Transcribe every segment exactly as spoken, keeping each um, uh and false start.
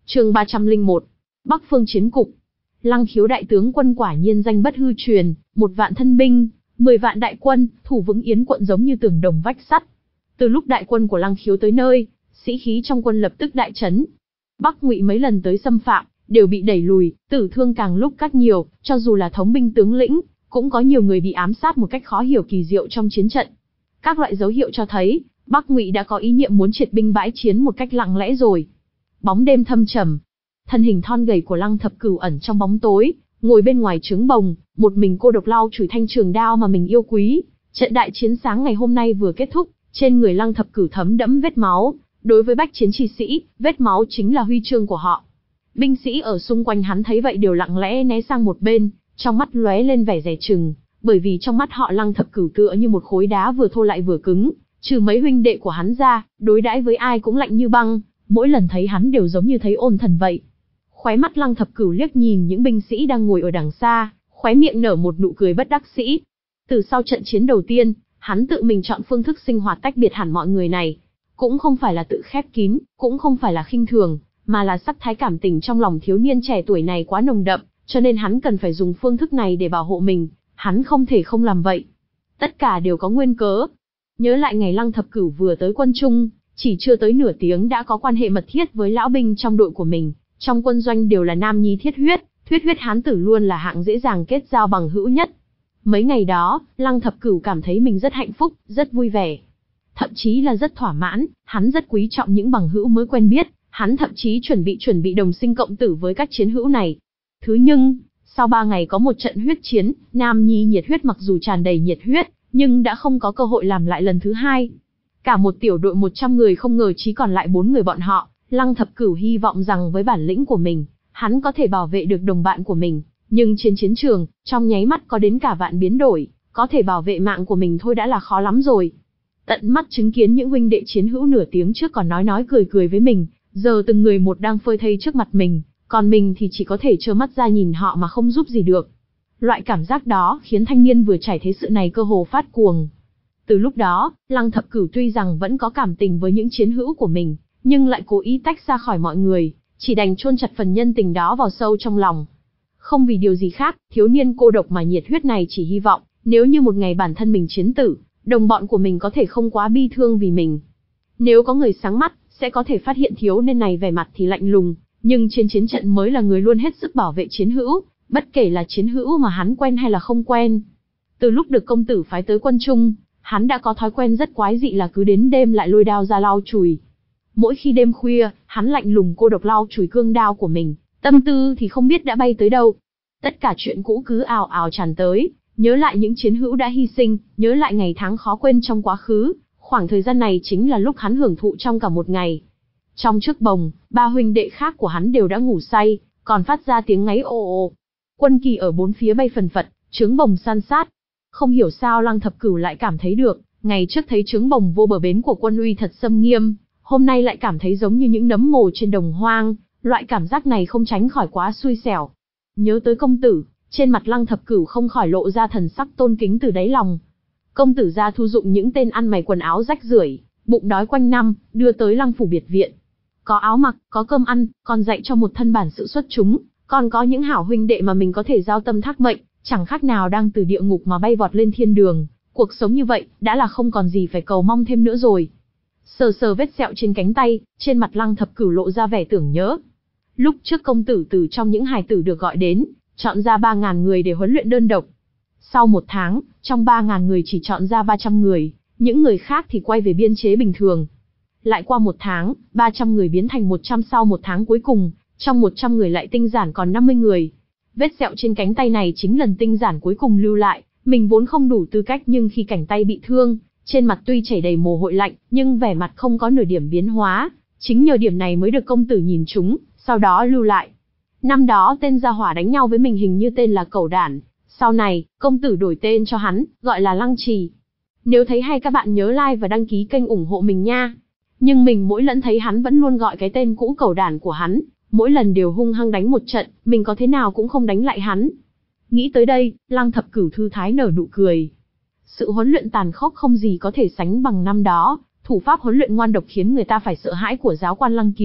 Chương ba trăm lẻ một. Bắc phương chiến cục. Lăng Khiếu đại tướng quân quả nhiên danh bất hư truyền, một vạn thân binh, mười vạn đại quân, thủ vững Yến quận giống như tường đồng vách sắt. Từ lúc đại quân của Lăng Khiếu tới nơi, sĩ khí trong quân lập tức đại chấn. Bắc Ngụy mấy lần tới xâm phạm, đều bị đẩy lùi, tử thương càng lúc càng nhiều, cho dù là thống binh tướng lĩnh, cũng có nhiều người bị ám sát một cách khó hiểu kỳ diệu trong chiến trận. Các loại dấu hiệu cho thấy, Bắc Ngụy đã có ý niệm muốn triệt binh bãi chiến một cách lặng lẽ rồi. Bóng đêm thâm trầm, thân hình thon gầy của Lăng Thập Cửu ẩn trong bóng tối, ngồi bên ngoài trướng bồng, một mình cô độc lau chùi thanh trường đao mà mình yêu quý. Trận đại chiến sáng ngày hôm nay vừa kết thúc, trên người Lăng Thập Cửu thấm đẫm vết máu, đối với bách chiến chi sĩ, vết máu chính là huy chương của họ. Binh sĩ ở xung quanh hắn thấy vậy đều lặng lẽ né sang một bên, trong mắt lóe lên vẻ dè chừng, bởi vì trong mắt họ Lăng Thập Cửu tựa như một khối đá vừa thô lại vừa cứng, trừ mấy huynh đệ của hắn ra, đối đãi với ai cũng lạnh như băng, mỗi lần thấy hắn đều giống như thấy ôn thần vậy. Khóe mắt Lăng Thập Cửu liếc nhìn những binh sĩ đang ngồi ở đằng xa, khóe miệng nở một nụ cười bất đắc dĩ. Từ sau trận chiến đầu tiên, hắn tự mình chọn phương thức sinh hoạt tách biệt hẳn mọi người này, cũng không phải là tự khép kín, cũng không phải là khinh thường, mà là sắc thái cảm tình trong lòng thiếu niên trẻ tuổi này quá nồng đậm, cho nên hắn cần phải dùng phương thức này để bảo hộ mình, hắn không thể không làm vậy. Tất cả đều có nguyên cớ. Nhớ lại ngày Lăng Thập Cửu vừa tới quân Trung, chỉ chưa tới nửa tiếng đã có quan hệ mật thiết với lão binh trong đội của mình, trong quân doanh đều là nam nhi thiết huyết, thuyết huyết hán tử luôn là hạng dễ dàng kết giao bằng hữu nhất. Mấy ngày đó, Lăng Thập Cửu cảm thấy mình rất hạnh phúc, rất vui vẻ, thậm chí là rất thỏa mãn, hắn rất quý trọng những bằng hữu mới quen biết, hắn thậm chí chuẩn bị chuẩn bị đồng sinh cộng tử với các chiến hữu này. Thứ nhưng, sau ba ngày có một trận huyết chiến, nam nhi nhiệt huyết mặc dù tràn đầy nhiệt huyết, nhưng đã không có cơ hội làm lại lần thứ hai. Cả một tiểu đội một trăm người không ngờ chỉ còn lại bốn người bọn họ, Lăng Thập Cửu hy vọng rằng với bản lĩnh của mình, hắn có thể bảo vệ được đồng bạn của mình, nhưng trên chiến trường, trong nháy mắt có đến cả vạn biến đổi, có thể bảo vệ mạng của mình thôi đã là khó lắm rồi. Tận mắt chứng kiến những huynh đệ chiến hữu nửa tiếng trước còn nói nói cười cười với mình, giờ từng người một đang phơi thây trước mặt mình, còn mình thì chỉ có thể trơ mắt ra nhìn họ mà không giúp gì được. Loại cảm giác đó khiến thanh niên vừa trải thế sự này cơ hồ phát cuồng. Từ lúc đó, Lăng Thập Cửu tuy rằng vẫn có cảm tình với những chiến hữu của mình, nhưng lại cố ý tách ra khỏi mọi người, chỉ đành chôn chặt phần nhân tình đó vào sâu trong lòng. Không vì điều gì khác, thiếu niên cô độc mà nhiệt huyết này chỉ hy vọng, nếu như một ngày bản thân mình chiến tử, đồng bọn của mình có thể không quá bi thương vì mình. Nếu có người sáng mắt, sẽ có thể phát hiện thiếu niên này vẻ mặt thì lạnh lùng, nhưng trên chiến trận mới là người luôn hết sức bảo vệ chiến hữu, bất kể là chiến hữu mà hắn quen hay là không quen. Từ lúc được công tử phái tới quân Trung, hắn đã có thói quen rất quái dị là cứ đến đêm lại lôi đao ra lau chùi. Mỗi khi đêm khuya, hắn lạnh lùng cô độc lau chùi cương đao của mình, tâm tư thì không biết đã bay tới đâu. Tất cả chuyện cũ cứ ào ào tràn tới, nhớ lại những chiến hữu đã hy sinh, nhớ lại ngày tháng khó quên trong quá khứ, khoảng thời gian này chính là lúc hắn hưởng thụ trong cả một ngày. Trong chiếc bồng, ba huynh đệ khác của hắn đều đã ngủ say, còn phát ra tiếng ngáy ồ ồ. Quân kỳ ở bốn phía bay phần phật, trướng bồng san sát. Không hiểu sao Lăng Thập Cửu lại cảm thấy được, ngày trước thấy trướng bồng vô bờ bến của quân uy thật xâm nghiêm, hôm nay lại cảm thấy giống như những nấm mồ trên đồng hoang, loại cảm giác này không tránh khỏi quá xui xẻo. Nhớ tới công tử, trên mặt Lăng Thập Cửu không khỏi lộ ra thần sắc tôn kính từ đáy lòng. Công tử gia thu dụng những tên ăn mày quần áo rách rưởi, bụng đói quanh năm, đưa tới Lăng phủ biệt viện. Có áo mặc, có cơm ăn, còn dạy cho một thân bản sự xuất chúng, còn có những hảo huynh đệ mà mình có thể giao tâm thác mệnh, chẳng khác nào đang từ địa ngục mà bay vọt lên thiên đường. Cuộc sống như vậy, đã là không còn gì phải cầu mong thêm nữa rồi. Sờ sờ vết sẹo trên cánh tay, trên mặt Lăng Thập Cửu lộ ra vẻ tưởng nhớ. Lúc trước công tử từ trong những hài tử được gọi đến, chọn ra ba ngàn người để huấn luyện đơn độc. Sau một tháng, trong ba ngàn người chỉ chọn ra ba trăm người, những người khác thì quay về biên chế bình thường. Lại qua một tháng, ba trăm người biến thành một trăm sau một tháng cuối cùng, trong một trăm người lại tinh giản còn năm mươi người. Vết sẹo trên cánh tay này chính lần tinh giản cuối cùng lưu lại, mình vốn không đủ tư cách nhưng khi cảnh tay bị thương, trên mặt tuy chảy đầy mồ hôi lạnh, nhưng vẻ mặt không có nửa điểm biến hóa, chính nhờ điểm này mới được công tử nhìn trúng, sau đó lưu lại. Năm đó tên gia hỏa đánh nhau với mình hình như tên là Cẩu Đản, sau này, công tử đổi tên cho hắn, gọi là Lăng Trì. Nếu thấy hay các bạn nhớ like và đăng ký kênh ủng hộ mình nha. Nhưng mình mỗi lần thấy hắn vẫn luôn gọi cái tên cũ Cẩu Đản của hắn, mỗi lần đều hung hăng đánh một trận, mình có thế nào cũng không đánh lại hắn. Nghĩ tới đây, Lăng Thập Cửu thư thái nở nụ cười. Sự huấn luyện tàn khốc không gì có thể sánh bằng năm đó, thủ pháp huấn luyện ngoan độc khiến người ta phải sợ hãi của giáo quan Lăng Kiếm,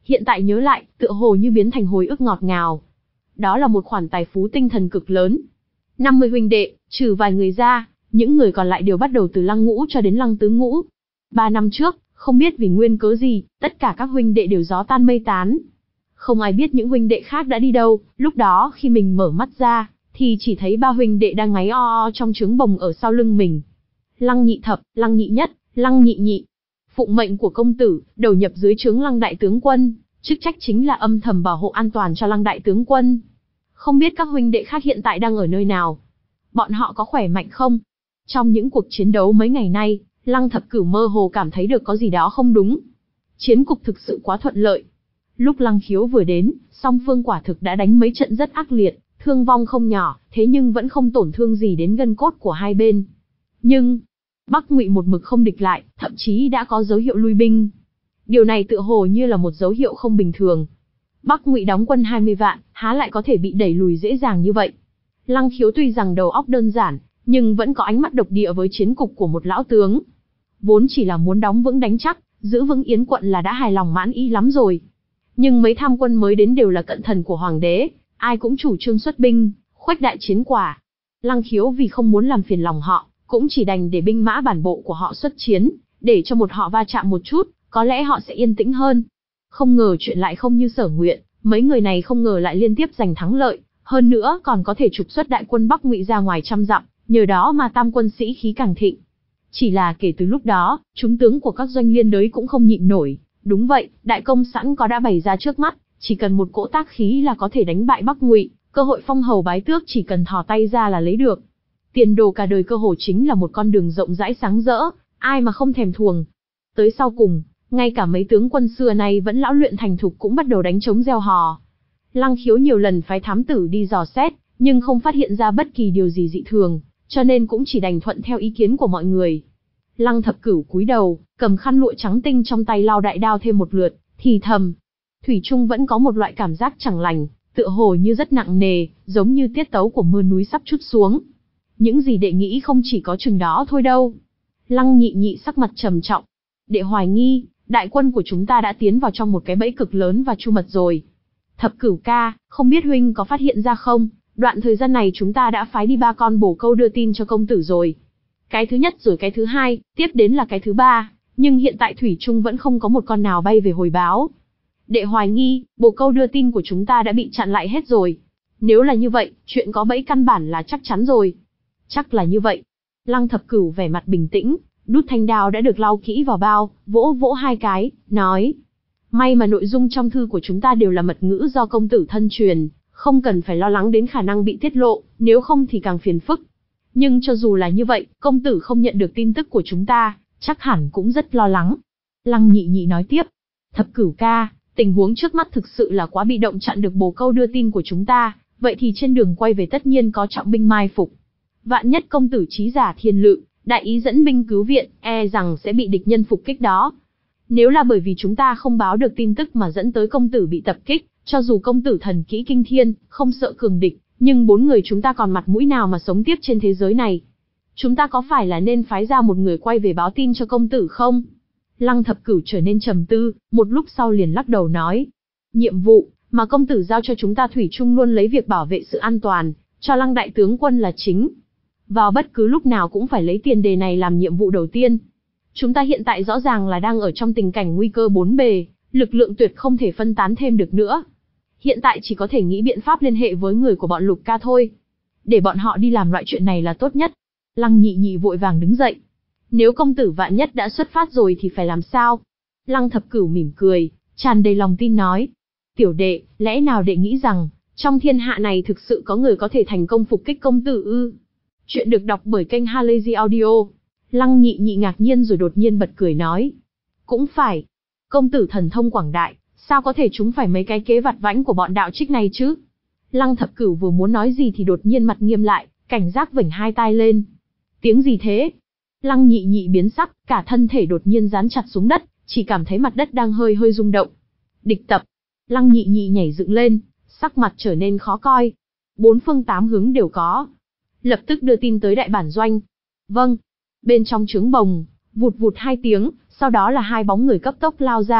Hiện tại nhớ lại, tựa hồ như biến thành hồi ức ngọt ngào. Đó là một khoản tài phú tinh thần cực lớn. năm mươi huynh đệ, trừ vài người ra, những người còn lại đều bắt đầu từ Lăng Ngũ cho đến Lăng Tứ Ngũ. Ba năm trước, không biết vì nguyên cớ gì, tất cả các huynh đệ đều gió tan mây tán. Không ai biết những huynh đệ khác đã đi đâu, lúc đó khi mình mở mắt ra, thì chỉ thấy ba huynh đệ đang ngáy o o trong trứng bồng ở sau lưng mình. Lăng Nhị Thập, Lăng Nhị Nhất, Lăng Nhị Nhị. Phụng mệnh của công tử, đầu nhập dưới trướng Lăng đại tướng quân, chức trách chính là âm thầm bảo hộ an toàn cho Lăng đại tướng quân. Không biết các huynh đệ khác hiện tại đang ở nơi nào? Bọn họ có khỏe mạnh không? Trong những cuộc chiến đấu mấy ngày nay, Lăng Thập Cửu mơ hồ cảm thấy được có gì đó không đúng. Chiến cục thực sự quá thuận lợi. Lúc Lăng Khiếu vừa đến, song phương quả thực đã đánh mấy trận rất ác liệt, thương vong không nhỏ, thế nhưng vẫn không tổn thương gì đến gân cốt của hai bên. Nhưng, Bắc Ngụy một mực không địch lại, thậm chí đã có dấu hiệu lui binh. Điều này tựa hồ như là một dấu hiệu không bình thường. Bắc Ngụy đóng quân hai mươi vạn, há lại có thể bị đẩy lùi dễ dàng như vậy. Lăng Khiếu tuy rằng đầu óc đơn giản, nhưng vẫn có ánh mắt độc địa với chiến cục của một lão tướng. Vốn chỉ là muốn đóng vững đánh chắc, giữ vững Yến quận là đã hài lòng mãn ý lắm rồi. Nhưng mấy tham quân mới đến đều là cận thần của hoàng đế, ai cũng chủ trương xuất binh, khuếch đại chiến quả. Lăng Khiếu vì không muốn làm phiền lòng họ, cũng chỉ đành để binh mã bản bộ của họ xuất chiến, để cho một họ va chạm một chút, có lẽ họ sẽ yên tĩnh hơn. Không ngờ chuyện lại không như sở nguyện, mấy người này không ngờ lại liên tiếp giành thắng lợi, hơn nữa còn có thể trục xuất đại quân Bắc Ngụy ra ngoài trăm dặm, nhờ đó mà tam quân sĩ khí càng thịnh. Chỉ là kể từ lúc đó, chúng tướng của các doanh liên đới cũng không nhịn nổi. Đúng vậy, đại công sẵn có đã bày ra trước mắt, chỉ cần một cỗ tác khí là có thể đánh bại Bắc Ngụy, cơ hội phong hầu bái tước chỉ cần thò tay ra là lấy được. Tiền đồ cả đời cơ hồ chính là một con đường rộng rãi sáng rỡ, ai mà không thèm thuồng. Tới sau cùng, ngay cả mấy tướng quân xưa nay vẫn lão luyện thành thục cũng bắt đầu đánh trống reo hò. Lăng Khiếu nhiều lần phái thám tử đi dò xét, nhưng không phát hiện ra bất kỳ điều gì dị thường, cho nên cũng chỉ đành thuận theo ý kiến của mọi người. Lăng Thập Cửu cúi đầu, cầm khăn lụa trắng tinh trong tay lau đại đao thêm một lượt, thì thầm. Thủy Trung vẫn có một loại cảm giác chẳng lành, tựa hồ như rất nặng nề, giống như tiết tấu của mưa núi sắp trút xuống. Những gì đệ nghĩ không chỉ có chừng đó thôi đâu. Lăng Nhị Nhị sắc mặt trầm trọng. Đệ hoài nghi, đại quân của chúng ta đã tiến vào trong một cái bẫy cực lớn và chu mật rồi. Thập Cửu ca, không biết huynh có phát hiện ra không, đoạn thời gian này chúng ta đã phái đi ba con bổ câu đưa tin cho công tử rồi. Cái thứ nhất rồi cái thứ hai, tiếp đến là cái thứ ba, nhưng hiện tại Thủy Trung vẫn không có một con nào bay về hồi báo. Đệ hoài nghi, bồ câu đưa tin của chúng ta đã bị chặn lại hết rồi. Nếu là như vậy, chuyện có bẫy căn bản là chắc chắn rồi. Chắc là như vậy. Lăng Thập Cửu vẻ mặt bình tĩnh, đút thanh đao đã được lau kỹ vào bao, vỗ vỗ hai cái, nói. May mà nội dung trong thư của chúng ta đều là mật ngữ do công tử thân truyền, không cần phải lo lắng đến khả năng bị tiết lộ, nếu không thì càng phiền phức. Nhưng cho dù là như vậy, công tử không nhận được tin tức của chúng ta, chắc hẳn cũng rất lo lắng. Lăng Nhị Nhị nói tiếp. Thập Cửu ca, tình huống trước mắt thực sự là quá bị động chặn được bồ câu đưa tin của chúng ta, vậy thì trên đường quay về tất nhiên có trọng binh mai phục. Vạn nhất công tử trí giả thiên lự, đại ý dẫn binh cứu viện, e rằng sẽ bị địch nhân phục kích đó. Nếu là bởi vì chúng ta không báo được tin tức mà dẫn tới công tử bị tập kích, cho dù công tử thần kỹ kinh thiên, không sợ cường địch, nhưng bốn người chúng ta còn mặt mũi nào mà sống tiếp trên thế giới này? Chúng ta có phải là nên phái ra một người quay về báo tin cho công tử không? Lăng Thập Cửu trở nên trầm tư, một lúc sau liền lắc đầu nói. Nhiệm vụ mà công tử giao cho chúng ta Thủy Chung luôn lấy việc bảo vệ sự an toàn cho Lăng đại tướng quân là chính. Vào bất cứ lúc nào cũng phải lấy tiền đề này làm nhiệm vụ đầu tiên. Chúng ta hiện tại rõ ràng là đang ở trong tình cảnh nguy cơ bốn bề, lực lượng tuyệt không thể phân tán thêm được nữa. Hiện tại chỉ có thể nghĩ biện pháp liên hệ với người của bọn Lục ca thôi. Để bọn họ đi làm loại chuyện này là tốt nhất. Lăng Nhị Nhị vội vàng đứng dậy. Nếu công tử vạn nhất đã xuất phát rồi thì phải làm sao? Lăng Thập Cửu mỉm cười, tràn đầy lòng tin nói. Tiểu đệ, lẽ nào đệ nghĩ rằng, trong thiên hạ này thực sự có người có thể thành công phục kích công tử ư? Chuyện được đọc bởi kênh Halazy Audio. Lăng Nhị Nhị ngạc nhiên rồi đột nhiên bật cười nói. Cũng phải. Công tử thần thông quảng đại, sao có thể trúng phải mấy cái kế vặt vãnh của bọn đạo trích này chứ? Lăng Thập Cửu vừa muốn nói gì thì đột nhiên mặt nghiêm lại, cảnh giác vểnh hai tai lên. Tiếng gì thế? Lăng Nhị Nhị biến sắc, cả thân thể đột nhiên dán chặt xuống đất, chỉ cảm thấy mặt đất đang hơi hơi rung động. Địch tập. Lăng Nhị Nhị nhảy dựng lên, sắc mặt trở nên khó coi. Bốn phương tám hướng đều có. Lập tức đưa tin tới đại bản doanh. Vâng. Bên trong trướng bồng, vụt vụt hai tiếng, sau đó là hai bóng người cấp tốc lao ra,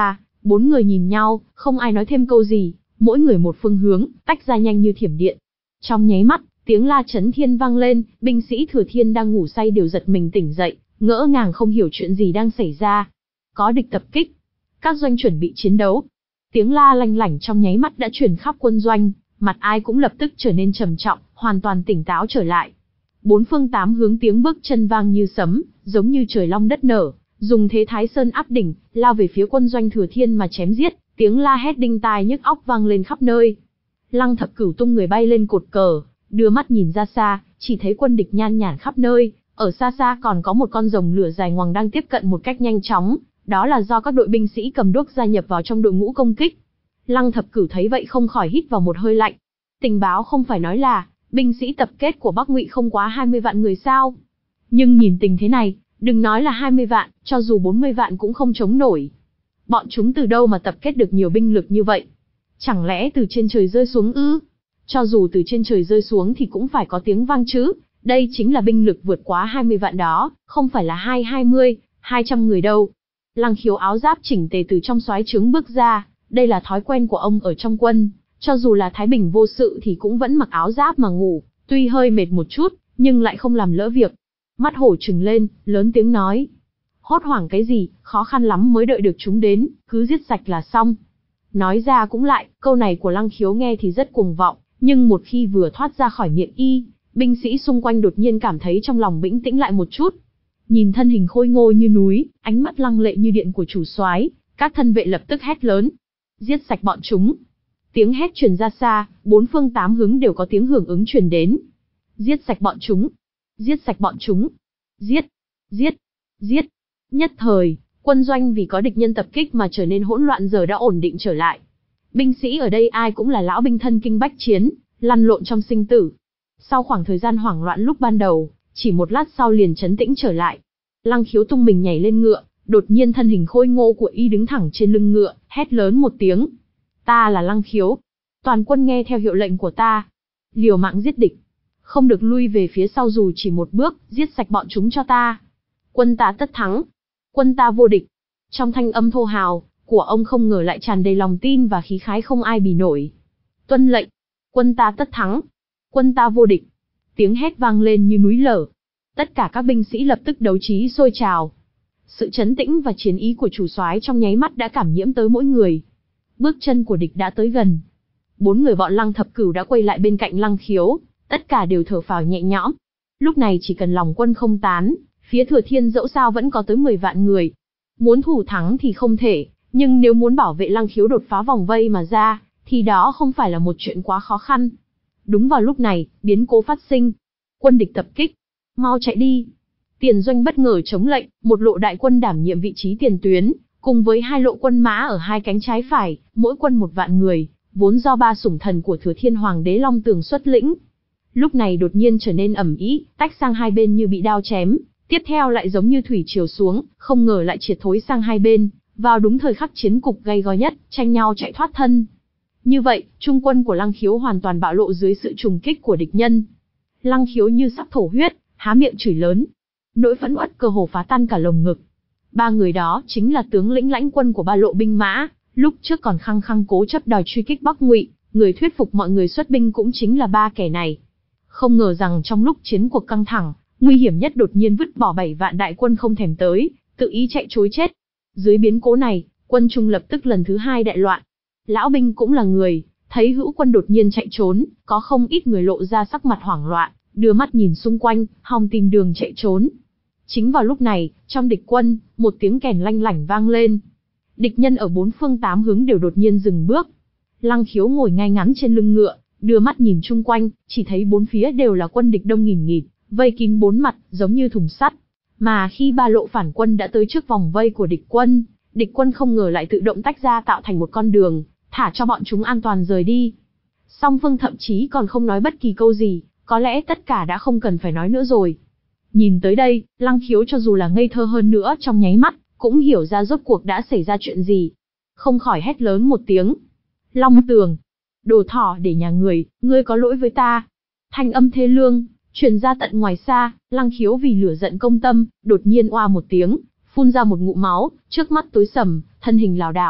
Bốn người nhìn nhau, không ai nói thêm câu gì, mỗi người một phương hướng, tách ra nhanh như thiểm điện. Trong nháy mắt, tiếng la chấn thiên vang lên, binh sĩ Thừa Thiên đang ngủ say đều giật mình tỉnh dậy, ngỡ ngàng không hiểu chuyện gì đang xảy ra. Có địch tập kích, các doanh chuẩn bị chiến đấu. Tiếng la lanh lảnh trong nháy mắt đã truyền khắp quân doanh, mặt ai cũng lập tức trở nên trầm trọng, hoàn toàn tỉnh táo trở lại. Bốn phương tám hướng tiếng bước chân vang như sấm, giống như trời long đất nở, dùng thế Thái Sơn áp đỉnh, lao về phía quân doanh Thừa Thiên mà chém giết, tiếng la hét đinh tai nhức óc vang lên khắp nơi. Lăng Thập Cửu tung người bay lên cột cờ, đưa mắt nhìn ra xa, chỉ thấy quân địch nhan nhản khắp nơi, ở xa xa còn có một con rồng lửa dài ngoằng đang tiếp cận một cách nhanh chóng, đó là do các đội binh sĩ cầm đuốc gia nhập vào trong đội ngũ công kích. Lăng Thập Cửu thấy vậy không khỏi hít vào một hơi lạnh. Tình báo không phải nói là binh sĩ tập kết của Bắc Ngụy không quá hai mươi vạn người sao? Nhưng nhìn tình thế này, đừng nói là hai mươi vạn, cho dù bốn mươi vạn cũng không chống nổi. Bọn chúng từ đâu mà tập kết được nhiều binh lực như vậy? Chẳng lẽ từ trên trời rơi xuống ư? Cho dù từ trên trời rơi xuống thì cũng phải có tiếng vang chứ. Đây chính là binh lực vượt quá hai mươi vạn đó, không phải là hai hai mươi, hai trăm người đâu. Lăng Khiếu áo giáp chỉnh tề từ trong soái trướng bước ra, đây là thói quen của ông ở trong quân, cho dù là Thái Bình vô sự thì cũng vẫn mặc áo giáp mà ngủ, tuy hơi mệt một chút, nhưng lại không làm lỡ việc. Mắt hổ trừng lên, lớn tiếng nói. Hốt hoảng cái gì, khó khăn lắm mới đợi được chúng đến, cứ giết sạch là xong. Nói ra cũng lại, câu này của Lăng Khiếu nghe thì rất cuồng vọng, nhưng một khi vừa thoát ra khỏi miệng y, binh sĩ xung quanh đột nhiên cảm thấy trong lòng bình tĩnh lại một chút. Nhìn thân hình khôi ngô như núi, ánh mắt lăng lệ như điện của chủ soái, các thân vệ lập tức hét lớn. Giết sạch bọn chúng. Tiếng hét truyền ra xa, bốn phương tám hướng đều có tiếng hưởng ứng truyền đến. Giết sạch bọn chúng. Giết sạch bọn chúng. Giết. Giết. Giết. Nhất thời, quân doanh vì có địch nhân tập kích mà trở nên hỗn loạn giờ đã ổn định trở lại. Binh sĩ ở đây ai cũng là lão binh thân kinh bách chiến, lăn lộn trong sinh tử. Sau khoảng thời gian hoảng loạn lúc ban đầu, chỉ một lát sau liền trấn tĩnh trở lại. Lăng Khiếu tung mình nhảy lên ngựa, đột nhiên thân hình khôi ngô của y đứng thẳng trên lưng ngựa, hét lớn một tiếng. Ta là Lăng Khiếu. Toàn quân nghe theo hiệu lệnh của ta. Liều mạng giết địch. Không được lui về phía sau dù chỉ một bước, giết sạch bọn chúng cho ta. Quân ta tất thắng. Quân ta vô địch. Trong thanh âm thô hào của ông không ngờ lại tràn đầy lòng tin và khí khái không ai bì nổi. Tuân lệnh. Quân ta tất thắng. Quân ta vô địch. Tiếng hét vang lên như núi lở. Tất cả các binh sĩ lập tức đấu trí sôi trào. Sự trấn tĩnh và chiến ý của chủ soái trong nháy mắt đã cảm nhiễm tới mỗi người. Bước chân của địch đã tới gần. Bốn người bọn Lăng Thập Cửu đã quay lại bên cạnh Lăng Khiếu, tất cả đều thở phào nhẹ nhõm. Lúc này chỉ cần lòng quân không tán, phía Thừa Thiên dẫu sao vẫn có tới mười vạn người. Muốn thủ thắng thì không thể, nhưng nếu muốn bảo vệ Lăng Khiếu đột phá vòng vây mà ra, thì đó không phải là một chuyện quá khó khăn. Đúng vào lúc này, biến cố phát sinh. Quân địch tập kích. Mau chạy đi. Tiền doanh bất ngờ chống lệnh, một lộ đại quân đảm nhiệm vị trí tiền tuyến, cùng với hai lộ quân mã ở hai cánh trái phải, mỗi quân một vạn người, vốn do ba sủng thần của Thừa Thiên Hoàng đế Long Tường xuất lĩnh. Lúc này đột nhiên trở nên ầm ĩ, tách sang hai bên như bị đao chém, tiếp theo lại giống như thủy triều xuống, không ngờ lại triệt thối sang hai bên, vào đúng thời khắc chiến cục gay go nhất, tranh nhau chạy thoát thân. Như vậy, trung quân của Lăng Khiếu hoàn toàn bạo lộ dưới sự trùng kích của địch nhân. Lăng Khiếu như sắp thổ huyết, há miệng chửi lớn. Nỗi phẫn uất cơ hồ phá tan cả lồng ngực. Ba người đó chính là tướng lĩnh lãnh quân của ba lộ binh mã, lúc trước còn khăng khăng cố chấp đòi truy kích Bắc Ngụy, người thuyết phục mọi người xuất binh cũng chính là ba kẻ này. Không ngờ rằng trong lúc chiến cuộc căng thẳng, nguy hiểm nhất đột nhiên vứt bỏ bảy vạn đại quân không thèm tới, tự ý chạy trối chết. Dưới biến cố này, quân Trung lập tức lần thứ hai đại loạn. Lão binh cũng là người, thấy hữu quân đột nhiên chạy trốn, có không ít người lộ ra sắc mặt hoảng loạn, đưa mắt nhìn xung quanh, hòng tìm đường chạy trốn. Chính vào lúc này, trong địch quân, một tiếng kèn lanh lảnh vang lên. Địch nhân ở bốn phương tám hướng đều đột nhiên dừng bước. Lăng Khiếu ngồi ngay ngắn trên lưng ngựa, đưa mắt nhìn chung quanh, chỉ thấy bốn phía đều là quân địch đông nghìn nghịt, vây kín bốn mặt, giống như thùng sắt. Mà khi ba lộ phản quân đã tới trước vòng vây của địch quân, địch quân không ngờ lại tự động tách ra tạo thành một con đường, thả cho bọn chúng an toàn rời đi. Song phương thậm chí còn không nói bất kỳ câu gì, có lẽ tất cả đã không cần phải nói nữa rồi. Nhìn tới đây, Lăng Khiếu cho dù là ngây thơ hơn nữa trong nháy mắt, cũng hiểu ra rốt cuộc đã xảy ra chuyện gì. Không khỏi hét lớn một tiếng. Long Tường! Đồ thỏ để nhà người, ngươi có lỗi với ta. Thanh âm thê lương, truyền ra tận ngoài xa, Lăng Khiếu vì lửa giận công tâm, đột nhiên oa một tiếng, phun ra một ngụm máu, trước mắt tối sầm, thân hình lảo đảo,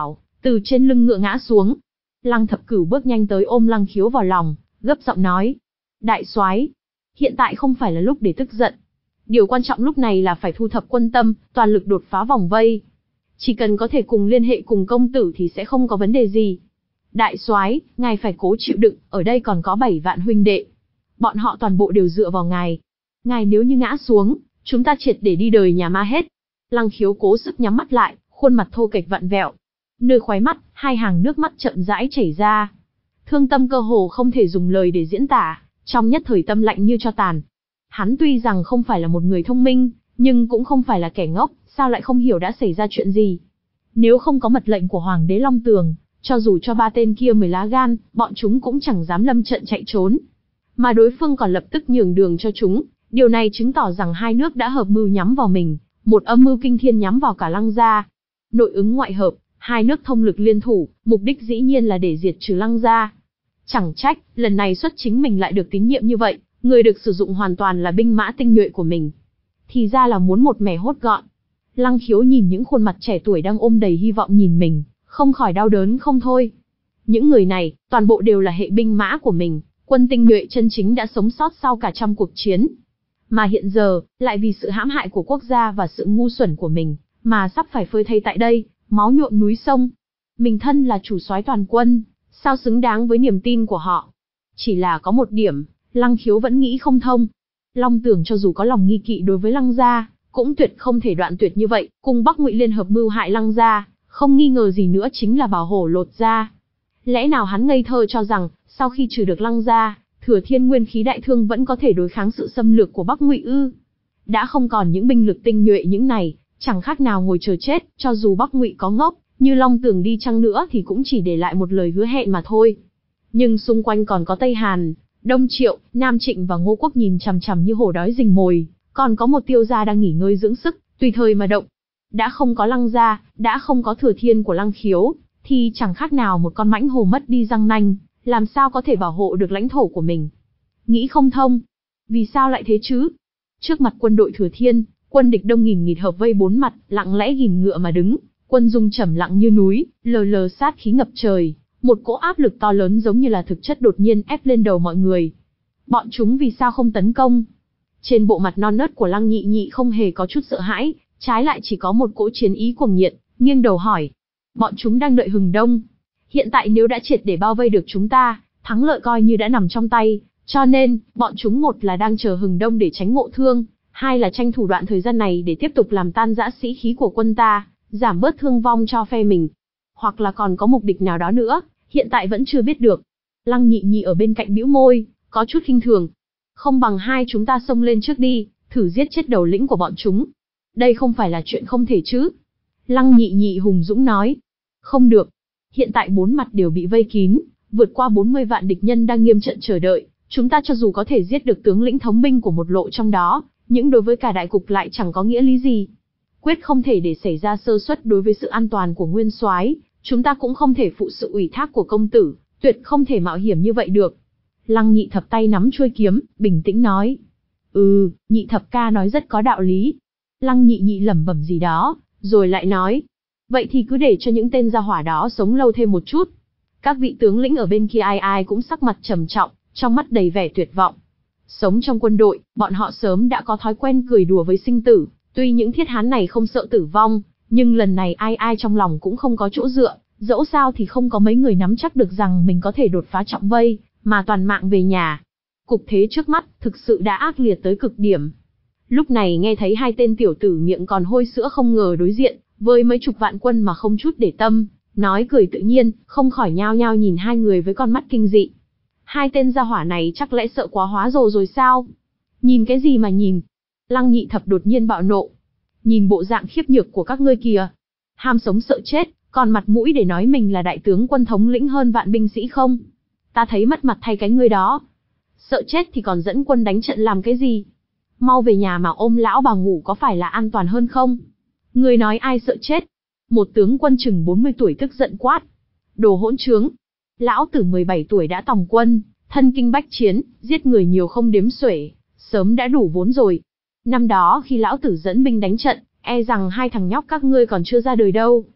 từ trên lưng ngựa ngã xuống. Lăng Thập Cửu bước nhanh tới ôm Lăng Khiếu vào lòng, gấp giọng nói: Đại soái, hiện tại không phải là lúc để tức giận. Điều quan trọng lúc này là phải thu thập quân tâm, toàn lực đột phá vòng vây. Chỉ cần có thể cùng liên hệ cùng công tử thì sẽ không có vấn đề gì. Đại soái, ngài phải cố chịu đựng, ở đây còn có bảy vạn huynh đệ. Bọn họ toàn bộ đều dựa vào ngài. Ngài nếu như ngã xuống, chúng ta triệt để đi đời nhà ma hết. Lăng Khiếu cố sức nhắm mắt lại, khuôn mặt thô kệch vặn vẹo. Nơi khóe mắt, hai hàng nước mắt chậm rãi chảy ra. Thương tâm cơ hồ không thể dùng lời để diễn tả, trong nhất thời tâm lạnh như tro tàn. Hắn tuy rằng không phải là một người thông minh, nhưng cũng không phải là kẻ ngốc, sao lại không hiểu đã xảy ra chuyện gì. Nếu không có mật lệnh của Hoàng đế Long Tường, cho dù cho ba tên kia mười lá gan, bọn chúng cũng chẳng dám lâm trận chạy trốn. Mà đối phương còn lập tức nhường đường cho chúng, điều này chứng tỏ rằng hai nước đã hợp mưu nhắm vào mình, một âm mưu kinh thiên nhắm vào cả Lăng gia. Nội ứng ngoại hợp, hai nước thông lực liên thủ, mục đích dĩ nhiên là để diệt trừ Lăng gia. Chẳng trách, lần này xuất chính mình lại được tín nhiệm như vậy, người được sử dụng hoàn toàn là binh mã tinh nhuệ của mình. Thì ra là muốn một mẻ hốt gọn. Lăng Khiếu nhìn những khuôn mặt trẻ tuổi đang ôm đầy hy vọng nhìn mình, không khỏi đau đớn không thôi. Những người này, toàn bộ đều là hệ binh mã của mình, quân tinh nhuệ chân chính đã sống sót sau cả trăm cuộc chiến. Mà hiện giờ, lại vì sự hãm hại của quốc gia và sự ngu xuẩn của mình, mà sắp phải phơi thây tại đây, máu nhuộm núi sông. Mình thân là chủ soái toàn quân, sao xứng đáng với niềm tin của họ. Chỉ là có một điểm, Lăng Khiếu vẫn nghĩ không thông. Long Tường cho dù có lòng nghi kỵ đối với Lăng gia, cũng tuyệt không thể đoạn tuyệt như vậy, cùng Bắc Ngụy liên hợp mưu hại Lăng gia, không nghi ngờ gì nữa chính là bảo hổ lột da. Lẽ nào hắn ngây thơ cho rằng, sau khi trừ được Lăng gia, Thừa Thiên nguyên khí đại thương vẫn có thể đối kháng sự xâm lược của Bắc Ngụy ư? Đã không còn những binh lực tinh nhuệ những này, chẳng khác nào ngồi chờ chết, cho dù Bắc Ngụy có ngốc, như Long Tường đi chăng nữa thì cũng chỉ để lại một lời hứa hẹn mà thôi. Nhưng xung quanh còn có Tây Hàn, Đông Triệu, Nam Trịnh và Ngô Quốc nhìn chằm chằm như hổ đói rình mồi, còn có một Tiêu gia đang nghỉ ngơi dưỡng sức, tùy thời mà động. Đã không có Lăng gia, đã không có Thừa Thiên của Lăng Khiếu, thì chẳng khác nào một con mãnh hổ mất đi răng nanh, làm sao có thể bảo hộ được lãnh thổ của mình. Nghĩ không thông. Vì sao lại thế chứ? Trước mặt quân đội Thừa Thiên, quân địch đông nghìn nghịt hợp vây bốn mặt, lặng lẽ ghìm ngựa mà đứng, quân dung trầm lặng như núi, lờ lờ sát khí ngập trời, một cỗ áp lực to lớn giống như là thực chất đột nhiên ép lên đầu mọi người. Bọn chúng vì sao không tấn công? Trên bộ mặt non nớt của Lăng Nhị Nhị không hề có chút sợ hãi, trái lại chỉ có một cỗ chiến ý cuồng nhiệt, nghiêng đầu hỏi. Bọn chúng đang đợi Hừng Đông. Hiện tại nếu đã triệt để bao vây được chúng ta, thắng lợi coi như đã nằm trong tay, cho nên, bọn chúng một là đang chờ Hừng Đông để tránh ngộ thương, hai là tranh thủ đoạn thời gian này để tiếp tục làm tan rã sĩ khí của quân ta, giảm bớt thương vong cho phe mình. Hoặc là còn có mục đích nào đó nữa, hiện tại vẫn chưa biết được. Lăng Nhị Nhị ở bên cạnh bĩu môi, có chút khinh thường. Không bằng hai chúng ta xông lên trước đi, thử giết chết đầu lĩnh của bọn chúng. Đây không phải là chuyện không thể chứ. Lăng Nhị Nhị hùng dũng nói. Không được. Hiện tại bốn mặt đều bị vây kín, vượt qua bốn mươi vạn địch nhân đang nghiêm trận chờ đợi. Chúng ta cho dù có thể giết được tướng lĩnh thống binh của một lộ trong đó, nhưng đối với cả đại cục lại chẳng có nghĩa lý gì. Quyết không thể để xảy ra sơ suất đối với sự an toàn của nguyên soái, chúng ta cũng không thể phụ sự ủy thác của công tử, tuyệt không thể mạo hiểm như vậy được. Lăng Nhị Thập tay nắm chuôi kiếm, bình tĩnh nói. Ừ, Nhị Thập ca nói rất có đạo lý. Lăng Nhị Nhị lẩm bẩm gì đó, rồi lại nói. Vậy thì cứ để cho những tên gia hỏa đó sống lâu thêm một chút. Các vị tướng lĩnh ở bên kia ai ai cũng sắc mặt trầm trọng, trong mắt đầy vẻ tuyệt vọng. Sống trong quân đội, bọn họ sớm đã có thói quen cười đùa với sinh tử, tuy những thiết hán này không sợ tử vong, nhưng lần này ai ai trong lòng cũng không có chỗ dựa, dẫu sao thì không có mấy người nắm chắc được rằng mình có thể đột phá trọng vây, mà toàn mạng về nhà. Cục thế trước mắt, thực sự đã ác liệt tới cực điểm. Lúc này nghe thấy hai tên tiểu tử miệng còn hôi sữa không ngờ đối diện, với mấy chục vạn quân mà không chút để tâm, nói cười tự nhiên, không khỏi nhao nhao nhìn hai người với con mắt kinh dị. Hai tên gia hỏa này chắc lẽ sợ quá hóa rồ rồi sao? Nhìn cái gì mà nhìn? Lăng Nhị Thập đột nhiên bạo nộ. Nhìn bộ dạng khiếp nhược của các ngươi kìa. Ham sống sợ chết, còn mặt mũi để nói mình là đại tướng quân thống lĩnh hơn vạn binh sĩ không? Ta thấy mất mặt thay cái ngươi đó. Sợ chết thì còn dẫn quân đánh trận làm cái gì? Mau về nhà mà ôm lão bà ngủ có phải là an toàn hơn không? Ngươi nói ai sợ chết? Một tướng quân chừng bốn mươi tuổi tức giận quát. Đồ hỗn trướng. Lão tử mười bảy tuổi đã tòng quân, thân kinh bách chiến, giết người nhiều không đếm xuể, sớm đã đủ vốn rồi. Năm đó khi lão tử dẫn binh đánh trận, e rằng hai thằng nhóc các ngươi còn chưa ra đời đâu.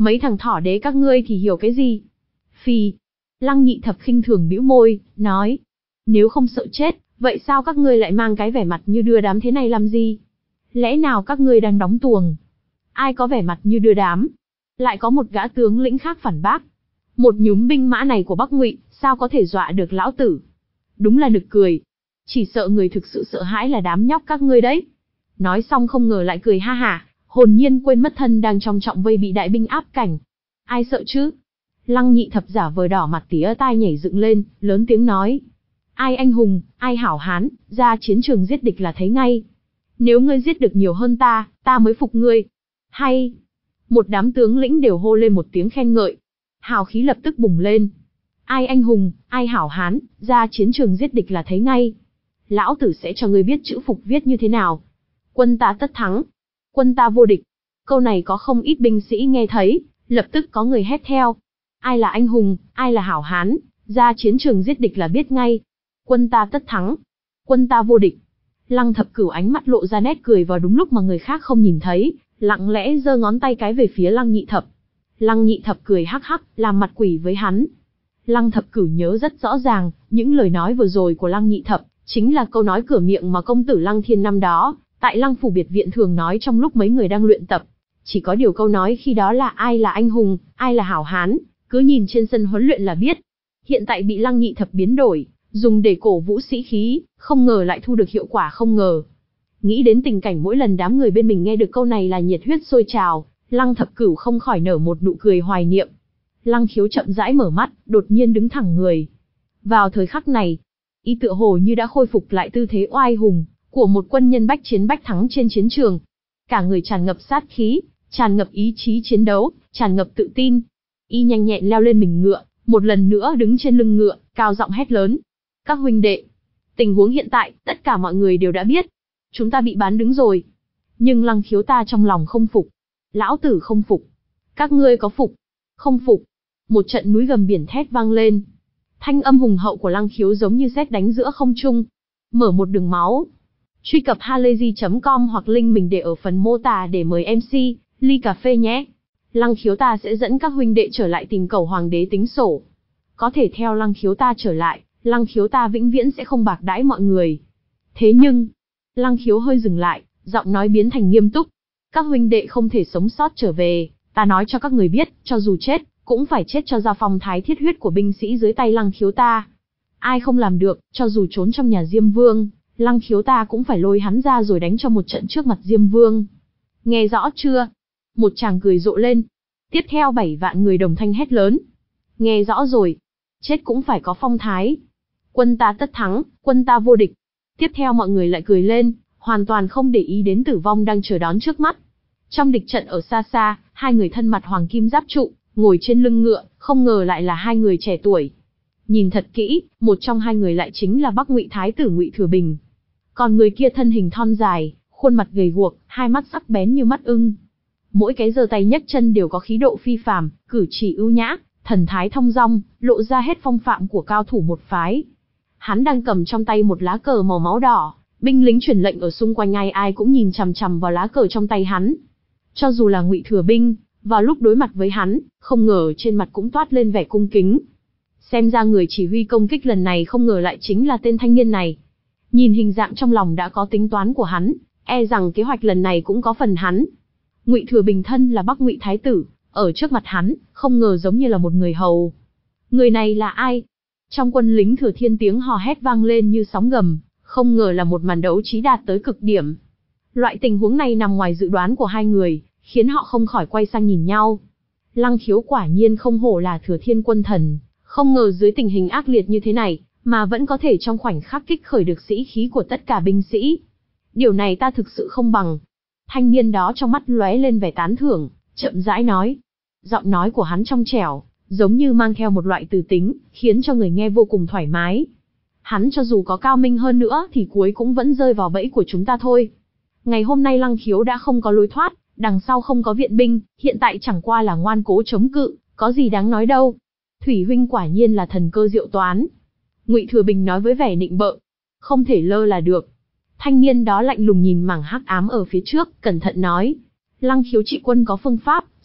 Mấy thằng thỏ đế các ngươi thì hiểu cái gì? Phì. Lăng Nhị Thập khinh thường bĩu môi, nói. Nếu không sợ chết, vậy sao các ngươi lại mang cái vẻ mặt như đưa đám thế này làm gì? Lẽ nào các ngươi đang đóng tuồng? Ai có vẻ mặt như đưa đám? Lại có một gã tướng lĩnh khác phản bác. Một nhúm binh mã này của Bắc Ngụy, sao có thể dọa được lão tử? Đúng là nực cười. Chỉ sợ người thực sự sợ hãi là đám nhóc các ngươi đấy. Nói xong không ngờ lại cười ha hả, hồn nhiên quên mất thân đang trong trọng vây bị đại binh áp cảnh. Ai sợ chứ? Lăng Nhị Thập giả vờ đỏ mặt tía tai nhảy dựng lên, lớn tiếng nói. Ai anh hùng, ai hảo hán, ra chiến trường giết địch là thấy ngay. Nếu ngươi giết được nhiều hơn ta, ta mới phục ngươi. Hay. Một đám tướng lĩnh đều hô lên một tiếng khen ngợi. Hào khí lập tức bùng lên. Ai anh hùng, ai hảo hán, ra chiến trường giết địch là thấy ngay. Lão tử sẽ cho ngươi biết chữ phục viết như thế nào. Quân ta tất thắng. Quân ta vô địch. Câu này có không ít binh sĩ nghe thấy, lập tức có người hét theo. Ai là anh hùng, ai là hảo hán, ra chiến trường giết địch là biết ngay. Quân ta tất thắng. Quân ta vô địch. Lăng Thập Cửu ánh mắt lộ ra nét cười vào đúng lúc mà người khác không nhìn thấy, lặng lẽ giơ ngón tay cái về phía Lăng Nhị Thập. Lăng Nhị Thập cười hắc hắc, làm mặt quỷ với hắn. Lăng Thập Cửu nhớ rất rõ ràng, những lời nói vừa rồi của Lăng Nhị Thập, chính là câu nói cửa miệng mà công tử Lăng Thiên năm đó, tại Lăng Phủ biệt viện thường nói trong lúc mấy người đang luyện tập. Chỉ có điều câu nói khi đó là ai là anh hùng, ai là hảo hán, cứ nhìn trên sân huấn luyện là biết. Hiện tại bị Lăng Nhị Thập biến đổi, dùng để cổ vũ sĩ khí, không ngờ lại thu được hiệu quả không ngờ. Nghĩ đến tình cảnh mỗi lần đám người bên mình nghe được câu này là nhiệt huyết sôi trào, Lăng Thập Cửu không khỏi nở một nụ cười hoài niệm. Lăng Khiếu chậm rãi mở mắt, đột nhiên đứng thẳng người. Vào thời khắc này, y tựa hồ như đã khôi phục lại tư thế oai hùng của một quân nhân bách chiến bách thắng trên chiến trường. Cả người tràn ngập sát khí, tràn ngập ý chí chiến đấu, tràn ngập tự tin. Y nhanh nhẹn leo lên mình ngựa, một lần nữa đứng trên lưng ngựa, cao giọng hét lớn. Các huynh đệ, tình huống hiện tại, tất cả mọi người đều đã biết. Chúng ta bị bán đứng rồi. Nhưng Lăng Khiếu ta trong lòng không phục. Lão tử không phục. Các ngươi có phục? Không phục. Một trận núi gầm biển thét vang lên. Thanh âm hùng hậu của Lăng Khiếu giống như sét đánh giữa không trung. Mở một đường máu. Truy cập halayzi chấm com hoặc link mình để ở phần mô tả để mời em xê, ly cà phê nhé. Lăng Khiếu ta sẽ dẫn các huynh đệ trở lại tìm cầu hoàng đế tính sổ. Có thể theo Lăng Khiếu ta trở lại, Lăng Khiếu ta vĩnh viễn sẽ không bạc đãi mọi người. Thế nhưng, Lăng Khiếu hơi dừng lại, giọng nói biến thành nghiêm túc. Các huynh đệ không thể sống sót trở về, ta nói cho các người biết, cho dù chết, cũng phải chết cho ra phong thái thiết huyết của binh sĩ dưới tay Lăng Khiếu ta. Ai không làm được, cho dù trốn trong nhà Diêm Vương, Lăng Khiếu ta cũng phải lôi hắn ra rồi đánh cho một trận trước mặt Diêm Vương. Nghe rõ chưa? Một chàng cười rộ lên. Tiếp theo bảy vạn người đồng thanh hét lớn. Nghe rõ rồi. Chết cũng phải có phong thái. Quân ta tất thắng, quân ta vô địch. Tiếp theo mọi người lại cười lên, hoàn toàn không để ý đến tử vong đang chờ đón trước mắt. Trong địch trận ở xa xa, hai người thân mặt hoàng kim giáp trụ, ngồi trên lưng ngựa, không ngờ lại là hai người trẻ tuổi. Nhìn thật kỹ, một trong hai người lại chính là Bắc Ngụy Thái tử Ngụy Thừa Bình. Còn người kia thân hình thon dài, khuôn mặt gầy guộc, hai mắt sắc bén như mắt ưng. Mỗi cái giơ tay nhấc chân đều có khí độ phi phàm, cử chỉ ưu nhã, thần thái thong dong, lộ ra hết phong phạm của cao thủ một phái. Hắn đang cầm trong tay một lá cờ màu máu đỏ, binh lính truyền lệnh ở xung quanh ai ai cũng nhìn chằm chằm vào lá cờ trong tay hắn. Cho dù là Ngụy Thừa Binh, vào lúc đối mặt với hắn, không ngờ trên mặt cũng toát lên vẻ cung kính. Xem ra người chỉ huy công kích lần này không ngờ lại chính là tên thanh niên này. Nhìn hình dạng trong lòng đã có tính toán của hắn, e rằng kế hoạch lần này cũng có phần hắn. Ngụy Thừa Bình thân là Bắc Ngụy Thái tử, ở trước mặt hắn, không ngờ giống như là một người hầu. Người này là ai? Trong quân lính Thừa Thiên tiếng hò hét vang lên như sóng gầm, không ngờ là một màn đấu trí đạt tới cực điểm. Loại tình huống này nằm ngoài dự đoán của hai người, khiến họ không khỏi quay sang nhìn nhau. Lăng Khiếu quả nhiên không hổ là Thừa Thiên quân thần, không ngờ dưới tình hình ác liệt như thế này, mà vẫn có thể trong khoảnh khắc kích khởi được sĩ khí của tất cả binh sĩ. Điều này ta thực sự không bằng. Thanh niên đó trong mắt lóe lên vẻ tán thưởng, chậm rãi nói. Giọng nói của hắn trong trẻo, giống như mang theo một loại từ tính, khiến cho người nghe vô cùng thoải mái. Hắn cho dù có cao minh hơn nữa thì cuối cũng vẫn rơi vào bẫy của chúng ta thôi. Ngày hôm nay Lăng Khiếu đã không có lối thoát, đằng sau không có viện binh, hiện tại chẳng qua là ngoan cố chống cự, có gì đáng nói đâu. Thủy huynh quả nhiên là thần cơ diệu toán. Ngụy Thừa Bình nói với vẻ nịnh bợ. Không thể lơ là được. Thanh niên đó lạnh lùng nhìn mảng hắc ám ở phía trước, cẩn thận nói. Lăng Khiếu trị quân có phương pháp,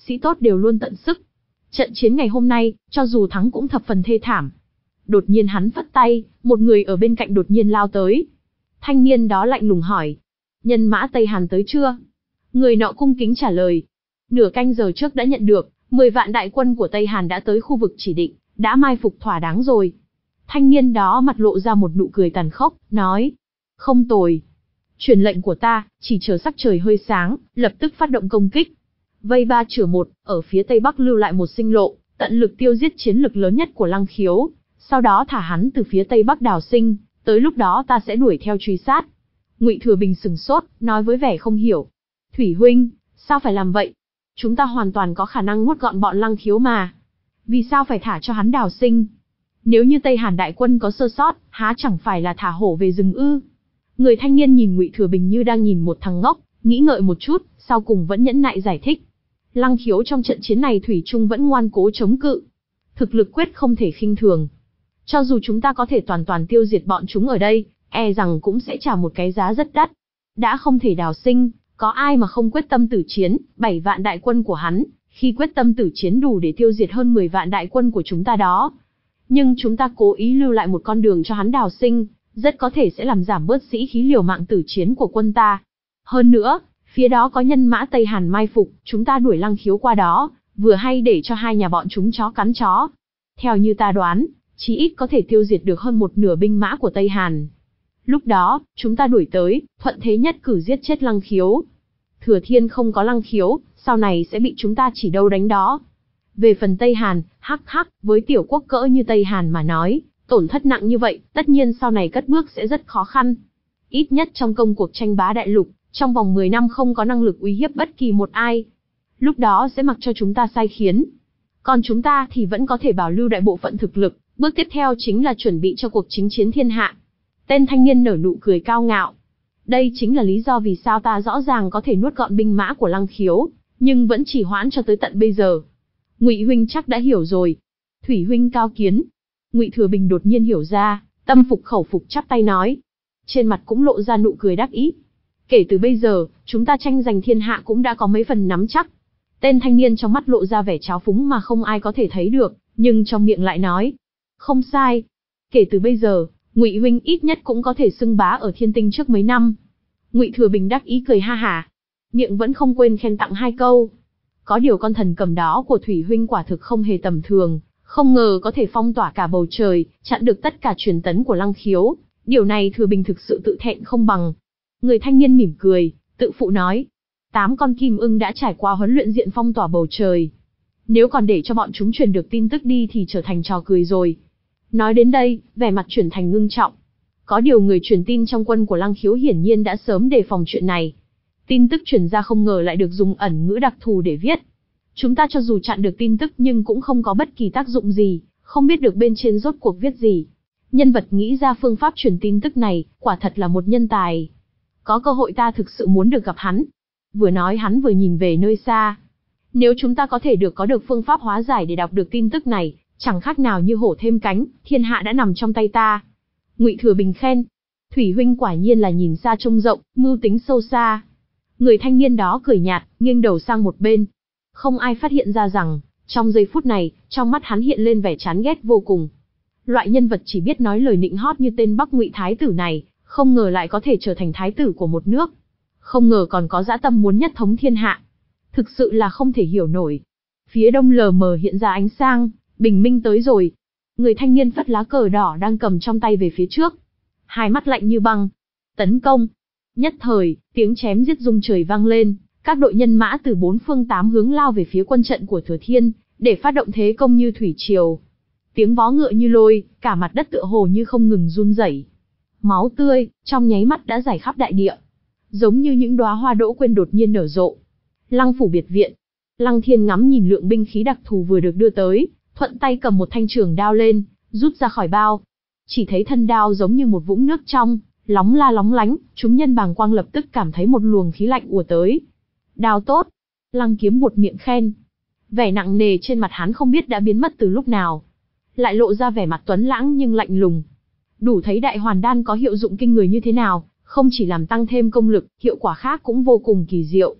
sĩ tốt đều luôn tận sức. Trận chiến ngày hôm nay, cho dù thắng cũng thập phần thê thảm. Đột nhiên hắn phất tay, một người ở bên cạnh đột nhiên lao tới. Thanh niên đó lạnh lùng hỏi, nhân mã Tây Hàn tới chưa? Người nọ cung kính trả lời, nửa canh giờ trước đã nhận được, mười vạn đại quân của Tây Hàn đã tới khu vực chỉ định, đã mai phục thỏa đáng rồi. Thanh niên đó mặt lộ ra một nụ cười tàn khốc, nói, không tồi. Truyền lệnh của ta, chỉ chờ sắc trời hơi sáng, lập tức phát động công kích. Vây ba chửa một, ở phía tây bắc lưu lại một sinh lộ, tận lực tiêu diệt chiến lực lớn nhất của Lăng Khiếu, sau đó thả hắn từ phía tây bắc đào sinh, tới lúc đó ta sẽ đuổi theo truy sát. Ngụy Thừa Bình sừng sốt, nói với vẻ không hiểu, Thủy huynh, sao phải làm vậy? Chúng ta hoàn toàn có khả năng nuốt gọn bọn Lăng Khiếu mà. Vì sao phải thả cho hắn đào sinh? Nếu như Tây Hàn đại quân có sơ sót, há chẳng phải là thả hổ về rừng ư? Người thanh niên nhìn Ngụy Thừa Bình như đang nhìn một thằng ngốc, nghĩ ngợi một chút, sau cùng vẫn nhẫn nại giải thích. Lăng Khiếu trong trận chiến này thủy chung vẫn ngoan cố chống cự. Thực lực quyết không thể khinh thường. Cho dù chúng ta có thể toàn toàn tiêu diệt bọn chúng ở đây, e rằng cũng sẽ trả một cái giá rất đắt. Đã không thể đào sinh, có ai mà không quyết tâm tử chiến, bảy vạn đại quân của hắn, khi quyết tâm tử chiến đủ để tiêu diệt hơn mười vạn đại quân của chúng ta đó. Nhưng chúng ta cố ý lưu lại một con đường cho hắn đào sinh, rất có thể sẽ làm giảm bớt sĩ khí liều mạng tử chiến của quân ta. Hơn nữa, phía đó có nhân mã Tây Hàn mai phục, chúng ta đuổi Lăng Khiếu qua đó, vừa hay để cho hai nhà bọn chúng chó cắn chó. Theo như ta đoán, chí ít có thể tiêu diệt được hơn một nửa binh mã của Tây Hàn. Lúc đó, chúng ta đuổi tới, thuận thế nhất cử giết chết Lăng Khiếu. Thừa Thiên không có Lăng Khiếu, sau này sẽ bị chúng ta chỉ đâu đánh đó. Về phần Tây Hàn, hắc hắc, với tiểu quốc cỡ như Tây Hàn mà nói, tổn thất nặng như vậy, tất nhiên sau này cất bước sẽ rất khó khăn. Ít nhất trong công cuộc tranh bá đại lục, trong vòng mười năm không có năng lực uy hiếp bất kỳ một ai. Lúc đó sẽ mặc cho chúng ta sai khiến. Còn chúng ta thì vẫn có thể bảo lưu đại bộ phận thực lực, bước tiếp theo chính là chuẩn bị cho cuộc chính chiến thiên hạ. Tên thanh niên nở nụ cười cao ngạo. Đây chính là lý do vì sao ta rõ ràng có thể nuốt gọn binh mã của Lăng Khiếu, nhưng vẫn chỉ hoãn cho tới tận bây giờ. Ngụy huynh chắc đã hiểu rồi. Thủy huynh cao kiến. Ngụy Thừa Bình đột nhiên hiểu ra, tâm phục khẩu phục chắp tay nói. Trên mặt cũng lộ ra nụ cười đắc ý. Kể từ bây giờ, chúng ta tranh giành thiên hạ cũng đã có mấy phần nắm chắc. Tên thanh niên trong mắt lộ ra vẻ tráo phúng mà không ai có thể thấy được, nhưng trong miệng lại nói. Không sai. Kể từ bây giờ, Ngụy huynh ít nhất cũng có thể xưng bá ở Thiên Tinh trước mấy năm. Ngụy Thừa Bình đắc ý cười ha hả, miệng vẫn không quên khen tặng hai câu. Có điều con thần cầm đó của Thủy huynh quả thực không hề tầm thường, không ngờ có thể phong tỏa cả bầu trời, chặn được tất cả truyền tấn của Lăng Khiếu. Điều này Thừa Bình thực sự tự thẹn không bằng. Người thanh niên mỉm cười, tự phụ nói. Tám con kim ưng đã trải qua huấn luyện diện phong tỏa bầu trời. Nếu còn để cho bọn chúng truyền được tin tức đi thì trở thành trò cười rồi. Nói đến đây, vẻ mặt chuyển thành ngưng trọng. Có điều người truyền tin trong quân của Lăng Khiếu hiển nhiên đã sớm đề phòng chuyện này. Tin tức truyền ra không ngờ lại được dùng ẩn ngữ đặc thù để viết. Chúng ta cho dù chặn được tin tức nhưng cũng không có bất kỳ tác dụng gì, không biết được bên trên rốt cuộc viết gì. Nhân vật nghĩ ra phương pháp truyền tin tức này, quả thật là một nhân tài. Có cơ hội ta thực sự muốn được gặp hắn. Vừa nói hắn vừa nhìn về nơi xa. Nếu chúng ta có thể được có được phương pháp hóa giải để đọc được tin tức này, chẳng khác nào như hổ thêm cánh, thiên hạ đã nằm trong tay ta. Ngụy Thừa Bình khen. Thủy huynh quả nhiên là nhìn xa trông rộng, mưu tính sâu xa. Người thanh niên đó cười nhạt, nghiêng đầu sang một bên. Không ai phát hiện ra rằng, trong giây phút này, trong mắt hắn hiện lên vẻ chán ghét vô cùng. Loại nhân vật chỉ biết nói lời nịnh hót như tên Bắc Ngụy Thái tử này, không ngờ lại có thể trở thành thái tử của một nước. Không ngờ còn có dã tâm muốn nhất thống thiên hạ. Thực sự là không thể hiểu nổi. Phía đông lờ mờ hiện ra ánh sáng, bình minh tới rồi. Người thanh niên phất lá cờ đỏ đang cầm trong tay về phía trước. Hai mắt lạnh như băng. Tấn công. Nhất thời, tiếng chém giết rung trời vang lên. Các đội nhân mã từ bốn phương tám hướng lao về phía quân trận của Thừa Thiên, để phát động thế công như thủy triều. Tiếng vó ngựa như lôi, cả mặt đất tựa hồ như không ngừng run rẩy. Máu tươi, trong nháy mắt đã rải khắp đại địa. Giống như những đóa hoa đỗ quyên đột nhiên nở rộ. Lăng phủ biệt viện. Lăng Thiên ngắm nhìn lượng binh khí đặc thù vừa được đưa tới, thuận tay cầm một thanh trường đao lên, rút ra khỏi bao. Chỉ thấy thân đao giống như một vũng nước trong, lóng la lóng lánh, chúng nhân bàng quang lập tức cảm thấy một luồng khí lạnh ùa tới. Đao tốt. Lăng Kiếm buột miệng khen. Vẻ nặng nề trên mặt hắn không biết đã biến mất từ lúc nào. Lại lộ ra vẻ mặt tuấn lãng nhưng lạnh lùng. Đủ thấy đại hoàn đan có hiệu dụng kinh người như thế nào, không chỉ làm tăng thêm công lực, hiệu quả khác cũng vô cùng kỳ diệu.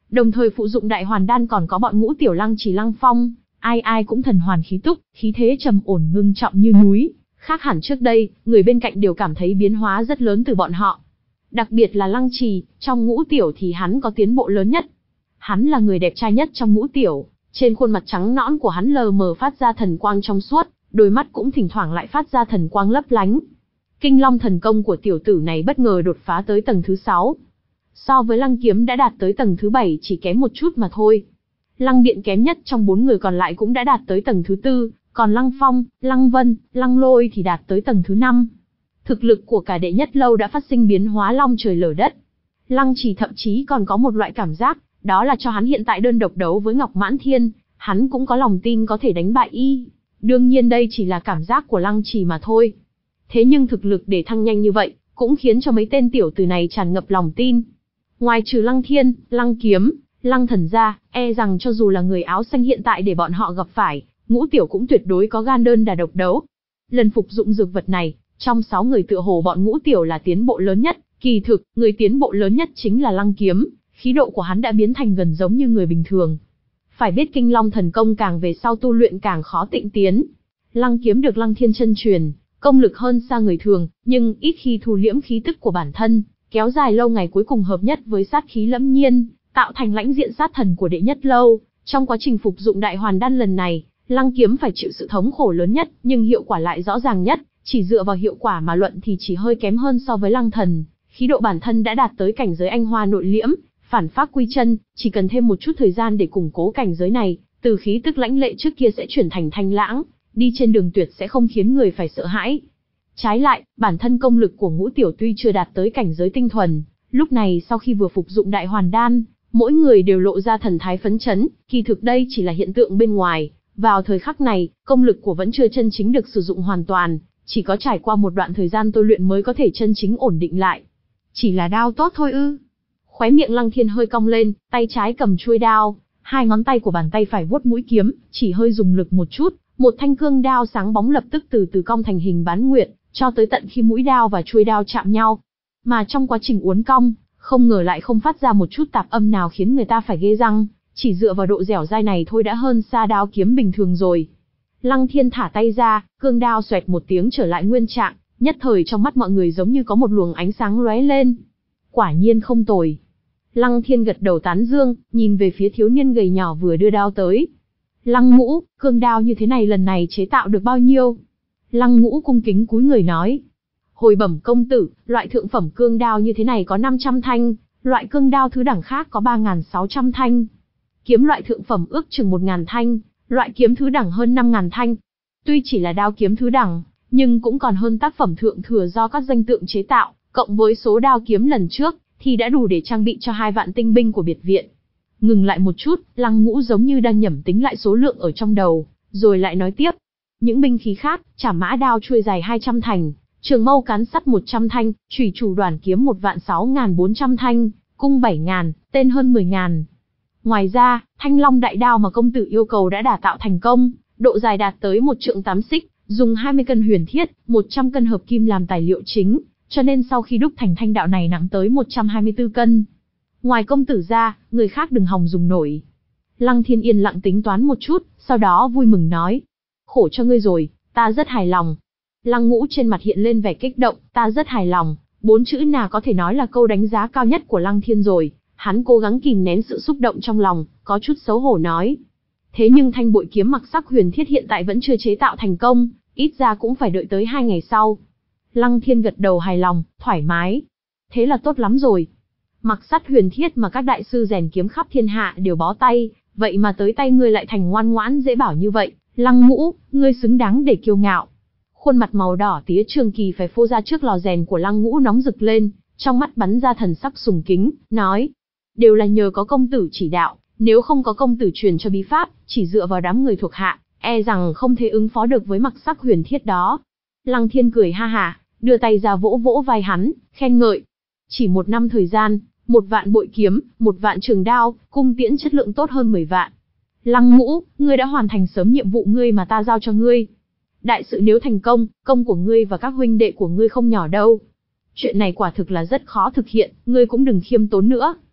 Đồng thời phụ dụng đại hoàn đan còn có bọn Ngũ Tiểu Lăng Trì Lăng Phong, ai ai cũng thần hoàn khí túc, khí thế trầm ổn ngưng trọng như núi, khác hẳn trước đây, người bên cạnh đều cảm thấy biến hóa rất lớn từ bọn họ. Đặc biệt là Lăng Trì, trong Ngũ Tiểu thì hắn có tiến bộ lớn nhất. Hắn là người đẹp trai nhất trong Ngũ Tiểu, trên khuôn mặt trắng nõn của hắn lờ mờ phát ra thần quang trong suốt, đôi mắt cũng thỉnh thoảng lại phát ra thần quang lấp lánh. Kinh Long thần công của tiểu tử này bất ngờ đột phá tới tầng thứ sáu. So với Lăng Kiếm đã đạt tới tầng thứ bảy chỉ kém một chút mà thôi. Lăng Điện kém nhất trong bốn người còn lại cũng đã đạt tới tầng thứ tư, còn Lăng Phong, Lăng Vân, Lăng Lôi thì đạt tới tầng thứ năm. Thực lực của cả đệ nhất lâu đã phát sinh biến hóa long trời lở đất. Lăng Trì thậm chí còn có một loại cảm giác, đó là cho hắn hiện tại đơn độc đấu với Ngọc Mãn Thiên, hắn cũng có lòng tin có thể đánh bại y. Đương nhiên đây chỉ là cảm giác của Lăng Trì mà thôi. Thế nhưng thực lực để thăng nhanh như vậy, cũng khiến cho mấy tên tiểu tử này tràn ngập lòng tin. Ngoài trừ Lăng Thiên, Lăng Kiếm, Lăng Thần ra, e rằng cho dù là người áo xanh hiện tại để bọn họ gặp phải, Ngũ Tiểu cũng tuyệt đối có gan đơn đà độc đấu. Lần phục dụng dược vật này, trong sáu người tựa hồ bọn Ngũ Tiểu là tiến bộ lớn nhất, kỳ thực, người tiến bộ lớn nhất chính là Lăng Kiếm, khí độ của hắn đã biến thành gần giống như người bình thường. Phải biết Kinh Long thần công càng về sau tu luyện càng khó tịnh tiến. Lăng Kiếm được Lăng Thiên chân truyền, công lực hơn xa người thường, nhưng ít khi thu liễm khí tức của bản thân, kéo dài lâu ngày cuối cùng hợp nhất với sát khí lẫm nhiên, tạo thành lãnh diện sát thần của đệ nhất lâu. Trong quá trình phục dụng đại hoàn đan lần này, Lăng Kiếm phải chịu sự thống khổ lớn nhất, nhưng hiệu quả lại rõ ràng nhất, chỉ dựa vào hiệu quả mà luận thì chỉ hơi kém hơn so với Lăng Thần, khí độ bản thân đã đạt tới cảnh giới anh hoa nội liễm, phản pháp quy chân, chỉ cần thêm một chút thời gian để củng cố cảnh giới này, từ khí tức lãnh lệ trước kia sẽ chuyển thành thanh lãng, đi trên đường tuyệt sẽ không khiến người phải sợ hãi. Trái lại, bản thân công lực của Ngũ Tiểu tuy chưa đạt tới cảnh giới tinh thuần, lúc này sau khi vừa phục dụng đại hoàn đan, mỗi người đều lộ ra thần thái phấn chấn, kỳ thực đây chỉ là hiện tượng bên ngoài, vào thời khắc này, công lực của vẫn chưa chân chính được sử dụng hoàn toàn, chỉ có trải qua một đoạn thời gian tôi luyện mới có thể chân chính ổn định lại. Chỉ là đao tốt thôi ư? Khóe miệng Lăng Thiên hơi cong lên, tay trái cầm chuôi đao, hai ngón tay của bàn tay phải vuốt mũi kiếm, chỉ hơi dùng lực một chút, một thanh cương đao sáng bóng lập tức từ từ cong thành hình bán nguyệt, cho tới tận khi mũi đao và chuôi đao chạm nhau. Mà trong quá trình uốn cong, không ngờ lại không phát ra một chút tạp âm nào khiến người ta phải ghê răng, chỉ dựa vào độ dẻo dai này thôi đã hơn xa đao kiếm bình thường rồi. Lăng Thiên thả tay ra, cương đao xoẹt một tiếng trở lại nguyên trạng, nhất thời trong mắt mọi người giống như có một luồng ánh sáng lóe lên. Quả nhiên không tồi. Lăng Thiên gật đầu tán dương, nhìn về phía thiếu niên gầy nhỏ vừa đưa đao tới. Lăng Ngũ, cương đao như thế này lần này chế tạo được bao nhiêu? Lăng Ngũ cung kính cúi người nói. Hồi bẩm công tử, loại thượng phẩm cương đao như thế này có năm trăm thanh, loại cương đao thứ đẳng khác có ba nghìn sáu trăm thanh. Kiếm loại thượng phẩm ước chừng một nghìn thanh, loại kiếm thứ đẳng hơn năm nghìn thanh. Tuy chỉ là đao kiếm thứ đẳng, nhưng cũng còn hơn tác phẩm thượng thừa do các danh tượng chế tạo, cộng với số đao kiếm lần trước, thì đã đủ để trang bị cho hai vạn tinh binh của biệt viện. Ngừng lại một chút, Lăng Ngũ giống như đang nhẩm tính lại số lượng ở trong đầu, rồi lại nói tiếp. Những binh khí khác, chảm mã đao chuôi dài hai trăm thành, trường mâu cán sắt một trăm thanh, chủy thủ đoàn kiếm một vạn sáu nghìn bốn trăm thanh, cung bảy nghìn, tên hơn mười nghìn. Ngoài ra, thanh long đại đao mà công tử yêu cầu đã đả tạo thành công, độ dài đạt tới một trượng tám xích, dùng hai mươi cân huyền thiết, một trăm cân hợp kim làm tài liệu chính, cho nên sau khi đúc thành thanh đạo này nặng tới một trăm hai mươi tư cân. Ngoài công tử ra, người khác đừng hòng dùng nổi. Lăng Thiên yên lặng tính toán một chút, sau đó vui mừng nói. Khổ cho ngươi rồi, ta rất hài lòng. Lăng Ngũ trên mặt hiện lên vẻ kích động, ta rất hài lòng, bốn chữ nào có thể nói là câu đánh giá cao nhất của Lăng Thiên rồi. Hắn cố gắng kìm nén sự xúc động trong lòng, có chút xấu hổ nói. Thế nhưng thanh bội kiếm mặc sắc huyền thiết hiện tại vẫn chưa chế tạo thành công, ít ra cũng phải đợi tới hai ngày sau. Lăng Thiên gật đầu hài lòng, thoải mái. Thế là tốt lắm rồi. Mặc sắt huyền thiết mà các đại sư rèn kiếm khắp thiên hạ đều bó tay, vậy mà tới tay ngươi lại thành ngoan ngoãn dễ bảo như vậy. Lăng Ngũ, ngươi xứng đáng để kiêu ngạo. Khuôn mặt màu đỏ tía Trường Kỳ phải phô ra trước lò rèn của Lăng Ngũ nóng rực lên, trong mắt bắn ra thần sắc sùng kính, nói. Đều là nhờ có công tử chỉ đạo, nếu không có công tử truyền cho bí pháp, chỉ dựa vào đám người thuộc hạ, e rằng không thể ứng phó được với mặc sắc huyền thiết đó. Lăng Thiên cười ha hả, đưa tay ra vỗ vỗ vai hắn, khen ngợi. Chỉ một năm thời gian, một vạn bội kiếm, một vạn trường đao, cung tiễn chất lượng tốt hơn mười vạn. Lăng Ngũ, ngươi đã hoàn thành sớm nhiệm vụ ngươi mà ta giao cho ngươi. Đại sự nếu thành công, công của ngươi và các huynh đệ của ngươi không nhỏ đâu. Chuyện này quả thực là rất khó thực hiện, ngươi cũng đừng khiêm tốn nữa.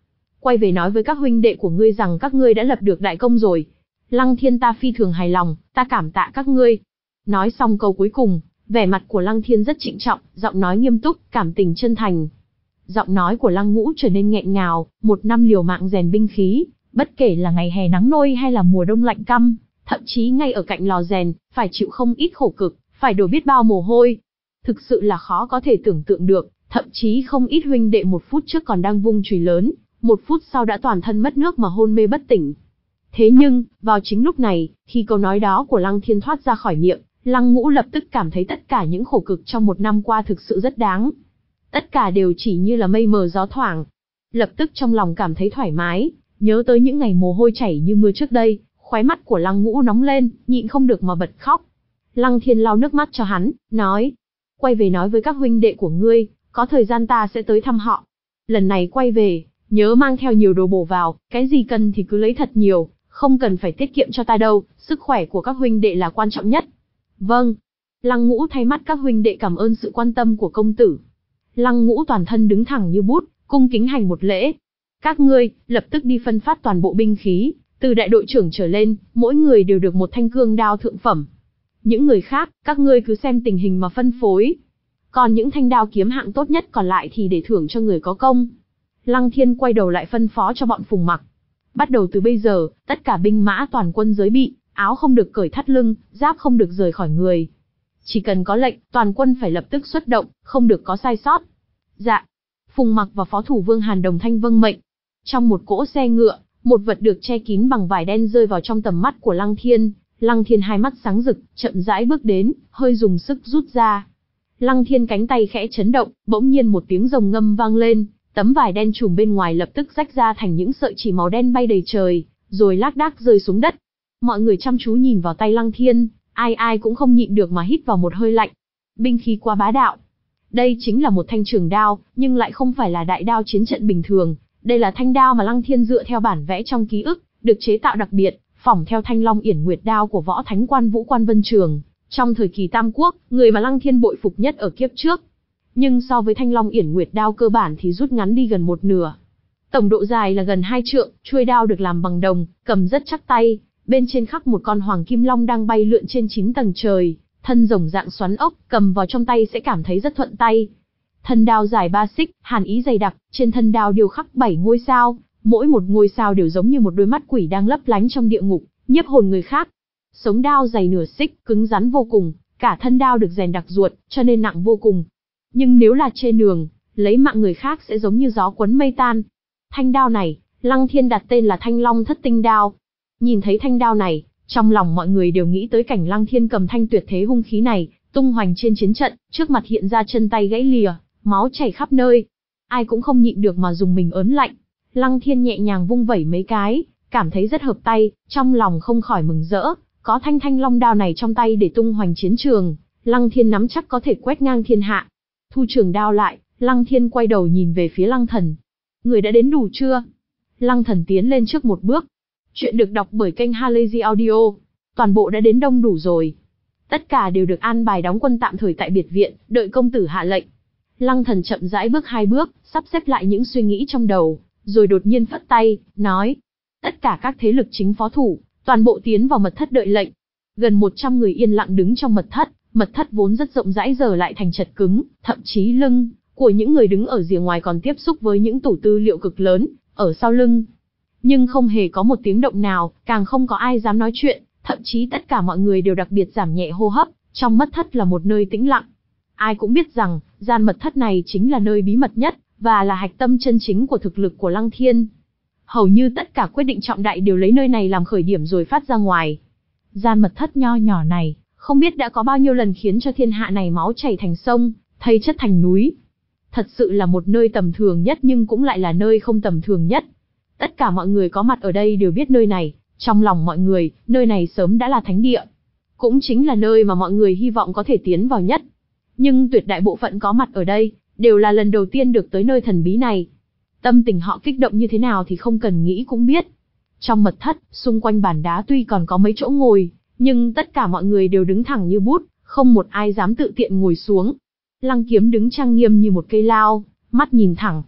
quay về nói với các huynh đệ của ngươi rằng các ngươi đã lập được đại công rồi. Lăng Thiên ta phi thường hài lòng, ta cảm tạ các ngươi. Nói xong câu cuối cùng, vẻ mặt của Lăng Thiên rất trịnh trọng, giọng nói nghiêm túc, cảm tình chân thành. Giọng nói của Lăng Ngũ trở nên nghẹn ngào, một năm liều mạng rèn binh khí, bất kể là ngày hè nắng nôi hay là mùa đông lạnh căm, thậm chí ngay ở cạnh lò rèn, phải chịu không ít khổ cực, phải đổ biết bao mồ hôi. Thực sự là khó có thể tưởng tượng được, thậm chí không ít huynh đệ một phút trước còn đang vung chùy lớn, một phút sau đã toàn thân mất nước mà hôn mê bất tỉnh. Thế nhưng, vào chính lúc này, khi câu nói đó của Lăng Thiên thoát ra khỏi miệng, Lăng Ngũ lập tức cảm thấy tất cả những khổ cực trong một năm qua thực sự rất đáng. Tất cả đều chỉ như là mây mờ gió thoảng. Lập tức trong lòng cảm thấy thoải mái, nhớ tới những ngày mồ hôi chảy như mưa trước đây, khóe mắt của Lăng Ngũ nóng lên, nhịn không được mà bật khóc. Lăng Thiên lau nước mắt cho hắn, nói, quay về nói với các huynh đệ của ngươi, có thời gian ta sẽ tới thăm họ. Lần này quay về, nhớ mang theo nhiều đồ bổ vào, cái gì cần thì cứ lấy thật nhiều, không cần phải tiết kiệm cho ta đâu, sức khỏe của các huynh đệ là quan trọng nhất. Vâng. Lăng Ngũ thay mắt các huynh đệ cảm ơn sự quan tâm của công tử. Lăng Ngũ toàn thân đứng thẳng như bút, cung kính hành một lễ. Các ngươi, lập tức đi phân phát toàn bộ binh khí, từ đại đội trưởng trở lên, mỗi người đều được một thanh cương đao thượng phẩm. Những người khác, các ngươi cứ xem tình hình mà phân phối. Còn những thanh đao kiếm hạng tốt nhất còn lại thì để thưởng cho người có công. Lăng Thiên quay đầu lại phân phó cho bọn Phùng Mặc. Bắt đầu từ bây giờ, tất cả binh mã toàn quân giới bị, áo không được cởi thắt lưng, giáp không được rời khỏi người. Chỉ cần có lệnh, toàn quân phải lập tức xuất động, không được có sai sót. Dạ. Phùng Mặc và Phó Thủ Vương Hàn đồng thanh vâng mệnh. Trong một cỗ xe ngựa, một vật được che kín bằng vải đen rơi vào trong tầm mắt của Lăng Thiên. Lăng Thiên hai mắt sáng rực, chậm rãi bước đến, hơi dùng sức rút ra. Lăng Thiên cánh tay khẽ chấn động, bỗng nhiên một tiếng rồng ngâm vang lên, tấm vải đen trùm bên ngoài lập tức rách ra thành những sợi chỉ màu đen bay đầy trời, rồi lác đác rơi xuống đất. Mọi người chăm chú nhìn vào tay Lăng Thiên, ai ai cũng không nhịn được mà hít vào một hơi lạnh. Binh khí quá bá đạo. Đây chính là một thanh trường đao, nhưng lại không phải là đại đao chiến trận bình thường. Đây là thanh đao mà Lăng Thiên dựa theo bản vẽ trong ký ức, được chế tạo đặc biệt, phỏng theo thanh long yển nguyệt đao của võ thánh quan Vũ Quan Vân Trường. Trong thời kỳ Tam Quốc, người mà Lăng Thiên bội phục nhất ở kiếp trước. Nhưng so với thanh long yển nguyệt đao cơ bản thì rút ngắn đi gần một nửa. Tổng độ dài là gần hai trượng, chuôi đao được làm bằng đồng, cầm rất chắc tay. Bên trên khắc một con hoàng kim long đang bay lượn trên chín tầng trời, thân rồng dạng xoắn ốc, cầm vào trong tay sẽ cảm thấy rất thuận tay. Thân đao dài ba xích, hàn ý dày đặc, trên thân đao điêu khắc bảy ngôi sao, mỗi một ngôi sao đều giống như một đôi mắt quỷ đang lấp lánh trong địa ngục, nhiếp hồn người khác. Sống đao dày nửa xích, cứng rắn vô cùng, cả thân đao được rèn đặc ruột, cho nên nặng vô cùng. Nhưng nếu là trên đường, lấy mạng người khác sẽ giống như gió cuốn mây tan. Thanh đao này, Lăng Thiên đặt tên là Thanh Long Thất Tinh Đao. Nhìn thấy thanh đao này, trong lòng mọi người đều nghĩ tới cảnh Lăng Thiên cầm thanh tuyệt thế hung khí này, tung hoành trên chiến trận, trước mặt hiện ra chân tay gãy lìa, máu chảy khắp nơi. Ai cũng không nhịn được mà dùng mình ớn lạnh. Lăng Thiên nhẹ nhàng vung vẩy mấy cái, cảm thấy rất hợp tay, trong lòng không khỏi mừng rỡ, có thanh thanh long đao này trong tay để tung hoành chiến trường, Lăng Thiên nắm chắc có thể quét ngang thiên hạ. Thu trường đao lại, Lăng Thiên quay đầu nhìn về phía Lăng Thần. Người đã đến đủ chưa? Lăng Thần tiến lên trước một bước. Chuyện được đọc bởi kênh Halazy Audio. Toàn bộ đã đến đông đủ rồi. Tất cả đều được an bài đóng quân tạm thời tại biệt viện, đợi công tử hạ lệnh. Lăng Thần chậm rãi bước hai bước, sắp xếp lại những suy nghĩ trong đầu, rồi đột nhiên phất tay, nói. Tất cả các thế lực chính phó thủ, toàn bộ tiến vào mật thất đợi lệnh. Gần một trăm người yên lặng đứng trong mật thất, mật thất vốn rất rộng rãi giờ lại thành chật cứng, thậm chí lưng của những người đứng ở rìa ngoài còn tiếp xúc với những tủ tư liệu cực lớn, ở sau lưng. Nhưng không hề có một tiếng động nào, càng không có ai dám nói chuyện, thậm chí tất cả mọi người đều đặc biệt giảm nhẹ hô hấp, trong mật thất là một nơi tĩnh lặng. Ai cũng biết rằng, gian mật thất này chính là nơi bí mật nhất, và là hạch tâm chân chính của thực lực của Lăng Thiên. Hầu như tất cả quyết định trọng đại đều lấy nơi này làm khởi điểm rồi phát ra ngoài. Gian mật thất nho nhỏ này, không biết đã có bao nhiêu lần khiến cho thiên hạ này máu chảy thành sông, thây chất thành núi. Thật sự là một nơi tầm thường nhất nhưng cũng lại là nơi không tầm thường nhất. Tất cả mọi người có mặt ở đây đều biết nơi này, trong lòng mọi người, nơi này sớm đã là thánh địa. Cũng chính là nơi mà mọi người hy vọng có thể tiến vào nhất. Nhưng tuyệt đại bộ phận có mặt ở đây, đều là lần đầu tiên được tới nơi thần bí này. Tâm tình họ kích động như thế nào thì không cần nghĩ cũng biết. Trong mật thất, xung quanh bàn đá tuy còn có mấy chỗ ngồi, nhưng tất cả mọi người đều đứng thẳng như bút, không một ai dám tự tiện ngồi xuống. Lăng Kiếm đứng trang nghiêm như một cây lao, mắt nhìn thẳng.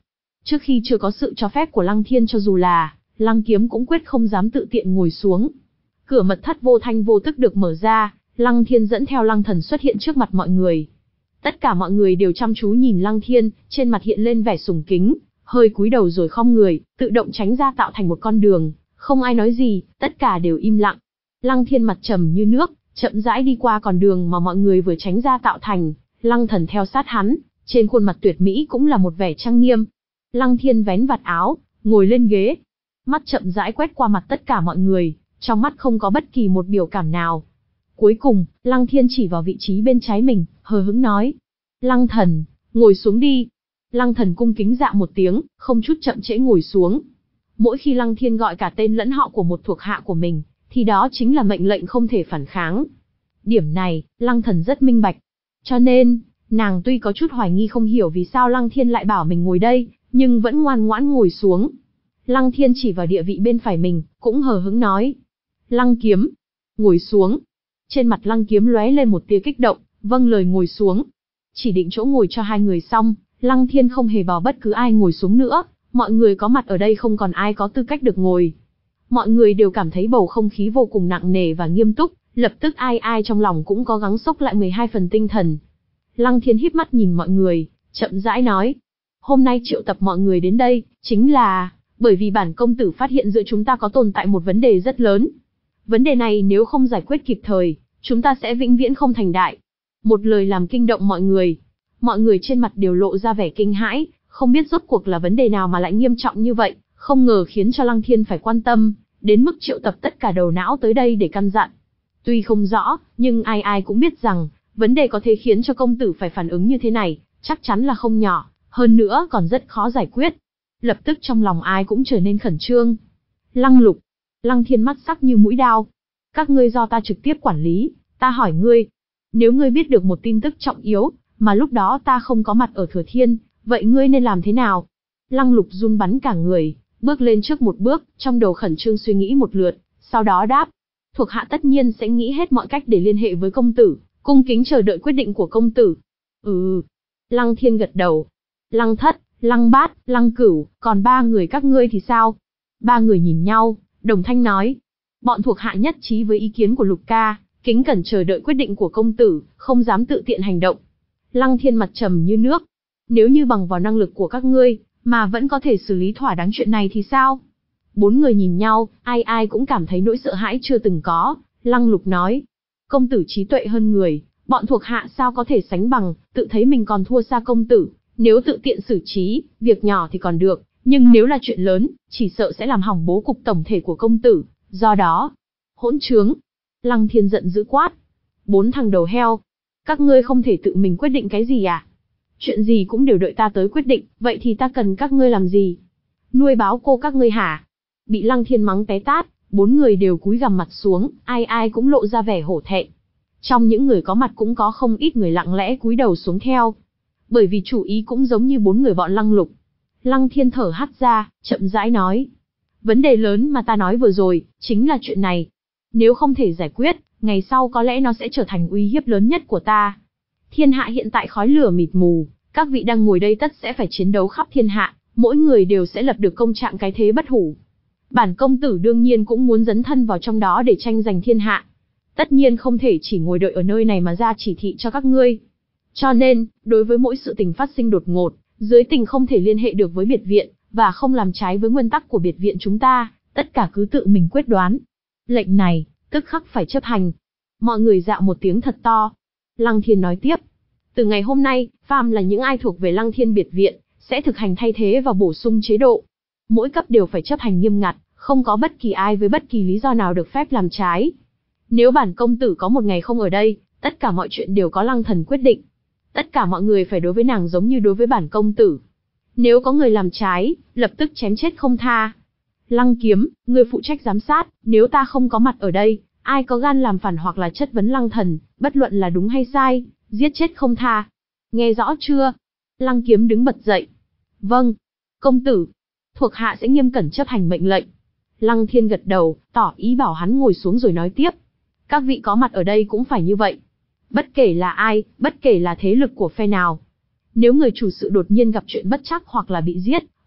Trước khi chưa có sự cho phép của Lăng Thiên, cho dù là Lăng Kiếm cũng quyết không dám tự tiện ngồi xuống. Cửa mật thất vô thanh vô tức được mở ra, Lăng Thiên dẫn theo Lăng Thần xuất hiện trước mặt mọi người. Tất cả mọi người đều chăm chú nhìn Lăng Thiên, trên mặt hiện lên vẻ sùng kính, hơi cúi đầu rồi khom người, tự động tránh ra tạo thành một con đường, không ai nói gì, tất cả đều im lặng. Lăng Thiên mặt trầm như nước, chậm rãi đi qua con đường mà mọi người vừa tránh ra tạo thành, Lăng Thần theo sát hắn, trên khuôn mặt tuyệt mỹ cũng là một vẻ trang nghiêm. Lăng Thiên vén vạt áo, ngồi lên ghế, mắt chậm rãi quét qua mặt tất cả mọi người, trong mắt không có bất kỳ một biểu cảm nào. Cuối cùng, Lăng Thiên chỉ vào vị trí bên trái mình, hờ hững nói: Lăng Thần, ngồi xuống đi. Lăng Thần cung kính dạ một tiếng, không chút chậm trễ ngồi xuống. Mỗi khi Lăng Thiên gọi cả tên lẫn họ của một thuộc hạ của mình, thì đó chính là mệnh lệnh không thể phản kháng. Điểm này, Lăng Thần rất minh bạch. Cho nên, nàng tuy có chút hoài nghi không hiểu vì sao Lăng Thiên lại bảo mình ngồi đây, nhưng vẫn ngoan ngoãn ngồi xuống. Lăng Thiên chỉ vào địa vị bên phải mình, cũng hờ hững nói: Lăng Kiếm, ngồi xuống. Trên mặt Lăng Kiếm lóe lên một tia kích động, vâng lời ngồi xuống. Chỉ định chỗ ngồi cho hai người xong, Lăng Thiên không hề bảo bất cứ ai ngồi xuống nữa, mọi người có mặt ở đây không còn ai có tư cách được ngồi. Mọi người đều cảm thấy bầu không khí vô cùng nặng nề và nghiêm túc, lập tức ai ai trong lòng cũng có gắng xốc lại mười hai phần tinh thần. Lăng Thiên híp mắt nhìn mọi người, chậm rãi nói: Hôm nay triệu tập mọi người đến đây, chính là bởi vì bản công tử phát hiện giữa chúng ta có tồn tại một vấn đề rất lớn. Vấn đề này nếu không giải quyết kịp thời, chúng ta sẽ vĩnh viễn không thành đại. Một lời làm kinh động mọi người. Mọi người trên mặt đều lộ ra vẻ kinh hãi, không biết rốt cuộc là vấn đề nào mà lại nghiêm trọng như vậy, không ngờ khiến cho Lăng Thiên phải quan tâm, đến mức triệu tập tất cả đầu não tới đây để căn dặn. Tuy không rõ, nhưng ai ai cũng biết rằng, vấn đề có thể khiến cho công tử phải phản ứng như thế này, chắc chắn là không nhỏ, hơn nữa còn rất khó giải quyết. Lập tức trong lòng ai cũng trở nên khẩn trương. Lăng Lục, Lăng Thiên mắt sắc như mũi đao. Các ngươi do ta trực tiếp quản lý, ta hỏi ngươi, nếu ngươi biết được một tin tức trọng yếu, mà lúc đó ta không có mặt ở Thừa Thiên, vậy ngươi nên làm thế nào? Lăng Lục run bắn cả người, bước lên trước một bước, trong đầu khẩn trương suy nghĩ một lượt, sau đó đáp: Thuộc hạ tất nhiên sẽ nghĩ hết mọi cách để liên hệ với công tử, cung kính chờ đợi quyết định của công tử. Ừ. Lăng Thiên gật đầu. Lăng Thất, Lăng Bát, Lăng Cửu, còn ba người các ngươi thì sao? Ba người nhìn nhau, đồng thanh nói: Bọn thuộc hạ nhất trí với ý kiến của Lục ca, kính cẩn chờ đợi quyết định của công tử, không dám tự tiện hành động. Lăng Thiên mặt trầm như nước. Nếu như bằng vào năng lực của các ngươi, mà vẫn có thể xử lý thỏa đáng chuyện này thì sao? Bốn người nhìn nhau, ai ai cũng cảm thấy nỗi sợ hãi chưa từng có. Lăng Lục nói: Công tử trí tuệ hơn người, bọn thuộc hạ sao có thể sánh bằng, tự thấy mình còn thua xa công tử. Nếu tự tiện xử trí, việc nhỏ thì còn được, nhưng nếu là chuyện lớn, chỉ sợ sẽ làm hỏng bố cục tổng thể của công tử. Do đó, hỗn trướng. Lăng Thiên giận dữ quát: Bốn thằng đầu heo, các ngươi không thể tự mình quyết định cái gì à? Chuyện gì cũng đều đợi ta tới quyết định, vậy thì ta cần các ngươi làm gì? Nuôi báo cô các ngươi hả? Bị Lăng Thiên mắng té tát, bốn người đều cúi gằm mặt xuống, ai ai cũng lộ ra vẻ hổ thẹn. Trong những người có mặt cũng có không ít người lặng lẽ cúi đầu xuống theo. Bởi vì chủ ý cũng giống như bốn người bọn Lăng Lục. Lăng Thiên thở hắt ra, chậm rãi nói: Vấn đề lớn mà ta nói vừa rồi, chính là chuyện này. Nếu không thể giải quyết, ngày sau có lẽ nó sẽ trở thành uy hiếp lớn nhất của ta. Thiên hạ hiện tại khói lửa mịt mù, các vị đang ngồi đây tất sẽ phải chiến đấu khắp thiên hạ, mỗi người đều sẽ lập được công trạng cái thế bất hủ. Bản công tử đương nhiên cũng muốn dấn thân vào trong đó để tranh giành thiên hạ. Tất nhiên không thể chỉ ngồi đợi ở nơi này mà ra chỉ thị cho các ngươi. Cho nên, đối với mỗi sự tình phát sinh đột ngột, dưới tình không thể liên hệ được với biệt viện, và không làm trái với nguyên tắc của biệt viện chúng ta, tất cả cứ tự mình quyết đoán. Lệnh này, tức khắc phải chấp hành. Mọi người dạo một tiếng thật to. Lăng Thiên nói tiếp: Từ ngày hôm nay, phàm là những ai thuộc về Lăng Thiên biệt viện, sẽ thực hành thay thế và bổ sung chế độ. Mỗi cấp đều phải chấp hành nghiêm ngặt, không có bất kỳ ai với bất kỳ lý do nào được phép làm trái. Nếu bản công tử có một ngày không ở đây, tất cả mọi chuyện đều có Lăng Thần quyết định. Tất cả mọi người phải đối với nàng giống như đối với bản công tử. Nếu có người làm trái, lập tức chém chết không tha. Lăng Kiếm, người phụ trách giám sát, nếu ta không có mặt ở đây, ai có gan làm phản hoặc là chất vấn Lăng Thần, bất luận là đúng hay sai, giết chết không tha. Nghe rõ chưa? Lăng Kiếm đứng bật dậy. Vâng, công tử. Thuộc hạ sẽ nghiêm cẩn chấp hành mệnh lệnh. Lăng Thiên gật đầu, tỏ ý bảo hắn ngồi xuống rồi nói tiếp. Các vị có mặt ở đây cũng phải như vậy. Bất kể là ai, bất kể là thế lực của phe nào. Nếu người chủ sự đột nhiên gặp chuyện bất trắc hoặc là bị giết,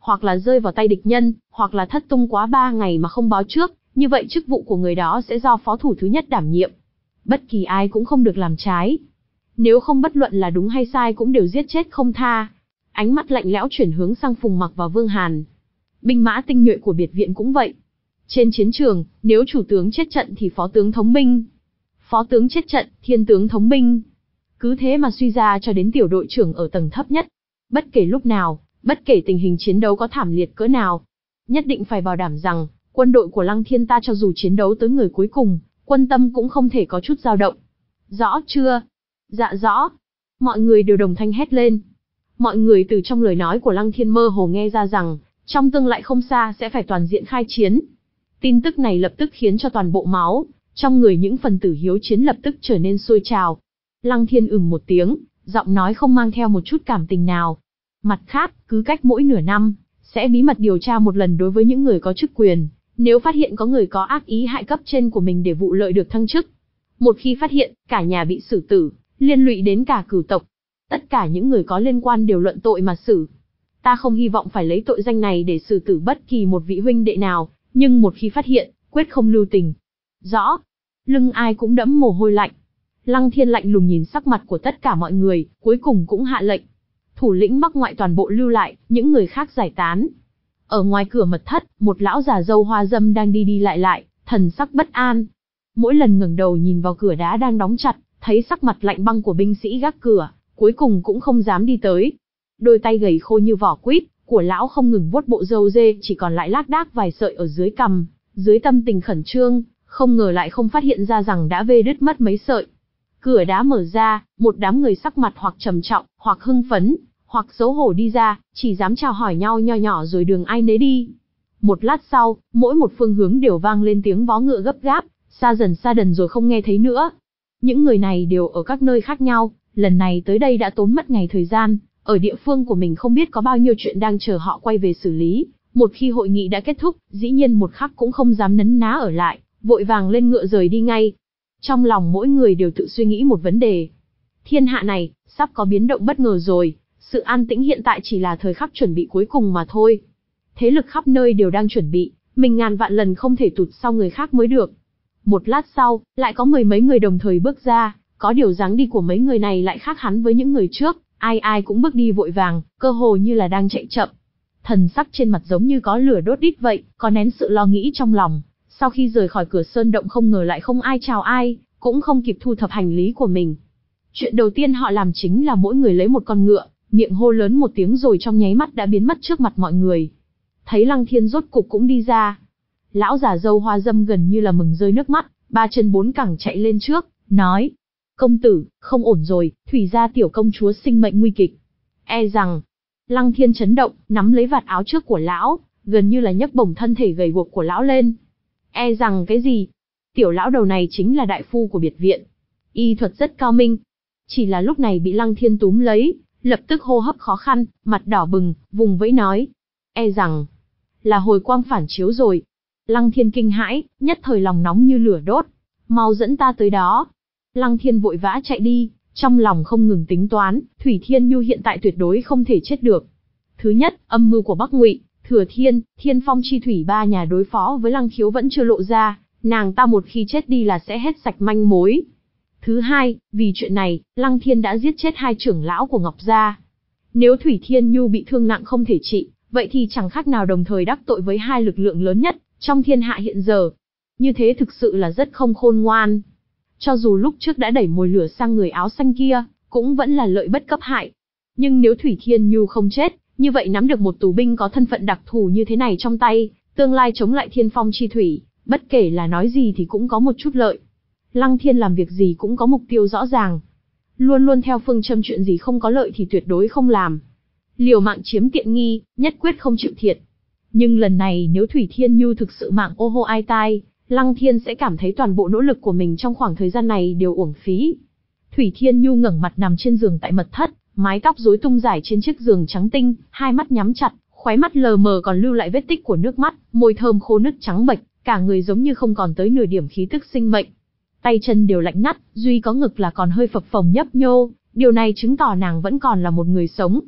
hoặc là rơi vào tay địch nhân, hoặc là thất tung quá ba ngày mà không báo trước, như vậy chức vụ của người đó sẽ do phó thủ thứ nhất đảm nhiệm. Bất kỳ ai cũng không được làm trái. Nếu không bất luận là đúng hay sai cũng đều giết chết không tha. Ánh mắt lạnh lẽo chuyển hướng sang Phùng Mặc và Vương Hàn. Binh mã tinh nhuệ của biệt viện cũng vậy. Trên chiến trường, nếu chủ tướng chết trận thì phó tướng thống binh. Phó tướng chết trận, thiên tướng thống binh. Cứ thế mà suy ra cho đến tiểu đội trưởng ở tầng thấp nhất. Bất kể lúc nào, bất kể tình hình chiến đấu có thảm liệt cỡ nào, nhất định phải bảo đảm rằng, quân đội của Lăng Thiên ta cho dù chiến đấu tới người cuối cùng, quân tâm cũng không thể có chút dao động. Rõ chưa? Dạ rõ. Mọi người đều đồng thanh hét lên. Mọi người từ trong lời nói của Lăng Thiên mơ hồ nghe ra rằng, trong tương lai không xa sẽ phải toàn diện khai chiến. Tin tức này lập tức khiến cho toàn bộ máu trong người những phần tử hiếu chiến lập tức trở nên sôi trào. Lăng Thiên ừm một tiếng, giọng nói không mang theo một chút cảm tình nào. Mặt khác, cứ cách mỗi nửa năm, sẽ bí mật điều tra một lần đối với những người có chức quyền, nếu phát hiện có người có ác ý hại cấp trên của mình để vụ lợi được thăng chức. Một khi phát hiện, cả nhà bị xử tử, liên lụy đến cả cửu tộc. Tất cả những người có liên quan đều luận tội mà xử. Ta không hy vọng phải lấy tội danh này để xử tử bất kỳ một vị huynh đệ nào, nhưng một khi phát hiện, quyết không lưu tình. Rõ. Lưng ai cũng đẫm mồ hôi lạnh. Lăng Thiên lạnh lùng nhìn sắc mặt của tất cả mọi người, cuối cùng cũng hạ lệnh. Thủ lĩnh Bắc Ngoại toàn bộ lưu lại, những người khác giải tán. Ở ngoài cửa mật thất, một lão già râu hoa râm đang đi đi lại lại, thần sắc bất an. Mỗi lần ngẩng đầu nhìn vào cửa đá đang đóng chặt, thấy sắc mặt lạnh băng của binh sĩ gác cửa, cuối cùng cũng không dám đi tới. Đôi tay gầy khô như vỏ quýt của lão không ngừng vuốt bộ râu dê, chỉ còn lại lác đác vài sợi ở dưới cằm. Dưới tâm tình khẩn trương, không ngờ lại không phát hiện ra rằng đã vê đứt mất mấy sợi. Cửa đá mở ra, một đám người sắc mặt hoặc trầm trọng, hoặc hưng phấn, hoặc xấu hổ đi ra, chỉ dám chào hỏi nhau nho nhỏ rồi đường ai nấy đi. Một lát sau, mỗi một phương hướng đều vang lên tiếng vó ngựa gấp gáp, xa dần xa dần rồi không nghe thấy nữa. Những người này đều ở các nơi khác nhau, lần này tới đây đã tốn mất ngày thời gian, ở địa phương của mình không biết có bao nhiêu chuyện đang chờ họ quay về xử lý. Một khi hội nghị đã kết thúc, dĩ nhiên một khắc cũng không dám nấn ná ở lại, vội vàng lên ngựa rời đi ngay. Trong lòng mỗi người đều tự suy nghĩ một vấn đề. Thiên hạ này, sắp có biến động bất ngờ rồi, sự an tĩnh hiện tại chỉ là thời khắc chuẩn bị cuối cùng mà thôi. Thế lực khắp nơi đều đang chuẩn bị, mình ngàn vạn lần không thể tụt sau người khác mới được. Một lát sau, lại có mười mấy người đồng thời bước ra, có điều dáng đi của mấy người này lại khác hẳn với những người trước, ai ai cũng bước đi vội vàng, cơ hồ như là đang chạy chậm. Thần sắc trên mặt giống như có lửa đốt đít vậy, có nén sự lo nghĩ trong lòng. Sau khi rời khỏi cửa sơn động không ngờ lại không ai chào ai, cũng không kịp thu thập hành lý của mình. Chuyện đầu tiên họ làm chính là mỗi người lấy một con ngựa, miệng hô lớn một tiếng rồi trong nháy mắt đã biến mất trước mặt mọi người. Thấy Lăng Thiên rốt cục cũng đi ra. Lão già râu hoa râm gần như là mừng rơi nước mắt, ba chân bốn cẳng chạy lên trước, nói. Công tử, không ổn rồi, thủy gia tiểu công chúa sinh mệnh nguy kịch. E rằng, Lăng Thiên chấn động, nắm lấy vạt áo trước của lão, gần như là nhấc bổng thân thể gầy guộc của lão lên. E rằng cái gì? Tiểu lão đầu này chính là đại phu của biệt viện. Y thuật rất cao minh. Chỉ là lúc này bị Lăng Thiên túm lấy, lập tức hô hấp khó khăn, mặt đỏ bừng, vùng vẫy nói. E rằng, là hồi quang phản chiếu rồi. Lăng Thiên kinh hãi, nhất thời lòng nóng như lửa đốt. Mau dẫn ta tới đó. Lăng Thiên vội vã chạy đi, trong lòng không ngừng tính toán, Thủy Thiên Nhu hiện tại tuyệt đối không thể chết được. Thứ nhất, âm mưu của Bắc Ngụy, Thừa Thiên, Thiên Phong Chi Thủy ba nhà đối phó với Lăng Khiếu vẫn chưa lộ ra, nàng ta một khi chết đi là sẽ hết sạch manh mối. Thứ hai, vì chuyện này, Lăng Thiên đã giết chết hai trưởng lão của Ngọc Gia. Nếu Thủy Thiên Nhu bị thương nặng không thể trị, vậy thì chẳng khác nào đồng thời đắc tội với hai lực lượng lớn nhất trong thiên hạ hiện giờ. Như thế thực sự là rất không khôn ngoan. Cho dù lúc trước đã đẩy mồi lửa sang người áo xanh kia, cũng vẫn là lợi bất cấp hại. Nhưng nếu Thủy Thiên Nhu không chết, như vậy nắm được một tù binh có thân phận đặc thù như thế này trong tay, tương lai chống lại Thiên Phong Chi Thủy, bất kể là nói gì thì cũng có một chút lợi. Lăng Thiên làm việc gì cũng có mục tiêu rõ ràng. Luôn luôn theo phương châm chuyện gì không có lợi thì tuyệt đối không làm. Liều mạng chiếm tiện nghi, nhất quyết không chịu thiệt. Nhưng lần này nếu Thủy Thiên Nhu thực sự mạng ô hô ai tai, Lăng Thiên sẽ cảm thấy toàn bộ nỗ lực của mình trong khoảng thời gian này đều uổng phí. Thủy Thiên Nhu ngẩng mặt nằm trên giường tại mật thất, mái tóc rối tung rải trên chiếc giường trắng tinh, hai mắt nhắm chặt, khóe mắt lờ mờ còn lưu lại vết tích của nước mắt, môi thơm khô nứt trắng bệch, cả người giống như không còn tới nửa điểm khí tức sinh mệnh. Tay chân đều lạnh ngắt, duy có ngực là còn hơi phập phồng nhấp nhô, điều này chứng tỏ nàng vẫn còn là một người sống.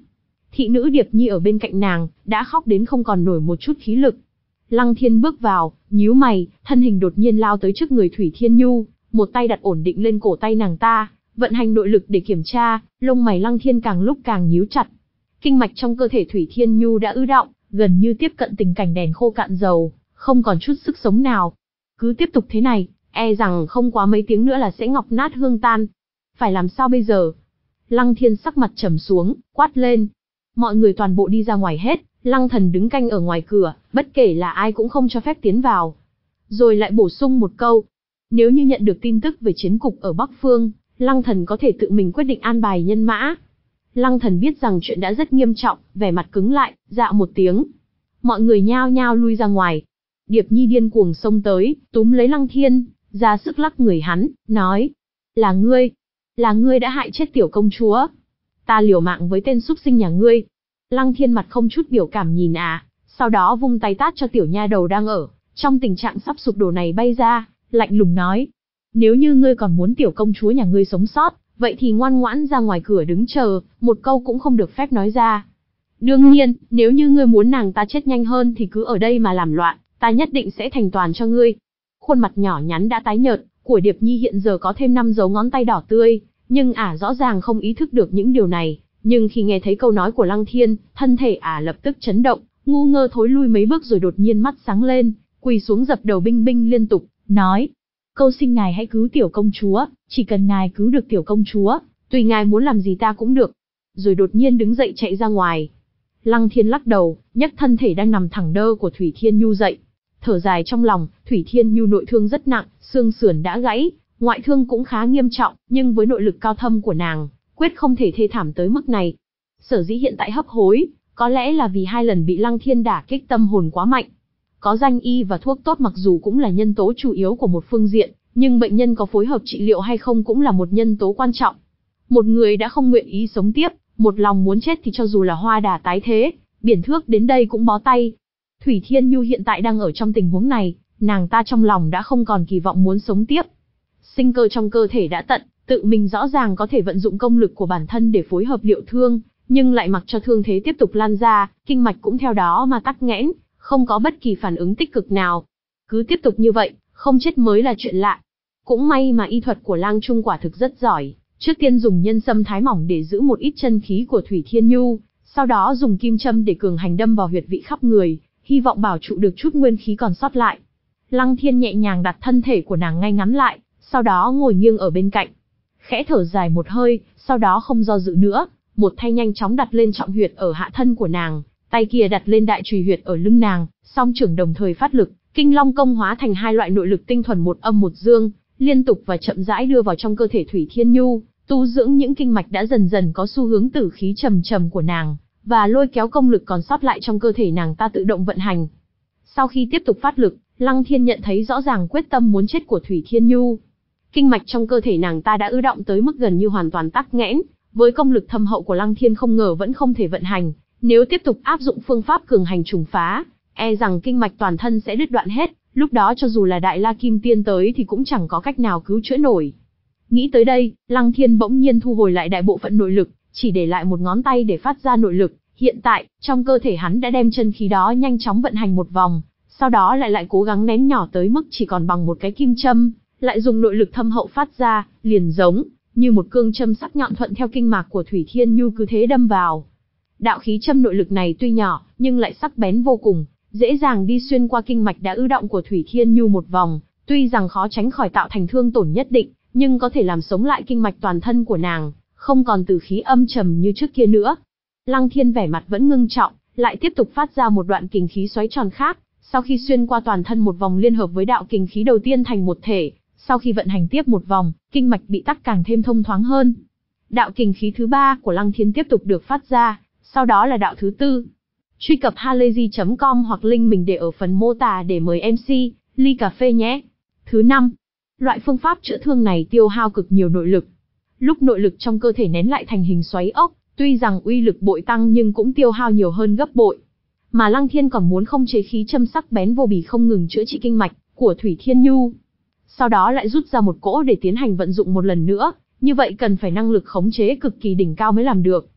thị nữ Điệp Nhi ở bên cạnh nàng, đã khóc đến không còn nổi một chút khí lực. Lăng Thiên bước vào, nhíu mày, thân hình đột nhiên lao tới trước người Thủy Thiên Nhu, một tay đặt ổn định lên cổ tay nàng ta, vận hành nội lực để kiểm tra, lông mày Lăng Thiên càng lúc càng nhíu chặt. Kinh mạch trong cơ thể Thủy Thiên Nhu đã ứ đọng, gần như tiếp cận tình cảnh đèn khô cạn dầu, không còn chút sức sống nào. Cứ tiếp tục thế này, e rằng không quá mấy tiếng nữa là sẽ ngọc nát hương tan. Phải làm sao bây giờ? Lăng Thiên sắc mặt trầm xuống, quát lên. Mọi người toàn bộ đi ra ngoài hết, Lăng Thần đứng canh ở ngoài cửa, bất kể là ai cũng không cho phép tiến vào. Rồi lại bổ sung một câu. Nếu như nhận được tin tức về chiến cục ở Bắc Phương, Lăng Thần có thể tự mình quyết định an bài nhân mã. Lăng Thần biết rằng chuyện đã rất nghiêm trọng, vẻ mặt cứng lại, dạ một tiếng. Mọi người nhao nhao lui ra ngoài. Điệp Nhi điên cuồng xông tới, túm lấy Lăng Thiên, ra sức lắc người hắn, nói. Là ngươi, là ngươi đã hại chết tiểu công chúa. Ta liều mạng với tên súc sinh nhà ngươi. Lăng Thiên mặt không chút biểu cảm nhìn à, sau đó vung tay tát cho tiểu nha đầu đang ở, trong tình trạng sắp sụp đổ này bay ra, lạnh lùng nói. Nếu như ngươi còn muốn tiểu công chúa nhà ngươi sống sót, vậy thì ngoan ngoãn ra ngoài cửa đứng chờ, một câu cũng không được phép nói ra. Đương nhiên, nếu như ngươi muốn nàng ta chết nhanh hơn thì cứ ở đây mà làm loạn, ta nhất định sẽ thành toàn cho ngươi. Khuôn mặt nhỏ nhắn đã tái nhợt, của Điệp Nhi hiện giờ có thêm năm dấu ngón tay đỏ tươi, nhưng ả rõ ràng không ý thức được những điều này, nhưng khi nghe thấy câu nói của Lăng Thiên, thân thể ả lập tức chấn động, ngu ngơ thối lui mấy bước rồi đột nhiên mắt sáng lên, quỳ xuống dập đầu binh binh liên tục, nói: "Cầu xin ngài hãy cứu tiểu công chúa, chỉ cần ngài cứu được tiểu công chúa, tùy ngài muốn làm gì ta cũng được." Rồi đột nhiên đứng dậy chạy ra ngoài. Lăng Thiên lắc đầu, nhấc thân thể đang nằm thẳng đơ của Thủy Thiên Nhu dậy. Thở dài trong lòng, Thủy Thiên Nhu nội thương rất nặng, xương sườn đã gãy, ngoại thương cũng khá nghiêm trọng, nhưng với nội lực cao thâm của nàng, quyết không thể thê thảm tới mức này. Sở dĩ hiện tại hấp hối, có lẽ là vì hai lần bị Lăng Thiên đả kích tâm hồn quá mạnh. Có danh y và thuốc tốt mặc dù cũng là nhân tố chủ yếu của một phương diện, nhưng bệnh nhân có phối hợp trị liệu hay không cũng là một nhân tố quan trọng. Một người đã không nguyện ý sống tiếp, một lòng muốn chết thì cho dù là hoa đà tái thế, biển thước đến đây cũng bó tay. Thủy Thiên Nhu hiện tại đang ở trong tình huống này, nàng ta trong lòng đã không còn kỳ vọng muốn sống tiếp. Sinh cơ trong cơ thể đã tận, tự mình rõ ràng có thể vận dụng công lực của bản thân để phối hợp liệu thương, nhưng lại mặc cho thương thế tiếp tục lan ra, kinh mạch cũng theo đó mà tắc nghẽn, không có bất kỳ phản ứng tích cực nào. Cứ tiếp tục như vậy, không chết mới là chuyện lạ. Cũng may mà y thuật của Lang Trung quả thực rất giỏi, trước tiên dùng nhân sâm thái mỏng để giữ một ít chân khí của Thủy Thiên Nhu, sau đó dùng kim châm để cường hành đâm vào huyệt vị khắp người, hy vọng bảo trụ được chút nguyên khí còn sót lại. Lăng Thiên nhẹ nhàng đặt thân thể của nàng ngay ngắn lại, sau đó ngồi nghiêng ở bên cạnh. Khẽ thở dài một hơi, sau đó không do dự nữa, một tay nhanh chóng đặt lên trọng huyệt ở hạ thân của nàng, tay kia đặt lên đại trùy huyệt ở lưng nàng, song trưởng đồng thời phát lực, Kinh Long công hóa thành hai loại nội lực tinh thuần một âm một dương, liên tục và chậm rãi đưa vào trong cơ thể Thủy Thiên Nhu, tu dưỡng những kinh mạch đã dần dần có xu hướng tử khí trầm trầm của nàng, và lôi kéo công lực còn sót lại trong cơ thể nàng ta tự động vận hành. Sau khi tiếp tục phát lực, Lăng Thiên nhận thấy rõ ràng quyết tâm muốn chết của Thủy Thiên Nhu. Kinh mạch trong cơ thể nàng ta đã ứ đọng tới mức gần như hoàn toàn tắc nghẽn, với công lực thâm hậu của Lăng Thiên không ngờ vẫn không thể vận hành, nếu tiếp tục áp dụng phương pháp cường hành trùng phá, e rằng kinh mạch toàn thân sẽ đứt đoạn hết, lúc đó cho dù là Đại La Kim Tiên tới thì cũng chẳng có cách nào cứu chữa nổi. Nghĩ tới đây, Lăng Thiên bỗng nhiên thu hồi lại đại bộ phận nội lực, chỉ để lại một ngón tay để phát ra nội lực. Hiện tại, trong cơ thể hắn đã đem chân khí đó nhanh chóng vận hành một vòng, sau đó lại lại cố gắng nén nhỏ tới mức chỉ còn bằng một cái kim châm, lại dùng nội lực thâm hậu phát ra, liền giống như một cương châm sắc nhọn thuận theo kinh mạch của Thủy Thiên Nhu cứ thế đâm vào. Đạo khí châm nội lực này tuy nhỏ, nhưng lại sắc bén vô cùng, dễ dàng đi xuyên qua kinh mạch đã ứ đọng của Thủy Thiên Nhu một vòng, tuy rằng khó tránh khỏi tạo thành thương tổn nhất định, nhưng có thể làm sống lại kinh mạch toàn thân của nàng, không còn tử khí âm trầm như trước kia nữa. Lăng Thiên vẻ mặt vẫn ngưng trọng, lại tiếp tục phát ra một đoạn kình khí xoáy tròn khác, sau khi xuyên qua toàn thân một vòng liên hợp với đạo kình khí đầu tiên thành một thể, sau khi vận hành tiếp một vòng, kinh mạch bị tắc càng thêm thông thoáng hơn. Đạo kình khí thứ ba của Lăng Thiên tiếp tục được phát ra, sau đó là đạo thứ tư. Truy cập halayzi chấm com hoặc link mình để ở phần mô tả để mời em xê, ly cà phê nhé. Thứ năm, loại phương pháp chữa thương này tiêu hao cực nhiều nội lực. Lúc nội lực trong cơ thể nén lại thành hình xoáy ốc, tuy rằng uy lực bội tăng nhưng cũng tiêu hao nhiều hơn gấp bội. Mà Lăng Thiên còn muốn không chế khí châm sắc bén vô bì không ngừng chữa trị kinh mạch của Thủy Thiên Nhu. Sau đó lại rút ra một cỗ để tiến hành vận dụng một lần nữa, như vậy cần phải năng lực khống chế cực kỳ đỉnh cao mới làm được.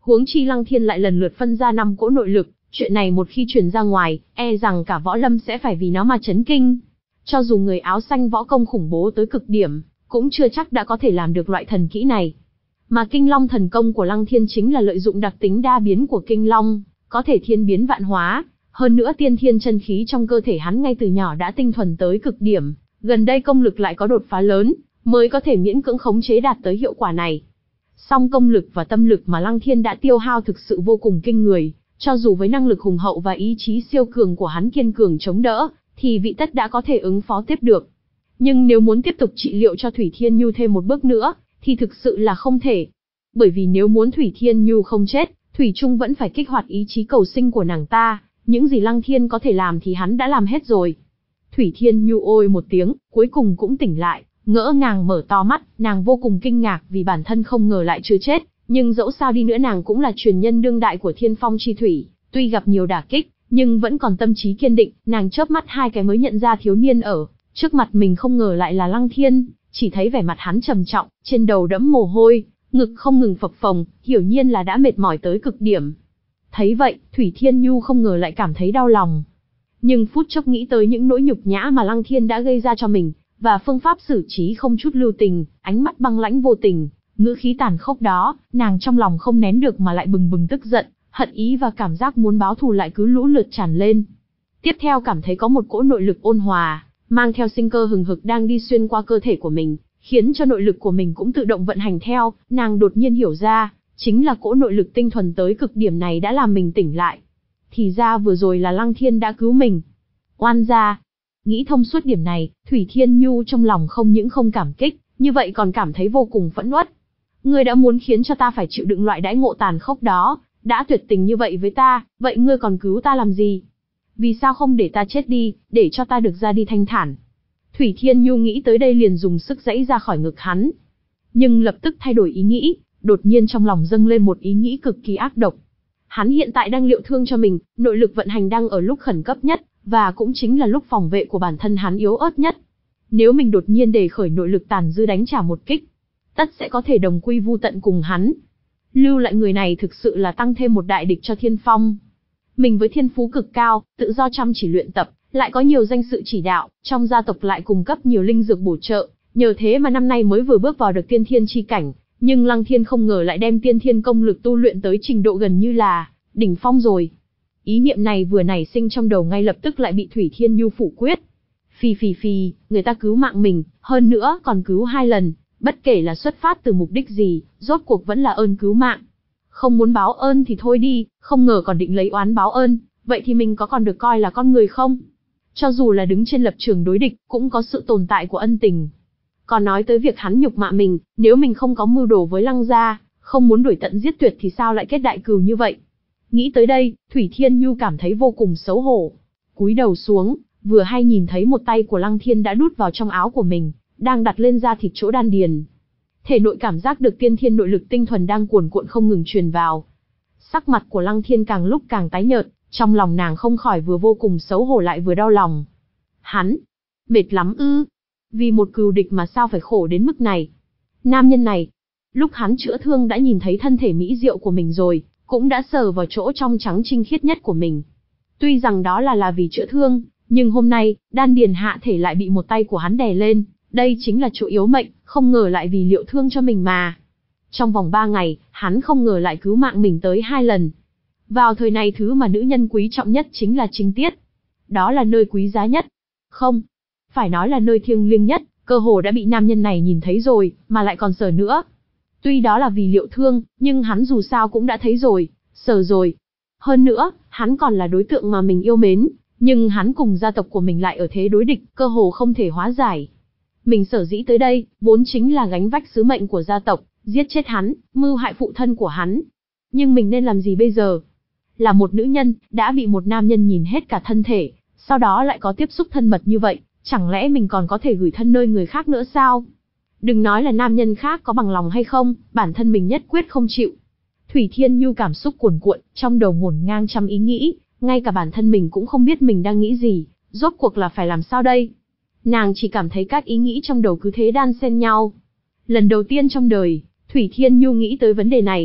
Huống chi Lăng Thiên lại lần lượt phân ra năm cỗ nội lực, chuyện này một khi truyền ra ngoài, e rằng cả võ lâm sẽ phải vì nó mà chấn kinh. Cho dù người áo xanh võ công khủng bố tới cực điểm, cũng chưa chắc đã có thể làm được loại thần kỹ này. Mà Kinh Long thần công của Lăng Thiên chính là lợi dụng đặc tính đa biến của Kinh Long, có thể thiên biến vạn hóa. Hơn nữa tiên thiên chân khí trong cơ thể hắn ngay từ nhỏ đã tinh thuần tới cực điểm, gần đây công lực lại có đột phá lớn, mới có thể miễn cưỡng khống chế đạt tới hiệu quả này. Song công lực và tâm lực mà Lăng Thiên đã tiêu hao thực sự vô cùng kinh người, cho dù với năng lực hùng hậu và ý chí siêu cường của hắn kiên cường chống đỡ, thì vị tất đã có thể ứng phó tiếp được. Nhưng nếu muốn tiếp tục trị liệu cho Thủy Thiên Nhu thêm một bước nữa, thì thực sự là không thể. Bởi vì nếu muốn Thủy Thiên Nhu không chết, Thủy Trung vẫn phải kích hoạt ý chí cầu sinh của nàng ta, những gì Lăng Thiên có thể làm thì hắn đã làm hết rồi. Thủy Thiên Nhu ôi một tiếng, cuối cùng cũng tỉnh lại, ngỡ ngàng mở to mắt, nàng vô cùng kinh ngạc vì bản thân không ngờ lại chưa chết, nhưng dẫu sao đi nữa nàng cũng là truyền nhân đương đại của Thiên Phong chi thủy, tuy gặp nhiều đả kích, nhưng vẫn còn tâm trí kiên định, nàng chớp mắt hai cái mới nhận ra thiếu niên ở trước mặt mình không ngờ lại là Lăng Thiên, chỉ thấy vẻ mặt hắn trầm trọng, trên đầu đẫm mồ hôi, ngực không ngừng phập phồng, hiển nhiên là đã mệt mỏi tới cực điểm. Thấy vậy, Thủy Thiên Nhu không ngờ lại cảm thấy đau lòng. Nhưng phút chốc nghĩ tới những nỗi nhục nhã mà Lăng Thiên đã gây ra cho mình, và phương pháp xử trí không chút lưu tình, ánh mắt băng lãnh vô tình, ngữ khí tàn khốc đó, nàng trong lòng không nén được mà lại bừng bừng tức giận, hận ý và cảm giác muốn báo thù lại cứ lũ lượt tràn lên. Tiếp theo cảm thấy có một cỗ nội lực ôn hòa, mang theo sinh cơ hừng hực đang đi xuyên qua cơ thể của mình, khiến cho nội lực của mình cũng tự động vận hành theo, nàng đột nhiên hiểu ra, chính là cỗ nội lực tinh thuần tới cực điểm này đã làm mình tỉnh lại. Thì ra vừa rồi là Lăng Thiên đã cứu mình. Oan gia. Nghĩ thông suốt điểm này, Thủy Thiên Nhu trong lòng không những không cảm kích, như vậy còn cảm thấy vô cùng phẫn uất. Ngươi đã muốn khiến cho ta phải chịu đựng loại đãi ngộ tàn khốc đó, đã tuyệt tình như vậy với ta, vậy ngươi còn cứu ta làm gì? Vì sao không để ta chết đi, để cho ta được ra đi thanh thản? Thủy Thiên Nhu nghĩ tới đây liền dùng sức giãy ra khỏi ngực hắn. Nhưng lập tức thay đổi ý nghĩ, đột nhiên trong lòng dâng lên một ý nghĩ cực kỳ ác độc. Hắn hiện tại đang liệu thương cho mình, nội lực vận hành đang ở lúc khẩn cấp nhất, và cũng chính là lúc phòng vệ của bản thân hắn yếu ớt nhất. Nếu mình đột nhiên đề khởi nội lực tàn dư đánh trả một kích, tất sẽ có thể đồng quy vu tận cùng hắn. Lưu lại người này thực sự là tăng thêm một đại địch cho Thiên Phong. Mình với thiên phú cực cao, tự do chăm chỉ luyện tập, lại có nhiều danh sự chỉ đạo, trong gia tộc lại cung cấp nhiều linh dược bổ trợ, nhờ thế mà năm nay mới vừa bước vào được tiên thiên chi cảnh, nhưng Lăng Thiên không ngờ lại đem tiên thiên công lực tu luyện tới trình độ gần như là đỉnh phong rồi. Ý niệm này vừa nảy sinh trong đầu ngay lập tức lại bị Thủy Thiên Nhu phủ quyết. Phì phì phì, người ta cứu mạng mình, hơn nữa còn cứu hai lần, bất kể là xuất phát từ mục đích gì, rốt cuộc vẫn là ơn cứu mạng. Không muốn báo ơn thì thôi đi, không ngờ còn định lấy oán báo ơn, vậy thì mình có còn được coi là con người không? Cho dù là đứng trên lập trường đối địch, cũng có sự tồn tại của ân tình. Còn nói tới việc hắn nhục mạ mình, nếu mình không có mưu đồ với Lăng gia, không muốn đuổi tận giết tuyệt thì sao lại kết đại cừu như vậy? Nghĩ tới đây, Thủy Thiên Nhu cảm thấy vô cùng xấu hổ. Cúi đầu xuống, vừa hay nhìn thấy một tay của Lăng Thiên đã đút vào trong áo của mình, đang đặt lên da thịt chỗ đan điền. Thể nội cảm giác được tiên thiên nội lực tinh thuần đang cuồn cuộn không ngừng truyền vào. Sắc mặt của Lăng Thiên càng lúc càng tái nhợt, trong lòng nàng không khỏi vừa vô cùng xấu hổ lại vừa đau lòng. Hắn, mệt lắm ư? Vì một cừu địch mà sao phải khổ đến mức này? Nam nhân này, lúc hắn chữa thương đã nhìn thấy thân thể mỹ diệu của mình rồi, cũng đã sờ vào chỗ trong trắng trinh khiết nhất của mình. Tuy rằng đó là là vì chữa thương, nhưng hôm nay, đan điền hạ thể lại bị một tay của hắn đè lên, đây chính là chỗ yếu mệnh, không ngờ lại vì liệu thương cho mình mà. Trong vòng ba ngày, hắn không ngờ lại cứu mạng mình tới hai lần. Vào thời này thứ mà nữ nhân quý trọng nhất chính là trinh tiết. Đó là nơi quý giá nhất. Không, phải nói là nơi thiêng liêng nhất, cơ hồ đã bị nam nhân này nhìn thấy rồi, mà lại còn sờ nữa. Tuy đó là vì liệu thương, nhưng hắn dù sao cũng đã thấy rồi, sờ rồi. Hơn nữa, hắn còn là đối tượng mà mình yêu mến, nhưng hắn cùng gia tộc của mình lại ở thế đối địch, cơ hồ không thể hóa giải. Mình sở dĩ tới đây, vốn chính là gánh vác sứ mệnh của gia tộc, giết chết hắn, mưu hại phụ thân của hắn. Nhưng mình nên làm gì bây giờ? Là một nữ nhân, đã bị một nam nhân nhìn hết cả thân thể, sau đó lại có tiếp xúc thân mật như vậy, chẳng lẽ mình còn có thể gửi thân nơi người khác nữa sao? Đừng nói là nam nhân khác có bằng lòng hay không, bản thân mình nhất quyết không chịu. Thủy Thiên Nhu cảm xúc cuồn cuộn, trong đầu ngổn ngang trăm ý nghĩ, ngay cả bản thân mình cũng không biết mình đang nghĩ gì, rốt cuộc là phải làm sao đây? Nàng chỉ cảm thấy các ý nghĩ trong đầu cứ thế đan xen nhau. Lần đầu tiên trong đời, Thủy Thiên Nhu nghĩ tới vấn đề này.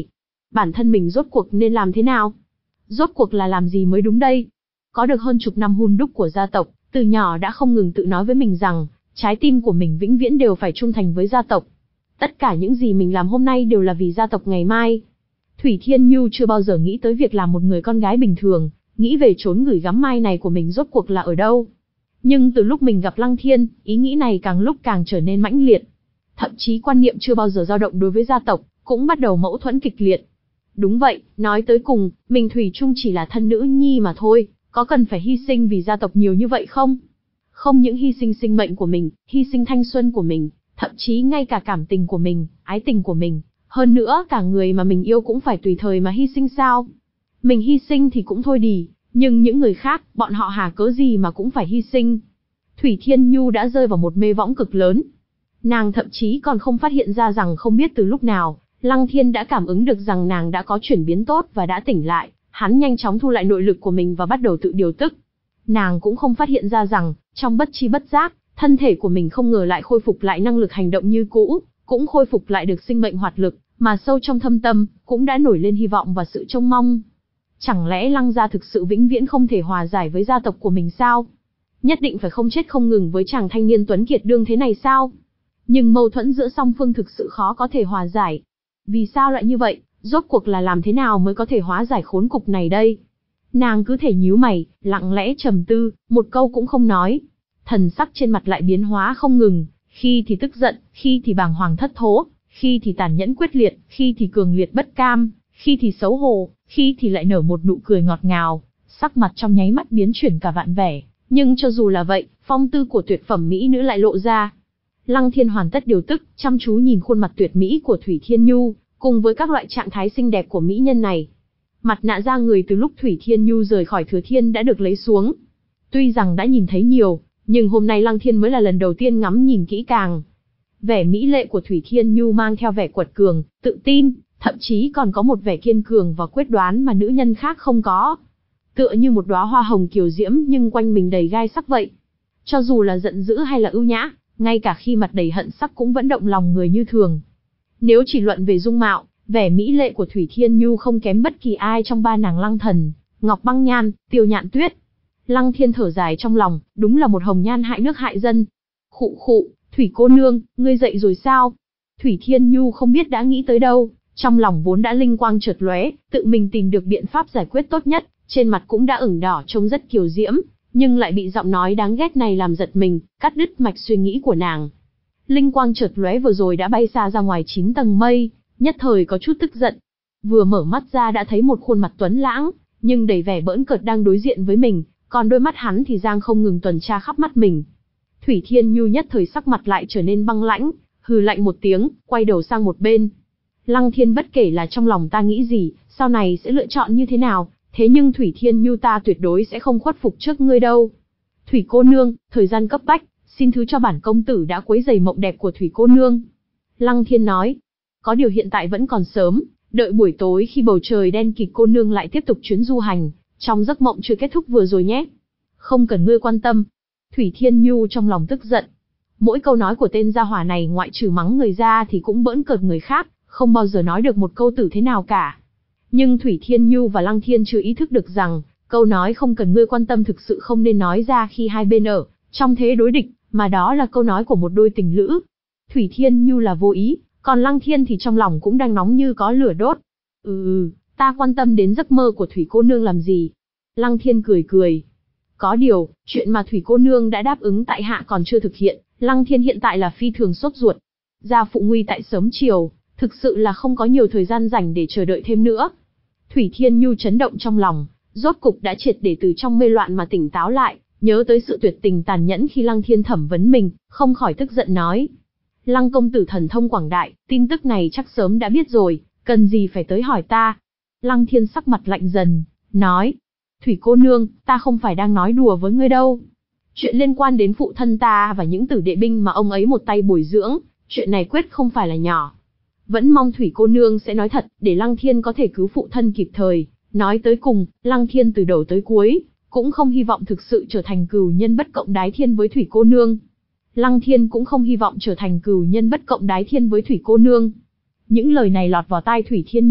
bản thân mình rốt cuộc nên làm thế nào? Rốt cuộc là làm gì mới đúng đây? Có được hơn chục năm hun đúc của gia tộc, từ nhỏ đã không ngừng tự nói với mình rằng, trái tim của mình vĩnh viễn đều phải trung thành với gia tộc. Tất cả những gì mình làm hôm nay đều là vì gia tộc ngày mai. Thủy Thiên Nhu chưa bao giờ nghĩ tới việc làm một người con gái bình thường, nghĩ về chốn gửi gắm mai này của mình rốt cuộc là ở đâu. Nhưng từ lúc mình gặp Lăng Thiên, ý nghĩ này càng lúc càng trở nên mãnh liệt. Thậm chí quan niệm chưa bao giờ dao động đối với gia tộc, cũng bắt đầu mâu thuẫn kịch liệt. Đúng vậy, nói tới cùng, mình thủy chung chỉ là thân nữ nhi mà thôi, có cần phải hy sinh vì gia tộc nhiều như vậy không? Không những hy sinh sinh mệnh của mình, hy sinh thanh xuân của mình, thậm chí ngay cả cảm tình của mình, ái tình của mình, hơn nữa cả người mà mình yêu cũng phải tùy thời mà hy sinh sao? Mình hy sinh thì cũng thôi đi, nhưng những người khác, bọn họ hà cớ gì mà cũng phải hy sinh? Thủy Thiên Nhu đã rơi vào một mê võng cực lớn. Nàng thậm chí còn không phát hiện ra rằng không biết từ lúc nào, Lăng Thiên đã cảm ứng được rằng nàng đã có chuyển biến tốt và đã tỉnh lại, hắn nhanh chóng thu lại nội lực của mình và bắt đầu tự điều tức. Nàng cũng không phát hiện ra rằng, trong bất chi bất giác, thân thể của mình không ngờ lại khôi phục lại năng lực hành động như cũ, cũng khôi phục lại được sinh mệnh hoạt lực, mà sâu trong thâm tâm, cũng đã nổi lên hy vọng và sự trông mong. Chẳng lẽ Lăng gia thực sự vĩnh viễn không thể hòa giải với gia tộc của mình sao? Nhất định phải không chết không ngừng với chàng thanh niên tuấn kiệt đương thế này sao? Nhưng mâu thuẫn giữa song phương thực sự khó có thể hòa giải. Vì sao lại như vậy? Rốt cuộc là làm thế nào mới có thể hóa giải khốn cục này đây? Nàng cứ thể nhíu mày, lặng lẽ trầm tư, một câu cũng không nói. Thần sắc trên mặt lại biến hóa không ngừng, khi thì tức giận, khi thì bàng hoàng thất thố, khi thì tàn nhẫn quyết liệt, khi thì cường liệt bất cam, khi thì xấu hổ, khi thì lại nở một nụ cười ngọt ngào, sắc mặt trong nháy mắt biến chuyển cả vạn vẻ. Nhưng cho dù là vậy, phong tư của tuyệt phẩm mỹ nữ lại lộ ra. Lăng Thiên hoàn tất điều tức, chăm chú nhìn khuôn mặt tuyệt mỹ của Thủy Thiên Nhu, cùng với các loại trạng thái xinh đẹp của mỹ nhân này. Mặt nạ da người từ lúc Thủy Thiên Nhu rời khỏi Thừa Thiên đã được lấy xuống. Tuy rằng đã nhìn thấy nhiều, nhưng hôm nay Lăng Thiên mới là lần đầu tiên ngắm nhìn kỹ càng. Vẻ mỹ lệ của Thủy Thiên Nhu mang theo vẻ quật cường, tự tin, thậm chí còn có một vẻ kiên cường và quyết đoán mà nữ nhân khác không có. Tựa như một đóa hoa hồng kiều diễm nhưng quanh mình đầy gai sắc vậy. Cho dù là giận dữ hay là ưu nhã, ngay cả khi mặt đầy hận sắc cũng vẫn động lòng người như thường. Nếu chỉ luận về dung mạo, vẻ mỹ lệ của Thủy Thiên Nhu không kém bất kỳ ai trong ba nàng Lăng Thần, Ngọc Băng Nhan, Tiêu Nhạn Tuyết. Lăng Thiên thở dài trong lòng, đúng là một hồng nhan hại nước hại dân. Khụ khụ, Thủy cô nương, ngươi dậy rồi sao? Thủy Thiên Nhu không biết đã nghĩ tới đâu, trong lòng vốn đã linh quang chợt lóe, tự mình tìm được biện pháp giải quyết tốt nhất, trên mặt cũng đã ửng đỏ trông rất kiều diễm, nhưng lại bị giọng nói đáng ghét này làm giật mình, cắt đứt mạch suy nghĩ của nàng. Linh quang chợt lóe vừa rồi đã bay xa ra ngoài chín tầng mây, nhất thời có chút tức giận. Vừa mở mắt ra đã thấy một khuôn mặt tuấn lãng, nhưng đầy vẻ bỡn cợt đang đối diện với mình, còn đôi mắt hắn thì giang không ngừng tuần tra khắp mắt mình. Thủy Thiên Nhu nhất thời sắc mặt lại trở nên băng lãnh, hừ lạnh một tiếng, quay đầu sang một bên. Lăng Thiên bất kể là trong lòng ta nghĩ gì, sau này sẽ lựa chọn như thế nào, thế nhưng Thủy Thiên Nhu ta tuyệt đối sẽ không khuất phục trước ngươi đâu. Thủy cô nương, thời gian cấp bách, xin thứ cho bản công tử đã quấy rầy mộng đẹp của Thủy cô nương. Lăng Thiên nói, có điều hiện tại vẫn còn sớm, đợi buổi tối khi bầu trời đen kịt cô nương lại tiếp tục chuyến du hành, trong giấc mộng chưa kết thúc vừa rồi nhé. Không cần ngươi quan tâm. Thủy Thiên Nhu trong lòng tức giận. Mỗi câu nói của tên gia hỏa này ngoại trừ mắng người ra thì cũng bỡn cợt người khác, không bao giờ nói được một câu tử thế nào cả. Nhưng Thủy Thiên Nhu và Lăng Thiên chưa ý thức được rằng, câu nói không cần ngươi quan tâm thực sự không nên nói ra khi hai bên ở trong thế đối địch, mà đó là câu nói của một đôi tình lữ. Thủy Thiên Nhu là vô ý, còn Lăng Thiên thì trong lòng cũng đang nóng như có lửa đốt. Ừ, ừ, ta quan tâm đến giấc mơ của Thủy cô nương làm gì? Lăng Thiên cười cười. Có điều, chuyện mà Thủy cô nương đã đáp ứng tại hạ còn chưa thực hiện, Lăng Thiên hiện tại là phi thường sốt ruột. Gia phụ nguy tại sớm chiều, thực sự là không có nhiều thời gian rảnh để chờ đợi thêm nữa. Thủy Thiên Nhu chấn động trong lòng, rốt cục đã triệt để từ trong mê loạn mà tỉnh táo lại, nhớ tới sự tuyệt tình tàn nhẫn khi Lăng Thiên thẩm vấn mình, không khỏi tức giận nói. Lăng công tử thần thông quảng đại, tin tức này chắc sớm đã biết rồi, cần gì phải tới hỏi ta. Lăng Thiên sắc mặt lạnh dần, nói. Thủy cô nương, ta không phải đang nói đùa với ngươi đâu. Chuyện liên quan đến phụ thân ta và những tử đệ binh mà ông ấy một tay bồi dưỡng, chuyện này quyết không phải là nhỏ. Vẫn mong Thủy cô nương sẽ nói thật, để Lăng Thiên có thể cứu phụ thân kịp thời. Nói tới cùng, Lăng Thiên từ đầu tới cuối, cũng không hy vọng thực sự trở thành cừu nhân bất cộng đái thiên với Thủy cô nương. Lăng Thiên cũng không hy vọng trở thành cừu nhân bất cộng đái thiên với Thủy cô nương. Những lời này lọt vào tai Thủy Thiên Nhu,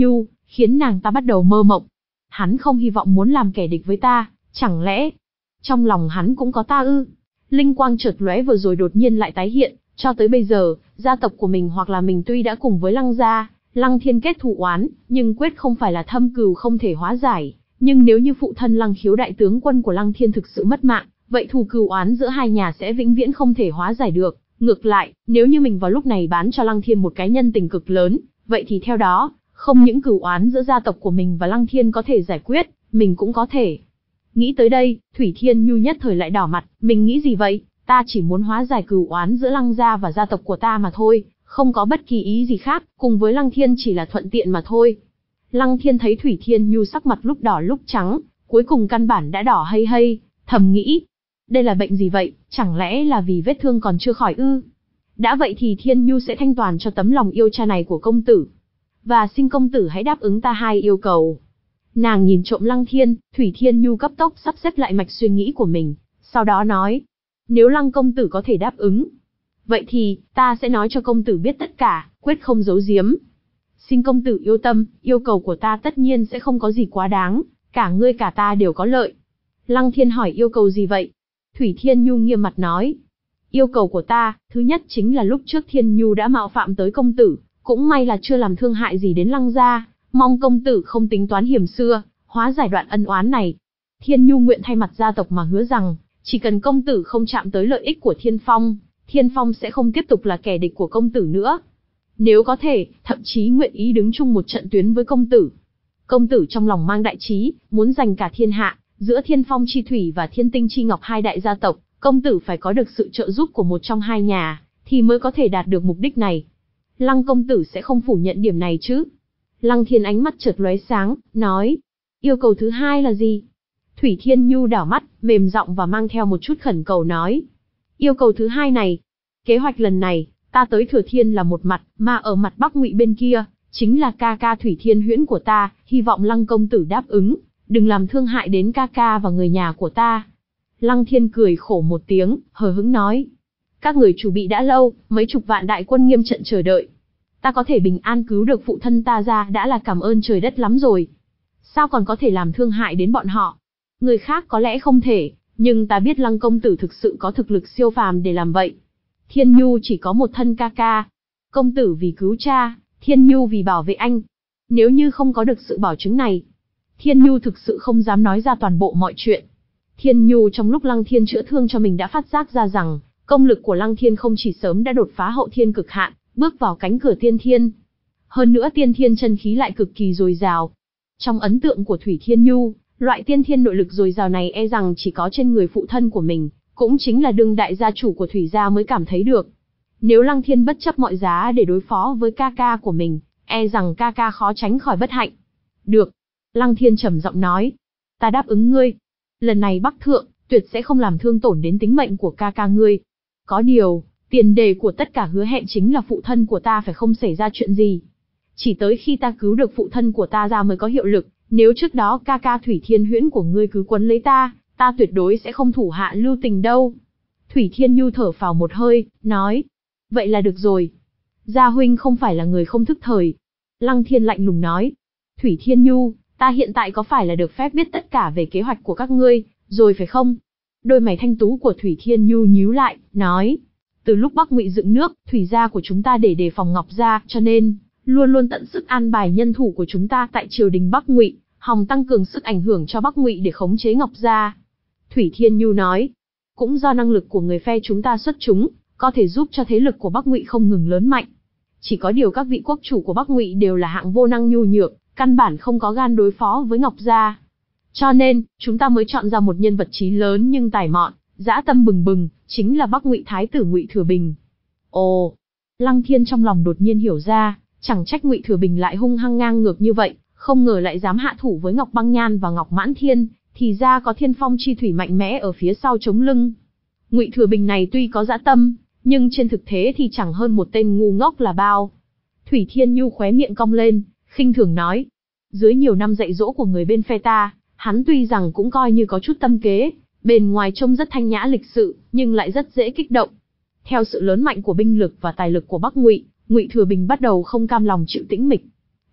khiến nàng ta bắt đầu mơ mộng. Hắn không hy vọng muốn làm kẻ địch với ta, chẳng lẽ trong lòng hắn cũng có ta ư? Linh quang chợt lóe vừa rồi đột nhiên lại tái hiện, cho tới bây giờ, gia tộc của mình hoặc là mình tuy đã cùng với Lăng gia, Lăng Thiên kết thù oán, nhưng quyết không phải là thâm cừu không thể hóa giải. Nhưng nếu như phụ thân Lăng Khiếu đại tướng quân của Lăng Thiên thực sự mất mạng, vậy thù cừu oán giữa hai nhà sẽ vĩnh viễn không thể hóa giải được. Ngược lại, nếu như mình vào lúc này bán cho Lăng Thiên một cái nhân tình cực lớn, vậy thì theo đó, không những cừu oán giữa gia tộc của mình và Lăng Thiên có thể giải quyết, mình cũng có thể. Nghĩ tới đây, Thủy Thiên Nhu nhất thời lại đỏ mặt, mình nghĩ gì vậy? Ta chỉ muốn hóa giải cừu oán giữa Lăng gia và gia tộc của ta mà thôi, không có bất kỳ ý gì khác, cùng với Lăng Thiên chỉ là thuận tiện mà thôi. Lăng Thiên thấy Thủy Thiên Nhu sắc mặt lúc đỏ lúc trắng, cuối cùng căn bản đã đỏ hây hây, thầm nghĩ, đây là bệnh gì vậy, chẳng lẽ là vì vết thương còn chưa khỏi ư? Đã vậy thì Thiên Nhu sẽ thanh toàn cho tấm lòng yêu cha này của công tử. Và xin công tử hãy đáp ứng ta hai yêu cầu. Nàng nhìn trộm Lăng Thiên, Thủy Thiên Nhu cấp tốc sắp xếp lại mạch suy nghĩ của mình, sau đó nói, nếu Lăng công tử có thể đáp ứng, vậy thì, ta sẽ nói cho công tử biết tất cả, quyết không giấu giếm. Xin công tử yêu tâm, yêu cầu của ta tất nhiên sẽ không có gì quá đáng, cả ngươi cả ta đều có lợi. Lăng Thiên hỏi yêu cầu gì vậy? Thủy Thiên Nhu nghiêm mặt nói, yêu cầu của ta, thứ nhất chính là lúc trước Thiên Nhu đã mạo phạm tới công tử, cũng may là chưa làm thương hại gì đến Lăng gia, mong công tử không tính toán hiểm xưa, hóa giải đoạn ân oán này. Thiên Nhu nguyện thay mặt gia tộc mà hứa rằng, chỉ cần công tử không chạm tới lợi ích của Thiên Phong, Thiên Phong sẽ không tiếp tục là kẻ địch của công tử nữa. Nếu có thể, thậm chí nguyện ý đứng chung một trận tuyến với công tử. Công tử trong lòng mang đại trí, muốn giành cả thiên hạ, giữa Thiên Phong chi thủy và Thiên Tinh chi ngọc hai đại gia tộc, công tử phải có được sự trợ giúp của một trong hai nhà, thì mới có thể đạt được mục đích này. Lăng công tử sẽ không phủ nhận điểm này chứ? Lăng Thiên ánh mắt chợt lóe sáng, nói, yêu cầu thứ hai là gì? Thủy Thiên Nhu đảo mắt, mềm giọng và mang theo một chút khẩn cầu nói, yêu cầu thứ hai này, kế hoạch lần này, ta tới Thừa Thiên là một mặt, mà ở mặt Bắc Ngụy bên kia, chính là ca ca Thủy Thiên Huyễn của ta, hy vọng Lăng công tử đáp ứng, đừng làm thương hại đến ca ca và người nhà của ta. Lăng Thiên cười khổ một tiếng, hờ hững nói, các người chuẩn bị đã lâu, mấy chục vạn đại quân nghiêm trận chờ đợi. Ta có thể bình an cứu được phụ thân ta ra đã là cảm ơn trời đất lắm rồi. Sao còn có thể làm thương hại đến bọn họ? Người khác có lẽ không thể, nhưng ta biết Lăng công tử thực sự có thực lực siêu phàm để làm vậy. Thiên Nhu chỉ có một thân ca ca. Công tử vì cứu cha, Thiên Nhu vì bảo vệ anh. Nếu như không có được sự bảo chứng này, Thiên Nhu thực sự không dám nói ra toàn bộ mọi chuyện. Thiên Nhu trong lúc Lăng Thiên chữa thương cho mình đã phát giác ra rằng, công lực của Lăng Thiên không chỉ sớm đã đột phá hậu thiên cực hạn, bước vào cánh cửa tiên thiên. Hơn nữa tiên thiên chân khí lại cực kỳ dồi dào. Trong ấn tượng của Thủy Thiên Nhu, loại tiên thiên nội lực dồi dào này e rằng chỉ có trên người phụ thân của mình, cũng chính là đương đại gia chủ của Thủy gia mới cảm thấy được. Nếu Lăng Thiên bất chấp mọi giá để đối phó với ca ca của mình, e rằng ca ca khó tránh khỏi bất hạnh. Được. Lăng Thiên trầm giọng nói. Ta đáp ứng ngươi. Lần này Bắc Thượng, tuyệt sẽ không làm thương tổn đến tính mệnh của ca ca ngươi. Có điều, tiền đề của tất cả hứa hẹn chính là phụ thân của ta phải không xảy ra chuyện gì. Chỉ tới khi ta cứu được phụ thân của ta ra mới có hiệu lực, nếu trước đó ca ca Thủy Thiên Huyễn của ngươi cứ quấn lấy ta, ta tuyệt đối sẽ không thủ hạ lưu tình đâu. Thủy Thiên Nhu thở phào một hơi, nói. Vậy là được rồi. Gia huynh không phải là người không thức thời. Lăng Thiên lạnh lùng nói. Thủy Thiên Nhu, ta hiện tại có phải là được phép biết tất cả về kế hoạch của các ngươi, rồi phải không? Đôi mày thanh tú của Thủy Thiên Nhu nhíu lại, nói. Từ lúc Bắc Ngụy dựng nước, Thủy gia của chúng ta để đề phòng Ngọc gia, cho nên, luôn luôn tận sức an bài nhân thủ của chúng ta tại triều đình Bắc Ngụy, hòng tăng cường sức ảnh hưởng cho Bắc Ngụy để khống chế Ngọc gia. Thủy Thiên Nhu nói. Cũng do năng lực của người phe chúng ta xuất chúng, có thể giúp cho thế lực của Bắc Ngụy không ngừng lớn mạnh. Chỉ có điều các vị quốc chủ của Bắc Ngụy đều là hạng vô năng nhu nhược, căn bản không có gan đối phó với Ngọc gia. Cho nên, chúng ta mới chọn ra một nhân vật trí lớn nhưng tài mọn, dã tâm bừng bừng, chính là Bắc Ngụy thái tử Ngụy Thừa Bình. Ồ, Lăng Thiên trong lòng đột nhiên hiểu ra, chẳng trách Ngụy Thừa Bình lại hung hăng ngang ngược như vậy, không ngờ lại dám hạ thủ với Ngọc Băng Nhan và Ngọc Mãn Thiên, thì ra có Thiên Phong chi thủy mạnh mẽ ở phía sau chống lưng. Ngụy Thừa Bình này tuy có dã tâm, nhưng trên thực tế thì chẳng hơn một tên ngu ngốc là bao. Thủy Thiên Nhu khóe miệng cong lên, khinh thường nói. Dưới nhiều năm dạy dỗ của người bên phe ta, hắn tuy rằng cũng coi như có chút tâm kế, bền ngoài trông rất thanh nhã lịch sự, nhưng lại rất dễ kích động. Theo sự lớn mạnh của binh lực và tài lực của Bắc Ngụy, Ngụy Thừa Bình bắt đầu không cam lòng chịu tĩnh mịch.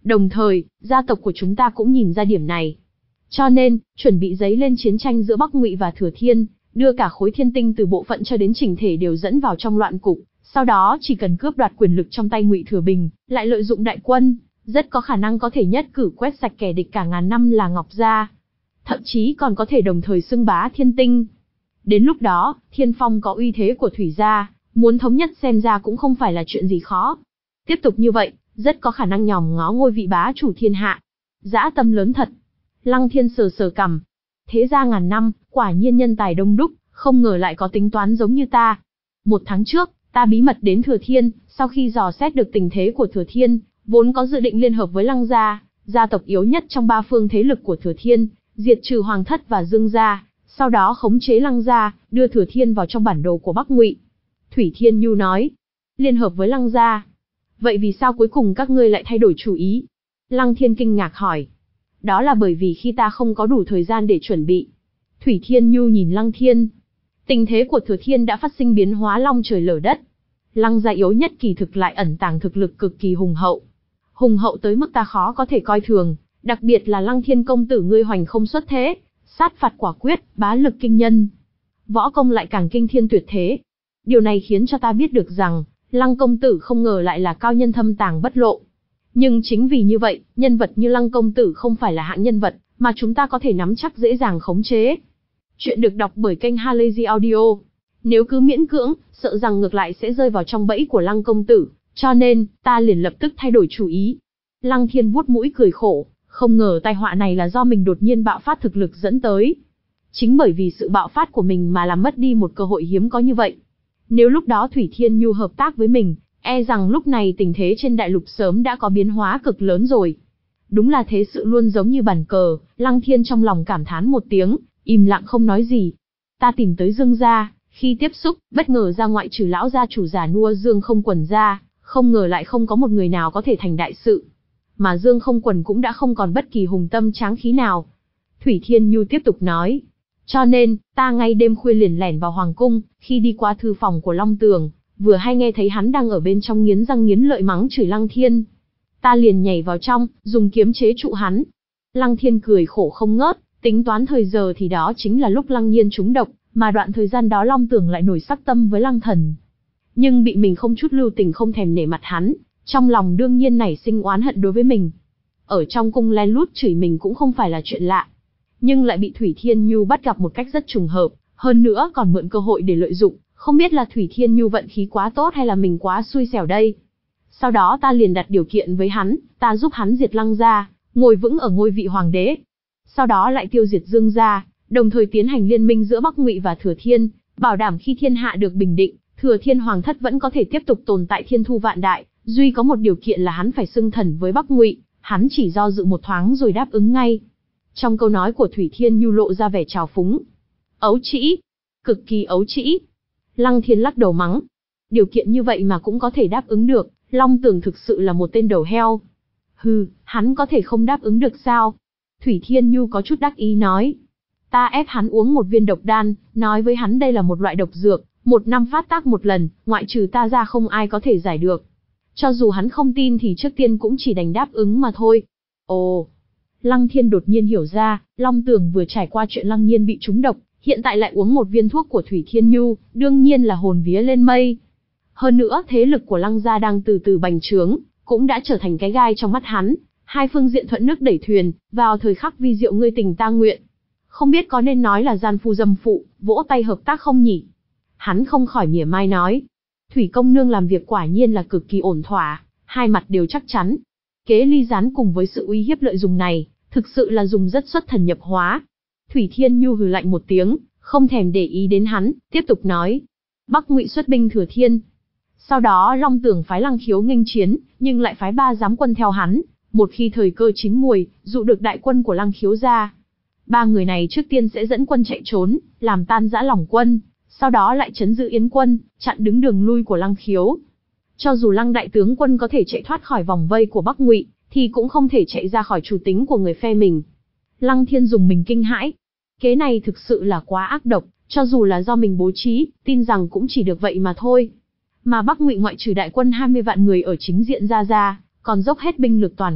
Đồng thời, gia tộc của chúng ta cũng nhìn ra điểm này. Cho nên, chuẩn bị dấy lên chiến tranh giữa Bắc Ngụy và Thừa Thiên, đưa cả khối thiên tinh từ bộ phận cho đến chỉnh thể đều dẫn vào trong loạn cục, sau đó chỉ cần cướp đoạt quyền lực trong tay Ngụy Thừa Bình, lại lợi dụng đại quân, rất có khả năng có thể nhất cử quét sạch kẻ địch cả ngàn năm là Ngọc gia. Thậm chí còn có thể đồng thời xưng bá thiên tinh. Đến lúc đó, Thiên Phong có uy thế của Thủy gia, muốn thống nhất xem ra cũng không phải là chuyện gì khó. Tiếp tục như vậy, rất có khả năng nhòm ngó ngôi vị bá chủ thiên hạ. Dã tâm lớn thật. Lăng Thiên sờ sờ cằm. Thế ra ngàn năm, quả nhiên nhân tài đông đúc, không ngờ lại có tính toán giống như ta. Một tháng trước, ta bí mật đến Thừa Thiên, sau khi dò xét được tình thế của Thừa Thiên, vốn có dự định liên hợp với Lăng gia, gia tộc yếu nhất trong ba phương thế lực của Thừa Thiên, diệt trừ Hoàng thất và Dương gia, sau đó khống chế Lăng gia, đưa Thừa Thiên vào trong bản đồ của Bắc Ngụy. Thủy Thiên Nhu nói, liên hợp với Lăng gia. Vậy vì sao cuối cùng các ngươi lại thay đổi chủ ý? Lăng Thiên kinh ngạc hỏi. Đó là bởi vì khi ta không có đủ thời gian để chuẩn bị. Thủy Thiên Nhu nhìn Lăng Thiên. Tình thế của Thừa Thiên đã phát sinh biến hóa long trời lở đất. Lăng gia yếu nhất kỳ thực lại ẩn tàng thực lực cực kỳ hùng hậu. Hùng hậu tới mức ta khó có thể coi thường, đặc biệt là Lăng Thiên công tử ngươi hoành không xuất thế, sát phạt quả quyết, bá lực kinh nhân. Võ công lại càng kinh thiên tuyệt thế. Điều này khiến cho ta biết được rằng, Lăng công tử không ngờ lại là cao nhân thâm tàng bất lộ. Nhưng chính vì như vậy, nhân vật như Lăng công tử không phải là hạng nhân vật mà chúng ta có thể nắm chắc dễ dàng khống chế. Chuyện được đọc bởi kênh Halazy Audio. Nếu cứ miễn cưỡng, sợ rằng ngược lại sẽ rơi vào trong bẫy của Lăng công tử, cho nên, ta liền lập tức thay đổi chủ ý. Lăng Thiên vuốt mũi cười khổ, không ngờ tai họa này là do mình đột nhiên bạo phát thực lực dẫn tới. Chính bởi vì sự bạo phát của mình mà làm mất đi một cơ hội hiếm có như vậy. Nếu lúc đó Thủy Thiên Nhu hợp tác với mình, e rằng lúc này tình thế trên đại lục sớm đã có biến hóa cực lớn rồi. Đúng là thế sự luôn giống như bàn cờ, Lăng Thiên trong lòng cảm thán một tiếng, im lặng không nói gì. Ta tìm tới Dương gia, khi tiếp xúc, bất ngờ ra ngoại trừ lão gia chủ già nua Dương Không Quần ra, không ngờ lại không có một người nào có thể thành đại sự. Mà Dương Không Quần cũng đã không còn bất kỳ hùng tâm tráng khí nào. Thủy Thiên Nhu tiếp tục nói. Cho nên, ta ngay đêm khuya liền lẻn vào Hoàng cung, khi đi qua thư phòng của Long Tường, vừa hay nghe thấy hắn đang ở bên trong nghiến răng nghiến lợi mắng chửi Lăng Thiên. Ta liền nhảy vào trong, dùng kiếm chế trụ hắn. Lăng Thiên cười khổ không ngớt, tính toán thời giờ thì đó chính là lúc Lăng Nhiên trúng độc, mà đoạn thời gian đó Long Tường lại nổi sắc tâm với Lăng Thần. Nhưng bị mình không chút lưu tình không thèm nể mặt hắn, trong lòng đương nhiên nảy sinh oán hận đối với mình. Ở trong cung lén lút chửi mình cũng không phải là chuyện lạ. Nhưng lại bị Thủy Thiên Nhu bắt gặp một cách rất trùng hợp, hơn nữa còn mượn cơ hội để lợi dụng, không biết là Thủy Thiên Nhu vận khí quá tốt hay là mình quá xui xẻo đây. Sau đó ta liền đặt điều kiện với hắn, ta giúp hắn diệt Lăng gia, ngồi vững ở ngôi vị hoàng đế. Sau đó lại tiêu diệt Dương gia, đồng thời tiến hành liên minh giữa Bắc Ngụy và Thừa Thiên, bảo đảm khi thiên hạ được bình định, Thừa Thiên hoàng thất vẫn có thể tiếp tục tồn tại thiên thu vạn đại, duy có một điều kiện là hắn phải xưng thần với Bắc Ngụy, hắn chỉ do dự một thoáng rồi đáp ứng ngay. Trong câu nói của Thủy Thiên Nhu lộ ra vẻ trào phúng. Ấu trĩ, cực kỳ ấu trĩ. Lăng Thiên lắc đầu mắng. Điều kiện như vậy mà cũng có thể đáp ứng được, Long Tường thực sự là một tên đầu heo. Hừ, hắn có thể không đáp ứng được sao? Thủy Thiên Nhu có chút đắc ý nói. Ta ép hắn uống một viên độc đan, nói với hắn đây là một loại độc dược, một năm phát tác một lần, ngoại trừ ta ra không ai có thể giải được. Cho dù hắn không tin thì trước tiên cũng chỉ đành đáp ứng mà thôi. Ồ, Lăng Thiên đột nhiên hiểu ra, Long Tường vừa trải qua chuyện Lăng Nhiên bị trúng độc, hiện tại lại uống một viên thuốc của Thủy Thiên Nhu, đương nhiên là hồn vía lên mây. Hơn nữa thế lực của Lăng gia đang từ từ bành trướng, cũng đã trở thành cái gai trong mắt hắn, hai phương diện thuận nước đẩy thuyền, vào thời khắc vi diệu ngươi tình ta nguyện. Không biết có nên nói là gian phu dâm phụ, vỗ tay hợp tác không nhỉ? Hắn không khỏi mỉa mai nói. Thủy công nương làm việc quả nhiên là cực kỳ ổn thỏa, hai mặt đều chắc chắn. Kế ly gián cùng với sự uy hiếp lợi dụng này, thực sự là dùng rất xuất thần nhập hóa. Thủy Thiên Nhu hừ lạnh một tiếng, không thèm để ý đến hắn, tiếp tục nói. Bắc Ngụy xuất binh Thừa Thiên. Sau đó Long Tường phái Lăng Khiếu nghênh chiến, nhưng lại phái ba giám quân theo hắn, một khi thời cơ chín muồi, dụ được đại quân của Lăng Khiếu ra. Ba người này trước tiên sẽ dẫn quân chạy trốn, làm tan rã lòng quân, sau đó lại trấn giữ Yến quân, chặn đứng đường lui của Lăng Khiếu. Cho dù Lăng đại tướng quân có thể chạy thoát khỏi vòng vây của Bắc Ngụy, thì cũng không thể chạy ra khỏi chủ tính của người phe mình. Lăng Thiên dùng mình kinh hãi. Kế này thực sự là quá ác độc, cho dù là do mình bố trí, tin rằng cũng chỉ được vậy mà thôi. Mà Bắc Ngụy ngoại trừ đại quân hai mươi vạn người ở chính diện ra ra, còn dốc hết binh lực toàn quốc,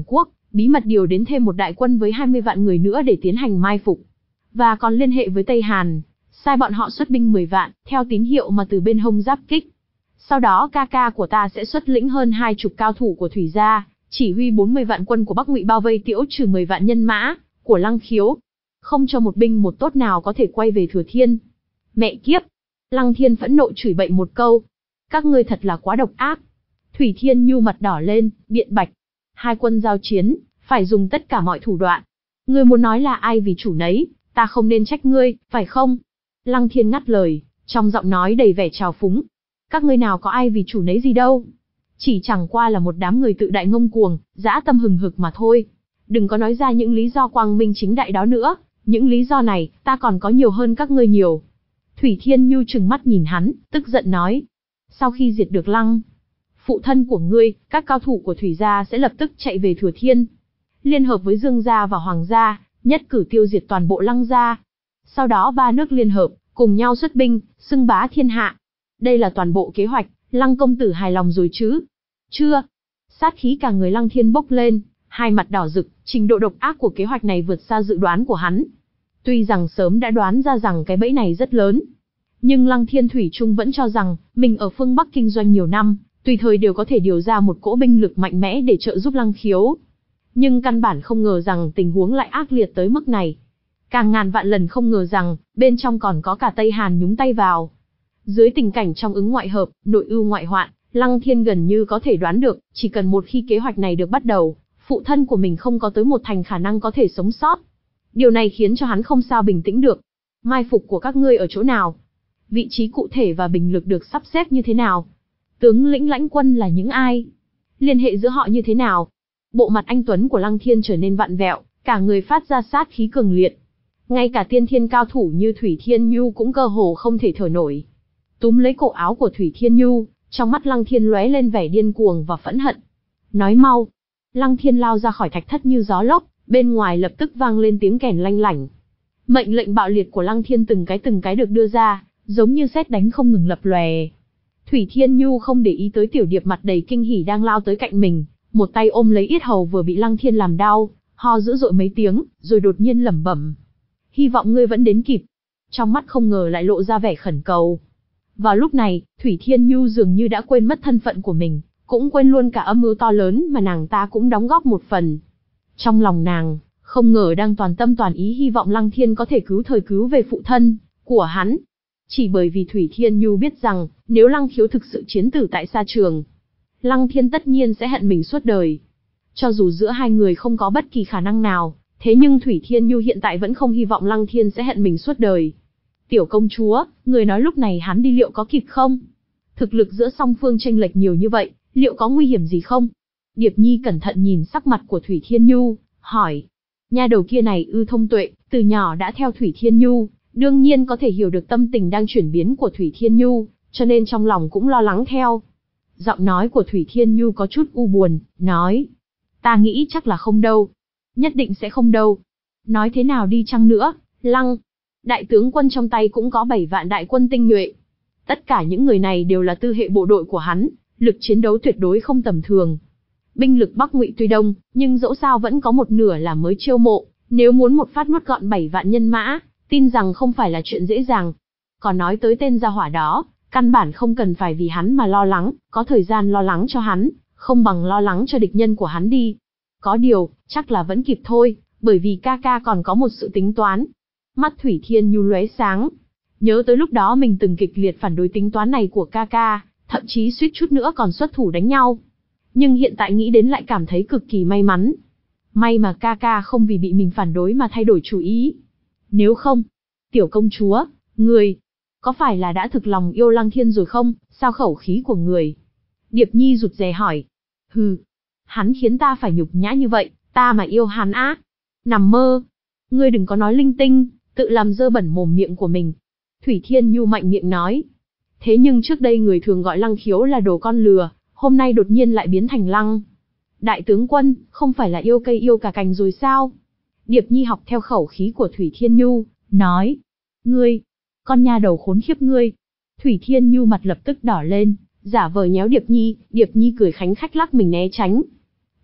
bí mật điều đến thêm một đại quân với hai mươi vạn người nữa để tiến hành mai phục. Và còn liên hệ với Tây Hàn, sai bọn họ xuất binh mười vạn, theo tín hiệu mà từ bên hông giáp kích. Sau đó ca ca của ta sẽ xuất lĩnh hơn hai chục cao thủ của Thủy gia, chỉ huy bốn mươi vạn quân của Bắc Ngụy bao vây Tiễu trừ mười vạn nhân mã của Lăng Khiếu, không cho một binh một tốt nào có thể quay về Thừa Thiên. Mẹ kiếp! Lăng Thiên phẫn nộ chửi bậy một câu. Các ngươi thật là quá độc ác. Thủy Thiên Nhu mặt đỏ lên, biện bạch. Hai quân giao chiến, phải dùng tất cả mọi thủ đoạn. Ngươi muốn nói là ai vì chủ nấy, ta không nên trách ngươi, phải không? Lăng Thiên ngắt lời, trong giọng nói đầy vẻ trào phúng. Các ngươi nào có ai vì chủ nấy gì đâu. Chỉ chẳng qua là một đám người tự đại ngông cuồng, dã tâm hừng hực mà thôi. Đừng có nói ra những lý do quang minh chính đại đó nữa, những lý do này, ta còn có nhiều hơn các ngươi nhiều. Thủy Thiên Nhu trừng mắt nhìn hắn, tức giận nói. Sau khi diệt được Lăng, phụ thân của ngươi, các cao thủ của Thủy gia sẽ lập tức chạy về Thừa Thiên. Liên hợp với Dương gia và Hoàng gia, nhất cử tiêu diệt toàn bộ Lăng gia. Sau đó ba nước liên hợp, cùng nhau xuất binh, xưng bá thiên hạ. Đây là toàn bộ kế hoạch, Lăng công tử hài lòng rồi chứ? Chưa. Sát khí cả người Lăng Thiên bốc lên, hai mặt đỏ rực, trình độ độc ác của kế hoạch này vượt xa dự đoán của hắn. Tuy rằng sớm đã đoán ra rằng cái bẫy này rất lớn, nhưng Lăng Thiên thủy chung vẫn cho rằng, mình ở phương Bắc kinh doanh nhiều năm, tùy thời đều có thể điều ra một cỗ binh lực mạnh mẽ để trợ giúp Lăng Khiếu. Nhưng căn bản không ngờ rằng tình huống lại ác liệt tới mức này. Càng ngàn vạn lần không ngờ rằng, bên trong còn có cả Tây Hàn nhúng tay vào. Dưới tình cảnh trong ứng ngoại hợp, nội ưu ngoại hoạn, Lăng Thiên gần như có thể đoán được, chỉ cần một khi kế hoạch này được bắt đầu, phụ thân của mình không có tới một thành khả năng có thể sống sót. Điều này khiến cho hắn không sao bình tĩnh được. Mai phục của các ngươi ở chỗ nào? Vị trí cụ thể và binh lực được sắp xếp như thế nào? Tướng lĩnh lãnh quân là những ai? Liên hệ giữa họ như thế nào? Bộ mặt anh tuấn của Lăng Thiên trở nên vặn vẹo, cả người phát ra sát khí cường liệt. Ngay cả tiên thiên cao thủ như Thủy Thiên Nhu cũng cơ hồ không thể thở nổi. Túm lấy cổ áo của Thủy Thiên Nhu, trong mắt Lăng Thiên lóe lên vẻ điên cuồng và phẫn hận. Nói mau! Lăng Thiên lao ra khỏi thạch thất như gió lốc, bên ngoài lập tức vang lên tiếng kèn lanh lảnh. Mệnh lệnh bạo liệt của Lăng Thiên từng cái từng cái được đưa ra, giống như sét đánh không ngừng lập lòe. Thủy Thiên Nhu không để ý tới tiểu điệp mặt đầy kinh hỉ đang lao tới cạnh mình, một tay ôm lấy yết hầu vừa bị Lăng Thiên làm đau, ho dữ dội mấy tiếng, rồi đột nhiên lẩm bẩm: hy vọng ngươi vẫn đến kịp. Trong mắt không ngờ lại lộ ra vẻ khẩn cầu. Vào lúc này, Thủy Thiên Nhu dường như đã quên mất thân phận của mình, cũng quên luôn cả âm mưu to lớn mà nàng ta cũng đóng góp một phần. Trong lòng nàng, không ngờ đang toàn tâm toàn ý hy vọng Lăng Thiên có thể cứu thời cứu về phụ thân của hắn. Chỉ bởi vì Thủy Thiên Nhu biết rằng, nếu Lăng Khiếu thực sự chiến tử tại sa trường, Lăng Thiên tất nhiên sẽ hận mình suốt đời. Cho dù giữa hai người không có bất kỳ khả năng nào, thế nhưng Thủy Thiên Nhu hiện tại vẫn không hy vọng Lăng Thiên sẽ hận mình suốt đời. Tiểu công chúa, người nói lúc này hắn đi liệu có kịp không? Thực lực giữa song phương chênh lệch nhiều như vậy, liệu có nguy hiểm gì không? Điệp Nhi cẩn thận nhìn sắc mặt của Thủy Thiên Nhu, hỏi. Nha đầu kia này ư thông tuệ, từ nhỏ đã theo Thủy Thiên Nhu, đương nhiên có thể hiểu được tâm tình đang chuyển biến của Thủy Thiên Nhu, cho nên trong lòng cũng lo lắng theo. Giọng nói của Thủy Thiên Nhu có chút u buồn, nói. Ta nghĩ chắc là không đâu. Nhất định sẽ không đâu. Nói thế nào đi chăng nữa, Lăng đại tướng quân trong tay cũng có bảy vạn đại quân tinh nhuệ. Tất cả những người này đều là tư hệ bộ đội của hắn, lực chiến đấu tuyệt đối không tầm thường. Binh lực Bắc Ngụy tuy đông, nhưng dẫu sao vẫn có một nửa là mới chiêu mộ, nếu muốn một phát nuốt gọn bảy vạn nhân mã, tin rằng không phải là chuyện dễ dàng. Còn nói tới tên gia hỏa đó, căn bản không cần phải vì hắn mà lo lắng, có thời gian lo lắng cho hắn, không bằng lo lắng cho địch nhân của hắn đi. Có điều, chắc là vẫn kịp thôi, bởi vì ca ca còn có một sự tính toán. Mắt Thủy Thiên Nhu lóe sáng, nhớ tới lúc đó mình từng kịch liệt phản đối tính toán này của ca ca, thậm chí suýt chút nữa còn xuất thủ đánh nhau. Nhưng hiện tại nghĩ đến lại cảm thấy cực kỳ may mắn. May mà ca ca không vì bị mình phản đối mà thay đổi chủ ý. Nếu không, tiểu công chúa, người, có phải là đã thực lòng yêu Lăng Thiên rồi không, sao khẩu khí của người? Điệp Nhi rụt rè hỏi. Hừ, hắn khiến ta phải nhục nhã như vậy, ta mà yêu hắn á? Nằm mơ, ngươi đừng có nói linh tinh, tự làm dơ bẩn mồm miệng của mình. Thủy Thiên Nhu mạnh miệng nói. Thế nhưng trước đây người thường gọi Lăng Khiếu là đồ con lừa, hôm nay đột nhiên lại biến thành Lăng đại tướng quân, không phải là yêu cây yêu cả cành rồi sao? Điệp Nhi học theo khẩu khí của Thủy Thiên Nhu, nói. Ngươi, con nha đầu khốn khiếp ngươi. Thủy Thiên Nhu mặt lập tức đỏ lên, giả vờ nhéo Điệp Nhi, Điệp Nhi cười khánh khách lắc mình né tránh.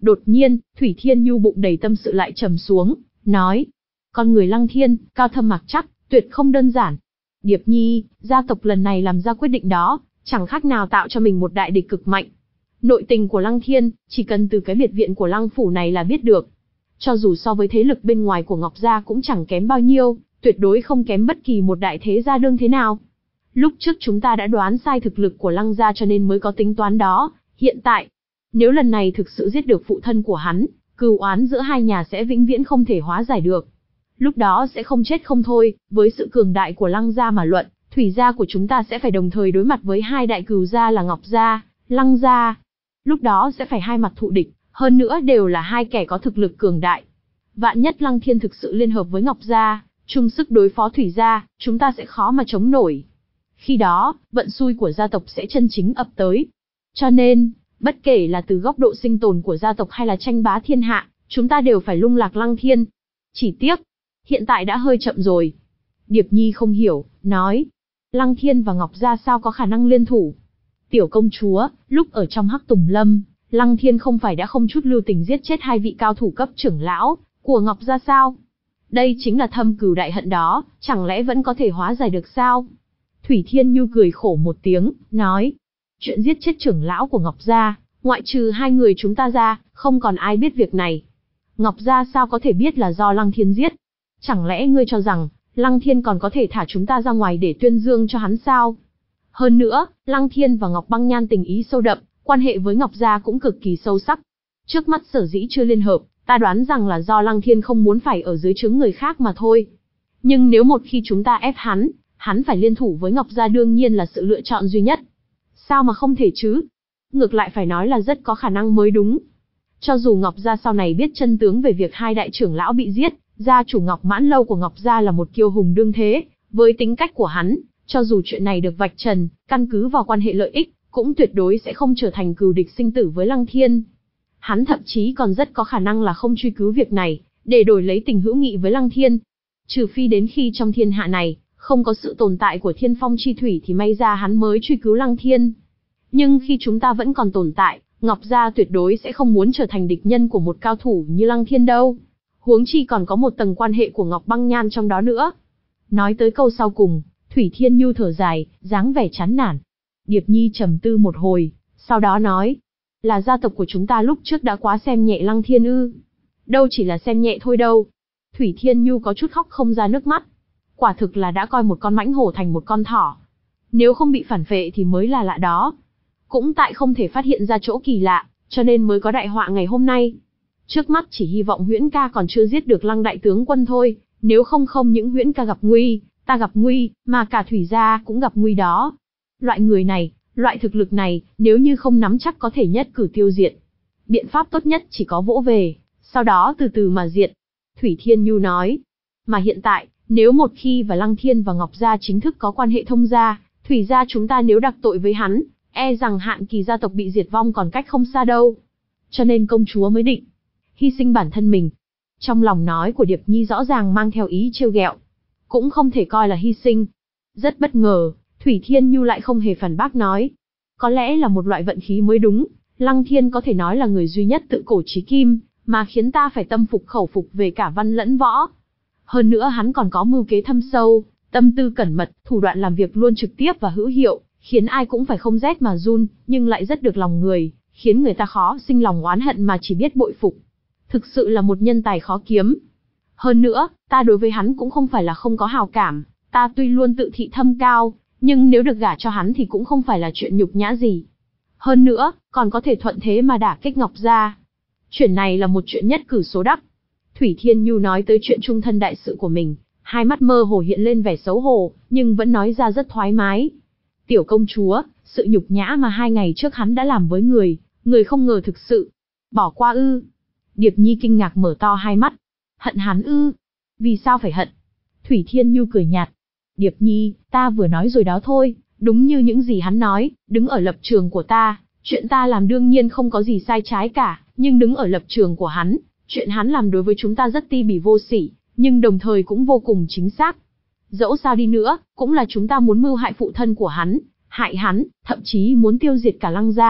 Đột nhiên, Thủy Thiên Nhu bụng đầy tâm sự lại trầm xuống, nói. Con người Lăng Thiên, cao thâm mặc chắc, tuyệt không đơn giản. Điệp Nhi, gia tộc lần này làm ra quyết định đó, chẳng khác nào tạo cho mình một đại địch cực mạnh. Nội tình của Lăng Thiên, chỉ cần từ cái biệt viện của Lăng Phủ này là biết được. Cho dù so với thế lực bên ngoài của Ngọc Gia cũng chẳng kém bao nhiêu, tuyệt đối không kém bất kỳ một đại thế gia đương thế nào. Lúc trước chúng ta đã đoán sai thực lực của Lăng Gia cho nên mới có tính toán đó, hiện tại, nếu lần này thực sự giết được phụ thân của hắn, cừu oán giữa hai nhà sẽ vĩnh viễn không thể hóa giải được. Lúc đó sẽ không chết không thôi, với sự cường đại của Lăng Gia mà luận, Thủy Gia của chúng ta sẽ phải đồng thời đối mặt với hai đại cừu gia là Ngọc Gia, Lăng Gia. Lúc đó sẽ phải hai mặt thụ địch, hơn nữa đều là hai kẻ có thực lực cường đại. Vạn nhất Lăng Thiên thực sự liên hợp với Ngọc Gia, chung sức đối phó Thủy Gia, chúng ta sẽ khó mà chống nổi. Khi đó, vận xui của gia tộc sẽ chân chính ập tới. Cho nên, bất kể là từ góc độ sinh tồn của gia tộc hay là tranh bá thiên hạ, chúng ta đều phải lung lạc Lăng Thiên. Chỉ tiếc, hiện tại đã hơi chậm rồi. Điệp Nhi không hiểu, nói. Lăng Thiên và Ngọc Gia sao có khả năng liên thủ? Tiểu công chúa, lúc ở trong Hắc Tùng Lâm, Lăng Thiên không phải đã không chút lưu tình giết chết hai vị cao thủ cấp trưởng lão của Ngọc Gia sao? Đây chính là thâm cừu đại hận đó, chẳng lẽ vẫn có thể hóa giải được sao? Thủy Thiên Nhu cười khổ một tiếng, nói. Chuyện giết chết trưởng lão của Ngọc Gia, ngoại trừ hai người chúng ta ra, không còn ai biết việc này. Ngọc Gia sao có thể biết là do Lăng Thiên giết? Chẳng lẽ ngươi cho rằng, Lăng Thiên còn có thể thả chúng ta ra ngoài để tuyên dương cho hắn sao? Hơn nữa, Lăng Thiên và Ngọc Băng Nhan tình ý sâu đậm, quan hệ với Ngọc Gia cũng cực kỳ sâu sắc. Trước mắt sở dĩ chưa liên hợp, ta đoán rằng là do Lăng Thiên không muốn phải ở dưới trướng người khác mà thôi. Nhưng nếu một khi chúng ta ép hắn, hắn phải liên thủ với Ngọc Gia đương nhiên là sự lựa chọn duy nhất. Sao mà không thể chứ? Ngược lại phải nói là rất có khả năng mới đúng. Cho dù Ngọc Gia sau này biết chân tướng về việc hai đại trưởng lão bị giết, gia chủ Ngọc Mãn Lâu của Ngọc Gia là một kiêu hùng đương thế, với tính cách của hắn, cho dù chuyện này được vạch trần, căn cứ vào quan hệ lợi ích, cũng tuyệt đối sẽ không trở thành cừu địch sinh tử với Lăng Thiên. Hắn thậm chí còn rất có khả năng là không truy cứu việc này, để đổi lấy tình hữu nghị với Lăng Thiên. Trừ phi đến khi trong thiên hạ này, không có sự tồn tại của Thiên Phong chi thủy thì may ra hắn mới truy cứu Lăng Thiên. Nhưng khi chúng ta vẫn còn tồn tại, Ngọc Gia tuyệt đối sẽ không muốn trở thành địch nhân của một cao thủ như Lăng Thiên đâu. Huống chi còn có một tầng quan hệ của Ngọc Băng Nhan trong đó nữa. Nói tới câu sau cùng, Thủy Thiên Nhu thở dài, dáng vẻ chán nản. Điệp Nhi trầm tư một hồi, sau đó nói. Là gia tộc của chúng ta lúc trước đã quá xem nhẹ Lăng Thiên ư? Đâu chỉ là xem nhẹ thôi đâu. Thủy Thiên Nhu có chút khóc không ra nước mắt. Quả thực là đã coi một con mãnh hổ thành một con thỏ. Nếu không bị phản phệ thì mới là lạ đó. Cũng tại không thể phát hiện ra chỗ kỳ lạ, cho nên mới có đại họa ngày hôm nay. Trước mắt chỉ hy vọng Huyễn ca còn chưa giết được Lăng đại tướng quân thôi, nếu không không những Huyễn ca gặp nguy, ta gặp nguy, mà cả Thủy gia cũng gặp nguy đó. Loại người này, loại thực lực này, nếu như không nắm chắc có thể nhất cử tiêu diệt. Biện pháp tốt nhất chỉ có vỗ về, sau đó từ từ mà diệt. Thủy Thiên Nhu nói. Mà hiện tại, nếu một khi và Lăng Thiên và Ngọc Gia chính thức có quan hệ thông gia, Thủy gia chúng ta nếu đặc tội với hắn, e rằng Hạn Kỳ gia tộc bị diệt vong còn cách không xa đâu. Cho nên công chúa mới định hy sinh bản thân mình. Trong lòng nói của Điệp Nhi rõ ràng mang theo ý trêu ghẹo, cũng không thể coi là hy sinh. Rất bất ngờ, Thủy Thiên Nhu lại không hề phản bác nói. Có lẽ là một loại vận khí mới đúng, Lăng Thiên có thể nói là người duy nhất tự cổ chí kim, mà khiến ta phải tâm phục khẩu phục về cả văn lẫn võ. Hơn nữa hắn còn có mưu kế thâm sâu, tâm tư cẩn mật, thủ đoạn làm việc luôn trực tiếp và hữu hiệu, khiến ai cũng phải không rét mà run, nhưng lại rất được lòng người, khiến người ta khó sinh lòng oán hận mà chỉ biết bội phục. Thực sự là một nhân tài khó kiếm. Hơn nữa, ta đối với hắn cũng không phải là không có hào cảm, ta tuy luôn tự thị thâm cao, nhưng nếu được gả cho hắn thì cũng không phải là chuyện nhục nhã gì. Hơn nữa, còn có thể thuận thế mà đả kích Ngọc Gia. Chuyện này là một chuyện nhất cử số đắc. Thủy Thiên Nhu nói tới chuyện trung thân đại sự của mình, hai mắt mơ hồ hiện lên vẻ xấu hổ, nhưng vẫn nói ra rất thoải mái. Tiểu công chúa, sự nhục nhã mà hai ngày trước hắn đã làm với người, người không ngờ thực sự bỏ qua ư? Điệp Nhi kinh ngạc mở to hai mắt. Hận hắn ư? Vì sao phải hận? Thủy Thiên Nhu cười nhạt. Điệp Nhi, ta vừa nói rồi đó thôi, đúng như những gì hắn nói, đứng ở lập trường của ta, chuyện ta làm đương nhiên không có gì sai trái cả, nhưng đứng ở lập trường của hắn, chuyện hắn làm đối với chúng ta rất ti bỉ vô sỉ, nhưng đồng thời cũng vô cùng chính xác. Dẫu sao đi nữa, cũng là chúng ta muốn mưu hại phụ thân của hắn, hại hắn, thậm chí muốn tiêu diệt cả Lăng gia,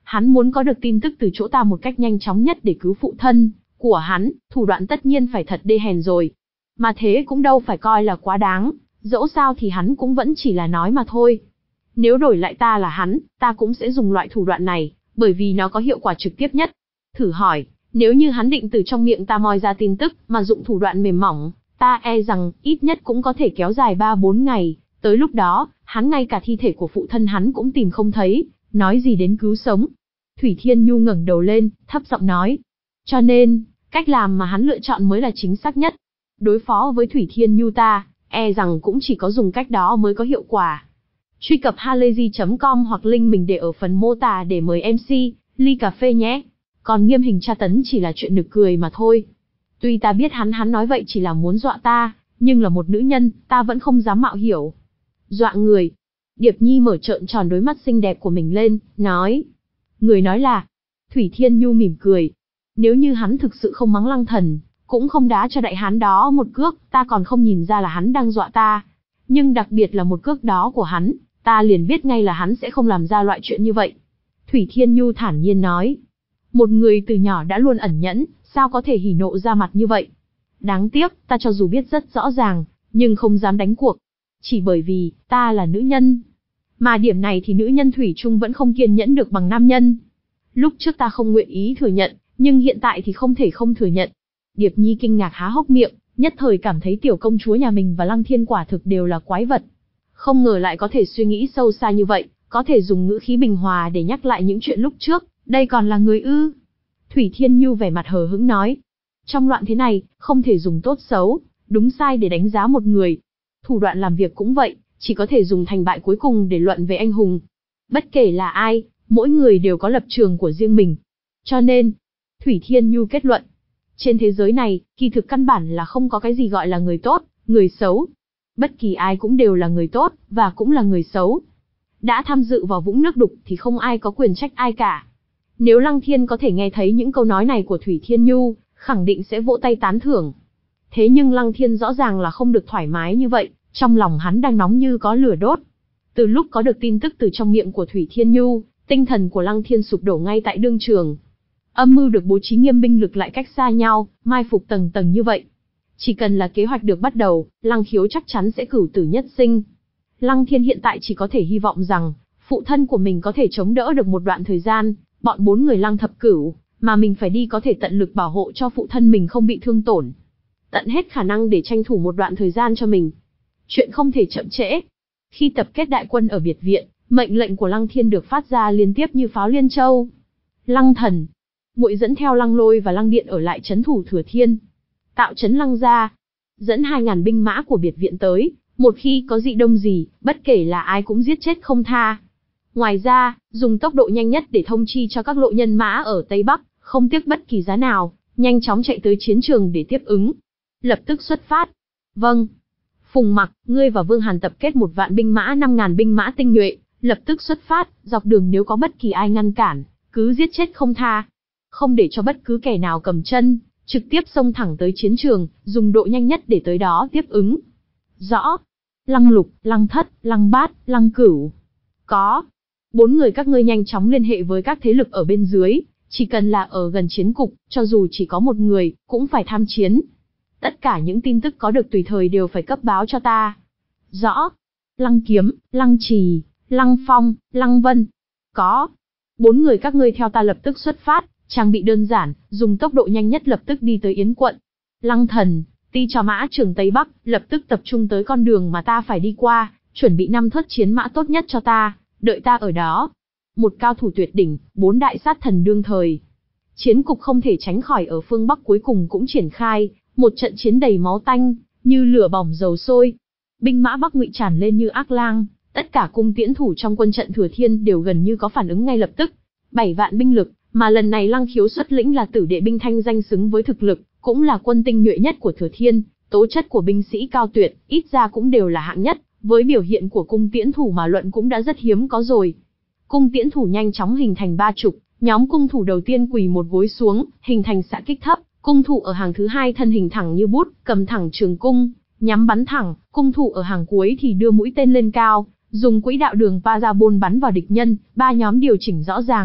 Hắn muốn có được tin tức từ chỗ ta một cách nhanh chóng nhất để cứu phụ thân của hắn, thủ đoạn tất nhiên phải thật đê hèn rồi. Mà thế cũng đâu phải coi là quá đáng, dẫu sao thì hắn cũng vẫn chỉ là nói mà thôi. Nếu đổi lại ta là hắn, ta cũng sẽ dùng loại thủ đoạn này, bởi vì nó có hiệu quả trực tiếp nhất. Thử hỏi, nếu như hắn định từ trong miệng ta moi ra tin tức mà dụng thủ đoạn mềm mỏng, ta e rằng ít nhất cũng có thể kéo dài ba bốn ngày, tới lúc đó, hắn ngay cả thi thể của phụ thân hắn cũng tìm không thấy, nói gì đến cứu sống. Thủy Thiên Nhu ngẩng đầu lên, thấp giọng nói. Cho nên, cách làm mà hắn lựa chọn mới là chính xác nhất. Đối phó với Thủy Thiên Nhu ta, e rằng cũng chỉ có dùng cách đó mới có hiệu quả. Truy cập halayzi chấm com hoặc link mình để ở phần mô tả để mời em xê, ly cà phê nhé. Còn nghiêm hình tra tấn chỉ là chuyện nực cười mà thôi. Tuy ta biết hắn hắn nói vậy chỉ là muốn dọa ta, nhưng là một nữ nhân, ta vẫn không dám mạo hiểu. Dọa người. Điệp Nhi mở trợn tròn đôi mắt xinh đẹp của mình lên, nói. Người nói là. Thủy Thiên Nhu mỉm cười. Nếu như hắn thực sự không mắng Lăng Thần, cũng không đá cho đại hán đó một cước, ta còn không nhìn ra là hắn đang dọa ta. Nhưng đặc biệt là một cước đó của hắn, ta liền biết ngay là hắn sẽ không làm ra loại chuyện như vậy. Thủy Thiên Nhu thản nhiên nói. Một người từ nhỏ đã luôn ẩn nhẫn, sao có thể hỉ nộ ra mặt như vậy? Đáng tiếc, ta cho dù biết rất rõ ràng, nhưng không dám đánh cuộc. Chỉ bởi vì, ta là nữ nhân. Mà điểm này thì nữ nhân thủy chung vẫn không kiên nhẫn được bằng nam nhân. Lúc trước ta không nguyện ý thừa nhận, nhưng hiện tại thì không thể không thừa nhận. Điệp Nhi kinh ngạc há hốc miệng, nhất thời cảm thấy tiểu công chúa nhà mình và Lăng Thiên quả thực đều là quái vật. Không ngờ lại có thể suy nghĩ sâu xa như vậy, có thể dùng ngữ khí bình hòa để nhắc lại những chuyện lúc trước, đây còn là người ư. Thủy Thiên Nhu vẻ mặt hờ hững nói. Trong loạn thế này, không thể dùng tốt xấu, đúng sai để đánh giá một người. Thủ đoạn làm việc cũng vậy, chỉ có thể dùng thành bại cuối cùng để luận về anh hùng. Bất kể là ai, mỗi người đều có lập trường của riêng mình. Cho nên, Thủy Thiên Nhu kết luận, trên thế giới này, kỳ thực căn bản là không có cái gì gọi là người tốt, người xấu. Bất kỳ ai cũng đều là người tốt, và cũng là người xấu. Đã tham dự vào vũng nước đục thì không ai có quyền trách ai cả. Nếu Lăng Thiên có thể nghe thấy những câu nói này của Thủy Thiên Nhu, khẳng định sẽ vỗ tay tán thưởng. Thế nhưng Lăng Thiên rõ ràng là không được thoải mái như vậy, trong lòng hắn đang nóng như có lửa đốt. Từ lúc có được tin tức từ trong miệng của Thủy Thiên Nhu, tinh thần của Lăng Thiên sụp đổ ngay tại đương trường. Âm mưu được bố trí nghiêm binh lực lại cách xa nhau, mai phục tầng tầng như vậy. Chỉ cần là kế hoạch được bắt đầu, Lăng Khiếu chắc chắn sẽ cửu tử nhất sinh. Lăng Thiên hiện tại chỉ có thể hy vọng rằng, phụ thân của mình có thể chống đỡ được một đoạn thời gian, bọn bốn người Lăng Thập Cửu, mà mình phải đi có thể tận lực bảo hộ cho phụ thân mình không bị thương tổn. Tận hết khả năng để tranh thủ một đoạn thời gian cho mình. Chuyện không thể chậm trễ. Khi tập kết đại quân ở biệt viện, mệnh lệnh của Lăng Thiên được phát ra liên tiếp như pháo liên châu. Lăng Thần, muội dẫn theo Lăng Lôi và Lăng Điện ở lại trấn thủ Thừa Thiên, tạo trấn Lăng gia, dẫn hai ngàn binh mã của biệt viện tới, một khi có dị động gì, bất kể là ai cũng giết chết không tha. Ngoài ra, dùng tốc độ nhanh nhất để thông chi cho các lộ nhân mã ở Tây Bắc, không tiếc bất kỳ giá nào, nhanh chóng chạy tới chiến trường để tiếp ứng. Lập tức xuất phát. Vâng. Phùng Mặc, ngươi và Vương Hàn tập kết một vạn binh mã năm ngàn binh mã tinh nhuệ, lập tức xuất phát, dọc đường nếu có bất kỳ ai ngăn cản, cứ giết chết không tha. Không để cho bất cứ kẻ nào cầm chân, trực tiếp xông thẳng tới chiến trường, dùng độ nhanh nhất để tới đó tiếp ứng. Rõ. Lăng Lục, Lăng Thất, Lăng Bát, Lăng Cửu. Có. Bốn người các ngươi nhanh chóng liên hệ với các thế lực ở bên dưới, chỉ cần là ở gần chiến cục, cho dù chỉ có một người, cũng phải tham chiến. Tất cả những tin tức có được tùy thời đều phải cấp báo cho ta. Rõ. Lăng Kiếm, Lăng Trì, Lăng Phong, Lăng Vân. Có. Bốn người các ngươi theo ta lập tức xuất phát, trang bị đơn giản, dùng tốc độ nhanh nhất lập tức đi tới Yến quận. Lăng Thần, ti cho mã trưởng Tây Bắc, lập tức tập trung tới con đường mà ta phải đi qua, chuẩn bị năm thất chiến mã tốt nhất cho ta, đợi ta ở đó. Một cao thủ tuyệt đỉnh, bốn đại sát thần đương thời. Chiến cục không thể tránh khỏi ở phương Bắc cuối cùng cũng triển khai, một trận chiến đầy máu tanh, như lửa bỏng dầu sôi. Binh mã Bắc Ngụy tràn lên như ác lang, tất cả cung tiễn thủ trong quân trận Thừa Thiên đều gần như có phản ứng ngay lập tức. Bảy vạn binh lực, mà lần này Lăng Khiếu xuất lĩnh là tử đệ binh thanh danh xứng với thực lực, cũng là quân tinh nhuệ nhất của Thừa Thiên, tố chất của binh sĩ cao tuyệt, ít ra cũng đều là hạng nhất, với biểu hiện của cung tiễn thủ mà luận cũng đã rất hiếm có rồi. Cung tiễn thủ nhanh chóng hình thành ba trục, nhóm cung thủ đầu tiên quỳ một gối xuống, hình thành xạ kích thấp, cung thủ ở hàng thứ hai thân hình thẳng như bút, cầm thẳng trường cung, nhắm bắn thẳng, cung thủ ở hàng cuối thì đưa mũi tên lên cao, dùng quỹ đạo đường Parabol bắn vào địch nhân, ba nhóm điều chỉnh rõ ràng,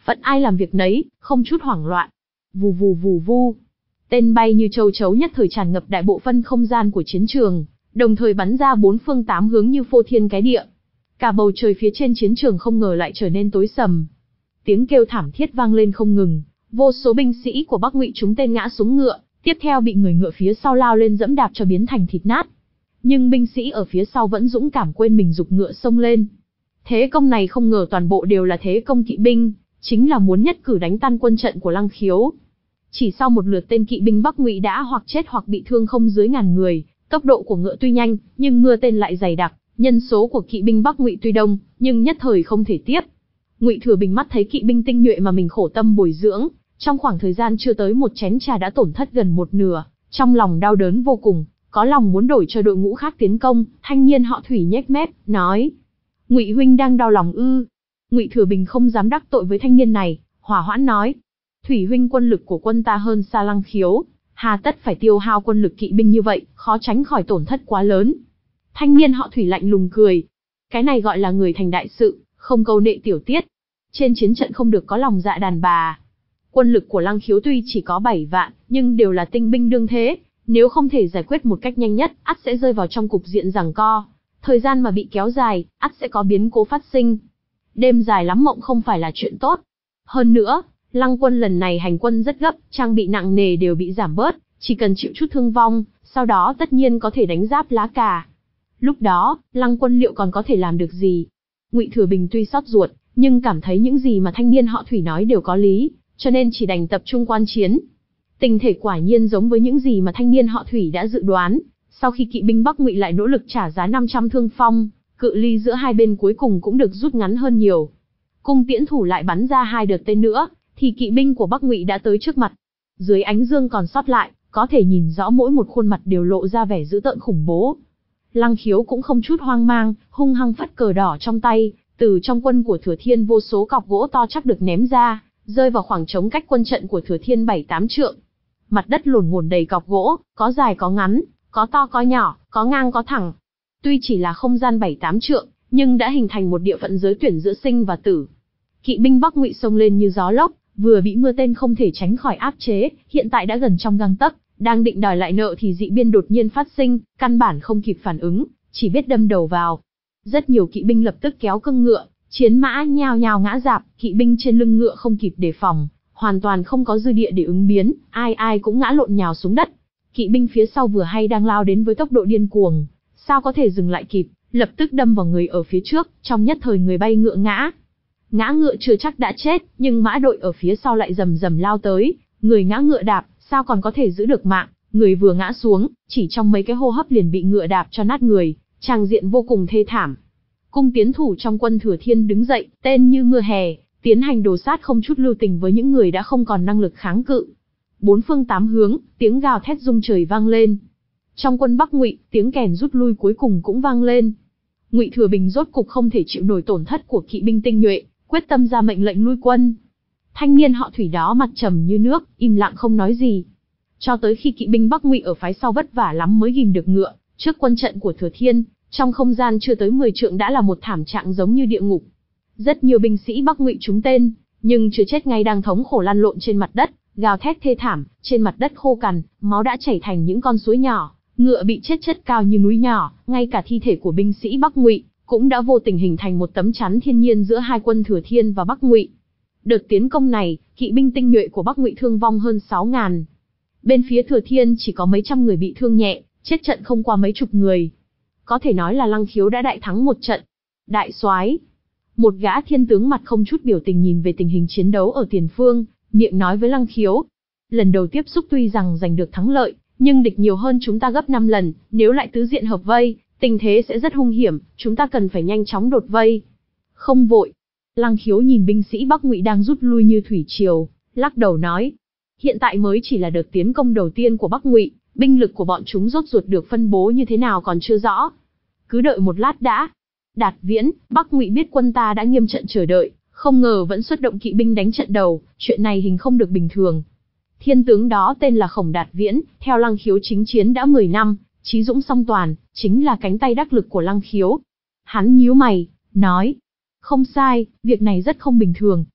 Phận ai làm việc nấy, không chút hoảng loạn. Vù vù vù vu. Tên bay như châu chấu nhất thời tràn ngập đại bộ phân không gian của chiến trường, đồng thời bắn ra bốn phương tám hướng như phô thiên cái địa. Cả bầu trời phía trên chiến trường không ngờ lại trở nên tối sầm. Tiếng kêu thảm thiết vang lên không ngừng, vô số binh sĩ của Bắc Ngụy chúng tên ngã xuống ngựa, tiếp theo bị người ngựa phía sau lao lên dẫm đạp cho biến thành thịt nát. Nhưng binh sĩ ở phía sau vẫn dũng cảm quên mình giục ngựa xông lên. Thế công này không ngờ toàn bộ đều là thế công kỵ binh, chính là muốn nhất cử đánh tan quân trận của Lăng Khiếu. Chỉ sau một lượt tên kỵ binh Bắc Ngụy đã hoặc chết hoặc bị thương không dưới ngàn người, tốc độ của ngựa tuy nhanh, nhưng mưa tên lại dày đặc, nhân số của kỵ binh Bắc Ngụy tuy đông, nhưng nhất thời không thể tiếp. Ngụy Thừa Bình mắt thấy kỵ binh tinh nhuệ mà mình khổ tâm bồi dưỡng, trong khoảng thời gian chưa tới một chén trà đã tổn thất gần một nửa, trong lòng đau đớn vô cùng, có lòng muốn đổi cho đội ngũ khác tiến công. Thanh niên họ Thủy nhếch mép, nói: Ngụy huynh đang đau lòng ư? Ngụy Thừa Bình không dám đắc tội với thanh niên này, hòa hoãn nói: Thủy huynh quân lực của quân ta hơn xa Lăng Khiếu, hà tất phải tiêu hao quân lực kỵ binh như vậy, khó tránh khỏi tổn thất quá lớn. Thanh niên họ Thủy lạnh lùng cười: Cái này gọi là người thành đại sự, không câu nệ tiểu tiết. Trên chiến trận không được có lòng dạ đàn bà. Quân lực của Lăng Khiếu tuy chỉ có bảy vạn, nhưng đều là tinh binh đương thế, nếu không thể giải quyết một cách nhanh nhất, ắt sẽ rơi vào trong cục diện giằng co. Thời gian mà bị kéo dài, ắt sẽ có biến cố phát sinh. Đêm dài lắm mộng không phải là chuyện tốt. Hơn nữa, Lăng quân lần này hành quân rất gấp, trang bị nặng nề đều bị giảm bớt, chỉ cần chịu chút thương vong, sau đó tất nhiên có thể đánh giáp lá cà. Lúc đó, Lăng quân liệu còn có thể làm được gì? Ngụy Thừa Bình tuy xót ruột, nhưng cảm thấy những gì mà thanh niên họ Thủy nói đều có lý, cho nên chỉ đành tập trung quan chiến. Tình thể quả nhiên giống với những gì mà thanh niên họ Thủy đã dự đoán. Sau khi kỵ binh Bắc Ngụy lại nỗ lực trả giá năm trăm thương phong, cự ly giữa hai bên cuối cùng cũng được rút ngắn hơn nhiều. Cung tiễn thủ lại bắn ra hai đợt tên nữa, thì kỵ binh của Bắc Ngụy đã tới trước mặt. Dưới ánh dương còn sót lại, có thể nhìn rõ mỗi một khuôn mặt đều lộ ra vẻ dữ tợn khủng bố. Lăng Khiếu cũng không chút hoang mang, hung hăng phất cờ đỏ trong tay, từ trong quân của Thừa Thiên vô số cọc gỗ to chắc được ném ra, rơi vào khoảng trống cách quân trận của Thừa Thiên bảy tám trượng. Mặt đất lổn ngổn đầy cọc gỗ, có dài có ngắn, có to có nhỏ, có ngang có thẳng. Tuy chỉ là không gian bảy tám trượng, nhưng đã hình thành một địa phận giới tuyển giữa sinh và tử. Kỵ binh Bắc Ngụy xông lên như gió lốc, vừa bị mưa tên không thể tránh khỏi áp chế, hiện tại đã gần trong gang tấc, đang định đòi lại nợ thì dị biên đột nhiên phát sinh, căn bản không kịp phản ứng, chỉ biết đâm đầu vào. Rất nhiều kỵ binh lập tức kéo cương ngựa, chiến mã nhao nhao ngã rạp, kỵ binh trên lưng ngựa không kịp đề phòng, hoàn toàn không có dư địa để ứng biến, ai ai cũng ngã lộn nhào xuống đất. Kỵ binh phía sau vừa hay đang lao đến với tốc độ điên cuồng, sao có thể dừng lại kịp, lập tức đâm vào người ở phía trước, trong nhất thời người bay ngựa ngã. Ngã ngựa chưa chắc đã chết, nhưng mã đội ở phía sau lại rầm rầm lao tới, người ngã ngựa đạp, sao còn có thể giữ được mạng, người vừa ngã xuống, chỉ trong mấy cái hô hấp liền bị ngựa đạp cho nát người, tràng diện vô cùng thê thảm. Cung tiến thủ trong quân Thừa Thiên đứng dậy, tên như mưa hè, tiến hành đồ sát không chút lưu tình với những người đã không còn năng lực kháng cự. Bốn phương tám hướng, tiếng gào thét rung trời vang lên. Trong quân Bắc Ngụy, tiếng kèn rút lui cuối cùng cũng vang lên. Ngụy Thừa Bình rốt cục không thể chịu nổi tổn thất của kỵ binh tinh nhuệ, quyết tâm ra mệnh lệnh lui quân. Thanh niên họ Thủy đó mặt trầm như nước, im lặng không nói gì. Cho tới khi kỵ binh Bắc Ngụy ở phái sau vất vả lắm mới ghìm được ngựa, trước quân trận của Thừa Thiên, trong không gian chưa tới mười trượng đã là một thảm trạng giống như địa ngục. Rất nhiều binh sĩ Bắc Ngụy trúng tên, nhưng chưa chết ngay đang thống khổ lăn lộn trên mặt đất, gào thét thê thảm, trên mặt đất khô cằn, máu đã chảy thành những con suối nhỏ, ngựa bị chết chất cao như núi nhỏ, ngay cả thi thể của binh sĩ Bắc Ngụy cũng đã vô tình hình thành một tấm chắn thiên nhiên giữa hai quân Thừa Thiên và Bắc Ngụy. Đợt tiến công này, kỵ binh tinh nhuệ của Bắc Ngụy thương vong hơn sáu ngàn. Bên phía Thừa Thiên chỉ có mấy trăm người bị thương nhẹ, chết trận không qua mấy chục người. Có thể nói là Lăng Khiếu đã đại thắng một trận. Đại soái, một gã thiên tướng mặt không chút biểu tình nhìn về tình hình chiến đấu ở tiền phương, miệng nói với Lăng Khiếu: lần đầu tiếp xúc tuy rằng giành được thắng lợi, nhưng địch nhiều hơn chúng ta gấp năm lần, nếu lại tứ diện hợp vây, tình thế sẽ rất hung hiểm, chúng ta cần phải nhanh chóng đột vây. Không vội. Lăng Khiếu nhìn binh sĩ Bắc Ngụy đang rút lui như thủy triều, lắc đầu nói: hiện tại mới chỉ là đợt tiến công đầu tiên của Bắc Ngụy, binh lực của bọn chúng rốt ruột được phân bố như thế nào còn chưa rõ. Cứ đợi một lát đã. Đạt Viễn, Bắc Ngụy biết quân ta đã nghiêm trận chờ đợi, không ngờ vẫn xuất động kỵ binh đánh trận đầu, chuyện này hình không được bình thường. Thiên tướng đó tên là Khổng Đạt Viễn, theo Lăng Khiếu chính chiến đã mười năm, trí dũng song toàn, chính là cánh tay đắc lực của Lăng Khiếu. Hắn nhíu mày, nói: không sai, việc này rất không bình thường.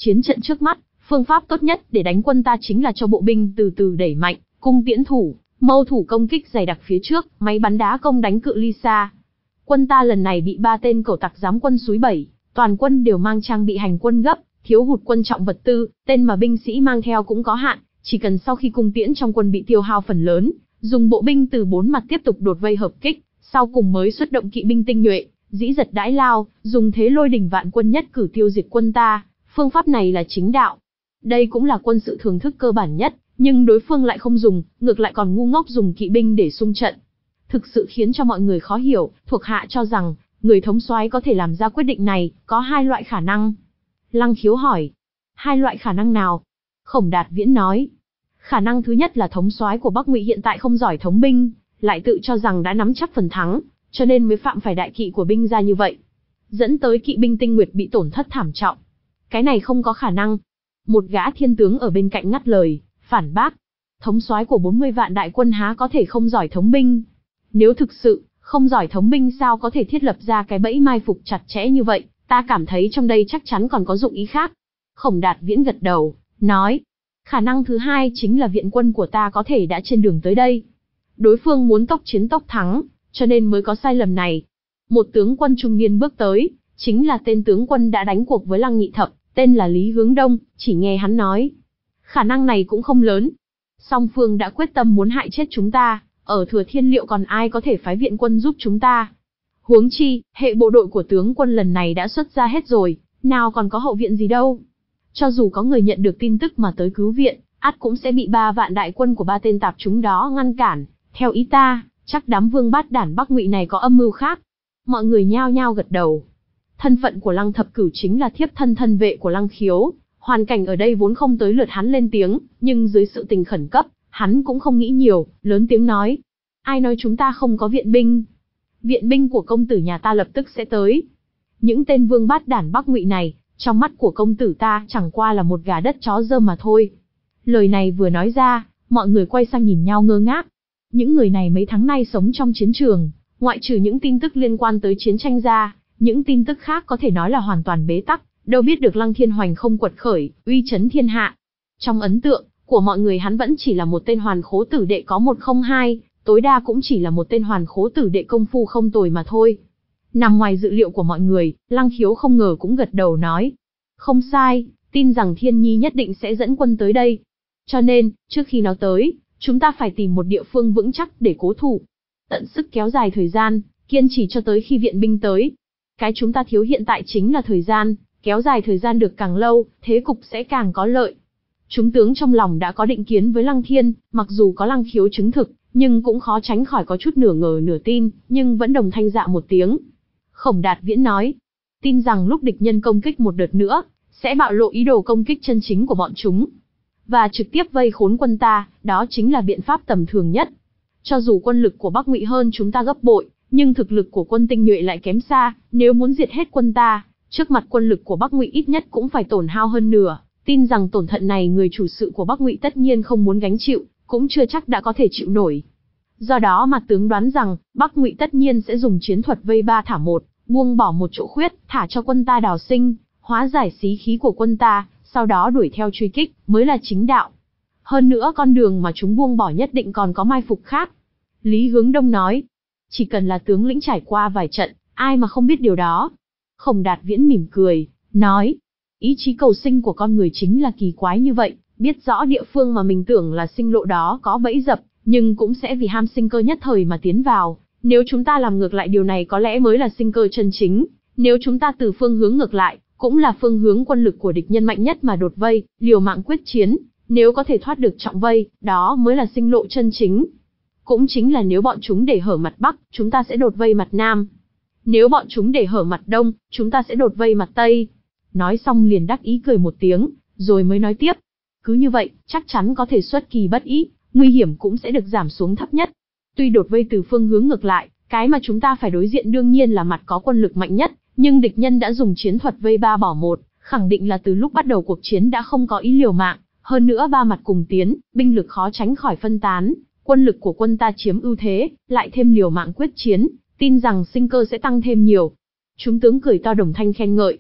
Chiến trận trước mắt, phương pháp tốt nhất để đánh quân ta chính là cho bộ binh từ từ đẩy mạnh, cung tiễn thủ, mâu thủ công kích dày đặc phía trước, máy bắn đá công đánh cự ly xa. Quân ta lần này bị ba tên cẩu tặc giám quân xúi bẩy, toàn quân đều mang trang bị hành quân gấp, thiếu hụt quan trọng vật tư, tên mà binh sĩ mang theo cũng có hạn, chỉ cần sau khi cung tiễn trong quân bị tiêu hao phần lớn, dùng bộ binh từ bốn mặt tiếp tục đột vây hợp kích, sau cùng mới xuất động kỵ binh tinh nhuệ, dĩ giật đãi lao, dùng thế lôi đỉnh vạn quân nhất cử tiêu diệt quân ta. Phương pháp này là chính đạo. Đây cũng là quân sự thường thức cơ bản nhất, nhưng đối phương lại không dùng, ngược lại còn ngu ngốc dùng kỵ binh để xung trận. Thực sự khiến cho mọi người khó hiểu, thuộc hạ cho rằng, người thống soái có thể làm ra quyết định này, có hai loại khả năng. Lăng Khiếu hỏi, hai loại khả năng nào? Khổng Đạt Viễn nói, khả năng thứ nhất là thống soái của Bắc Ngụy hiện tại không giỏi thống binh, lại tự cho rằng đã nắm chắc phần thắng, cho nên mới phạm phải đại kỵ của binh ra như vậy, dẫn tới kỵ binh tinh nguyệt bị tổn thất thảm trọng. Cái này không có khả năng. Một gã thiên tướng ở bên cạnh ngắt lời, phản bác. Thống soái của bốn mươi vạn đại quân há có thể không giỏi thống binh? Nếu thực sự không giỏi thống binh sao có thể thiết lập ra cái bẫy mai phục chặt chẽ như vậy? Ta cảm thấy trong đây chắc chắn còn có dụng ý khác. Khổng Đạt Viễn gật đầu, nói, khả năng thứ hai chính là viện quân của ta có thể đã trên đường tới đây. Đối phương muốn tốc chiến tốc thắng, cho nên mới có sai lầm này. Một tướng quân trung niên bước tới, chính là tên tướng quân đã đánh cuộc với Lăng Nhị Thập, tên là Lý Hướng Đông, chỉ nghe hắn nói. Khả năng này cũng không lớn. Song phương đã quyết tâm muốn hại chết chúng ta, ở Thừa Thiên liệu còn ai có thể phái viện quân giúp chúng ta. Huống chi, hệ bộ đội của tướng quân lần này đã xuất ra hết rồi, nào còn có hậu viện gì đâu. Cho dù có người nhận được tin tức mà tới cứu viện, ắt cũng sẽ bị ba vạn đại quân của ba tên tạp chúng đó ngăn cản. Theo ý ta, chắc đám vương bát đản Bắc Ngụy này có âm mưu khác. Mọi người nhao nhao gật đầu. Thân phận của Lăng Thập Cửu chính là thiếp thân thân vệ của Lăng Khiếu, hoàn cảnh ở đây vốn không tới lượt hắn lên tiếng, nhưng dưới sự tình khẩn cấp, hắn cũng không nghĩ nhiều, lớn tiếng nói. Ai nói chúng ta không có viện binh? Viện binh của công tử nhà ta lập tức sẽ tới. Những tên vương bát đản Bắc Ngụy này, trong mắt của công tử ta chẳng qua là một gà đất chó dơ mà thôi. Lời này vừa nói ra, mọi người quay sang nhìn nhau ngơ ngác. Những người này mấy tháng nay sống trong chiến trường, ngoại trừ những tin tức liên quan tới chiến tranh ra, những tin tức khác có thể nói là hoàn toàn bế tắc, đâu biết được Lăng Thiên Hoành không quật khởi, uy chấn thiên hạ. Trong ấn tượng của mọi người hắn vẫn chỉ là một tên hoàn khố tử đệ có một không hai, tối đa cũng chỉ là một tên hoàn khố tử đệ công phu không tồi mà thôi. Nằm ngoài dự liệu của mọi người, Lăng Khiếu không ngờ cũng gật đầu nói. Không sai, tin rằng Thiên Nhi nhất định sẽ dẫn quân tới đây. Cho nên, trước khi nó tới, chúng ta phải tìm một địa phương vững chắc để cố thủ. Tận sức kéo dài thời gian, kiên trì cho tới khi viện binh tới. Cái chúng ta thiếu hiện tại chính là thời gian, kéo dài thời gian được càng lâu, thế cục sẽ càng có lợi. Chúng tướng trong lòng đã có định kiến với Lăng Thiên, mặc dù có Lăng Khiếu chứng thực, nhưng cũng khó tránh khỏi có chút nửa ngờ nửa tin, nhưng vẫn đồng thanh dạ một tiếng. Khổng Đạt Viễn nói, tin rằng lúc địch nhân công kích một đợt nữa, sẽ bạo lộ ý đồ công kích chân chính của bọn chúng, và trực tiếp vây khốn quân ta, đó chính là biện pháp tầm thường nhất. Cho dù quân lực của Bắc Ngụy hơn chúng ta gấp bội, nhưng thực lực của quân tinh nhuệ lại kém xa, nếu muốn diệt hết quân ta, trước mặt quân lực của Bắc Ngụy ít nhất cũng phải tổn hao hơn nửa, tin rằng tổn thất này người chủ sự của Bắc Ngụy tất nhiên không muốn gánh chịu, cũng chưa chắc đã có thể chịu nổi. Do đó mà tướng đoán rằng, Bắc Ngụy tất nhiên sẽ dùng chiến thuật vây ba thả một, buông bỏ một chỗ khuyết, thả cho quân ta đào sinh, hóa giải xí khí của quân ta, sau đó đuổi theo truy kích, mới là chính đạo. Hơn nữa con đường mà chúng buông bỏ nhất định còn có mai phục khác. Lý Hướng Đông nói, chỉ cần là tướng lĩnh trải qua vài trận, ai mà không biết điều đó. Khổng Đạt Viễn mỉm cười, nói, ý chí cầu sinh của con người chính là kỳ quái như vậy, biết rõ địa phương mà mình tưởng là sinh lộ đó có bẫy dập, nhưng cũng sẽ vì ham sinh cơ nhất thời mà tiến vào. Nếu chúng ta làm ngược lại điều này có lẽ mới là sinh cơ chân chính, nếu chúng ta từ phương hướng ngược lại, cũng là phương hướng quân lực của địch nhân mạnh nhất mà đột vây, liều mạng quyết chiến, nếu có thể thoát được trọng vây, đó mới là sinh lộ chân chính. Cũng chính là nếu bọn chúng để hở mặt Bắc, chúng ta sẽ đột vây mặt Nam. Nếu bọn chúng để hở mặt Đông, chúng ta sẽ đột vây mặt Tây. Nói xong liền đắc ý cười một tiếng, rồi mới nói tiếp. Cứ như vậy, chắc chắn có thể xuất kỳ bất ý, nguy hiểm cũng sẽ được giảm xuống thấp nhất. Tuy đột vây từ phương hướng ngược lại, cái mà chúng ta phải đối diện đương nhiên là mặt có quân lực mạnh nhất, nhưng địch nhân đã dùng chiến thuật vây ba bỏ một, khẳng định là từ lúc bắt đầu cuộc chiến đã không có ý liều mạng, hơn nữa ba mặt cùng tiến, binh lực khó tránh khỏi phân tán, quân lực của quân ta chiếm ưu thế, lại thêm liều mạng quyết chiến, tin rằng sinh cơ sẽ tăng thêm nhiều. Chúng tướng cười to đồng thanh khen ngợi.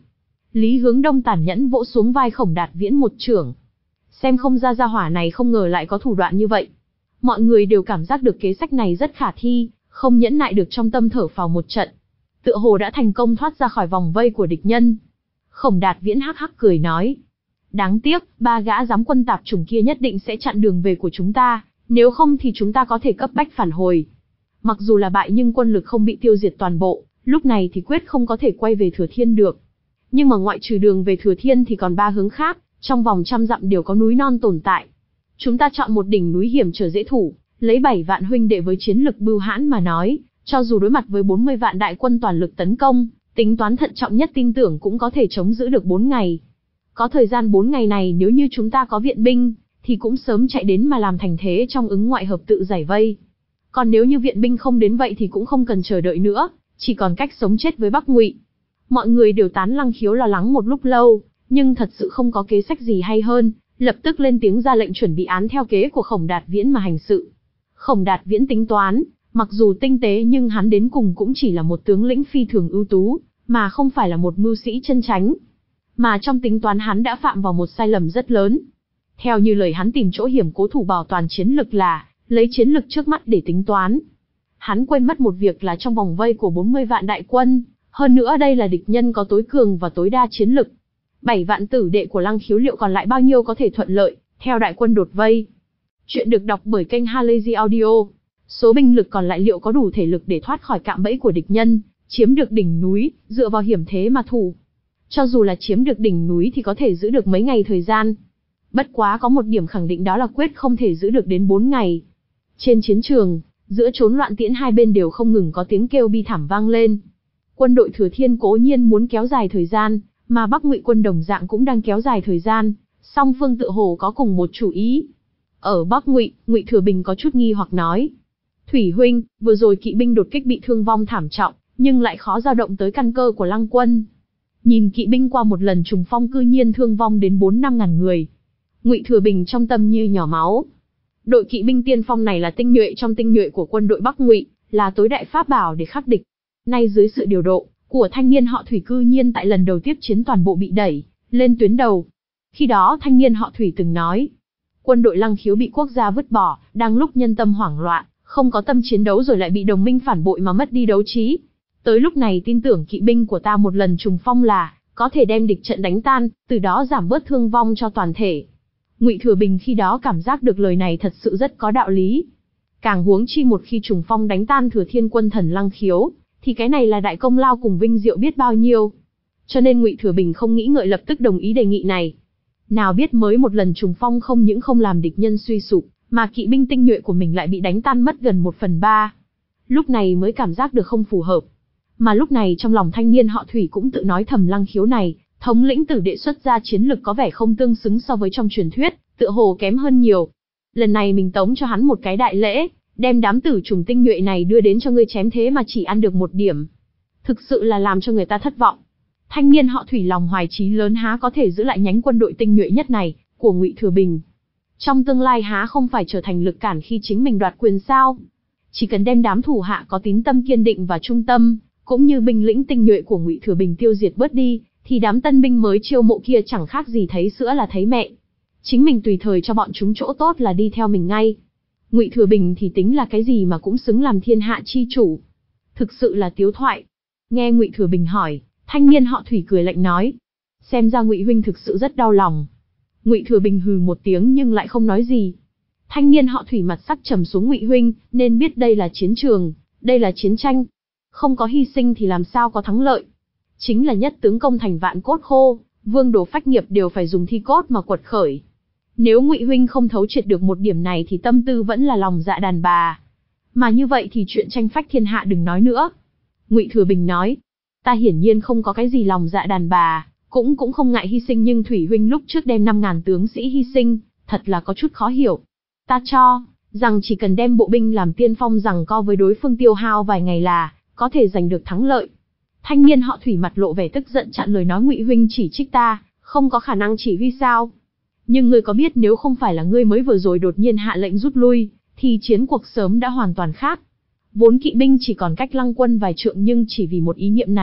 Lý Hướng Đông tàn nhẫn vỗ xuống vai Khổng Đạt Viễn một chưởng. Xem không ra gia hỏa này không ngờ lại có thủ đoạn như vậy. Mọi người đều cảm giác được kế sách này rất khả thi, không nhẫn nại được trong tâm thở phào một trận. Tựa hồ đã thành công thoát ra khỏi vòng vây của địch nhân. Khổng Đạt Viễn hắc hắc cười nói. Đáng tiếc, ba gã giám quân tạp chủng kia nhất định sẽ chặn đường về của chúng ta, nếu không thì chúng ta có thể cấp bách phản hồi. Mặc dù là bại nhưng quân lực không bị tiêu diệt toàn bộ, lúc này thì quyết không có thể quay về Thừa Thiên được. Nhưng mà ngoại trừ đường về Thừa Thiên thì còn ba hướng khác, trong vòng trăm dặm đều có núi non tồn tại. Chúng ta chọn một đỉnh núi hiểm trở dễ thủ, lấy bảy vạn huynh đệ với chiến lực bưu hãn mà nói, cho dù đối mặt với bốn mươi vạn đại quân toàn lực tấn công, tính toán thận trọng nhất tin tưởng cũng có thể chống giữ được bốn ngày. Có thời gian bốn ngày này nếu như chúng ta có viện binh, thì cũng sớm chạy đến mà làm thành thế trong ứng ngoại hợp tự giải vây. Còn nếu như viện binh không đến vậy thì cũng không cần chờ đợi nữa, chỉ còn cách sống chết với Bắc Ngụy. Mọi người đều tán Lăng Khiếu lo lắng một lúc lâu, nhưng thật sự không có kế sách gì hay hơn, lập tức lên tiếng ra lệnh chuẩn bị án theo kế của Khổng Đạt Viễn mà hành sự. Khổng Đạt Viễn tính toán, mặc dù tinh tế nhưng hắn đến cùng cũng chỉ là một tướng lĩnh phi thường ưu tú, mà không phải là một mưu sĩ chân chánh. Mà trong tính toán hắn đã phạm vào một sai lầm rất lớn. Theo như lời hắn tìm chỗ hiểm cố thủ bảo toàn chiến lực là, lấy chiến lực trước mắt để tính toán. Hắn quên mất một việc là trong vòng vây của bốn mươi vạn đại quân, hơn nữa đây là địch nhân có tối cường và tối đa chiến lực. bảy vạn tử đệ của Lăng Khiếu liệu còn lại bao nhiêu có thể thuận lợi, theo đại quân đột vây. Chuyện được đọc bởi kênh Halazy Audio. Số binh lực còn lại liệu có đủ thể lực để thoát khỏi cạm bẫy của địch nhân, chiếm được đỉnh núi, dựa vào hiểm thế mà thủ. Cho dù là chiếm được đỉnh núi thì có thể giữ được mấy ngày thời gian. Bất quá có một điểm khẳng định đó là quyết không thể giữ được đến bốn ngày. Trên chiến trường, giữa chốn loạn tiễn hai bên đều không ngừng có tiếng kêu bi thảm vang lên. Quân đội Thừa Thiên cố nhiên muốn kéo dài thời gian, mà Bắc Ngụy quân đồng dạng cũng đang kéo dài thời gian, song phương tự hồ có cùng một chủ ý. Ở Bắc Ngụy, Ngụy Thừa Bình có chút nghi hoặc nói: "Thủy huynh, vừa rồi kỵ binh đột kích bị thương vong thảm trọng, nhưng lại khó dao động tới căn cơ của Lăng quân. Nhìn kỵ binh qua một lần trùng phong cư nhiên thương vong đến bốn năm ngàn người." Ngụy Thừa Bình trong tâm như nhỏ máu. Đội kỵ binh tiên phong này là tinh nhuệ trong tinh nhuệ của quân đội Bắc Ngụy, là tối đại pháp bảo để khắc địch. Nay dưới sự điều độ của thanh niên họ Thủy cư nhiên tại lần đầu tiếp chiến toàn bộ bị đẩy lên tuyến đầu. Khi đó thanh niên họ Thủy từng nói, quân đội Lăng Khiếu bị quốc gia vứt bỏ, đang lúc nhân tâm hoảng loạn, không có tâm chiến đấu rồi lại bị đồng minh phản bội mà mất đi đấu trí. Tới lúc này tin tưởng kỵ binh của ta một lần trùng phong là có thể đem địch trận đánh tan, từ đó giảm bớt thương vong cho toàn thể. Ngụy Thừa Bình khi đó cảm giác được lời này thật sự rất có đạo lý. Càng huống chi một khi trùng phong đánh tan Thừa Thiên quân thần Lăng Khiếu, thì cái này là đại công lao cùng vinh diệu biết bao nhiêu. Cho nên Ngụy Thừa Bình không nghĩ ngợi lập tức đồng ý đề nghị này. Nào biết mới một lần trùng phong không những không làm địch nhân suy sụp, mà kỵ binh tinh nhuệ của mình lại bị đánh tan mất gần một phần ba. Lúc này mới cảm giác được không phù hợp. Mà lúc này trong lòng thanh niên họ Thủy cũng tự nói thầm Lăng Khiếu này, thống lĩnh tử đệ xuất ra chiến lực có vẻ không tương xứng so với trong truyền thuyết, tựa hồ kém hơn nhiều. Lần này mình tống cho hắn một cái đại lễ, đem đám tử trùng tinh nhuệ này đưa đến cho ngươi chém thế mà chỉ ăn được một điểm. Thực sự là làm cho người ta thất vọng. Thanh niên họ Thủy lòng hoài chí lớn há có thể giữ lại nhánh quân đội tinh nhuệ nhất này của Ngụy Thừa Bình. Trong tương lai há không phải trở thành lực cản khi chính mình đoạt quyền sao? Chỉ cần đem đám thủ hạ có tín tâm kiên định và trung tâm, cũng như binh lĩnh tinh nhuệ của Ngụy Thừa Bình tiêu diệt bớt đi, thì đám tân binh mới chiêu mộ kia chẳng khác gì thấy sữa là thấy mẹ. Chính mình tùy thời cho bọn chúng chỗ tốt là đi theo mình ngay. Ngụy Thừa Bình thì tính là cái gì mà cũng xứng làm thiên hạ chi chủ. Thực sự là tiếu thoại. Nghe Ngụy Thừa Bình hỏi, thanh niên họ Thủy cười lạnh nói: "Xem ra Ngụy huynh thực sự rất đau lòng." Ngụy Thừa Bình hừ một tiếng nhưng lại không nói gì. Thanh niên họ Thủy mặt sắc trầm xuống: "Ngụy huynh, nên biết đây là chiến trường, đây là chiến tranh. Không có hy sinh thì làm sao có thắng lợi. Chính là nhất tướng công thành vạn cốt khô, vương đồ phách nghiệp đều phải dùng thi cốt mà quật khởi. Nếu Ngụy huynh không thấu triệt được một điểm này thì tâm tư vẫn là lòng dạ đàn bà. Mà như vậy thì chuyện tranh phách thiên hạ đừng nói nữa." Ngụy Thừa Bình nói: "Ta hiển nhiên không có cái gì lòng dạ đàn bà, cũng cũng không ngại hy sinh, nhưng Thủy huynh lúc trước đem năm ngàn tướng sĩ hy sinh, thật là có chút khó hiểu. Ta cho rằng chỉ cần đem bộ binh làm tiên phong giằng co với đối phương tiêu hao vài ngày là có thể giành được thắng lợi." Thanh niên họ Thủy mặt lộ vẻ tức giận chặn lời nói: "Ngụy huynh chỉ trích ta, không có khả năng chỉ huy sao? Nhưng ngươi có biết nếu không phải là ngươi mới vừa rồi đột nhiên hạ lệnh rút lui, thì chiến cuộc sớm đã hoàn toàn khác. Vốn kỵ binh chỉ còn cách Lăng quân vài trượng, nhưng chỉ vì một ý niệm này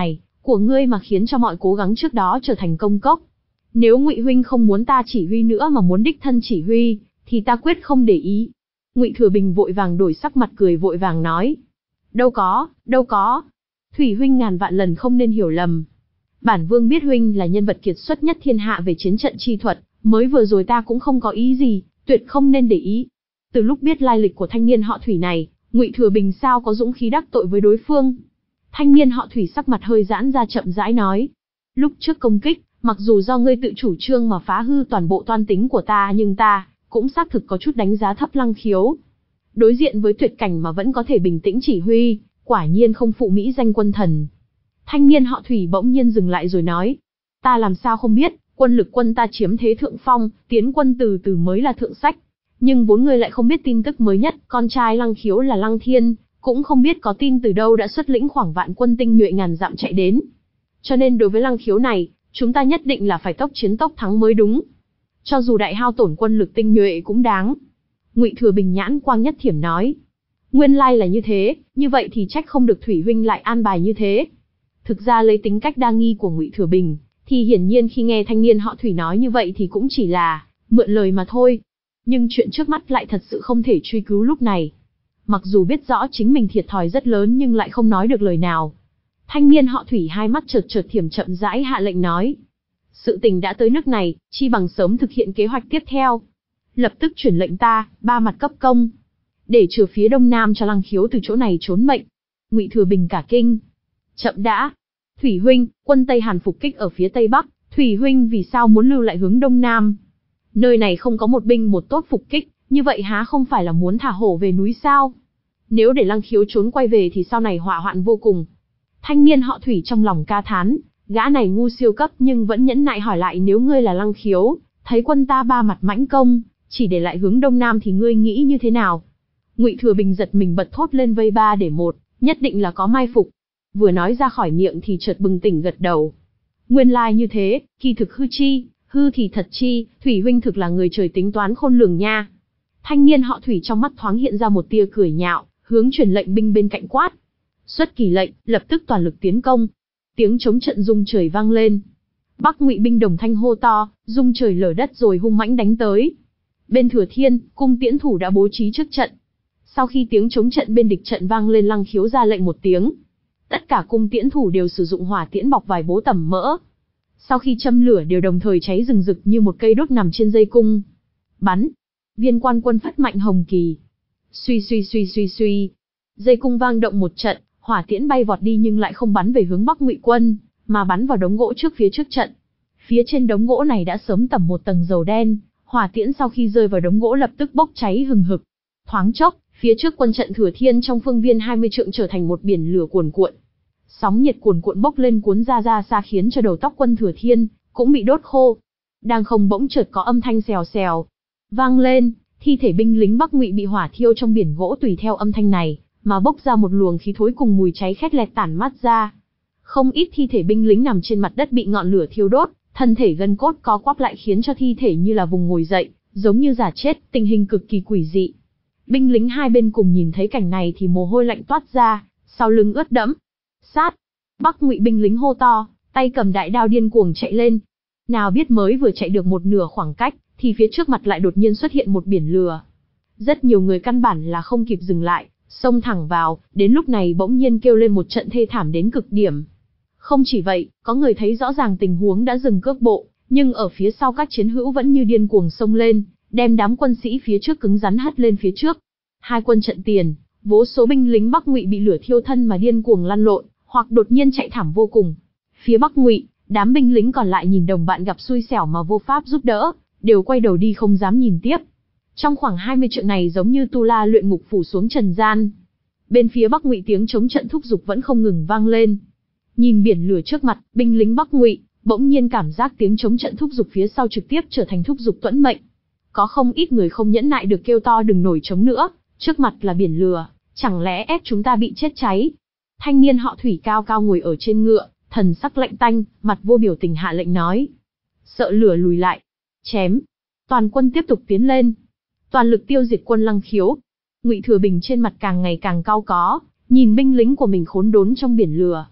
của ngươi mà khiến cho mọi cố gắng trước đó trở thành công cốc. Nếu Ngụy huynh không muốn ta chỉ huy nữa mà muốn đích thân chỉ huy, thì ta quyết không để ý. Ngụy Thừa Bình vội vàng đổi sắc mặt cười vội vàng nói. Đâu có, đâu có. Thủy huynh ngàn vạn lần không nên hiểu lầm. Bản vương biết huynh là nhân vật kiệt xuất nhất thiên hạ về chiến trận chi thuật, mới vừa rồi ta cũng không có ý gì, tuyệt không nên để ý. Từ lúc biết lai lịch của thanh niên họ Thủy này, Ngụy Thừa Bình sao có dũng khí đắc tội với đối phương. Thanh niên họ Thủy sắc mặt hơi giãn ra chậm rãi nói. Lúc trước công kích, mặc dù do ngươi tự chủ trương mà phá hư toàn bộ toan tính của ta nhưng ta, cũng xác thực có chút đánh giá thấp Lăng Khiếu. Đối diện với tuyệt cảnh mà vẫn có thể bình tĩnh chỉ huy, quả nhiên không phụ mỹ danh quân thần. Thanh niên họ Thủy bỗng nhiên dừng lại rồi nói. Ta làm sao không biết, quân lực quân ta chiếm thế thượng phong, tiến quân từ từ mới là thượng sách. Nhưng bốn người lại không biết tin tức mới nhất, con trai Lăng Khiếu là Lăng Thiên, cũng không biết có tin từ đâu đã xuất lĩnh khoảng vạn quân tinh nhuệ ngàn dặm chạy đến. Cho nên đối với Lăng Khiếu này, chúng ta nhất định là phải tốc chiến tốc thắng mới đúng. Cho dù đại hao tổn quân lực tinh nhuệ cũng đáng. Ngụy Thừa Bình nhãn quang nhất thiểm nói. Nguyên lai là như thế, như vậy thì trách không được Thủy huynh lại an bài như thế. Thực ra lấy tính cách đa nghi của Ngụy Thừa Bình, thì hiển nhiên khi nghe thanh niên họ Thủy nói như vậy thì cũng chỉ là mượn lời mà thôi. Nhưng chuyện trước mắt lại thật sự không thể truy cứu lúc này. Mặc dù biết rõ chính mình thiệt thòi rất lớn nhưng lại không nói được lời nào. Thanh niên họ Thủy hai mắt chợt chợt thiểm chậm rãi hạ lệnh nói. Sự tình đã tới nước này, chi bằng sớm thực hiện kế hoạch tiếp theo. Lập tức chuyển lệnh ta, ba mặt cấp công. Để trừ phía đông nam cho Lăng Khiếu từ chỗ này trốn mệnh. Ngụy Thừa Bình cả kinh. Chậm đã. Thủy huynh, quân Tây Hàn phục kích ở phía Tây Bắc. Thủy huynh vì sao muốn lưu lại hướng đông nam? Nơi này không có một binh một tốt phục kích, như vậy há không phải là muốn thả hổ về núi sao? Nếu để Lăng Khiếu trốn quay về thì sau này họa hoạn vô cùng. Thanh niên họ Thủy trong lòng ca thán, gã này ngu siêu cấp nhưng vẫn nhẫn nại hỏi lại nếu ngươi là Lăng Khiếu, thấy quân ta ba mặt mãnh công, chỉ để lại hướng đông nam thì ngươi nghĩ như thế nào? Ngụy Thừa Bình giật mình bật thốt lên vây ba để một, nhất định là có mai phục. Vừa nói ra khỏi miệng thì chợt bừng tỉnh gật đầu. Nguyên lai như thế, kỳ thực hư chi, hư thì thật chi, Thủy huynh thực là người trời tính toán khôn lường nha. Thanh niên họ Thủy trong mắt thoáng hiện ra một tia cười nhạo, hướng truyền lệnh binh bên cạnh quát. Xuất kỳ lệnh, lập tức toàn lực tiến công. Tiếng chống trận rung trời vang lên. Bắc Ngụy binh đồng thanh hô to, rung trời lở đất rồi hung mãnh đánh tới. Bên Thừa Thiên, cung tiễn thủ đã bố trí trước trận. Sau khi tiếng chống trận bên địch trận vang lên, Lăng Khiếu ra lệnh một tiếng. Tất cả cung tiễn thủ đều sử dụng hỏa tiễn bọc vài bố tẩm mỡ. Sau khi châm lửa đều đồng thời cháy rừng rực như một cây đốt nằm trên dây cung. Bắn. Viên quan quân phất mạnh hồng kỳ. Suy suy suy suy suy. Dây cung vang động một trận, hỏa tiễn bay vọt đi nhưng lại không bắn về hướng Bắc Ngụy quân, mà bắn vào đống gỗ trước phía trước trận. Phía trên đống gỗ này đã sớm tẩm một tầng dầu đen, hỏa tiễn sau khi rơi vào đống gỗ lập tức bốc cháy hừng hực. Thoáng chốc, phía trước quân trận Thừa Thiên trong phương viên hai mươi trượng trở thành một biển lửa cuồn cuộn. Sóng nhiệt cuồn cuộn bốc lên cuốn ra ra xa khiến cho đầu tóc quân Thừa Thiên cũng bị đốt khô. Đang không bỗng chợt có âm thanh xèo xèo vang lên, thi thể binh lính Bắc Ngụy bị hỏa thiêu trong biển gỗ, tùy theo âm thanh này mà bốc ra một luồng khí thối cùng mùi cháy khét lẹt tản mát ra. Không ít thi thể binh lính nằm trên mặt đất bị ngọn lửa thiêu đốt, thân thể gân cốt co quắp lại khiến cho thi thể như là vùng ngồi dậy, giống như giả chết, tình hình cực kỳ quỷ dị. Binh lính hai bên cùng nhìn thấy cảnh này thì mồ hôi lạnh toát ra, sau lưng ướt đẫm. Sát! Bắc Ngụy binh lính hô to, tay cầm đại đao điên cuồng chạy lên. Nào biết mới vừa chạy được một nửa khoảng cách, thì phía trước mặt lại đột nhiên xuất hiện một biển lửa. Rất nhiều người căn bản là không kịp dừng lại, xông thẳng vào, đến lúc này bỗng nhiên kêu lên một trận thê thảm đến cực điểm. Không chỉ vậy, có người thấy rõ ràng tình huống đã dừng cước bộ, nhưng ở phía sau các chiến hữu vẫn như điên cuồng xông lên, đem đám quân sĩ phía trước cứng rắn hất lên phía trước. Hai quân trận tiền, vô số binh lính Bắc Ngụy bị lửa thiêu thân mà điên cuồng lăn lộn, hoặc đột nhiên chạy thảm vô cùng. Phía Bắc Ngụy, đám binh lính còn lại nhìn đồng bạn gặp xui xẻo mà vô pháp giúp đỡ, đều quay đầu đi không dám nhìn tiếp. Trong khoảng hai mươi trượng này giống như tu la luyện ngục phủ xuống trần gian. Bên phía Bắc Ngụy tiếng chống trận thúc giục vẫn không ngừng vang lên. Nhìn biển lửa trước mặt, binh lính Bắc Ngụy bỗng nhiên cảm giác tiếng chống trận thúc giục phía sau trực tiếp trở thành thúc giục tuẫn mệnh. Có không ít người không nhẫn nại được kêu to đừng nổi chống nữa, trước mặt là biển lửa, chẳng lẽ ép chúng ta bị chết cháy. Thanh niên họ Thủy cao cao ngồi ở trên ngựa, thần sắc lạnh tanh, mặt vô biểu tình hạ lệnh nói. Sợ lửa lùi lại. Chém. Toàn quân tiếp tục tiến lên. Toàn lực tiêu diệt quân Lăng Khiếu. Ngụy Thừa Bình trên mặt càng ngày càng cau có, nhìn binh lính của mình khốn đốn trong biển lửa.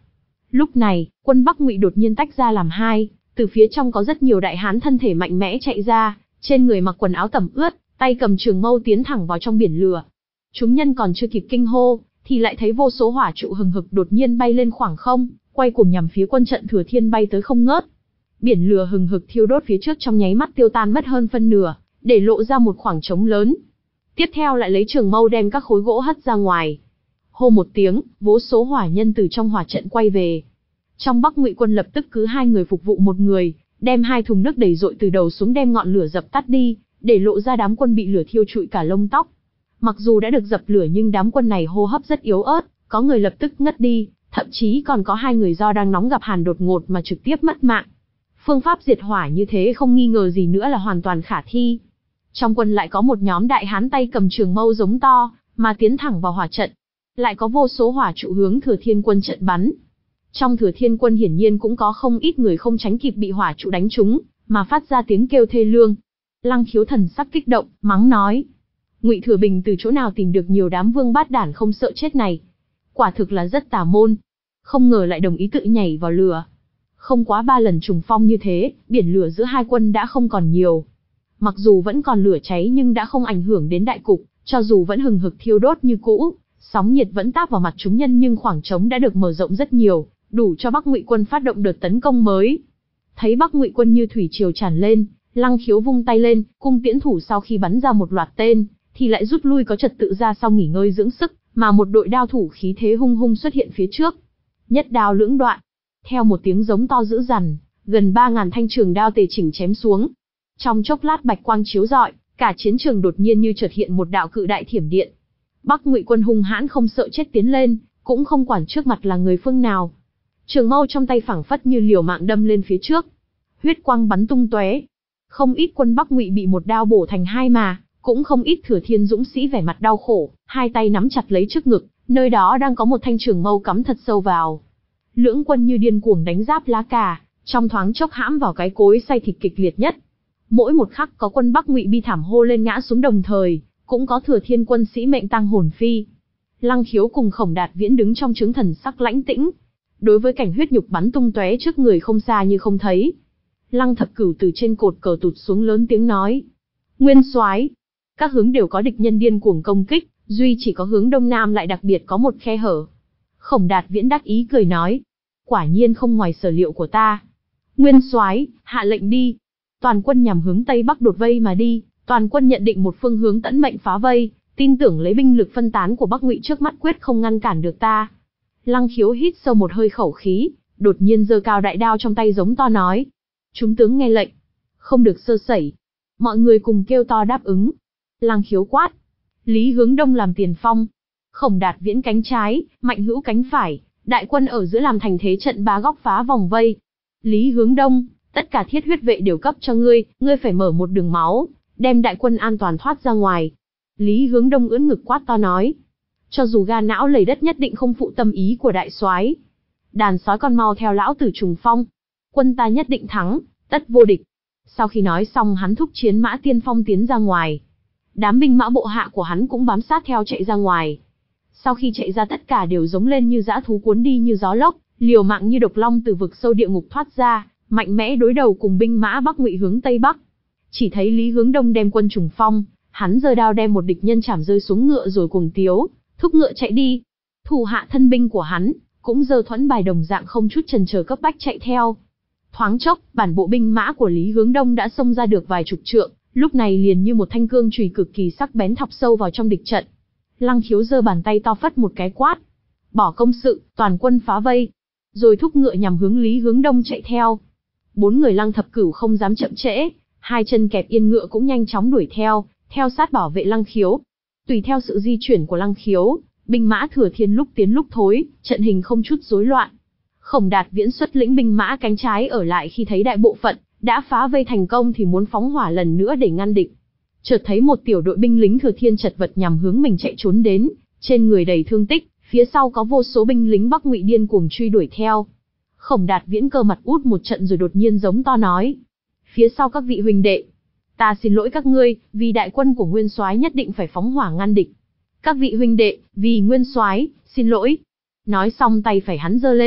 Lúc này, quân Bắc Ngụy đột nhiên tách ra làm hai, từ phía trong có rất nhiều đại hán thân thể mạnh mẽ chạy ra, trên người mặc quần áo tẩm ướt, tay cầm trường mâu tiến thẳng vào trong biển lửa. Chúng nhân còn chưa kịp kinh hô, thì lại thấy vô số hỏa trụ hừng hực đột nhiên bay lên khoảng không, quay cuồng nhằm phía quân trận Thừa Thiên bay tới không ngớt. Biển lửa hừng hực thiêu đốt phía trước trong nháy mắt tiêu tan mất hơn phân nửa, để lộ ra một khoảng trống lớn. Tiếp theo lại lấy trường mâu đem các khối gỗ hất ra ngoài. Hô một tiếng, vô số hỏa nhân từ trong hỏa trận quay về. Trong Bắc Ngụy quân lập tức cứ hai người phục vụ một người, đem hai thùng nước đầy dội từ đầu xuống đem ngọn lửa dập tắt đi, để lộ ra đám quân bị lửa thiêu trụi cả lông tóc. Mặc dù đã được dập lửa nhưng đám quân này hô hấp rất yếu ớt, có người lập tức ngất đi, thậm chí còn có hai người do đang nóng gặp hàn đột ngột mà trực tiếp mất mạng. Phương pháp diệt hỏa như thế không nghi ngờ gì nữa là hoàn toàn khả thi. Trong quân lại có một nhóm đại hán tay cầm trường mâu giống to, mà tiến thẳng vào hỏa trận. Lại có vô số hỏa trụ hướng Thừa Thiên quân trận bắn. Trong Thừa Thiên quân hiển nhiên cũng có không ít người không tránh kịp bị hỏa trụ đánh trúng, mà phát ra tiếng kêu thê lương. Lăng Khiếu thần sắc kích động, mắng nói: Ngụy Thừa Bình từ chỗ nào tìm được nhiều đám vương bát đản không sợ chết này? Quả thực là rất tà môn. Không ngờ lại đồng ý tự nhảy vào lửa. Không quá ba lần trùng phong như thế, biển lửa giữa hai quân đã không còn nhiều. Mặc dù vẫn còn lửa cháy nhưng đã không ảnh hưởng đến đại cục, cho dù vẫn hừng hực thiêu đốt như cũ, sóng nhiệt vẫn táp vào mặt chúng nhân nhưng khoảng trống đã được mở rộng rất nhiều, đủ cho Bắc Ngụy quân phát động đợt tấn công mới. Thấy Bắc Ngụy quân như thủy triều tràn lên, Lăng Khiếu vung tay lên, cung tiễn thủ sau khi bắn ra một loạt tên, thì lại rút lui có trật tự ra sau nghỉ ngơi dưỡng sức, mà một đội đao thủ khí thế hung hung xuất hiện phía trước. Nhất đao lưỡng đoạn, theo một tiếng giống to dữ dằn, gần ba ngàn thanh trường đao tề chỉnh chém xuống. Trong chốc lát bạch quang chiếu rọi, cả chiến trường đột nhiên như chợt hiện một đạo cự đại thiểm điện. Bắc Ngụy quân hung hãn không sợ chết tiến lên, cũng không quản trước mặt là người phương nào. Trường mâu trong tay phảng phất như liều mạng đâm lên phía trước. Huyết quang bắn tung tóe. Không ít quân Bắc Ngụy bị một đao bổ thành hai mà, cũng không ít Thừa Thiên dũng sĩ vẻ mặt đau khổ, hai tay nắm chặt lấy trước ngực, nơi đó đang có một thanh trường mâu cắm thật sâu vào. Lưỡng quân như điên cuồng đánh giáp lá cà, trong thoáng chốc hãm vào cái cối xay thịt kịch liệt nhất. Mỗi một khắc có quân Bắc Ngụy bi thảm hô lên ngã xuống đồng thời, cũng có Thừa Thiên quân sĩ mệnh tang hồn phi. Lăng Khiếu cùng Khổng Đạt Viễn đứng trong trướng thần sắc lãnh tĩnh. Đối với cảnh huyết nhục bắn tung tóe trước người không xa như không thấy. Lăng Thập Cửu từ trên cột cờ tụt xuống lớn tiếng nói: Nguyên soái, các hướng đều có địch nhân điên cuồng công kích, duy chỉ có hướng đông nam lại đặc biệt có một khe hở. Khổng Đạt Viễn đắc ý cười nói: Quả nhiên không ngoài sở liệu của ta. Nguyên soái, hạ lệnh đi. Toàn quân nhằm hướng tây bắc đột vây mà đi, toàn quân nhận định một phương hướng tẫn mệnh phá vây, tin tưởng lấy binh lực phân tán của Bắc Ngụy trước mắt quyết không ngăn cản được ta. Lăng Khiếu hít sâu một hơi khẩu khí, đột nhiên giơ cao đại đao trong tay giống to nói: Chúng tướng nghe lệnh, không được sơ sẩy. Mọi người cùng kêu to đáp ứng. Lăng Khiếu quát: Lý Hướng Đông làm tiền phong, Khổng Đạt Viễn cánh trái, Mạnh Hữu cánh phải, đại quân ở giữa làm thành thế trận ba góc phá vòng vây. Lý Hướng Đông, tất cả thiết huyết vệ đều cấp cho ngươi, ngươi phải mở một đường máu, đem đại quân an toàn thoát ra ngoài. Lý Hướng Đông ưỡn ngực quát to nói: Cho dù ga não lầy đất nhất định không phụ tâm ý của đại soái. Đàn sói con mau theo lão tử trùng phong. Quân ta nhất định thắng, tất vô địch. Sau khi nói xong hắn thúc chiến mã tiên phong tiến ra ngoài. Đám binh mã bộ hạ của hắn cũng bám sát theo chạy ra ngoài. Sau khi chạy ra tất cả đều giống lên như dã thú cuốn đi như gió lốc, liều mạng như độc long từ vực sâu địa ngục thoát ra, mạnh mẽ đối đầu cùng binh mã Bắc Ngụy hướng tây bắc. Chỉ thấy Lý Hướng Đông đem quân trùng phong, hắn giơ đao đem một địch nhân chảm rơi xuống ngựa rồi cuồng tiếu, thúc ngựa chạy đi. Thủ hạ thân binh của hắn cũng giơ thuẫn bài đồng dạng không chút chần chờ cấp bách chạy theo. Thoáng chốc, bản bộ binh mã của Lý Hướng Đông đã xông ra được vài chục trượng, lúc này liền như một thanh cương chùy cực kỳ sắc bén thọc sâu vào trong địch trận. Lăng Khiếu giơ bàn tay to phất một cái quát: Bỏ công sự, toàn quân phá vây. Rồi thúc ngựa nhằm hướng Lý Hướng Đông chạy theo. Bốn người Lăng Thập Cửu không dám chậm trễ, hai chân kẹp yên ngựa cũng nhanh chóng đuổi theo, theo sát bảo vệ Lăng Khiếu. Tùy theo sự di chuyển của Lăng Khiếu, binh mã Thừa Thiên lúc tiến lúc thối, trận hình không chút rối loạn. Khổng Đạt Viễn xuất lĩnh binh mã cánh trái ở lại khi thấy đại bộ phận đã phá vây thành công thì muốn phóng hỏa lần nữa để ngăn địch. Chợt thấy một tiểu đội binh lính Thừa Thiên chật vật nhằm hướng mình chạy trốn đến, trên người đầy thương tích, phía sau có vô số binh lính Bắc Ngụy điên cuồng truy đuổi theo. Khổng Đạt Viễn cơ mặt út một trận rồi đột nhiên giống to nói: Phía sau các vị huynh đệ, ta xin lỗi các ngươi, vì đại quân của Nguyên soái nhất định phải phóng hỏa ngăn địch. Các vị huynh đệ, vì Nguyên soái, xin lỗi. Nói xong tay phải hắn giơ lên,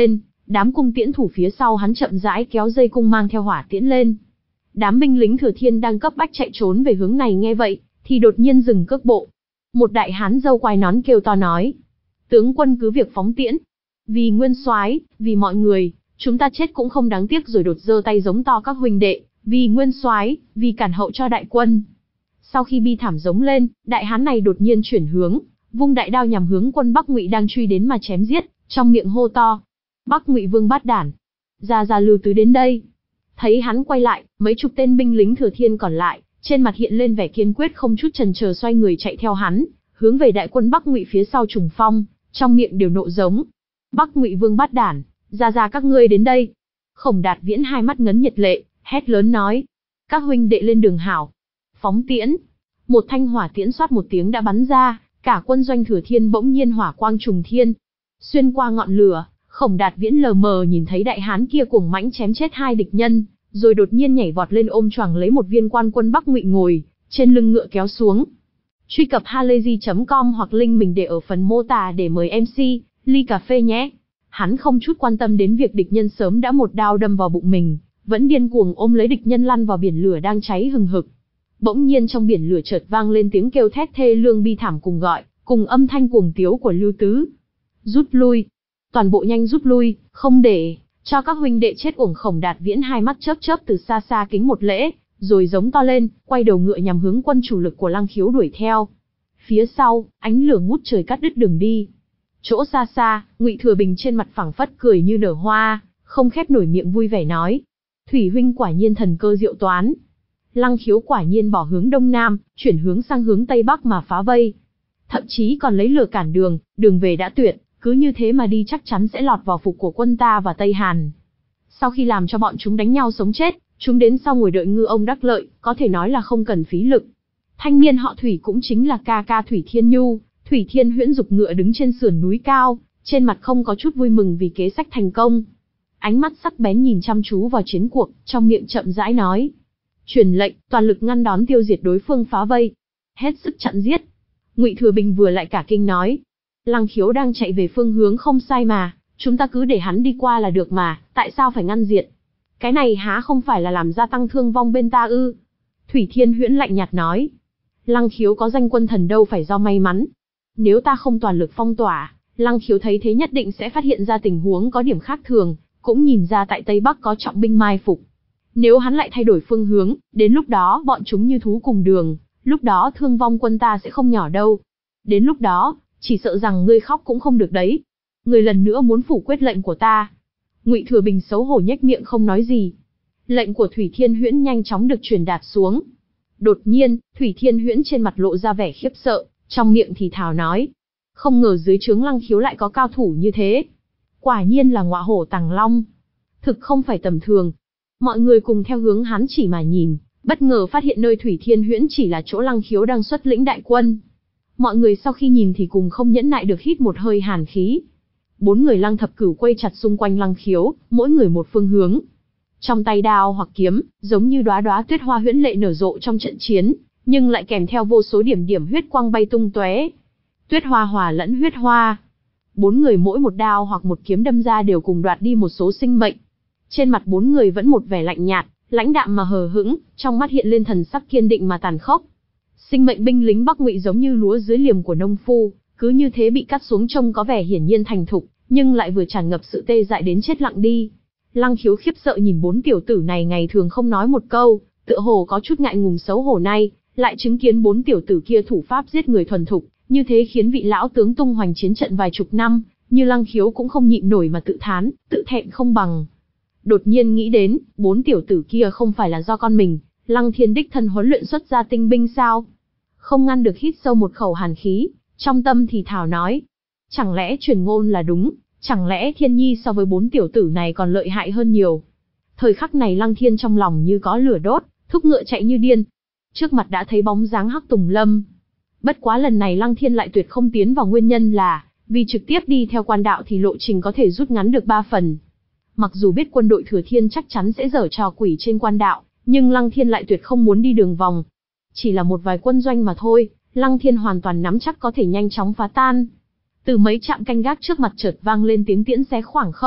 Đám cung tiễn thủ phía sau hắn chậm rãi kéo dây cung mang theo hỏa tiễn lên. Đám binh lính Thừa Thiên đang cấp bách chạy trốn về hướng này nghe vậy, thì đột nhiên dừng cước bộ. Một đại hán râu quai nón kêu to nói: "Tướng quân cứ việc phóng tiễn. Vì nguyên soái, vì mọi người, chúng ta chết cũng không đáng tiếc." Rồi đột giơ tay giống to: "Các huynh đệ, vì nguyên soái, vì cản hậu cho đại quân." Sau khi bi thảm giống lên, đại hán này đột nhiên chuyển hướng, vung đại đao nhằm hướng quân Bắc Ngụy đang truy đến mà chém giết, trong miệng hô to: "Bắc Ngụy Vương bát đản, ra ra Lưu Tứ đến đây!" Thấy hắn quay lại, mấy chục tên binh lính Thừa Thiên còn lại, trên mặt hiện lên vẻ kiên quyết, không chút chần chờ xoay người chạy theo hắn, hướng về đại quân Bắc Ngụy phía sau trùng phong, trong miệng đều nộ giống: "Bắc Ngụy Vương bát đản, ra ra các ngươi đến đây!" Khổng Đạt Viễn hai mắt ngấn nhiệt lệ, hét lớn nói: "Các huynh đệ lên đường hảo, phóng tiễn!" Một thanh hỏa tiễn xoát một tiếng đã bắn ra, cả quân doanh Thừa Thiên bỗng nhiên hỏa quang trùng thiên. Xuyên qua ngọn lửa, Khổng Đạt Viễn lờ mờ nhìn thấy đại hán kia cuồng mãnh chém chết hai địch nhân, rồi đột nhiên nhảy vọt lên ôm choàng lấy một viên quan quân Bắc Ngụy ngồi trên lưng ngựa kéo xuống. Truy cập halayzi chấm com hoặc link mình để ở phần mô tả để mời em xê ly cà phê nhé. Hắn không chút quan tâm đến việc địch nhân sớm đã một đao đâm vào bụng mình, vẫn điên cuồng ôm lấy địch nhân lăn vào biển lửa đang cháy hừng hực. Bỗng nhiên trong biển lửa chợt vang lên tiếng kêu thét thê lương bi thảm cùng gọi, cùng âm thanh cuồng tiếu của Lưu Tứ. "Rút lui, toàn bộ nhanh rút lui, không để cho các huynh đệ chết uổng." Khổng Đạt Viễn hai mắt chớp chớp từ xa xa kính một lễ, rồi giống to lên, quay đầu ngựa nhằm hướng quân chủ lực của Lăng Khiếu đuổi theo. Phía sau, ánh lửa ngút trời cắt đứt đường đi. Chỗ xa xa, Ngụy Thừa Bình trên mặt phẳng phất cười như nở hoa, không khép nổi miệng vui vẻ nói: "Thủy huynh quả nhiên thần cơ diệu toán. Lăng Khiếu quả nhiên bỏ hướng đông nam, chuyển hướng sang hướng tây bắc mà phá vây. Thậm chí còn lấy lửa cản đường, đường về đã tuyệt, cứ như thế mà đi chắc chắn sẽ lọt vào phục của quân ta và Tây Hàn. Sau khi làm cho bọn chúng đánh nhau sống chết, chúng đến sau ngồi đợi ngư ông đắc lợi, có thể nói là không cần phí lực." Thanh niên họ Thủy cũng chính là ca ca Thủy Thiên Nhu, Thủy Thiên Huyễn giục ngựa đứng trên sườn núi cao, trên mặt không có chút vui mừng vì kế sách thành công. Ánh mắt sắc bén nhìn chăm chú vào chiến cuộc, trong miệng chậm rãi nói: "Truyền lệnh, toàn lực ngăn đón tiêu diệt đối phương phá vây, hết sức chặn giết." Ngụy Thừa Bình vừa lại cả kinh nói: "Lăng Khiếu đang chạy về phương hướng không sai mà, chúng ta cứ để hắn đi qua là được mà, tại sao phải ngăn diệt? Cái này há không phải là làm gia tăng thương vong bên ta ư?" Thủy Thiên Huyễn lạnh nhạt nói: "Lăng Khiếu có danh quân thần đâu phải do may mắn. Nếu ta không toàn lực phong tỏa, Lăng Khiếu thấy thế nhất định sẽ phát hiện ra tình huống có điểm khác thường, cũng nhìn ra tại Tây Bắc có trọng binh mai phục. Nếu hắn lại thay đổi phương hướng, đến lúc đó bọn chúng như thú cùng đường, lúc đó thương vong quân ta sẽ không nhỏ đâu. Đến lúc đó, chỉ sợ rằng ngươi khóc cũng không được đấy. Ngươi lần nữa muốn phủ quyết lệnh của ta." Ngụy Thừa Bình xấu hổ nhếch miệng không nói gì. Lệnh của Thủy Thiên Huyễn nhanh chóng được truyền đạt xuống. Đột nhiên, Thủy Thiên Huyễn trên mặt lộ ra vẻ khiếp sợ, trong miệng thì thào nói: "Không ngờ dưới trướng Lăng Khiếu lại có cao thủ như thế. Quả nhiên là ngọa hổ tàng long. Thực không phải tầm thường." Mọi người cùng theo hướng hắn chỉ mà nhìn, bất ngờ phát hiện nơi Thủy Thiên Huyễn chỉ là chỗ Lăng Khiếu đang xuất lĩnh đại quân. Mọi người sau khi nhìn thì cùng không nhẫn nại được hít một hơi hàn khí. Bốn người Lăng Thập Cửu quay chặt xung quanh Lăng Khiếu, mỗi người một phương hướng. Trong tay đao hoặc kiếm, giống như đóa đóa tuyết hoa huyễn lệ nở rộ trong trận chiến, nhưng lại kèm theo vô số điểm điểm huyết quang bay tung tóe. Tuyết hoa hòa lẫn huyết hoa. Bốn người mỗi một đao hoặc một kiếm đâm ra đều cùng đoạt đi một số sinh mệnh. Trên mặt bốn người vẫn một vẻ lạnh nhạt, lãnh đạm mà hờ hững, trong mắt hiện lên thần sắc kiên định mà tàn khốc. Sinh mệnh binh lính Bắc Ngụy giống như lúa dưới liềm của nông phu, cứ như thế bị cắt xuống trông có vẻ hiển nhiên thành thục, nhưng lại vừa tràn ngập sự tê dại đến chết lặng đi. Lăng Khiếu khiếp sợ nhìn bốn tiểu tử này ngày thường không nói một câu, tựa hồ có chút ngại ngùng xấu hổ nay, lại chứng kiến bốn tiểu tử kia thủ pháp giết người thuần thục, như thế khiến vị lão tướng tung hoành chiến trận vài chục năm, như Lăng Khiếu cũng không nhịn nổi mà tự thán, tự thẹn không bằng. Đột nhiên nghĩ đến, bốn tiểu tử kia không phải là do con mình, Lăng Thiên đích thân huấn luyện xuất ra tinh binh sao? Không ngăn được hít sâu một khẩu hàn khí, trong tâm thì thào nói: chẳng lẽ truyền ngôn là đúng, chẳng lẽ Thiên Nhi so với bốn tiểu tử này còn lợi hại hơn nhiều? Thời khắc này Lăng Thiên trong lòng như có lửa đốt, thúc ngựa chạy như điên. Trước mặt đã thấy bóng dáng Hắc Tùng Lâm. Bất quá lần này Lăng Thiên lại tuyệt không tiến vào, nguyên nhân là vì trực tiếp đi theo quan đạo thì lộ trình có thể rút ngắn được ba phần. Mặc dù biết quân đội Thừa Thiên chắc chắn sẽ giở trò quỷ trên quan đạo, nhưng Lăng Thiên lại tuyệt không muốn đi đường vòng. Chỉ là một vài quân doanh mà thôi, Lăng Thiên hoàn toàn nắm chắc có thể nhanh chóng phá tan. Từ mấy trạm canh gác trước mặt chợt vang lên tiếng tiễn xé khoảng không,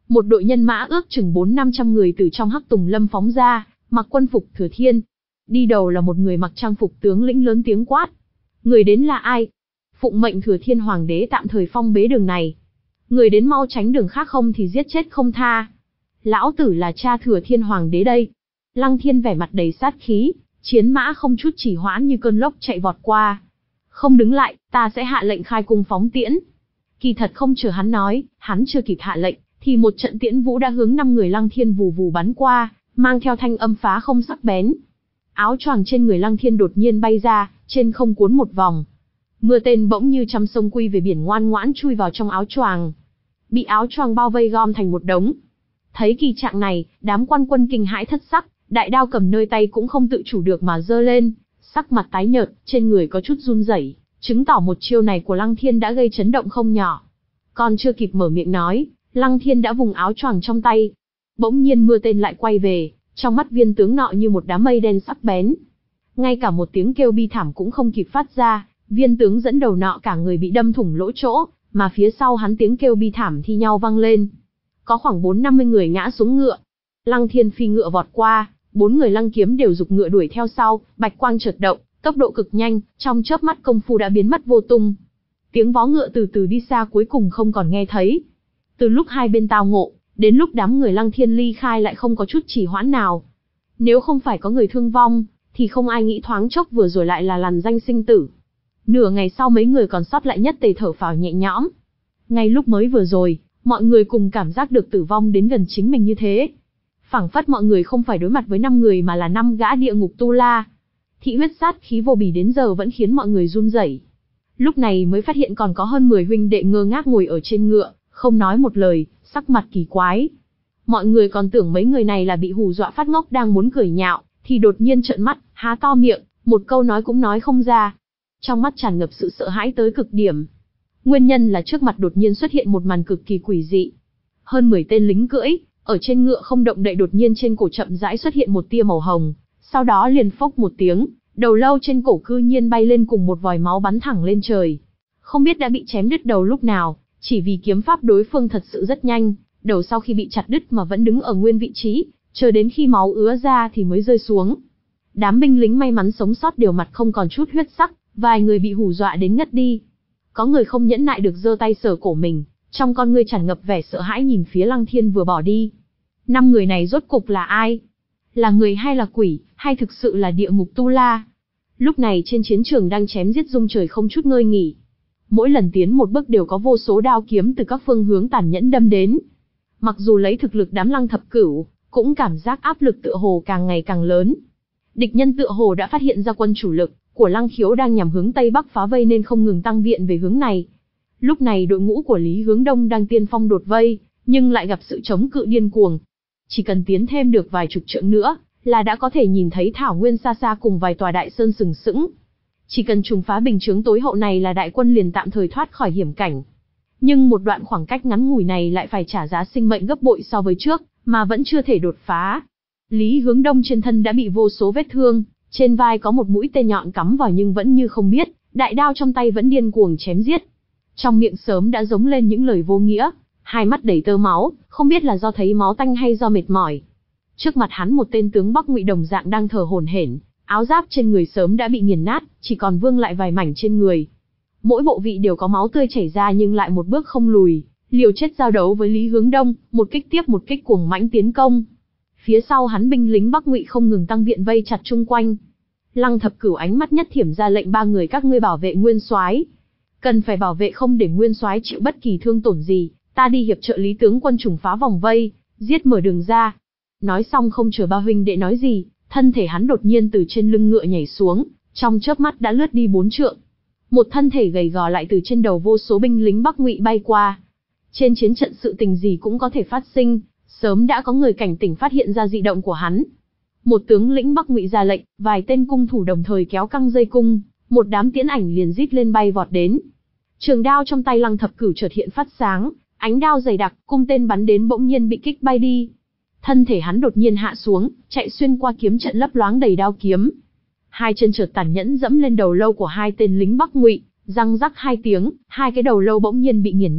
Một đội nhân mã ước chừng bốn năm trăm người từ trong Hắc Tùng Lâm phóng ra, mặc quân phục Thừa Thiên. Đi đầu là một người mặc trang phục tướng lĩnh lớn tiếng quát. Người đến là ai? Phụng mệnh Thừa Thiên Hoàng đế tạm thời phong bế đường này. Người đến mau tránh đường khác không thì giết chết không tha. Lão tử là cha Thừa Thiên Hoàng đế đây. Lăng Thiên vẻ mặt đầy sát khí, chiến mã không chút chỉ hoãn như cơn lốc chạy vọt qua. Không đứng lại, ta sẽ hạ lệnh khai cung phóng tiễn. Kỳ thật không chờ hắn nói, hắn chưa kịp hạ lệnh, thì một trận tiễn vũ đã hướng năm người Lăng Thiên vù vù bắn qua, mang theo thanh âm phá không sắc bén. Áo choàng trên người Lăng Thiên đột nhiên bay ra, trên không cuốn một vòng. Mưa tên bỗng như trăm sông quy về biển ngoan ngoãn chui vào trong áo choàng. Bị áo choàng bao vây gom thành một đống. Thấy kỳ trạng này, đám quan quân kinh hãi thất sắc, đại đao cầm nơi tay cũng không tự chủ được mà giơ lên, sắc mặt tái nhợt, trên người có chút run rẩy, chứng tỏ một chiêu này của Lăng Thiên đã gây chấn động không nhỏ. Còn chưa kịp mở miệng nói, Lăng Thiên đã vùng áo choàng trong tay. Bỗng nhiên mưa tên lại quay về, trong mắt viên tướng nọ như một đám mây đen sắc bén. Ngay cả một tiếng kêu bi thảm cũng không kịp phát ra, viên tướng dẫn đầu nọ cả người bị đâm thủng lỗ chỗ, mà phía sau hắn tiếng kêu bi thảm thi nhau vang lên. Có khoảng bốn năm mươi người ngã xuống ngựa. Lăng Thiên phi ngựa vọt qua, bốn người Lăng Kiếm đều giục ngựa đuổi theo sau, bạch quang chợt động, tốc độ cực nhanh, trong chớp mắt công phu đã biến mất vô tung. Tiếng vó ngựa từ từ đi xa cuối cùng không còn nghe thấy. Từ lúc hai bên tao ngộ, đến lúc đám người Lăng Thiên ly khai lại không có chút trì hoãn nào. Nếu không phải có người thương vong, thì không ai nghĩ thoáng chốc vừa rồi lại là lằn danh sinh tử. Nửa ngày sau mấy người còn sót lại nhất tề thở phào nhẹ nhõm. Ngay lúc mới vừa rồi, mọi người cùng cảm giác được tử vong đến gần chính mình như thế. Phảng phất mọi người không phải đối mặt với năm người mà là năm gã địa ngục tu la. Thị huyết sát khí vô bì đến giờ vẫn khiến mọi người run rẩy. Lúc này mới phát hiện còn có hơn mười huynh đệ ngơ ngác ngồi ở trên ngựa, không nói một lời, sắc mặt kỳ quái. Mọi người còn tưởng mấy người này là bị hù dọa phát ngốc đang muốn cười nhạo, thì đột nhiên trợn mắt, há to miệng, một câu nói cũng nói không ra. Trong mắt tràn ngập sự sợ hãi tới cực điểm. Nguyên nhân là trước mặt đột nhiên xuất hiện một màn cực kỳ quỷ dị. Hơn mười tên lính cưỡi, ở trên ngựa không động đậy đột nhiên trên cổ chậm rãi xuất hiện một tia màu hồng, sau đó liền phốc một tiếng, đầu lâu trên cổ cư nhiên bay lên cùng một vòi máu bắn thẳng lên trời. Không biết đã bị chém đứt đầu lúc nào, chỉ vì kiếm pháp đối phương thật sự rất nhanh, đầu sau khi bị chặt đứt mà vẫn đứng ở nguyên vị trí, chờ đến khi máu ứa ra thì mới rơi xuống. Đám binh lính may mắn sống sót đều mặt không còn chút huyết sắc, vài người bị hù dọa đến ngất đi. Có người không nhẫn nại được giơ tay sờ cổ mình, trong con ngươi tràn ngập vẻ sợ hãi nhìn phía Lăng Thiên vừa bỏ đi. Năm người này rốt cục là ai? Là người hay là quỷ, hay thực sự là địa ngục tu la? Lúc này trên chiến trường đang chém giết rung trời không chút ngơi nghỉ. Mỗi lần tiến một bước đều có vô số đao kiếm từ các phương hướng tàn nhẫn đâm đến. Mặc dù lấy thực lực đám Lăng Thập Cửu, cũng cảm giác áp lực tựa hồ càng ngày càng lớn. Địch nhân tựa hồ đã phát hiện ra quân chủ lực của Lăng Khiếu đang nhằm hướng Tây Bắc phá vây nên không ngừng tăng viện về hướng này. Lúc này đội ngũ của Lý Hướng Đông đang tiên phong đột vây, nhưng lại gặp sự chống cự điên cuồng. Chỉ cần tiến thêm được vài chục trượng nữa, là đã có thể nhìn thấy thảo nguyên xa xa cùng vài tòa đại sơn sừng sững. Chỉ cần trùng phá bình chướng tối hậu này là đại quân liền tạm thời thoát khỏi hiểm cảnh. Nhưng một đoạn khoảng cách ngắn ngủi này lại phải trả giá sinh mệnh gấp bội so với trước, mà vẫn chưa thể đột phá. Lý Hướng Đông trên thân đã bị vô số vết thương, trên vai có một mũi tên nhọn cắm vào nhưng vẫn như không biết, đại đao trong tay vẫn điên cuồng chém giết. Trong miệng sớm đã giống lên những lời vô nghĩa, hai mắt đầy tơ máu, không biết là do thấy máu tanh hay do mệt mỏi. Trước mặt hắn một tên tướng Bắc Ngụy đồng dạng đang thở hổn hển, áo giáp trên người sớm đã bị nghiền nát, chỉ còn vương lại vài mảnh trên người. Mỗi bộ vị đều có máu tươi chảy ra nhưng lại một bước không lùi, liều chết giao đấu với Lý Hướng Đông, một kích tiếp một kích cuồng mãnh tiến công. Phía sau hắn binh lính Bắc Ngụy không ngừng tăng viện vây chặt chung quanh. Lăng Thập Cửu ánh mắt nhất thiểm ra lệnh ba người các ngươi bảo vệ Nguyên Soái. Cần phải bảo vệ không để Nguyên Soái chịu bất kỳ thương tổn gì, ta đi hiệp trợ Lý tướng quân trùng phá vòng vây, giết mở đường ra. Nói xong không chờ ba huynh đệ nói gì, thân thể hắn đột nhiên từ trên lưng ngựa nhảy xuống, trong chớp mắt đã lướt đi bốn trượng. Một thân thể gầy gò lại từ trên đầu vô số binh lính Bắc Ngụy bay qua. Trên chiến trận sự tình gì cũng có thể phát sinh, sớm đã có người cảnh tỉnh phát hiện ra dị động của hắn. Một tướng lĩnh Bắc Ngụy ra lệnh, vài tên cung thủ đồng thời kéo căng dây cung, một đám tiễn ảnh liền rít lên bay vọt đến. Trường đao trong tay Lăng Thập Cửu chợt hiện phát sáng, ánh đao dày đặc, cung tên bắn đến bỗng nhiên bị kích bay đi. Thân thể hắn đột nhiên hạ xuống, chạy xuyên qua kiếm trận lấp loáng đầy đao kiếm. Hai chân chợt tàn nhẫn dẫm lên đầu lâu của hai tên lính Bắc Ngụy, răng rắc hai tiếng, hai cái đầu lâu bỗng nhiên bị nghiền nát,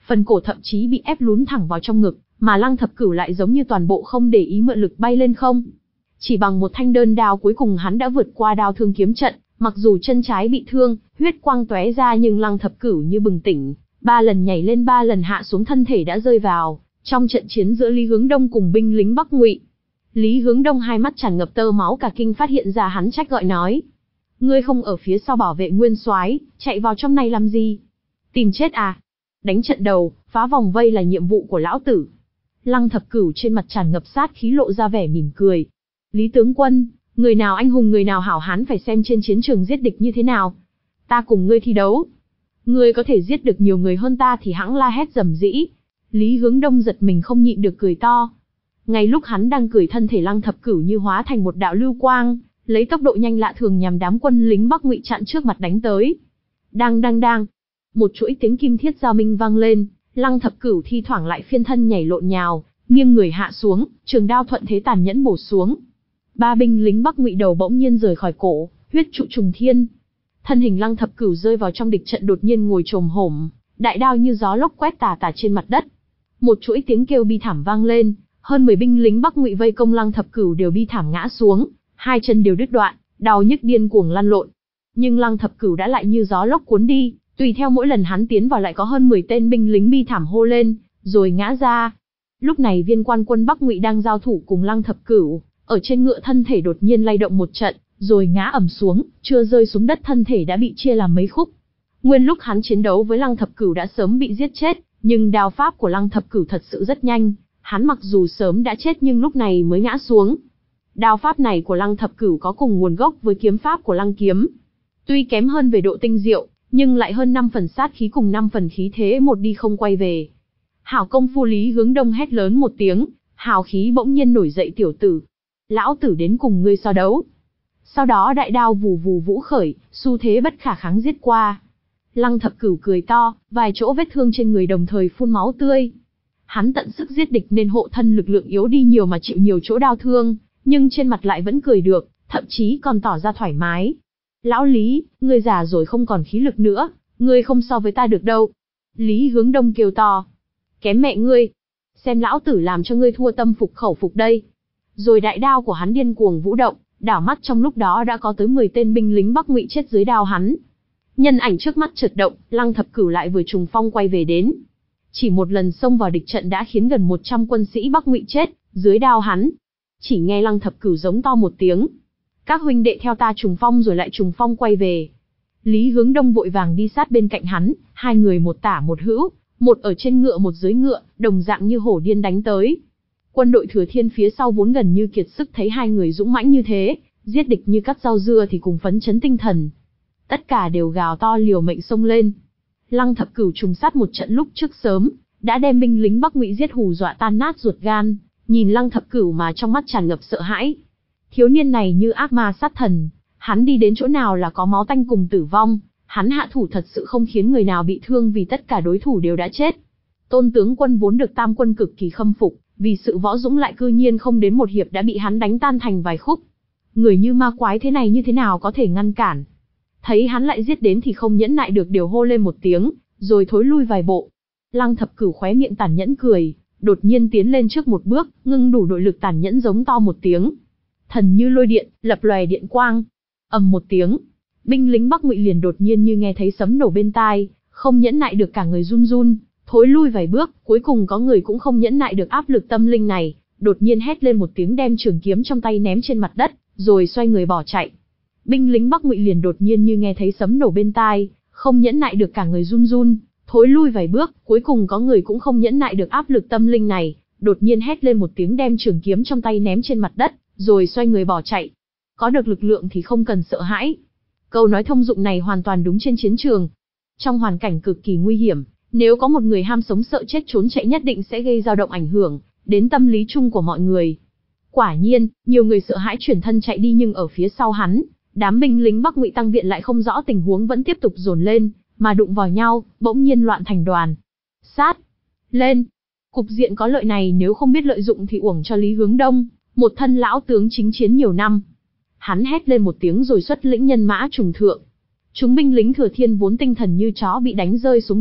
phần cổ thậm chí bị ép lún thẳng vào trong ngực, mà Lăng Thập Cửu lại giống như toàn bộ không để ý mượn lực bay lên không. Chỉ bằng một thanh đơn đao cuối cùng hắn đã vượt qua đao thương kiếm trận, mặc dù chân trái bị thương, huyết quang tóe ra nhưng Lăng Thập Cửu như bừng tỉnh, ba lần nhảy lên ba lần hạ xuống thân thể đã rơi vào trong trận chiến giữa Lý Hướng Đông cùng binh lính Bắc Ngụy. Lý Hướng Đông hai mắt tràn ngập tơ máu cả kinh phát hiện ra hắn trách gọi nói: "Ngươi không ở phía sau bảo vệ Nguyên Soái, chạy vào trong này làm gì? Tìm chết à? Đánh trận đầu, phá vòng vây là nhiệm vụ của lão tử." Lăng Thập Cửu trên mặt tràn ngập sát khí lộ ra vẻ mỉm cười. "Lý tướng quân, người nào anh hùng người nào hảo hán phải xem trên chiến trường giết địch như thế nào. Ta cùng ngươi thi đấu. Ngươi có thể giết được nhiều người hơn ta thì hãng la hét rầm rĩ." Lý Hướng Đông giật mình không nhịn được cười to. Ngay lúc hắn đang cười, thân thể Lăng Thập Cửu như hóa thành một đạo lưu quang, lấy tốc độ nhanh lạ thường nhằm đám quân lính Bắc Ngụy chặn trước mặt đánh tới. Đang đang đang, một chuỗi tiếng kim thiết giao minh vang lên, Lăng Thập Cửu thi thoảng lại phiên thân nhảy lộn nhào, nghiêng người hạ xuống, trường đao thuận thế tàn nhẫn bổ xuống. Ba binh lính Bắc Ngụy đầu bỗng nhiên rời khỏi cổ, huyết trụ trùng thiên. Thân hình Lăng Thập Cửu rơi vào trong địch trận đột nhiên ngồi chồm hổm, đại đao như gió lốc quét tà tà trên mặt đất. Một chuỗi tiếng kêu bi thảm vang lên, hơn mười binh lính Bắc Ngụy vây công Lăng Thập Cửu đều bi thảm ngã xuống, hai chân đều đứt đoạn, đau nhức điên cuồng lăn lộn. Nhưng Lăng Thập Cửu đã lại như gió lốc cuốn đi, tùy theo mỗi lần hắn tiến vào lại có hơn mười tên binh lính bi thảm hô lên, rồi ngã ra. Lúc này viên quan quân Bắc Ngụy đang giao thủ cùng Lăng Thập Cửu, ở trên ngựa thân thể đột nhiên lay động một trận, rồi ngã ầm xuống, chưa rơi xuống đất thân thể đã bị chia làm mấy khúc. Nguyên lúc hắn chiến đấu với Lăng Thập Cửu đã sớm bị giết chết, nhưng đao pháp của Lăng Thập Cửu thật sự rất nhanh, hắn mặc dù sớm đã chết nhưng lúc này mới ngã xuống. Đao pháp này của Lăng Thập Cửu có cùng nguồn gốc với kiếm pháp của Lăng Kiếm. Tuy kém hơn về độ tinh diệu, nhưng lại hơn năm phần sát khí cùng năm phần khí thế một đi không quay về. Hảo công phu! Lý Hướng Đông hét lớn một tiếng, hào khí bỗng nhiên nổi dậy: "Tiểu tử, lão tử đến cùng ngươi so đấu." Sau đó đại đao vù vù vũ khởi, xu thế bất khả kháng giết qua. Lăng Thập Cửu cười to, vài chỗ vết thương trên người đồng thời phun máu tươi. Hắn tận sức giết địch nên hộ thân lực lượng yếu đi nhiều mà chịu nhiều chỗ đau thương, nhưng trên mặt lại vẫn cười được, thậm chí còn tỏ ra thoải mái. "Lão Lý, ngươi già rồi không còn khí lực nữa, ngươi không so với ta được đâu." Lý Hướng Đông kêu to. "Kém mẹ ngươi, xem lão tử làm cho ngươi thua tâm phục khẩu phục đây." Rồi đại đao của hắn điên cuồng vũ động, đảo mắt trong lúc đó đã có tới mười tên binh lính Bắc Ngụy chết dưới đao hắn. Nhân ảnh trước mắt chợt động, Lăng Thập Cửu lại vừa trùng phong quay về đến. Chỉ một lần xông vào địch trận đã khiến gần một trăm quân sĩ Bắc Ngụy chết dưới đao hắn. Chỉ nghe Lăng Thập Cửu giống to một tiếng: "Các huynh đệ theo ta trùng phong!" rồi lại trùng phong quay về. Lý Hướng Đông vội vàng đi sát bên cạnh hắn, hai người một tả một hữu, một ở trên ngựa một dưới ngựa, đồng dạng như hổ điên đánh tới. Quân đội Thừa Thiên phía sau vốn gần như kiệt sức thấy hai người dũng mãnh như thế, giết địch như cắt rau dưa thì cùng phấn chấn tinh thần. Tất cả đều gào to liều mệnh xông lên. Lăng Thập Cửu trùng sát một trận lúc trước sớm, đã đem binh lính Bắc Ngụy giết hù dọa tan nát ruột gan, nhìn Lăng Thập Cửu mà trong mắt tràn ngập sợ hãi. Thiếu niên này như ác ma sát thần, hắn đi đến chỗ nào là có máu tanh cùng tử vong, hắn hạ thủ thật sự không khiến người nào bị thương vì tất cả đối thủ đều đã chết. Tôn tướng quân vốn được Tam quân cực kỳ khâm phục, vì sự võ dũng lại cư nhiên không đến một hiệp đã bị hắn đánh tan thành vài khúc. Người như ma quái thế này như thế nào có thể ngăn cản? Thấy hắn lại giết đến thì không nhẫn nại được đều hô lên một tiếng, rồi thối lui vài bộ. Lăng Thập Cửu khóe miệng tàn nhẫn cười, đột nhiên tiến lên trước một bước, ngưng đủ nội lực tàn nhẫn giống to một tiếng. Thần như lôi điện, lập lòe điện quang. Ầm một tiếng, binh lính Bắc Ngụy liền đột nhiên như nghe thấy sấm nổ bên tai, không nhẫn nại được cả người run run, thối lui vài bước, cuối cùng có người cũng không nhẫn nại được áp lực tâm linh này, đột nhiên hét lên một tiếng đem trường kiếm trong tay ném trên mặt đất, rồi xoay người bỏ chạy. Binh lính Bắc Ngụy liền đột nhiên như nghe thấy sấm nổ bên tai, không nhẫn nại được cả người run run, thối lui vài bước, cuối cùng có người cũng không nhẫn nại được áp lực tâm linh này, đột nhiên hét lên một tiếng đem trường kiếm trong tay ném trên mặt đất, rồi xoay người bỏ chạy. Có được lực lượng thì không cần sợ hãi. Câu nói thông dụng này hoàn toàn đúng trên chiến trường. Trong hoàn cảnh cực kỳ nguy hiểm, nếu có một người ham sống sợ chết trốn chạy nhất định sẽ gây dao động ảnh hưởng đến tâm lý chung của mọi người. Quả nhiên, nhiều người sợ hãi chuyển thân chạy đi nhưng ở phía sau hắn, đám binh lính Bắc Ngụy tăng viện lại không rõ tình huống vẫn tiếp tục dồn lên, mà đụng vào nhau, bỗng nhiên loạn thành đoàn. Sát lên! Cục diện có lợi này nếu không biết lợi dụng thì uổng cho Lý Hướng Đông, một thân lão tướng chính chiến nhiều năm. Hắn hét lên một tiếng rồi xuất lĩnh nhân mã trùng thượng. Chúng binh lính Thừa Thiên vốn tinh thần như chó bị đánh rơi xuống nước,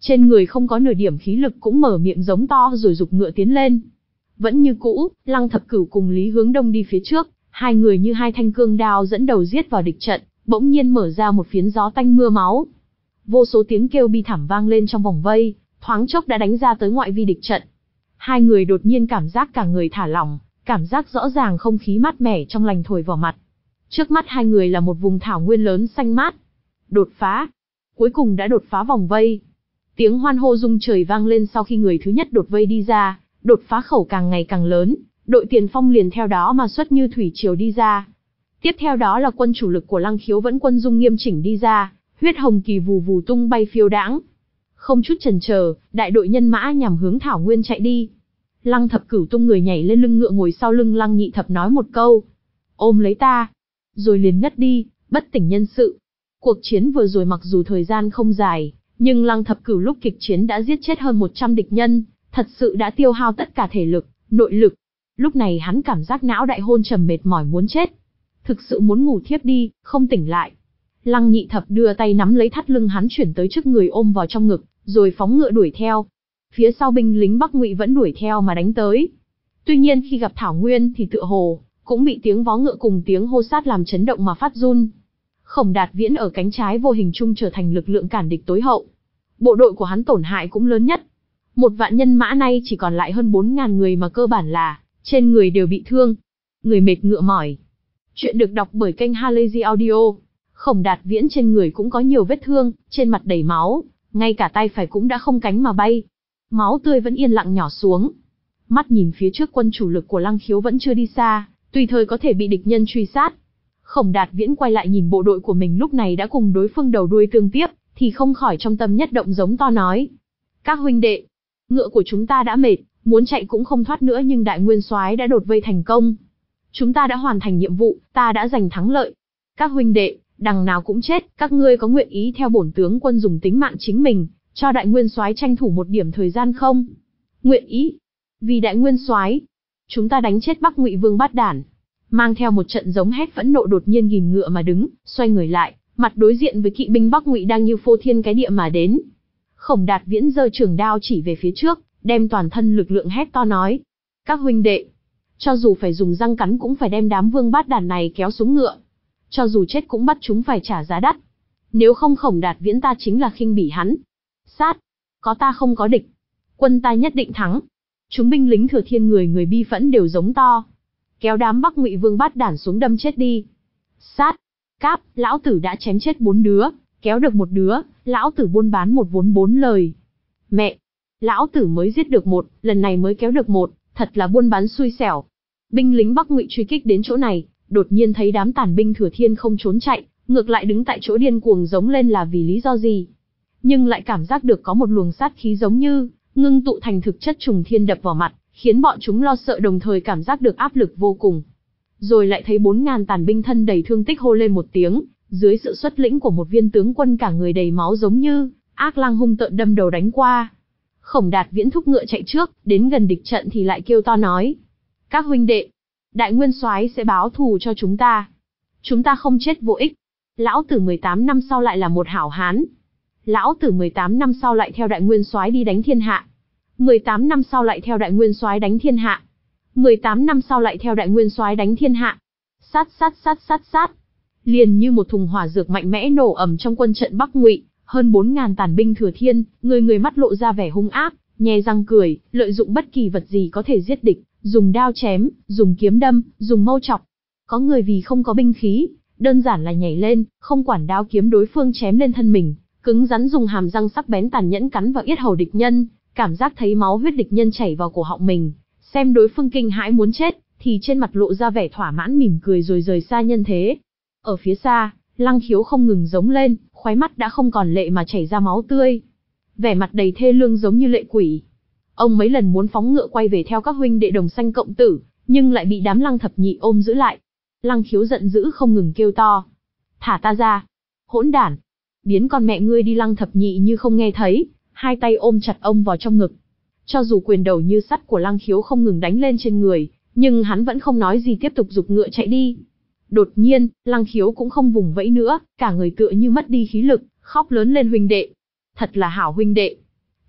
trên người không có nửa điểm khí lực cũng mở miệng giống to rồi giục ngựa tiến lên. Vẫn như cũ, Lăng Thập Cửu cùng Lý Hướng Đông đi phía trước, hai người như hai thanh cương đao dẫn đầu giết vào địch trận, bỗng nhiên mở ra một phiến gió tanh mưa máu. Vô số tiếng kêu bi thảm vang lên trong vòng vây, thoáng chốc đã đánh ra tới ngoại vi địch trận. Hai người đột nhiên cảm giác cả người thả lỏng, cảm giác rõ ràng không khí mát mẻ trong lành thổi vào mặt. Trước mắt hai người là một vùng thảo nguyên lớn xanh mát. Đột phá! Cuối cùng đã đột phá vòng vây. Tiếng hoan hô rung trời vang lên sau khi người thứ nhất đột vây đi ra, đột phá khẩu càng ngày càng lớn, đội tiền phong liền theo đó mà xuất như thủy triều đi ra. Tiếp theo đó là quân chủ lực của Lăng Khiếu vẫn quân dung nghiêm chỉnh đi ra, huyết hồng kỳ vù vù tung bay phiêu đãng. Không chút chần chờ, đại đội nhân mã nhằm hướng thảo nguyên chạy đi. Lăng Thập Cửu tung người nhảy lên lưng ngựa ngồi sau lưng Lăng Nhị Thập nói một câu: "Ôm lấy ta." Rồi liền ngất đi, bất tỉnh nhân sự. Cuộc chiến vừa rồi mặc dù thời gian không dài, nhưng Lăng Thập Cửu lúc kịch chiến đã giết chết hơn một trăm địch nhân, thật sự đã tiêu hao tất cả thể lực, nội lực. Lúc này hắn cảm giác não đại hôn trầm mệt mỏi muốn chết. Thực sự muốn ngủ thiếp đi, không tỉnh lại. Lăng Nhị Thập đưa tay nắm lấy thắt lưng hắn chuyển tới trước người ôm vào trong ngực, rồi phóng ngựa đuổi theo. Phía sau binh lính Bắc Ngụy vẫn đuổi theo mà đánh tới. Tuy nhiên khi gặp Thảo Nguyên thì tựa hồ cũng bị tiếng vó ngựa cùng tiếng hô sát làm chấn động mà phát run. Khổng Đạt Viễn ở cánh trái vô hình chung trở thành lực lượng cản địch tối hậu. Bộ đội của hắn tổn hại cũng lớn nhất. Một vạn nhân mã nay chỉ còn lại hơn bốn ngàn người mà cơ bản là trên người đều bị thương. Người mệt ngựa mỏi. Chuyện được đọc bởi kênh Halazy Audio. Khổng Đạt Viễn trên người cũng có nhiều vết thương, trên mặt đầy máu, ngay cả tay phải cũng đã không cánh mà bay. Máu tươi vẫn yên lặng nhỏ xuống. Mắt nhìn phía trước quân chủ lực của Lăng Khiếu vẫn chưa đi xa, tùy thời có thể bị địch nhân truy sát. Khổng Đạt Viễn quay lại nhìn bộ đội của mình lúc này đã cùng đối phương đầu đuôi tương tiếp, thì không khỏi trong tâm nhất động giống to nói: "Các huynh đệ, ngựa của chúng ta đã mệt, muốn chạy cũng không thoát nữa nhưng Đại Nguyên Soái đã đột vây thành công. Chúng ta đã hoàn thành nhiệm vụ, ta đã giành thắng lợi. Các huynh đệ, đằng nào cũng chết, các ngươi có nguyện ý theo bổn tướng quân dùng tính mạng chính mình, cho Đại Nguyên Soái tranh thủ một điểm thời gian không?" "Nguyện ý. Vì Đại Nguyên Soái, chúng ta đánh chết Bắc Ngụy Vương Bát Đản." Mang theo một trận giống hét phẫn nộ đột nhiên ghim ngựa mà đứng, xoay người lại, mặt đối diện với kỵ binh Bắc Ngụy đang như phô thiên cái địa mà đến. Khổng Đạt Viễn giơ trường đao chỉ về phía trước, đem toàn thân lực lượng hét to nói: "Các huynh đệ, cho dù phải dùng răng cắn cũng phải đem đám Vương Bát Đản này kéo xuống ngựa. Cho dù chết cũng bắt chúng phải trả giá đắt. Nếu không Khổng Đạt Viễn ta chính là khinh bỉ hắn. Sát, có ta không có địch. Quân ta nhất định thắng." Chúng binh lính Thừa Thiên người người bi phẫn đều giống to: "Kéo đám Bắc Ngụy Vương Bát Đản xuống đâm chết đi." "Sát, cáp, lão tử đã chém chết bốn đứa, kéo được một đứa, lão tử buôn bán một vốn bốn lời. Mẹ, lão tử mới giết được một, lần này mới kéo được một, thật là buôn bán xui xẻo." Binh lính Bắc Ngụy truy kích đến chỗ này, đột nhiên thấy đám tàn binh Thừa Thiên không trốn chạy, ngược lại đứng tại chỗ điên cuồng giống lên là vì lý do gì. Nhưng lại cảm giác được có một luồng sát khí giống như ngưng tụ thành thực chất trùng thiên đập vào mặt, khiến bọn chúng lo sợ đồng thời cảm giác được áp lực vô cùng. Rồi lại thấy bốn ngàn tàn binh thân đầy thương tích hô lên một tiếng, dưới sự xuất lĩnh của một viên tướng quân cả người đầy máu giống như ác lang hung tợn đâm đầu đánh qua. Khổng Đạt Viễn thúc ngựa chạy trước, đến gần địch trận thì lại kêu to nói: "Các huynh đệ, Đại Nguyên Soái sẽ báo thù cho chúng ta. Chúng ta không chết vô ích. Lão tử mười tám năm sau lại là một hảo hán. Lão tử mười tám năm sau lại theo Đại Nguyên Soái đi đánh thiên hạ. mười tám năm sau lại theo Đại Nguyên Soái đánh thiên hạ. mười tám năm sau lại theo Đại Nguyên Soái đánh thiên hạ." Sát sát sát sát sát. Liền như một thùng hỏa dược mạnh mẽ nổ ầm trong quân trận Bắc Ngụy, hơn bốn ngàn tàn binh Thừa Thiên, người người mắt lộ ra vẻ hung ác, nhe răng cười, lợi dụng bất kỳ vật gì có thể giết địch, dùng đao chém, dùng kiếm đâm, dùng mâu chọc. Có người vì không có binh khí, đơn giản là nhảy lên, không quản đao kiếm đối phương chém lên thân mình, cứng rắn dùng hàm răng sắc bén tàn nhẫn cắn vào yết hầu địch nhân, cảm giác thấy máu huyết địch nhân chảy vào cổ họng mình, xem đối phương kinh hãi muốn chết, thì trên mặt lộ ra vẻ thỏa mãn mỉm cười rồi rời xa nhân thế. Ở phía xa, Lăng Khiếu không ngừng giống lên, khóe mắt đã không còn lệ mà chảy ra máu tươi. Vẻ mặt đầy thê lương giống như lệ quỷ. Ông mấy lần muốn phóng ngựa quay về theo các huynh đệ đồng sanh cộng tử, nhưng lại bị đám Lăng Thập Nhị ôm giữ lại. Lăng Khiếu giận dữ không ngừng kêu to: "Thả ta ra! Hỗn đản! Biến con mẹ ngươi đi!" Lăng Thập Nhị như không nghe thấy, hai tay ôm chặt ông vào trong ngực. Cho dù quyền đầu như sắt của Lăng Khiếu không ngừng đánh lên trên người, nhưng hắn vẫn không nói gì tiếp tục giục ngựa chạy đi. Đột nhiên, Lăng Khiếu cũng không vùng vẫy nữa, cả người tựa như mất đi khí lực, khóc lớn lên: "Huynh đệ! Thật là hảo huynh đệ!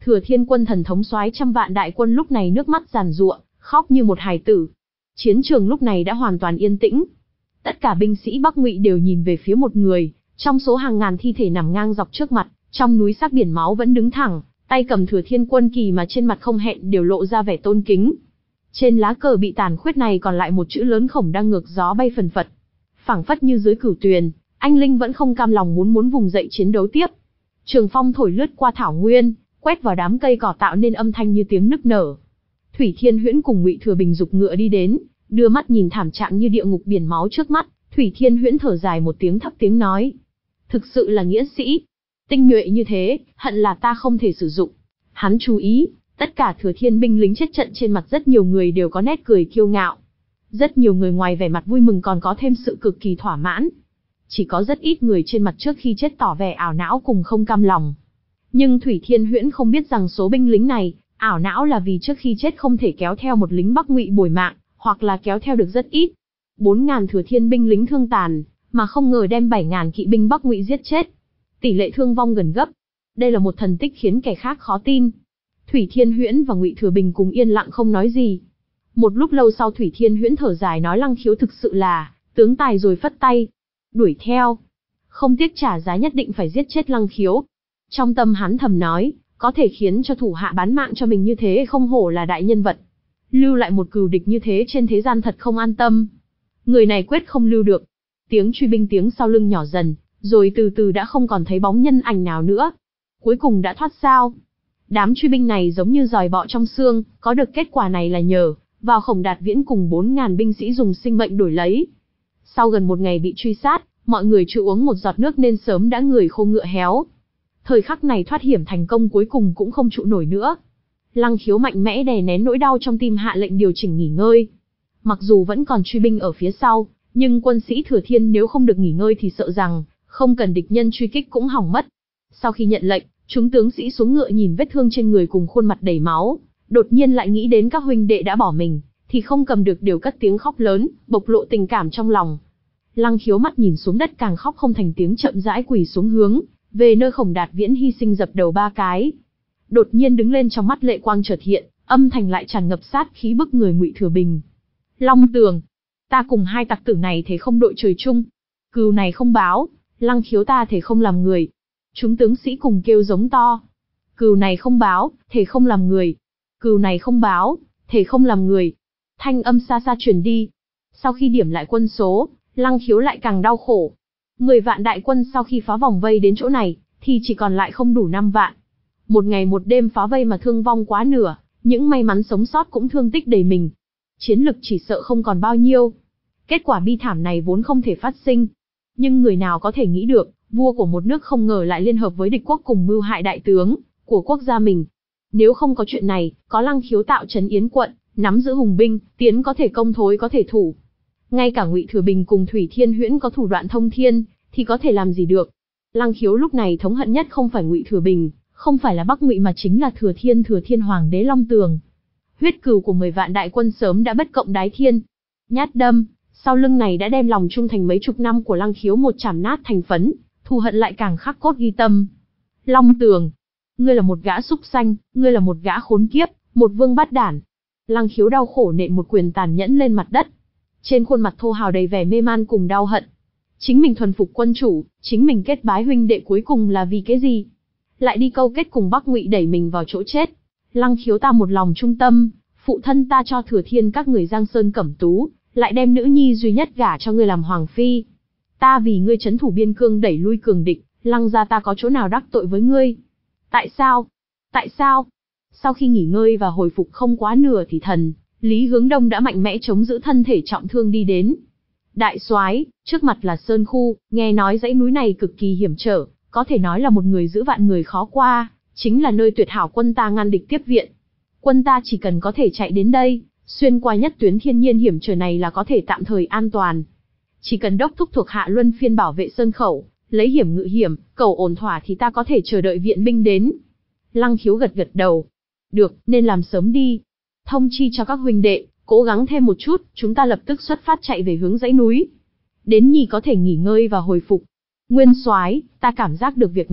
Thừa Thiên Quân thần thống soái trăm vạn đại quân lúc này nước mắt giàn giụa, khóc như một hài tử. Chiến trường lúc này đã hoàn toàn yên tĩnh. Tất cả binh sĩ Bắc Ngụy đều nhìn về phía một người, trong số hàng ngàn thi thể nằm ngang dọc trước mặt, trong núi sắc biển máu vẫn đứng thẳng, tay cầm Thừa Thiên Quân kỳ mà trên mặt không hẹn đều lộ ra vẻ tôn kính. Trên lá cờ bị tàn khuyết này còn lại một chữ lớn khổng đang ngược gió bay phần phật. Phảng phất như dưới cửu tuyền, anh linh vẫn không cam lòng muốn muốn vùng dậy chiến đấu tiếp. Trường phong thổi lướt qua thảo nguyên, quét vào đám cây cỏ tạo nên âm thanh như tiếng nức nở. Thủy Thiên Huyễn cùng Ngụy Thừa Bình giục ngựa đi đến, đưa mắt nhìn thảm trạng như địa ngục biển máu trước mắt, Thủy Thiên Huyễn thở dài một tiếng thấp tiếng nói: thực sự là nghĩa sĩ, tinh nhuệ như thế, hận là ta không thể sử dụng. Hắn chú ý, tất cả Thừa Thiên binh lính chết trận trên mặt rất nhiều người đều có nét cười kiêu ngạo. Rất nhiều người ngoài vẻ mặt vui mừng còn có thêm sự cực kỳ thỏa mãn. Chỉ có rất ít người trên mặt trước khi chết tỏ vẻ ảo não cùng không cam lòng. Nhưng Thủy Thiên Huyễn không biết rằng số binh lính này, ảo não là vì trước khi chết không thể kéo theo một lính Bắc Ngụy bồi mạng, hoặc là kéo theo được rất ít. Bốn ngàn Thừa Thiên binh lính thương tàn, mà không ngờ đem bảy ngàn kỵ binh Bắc Ngụy giết chết. Tỷ lệ thương vong gần gấp. Đây là một thần tích khiến kẻ khác khó tin. Thủy Thiên Huyễn và Ngụy Thừa Bình cùng yên lặng không nói gì. Một lúc lâu sau Thủy Thiên Huyễn thở dài nói Lăng Khiếu thực sự là tướng tài rồi phất tay. Đuổi theo. Không tiếc trả giá nhất định phải giết chết Lăng Khiếu. Trong tâm hắn thầm nói, có thể khiến cho thủ hạ bán mạng cho mình như thế không hổ là đại nhân vật. Lưu lại một cừu địch như thế trên thế gian thật không an tâm. Người này quyết không lưu được. Tiếng truy binh tiếng sau lưng nhỏ dần, rồi từ từ đã không còn thấy bóng nhân ảnh nào nữa. Cuối cùng đã thoát sao. Đám truy binh này giống như giòi bọ trong xương, có được kết quả này là nhờ vào Khổng Đạt Viễn cùng bốn ngàn binh sĩ dùng sinh mệnh đổi lấy. Sau gần một ngày bị truy sát, mọi người chưa uống một giọt nước nên sớm đã người khô ngựa héo. Thời khắc này thoát hiểm thành công cuối cùng cũng không trụ nổi nữa. Lăng Khiếu mạnh mẽ đè nén nỗi đau trong tim hạ lệnh điều chỉnh nghỉ ngơi. Mặc dù vẫn còn truy binh ở phía sau, nhưng quân sĩ Thừa Thiên nếu không được nghỉ ngơi thì sợ rằng không cần địch nhân truy kích cũng hỏng mất. Sau khi nhận lệnh, chúng tướng sĩ xuống ngựa nhìn vết thương trên người cùng khuôn mặt đầy máu, đột nhiên lại nghĩ đến các huynh đệ đã bỏ mình, thì không cầm được đều cất tiếng khóc lớn, bộc lộ tình cảm trong lòng. Lăng Khiếu mắt nhìn xuống đất càng khóc không thành tiếng chậm rãi quỳ xuống hướng về nơi Khổng Đạt Viễn hy sinh dập đầu ba cái. Đột nhiên đứng lên trong mắt lệ quang chợt hiện, âm thanh lại tràn ngập sát khí bức người Ngụy Thừa Bình. Long Tường, ta cùng hai tặc tử này thể không đội trời chung, cừu này không báo, Lăng Khiếu ta thể không làm người. Chúng tướng sĩ cùng kêu giống to. Cừu này không báo, thể không làm người. Cừu này không báo, thể không làm người. Thanh âm xa xa truyền đi. Sau khi điểm lại quân số, Lăng Khiếu lại càng đau khổ. Mười vạn đại quân sau khi phá vòng vây đến chỗ này, thì chỉ còn lại không đủ năm vạn. Một ngày một đêm phá vây mà thương vong quá nửa, những may mắn sống sót cũng thương tích đầy mình. Chiến lực chỉ sợ không còn bao nhiêu. Kết quả bi thảm này vốn không thể phát sinh. Nhưng người nào có thể nghĩ được, vua của một nước không ngờ lại liên hợp với địch quốc cùng mưu hại đại tướng của quốc gia mình. Nếu không có chuyện này, có Lăng Khiếu tạo trấn Yến quận, nắm giữ hùng binh, tiến có thể công thối có thể thủ. Ngay cả Ngụy Thừa Bình cùng Thủy Thiên Huyễn có thủ đoạn thông thiên, thì có thể làm gì được. Lăng Khiếu lúc này thống hận nhất không phải Ngụy Thừa Bình, không phải là Bắc Ngụy mà chính là Thừa Thiên Thừa Thiên Hoàng đế Long Tường. Huyết cừu của mười vạn đại quân sớm đã bất cộng đái thiên. Nhát đâm, sau lưng này đã đem lòng trung thành mấy chục năm của Lăng Khiếu một chảm nát thành phấn, thù hận lại càng khắc cốt ghi tâm. Long Tường, ngươi là một gã súc sanh, ngươi là một gã khốn kiếp, một vương bát đản. Lăng Khiếu đau khổ nện một quyền tàn nhẫn lên mặt đất. Trên khuôn mặt thô hào đầy vẻ mê man cùng đau hận. Chính mình thuần phục quân chủ, chính mình kết bái huynh đệ cuối cùng là vì cái gì? Lại đi câu kết cùng Bắc Ngụy đẩy mình vào chỗ chết. Lăng Khiếu ta một lòng trung tâm, phụ thân ta cho Thừa Thiên các người Giang Sơn Cẩm Tú, lại đem nữ nhi duy nhất gả cho ngươi làm hoàng phi. Ta vì ngươi trấn thủ biên cương đẩy lui cường địch, Lăng gia ta có chỗ nào đắc tội với ngươi? Tại sao? Tại sao? Sau khi nghỉ ngơi và hồi phục không quá nửa thì thần, Lý Hướng Đông đã mạnh mẽ chống giữ thân thể trọng thương đi đến. Đại soái, trước mặt là Sơn Khu, nghe nói dãy núi này cực kỳ hiểm trở, có thể nói là một người giữ vạn người khó qua, chính là nơi tuyệt hảo quân ta ngăn địch tiếp viện. Quân ta chỉ cần có thể chạy đến đây, xuyên qua nhất tuyến thiên nhiên hiểm trở này là có thể tạm thời an toàn. Chỉ cần đốc thúc thuộc hạ luân phiên bảo vệ sơn khẩu, lấy hiểm ngự hiểm, cầu ổn thỏa thì ta có thể chờ đợi viện binh đến. Lăng Khiếu gật gật đầu. Được, nên làm sớm đi. Thông chi cho các huynh đệ, cố gắng thêm một chút, chúng ta lập tức xuất phát chạy về hướng dãy núi. Đến nhì có thể nghỉ ngơi và hồi phục. Nguyên soái, ta cảm giác được việc này,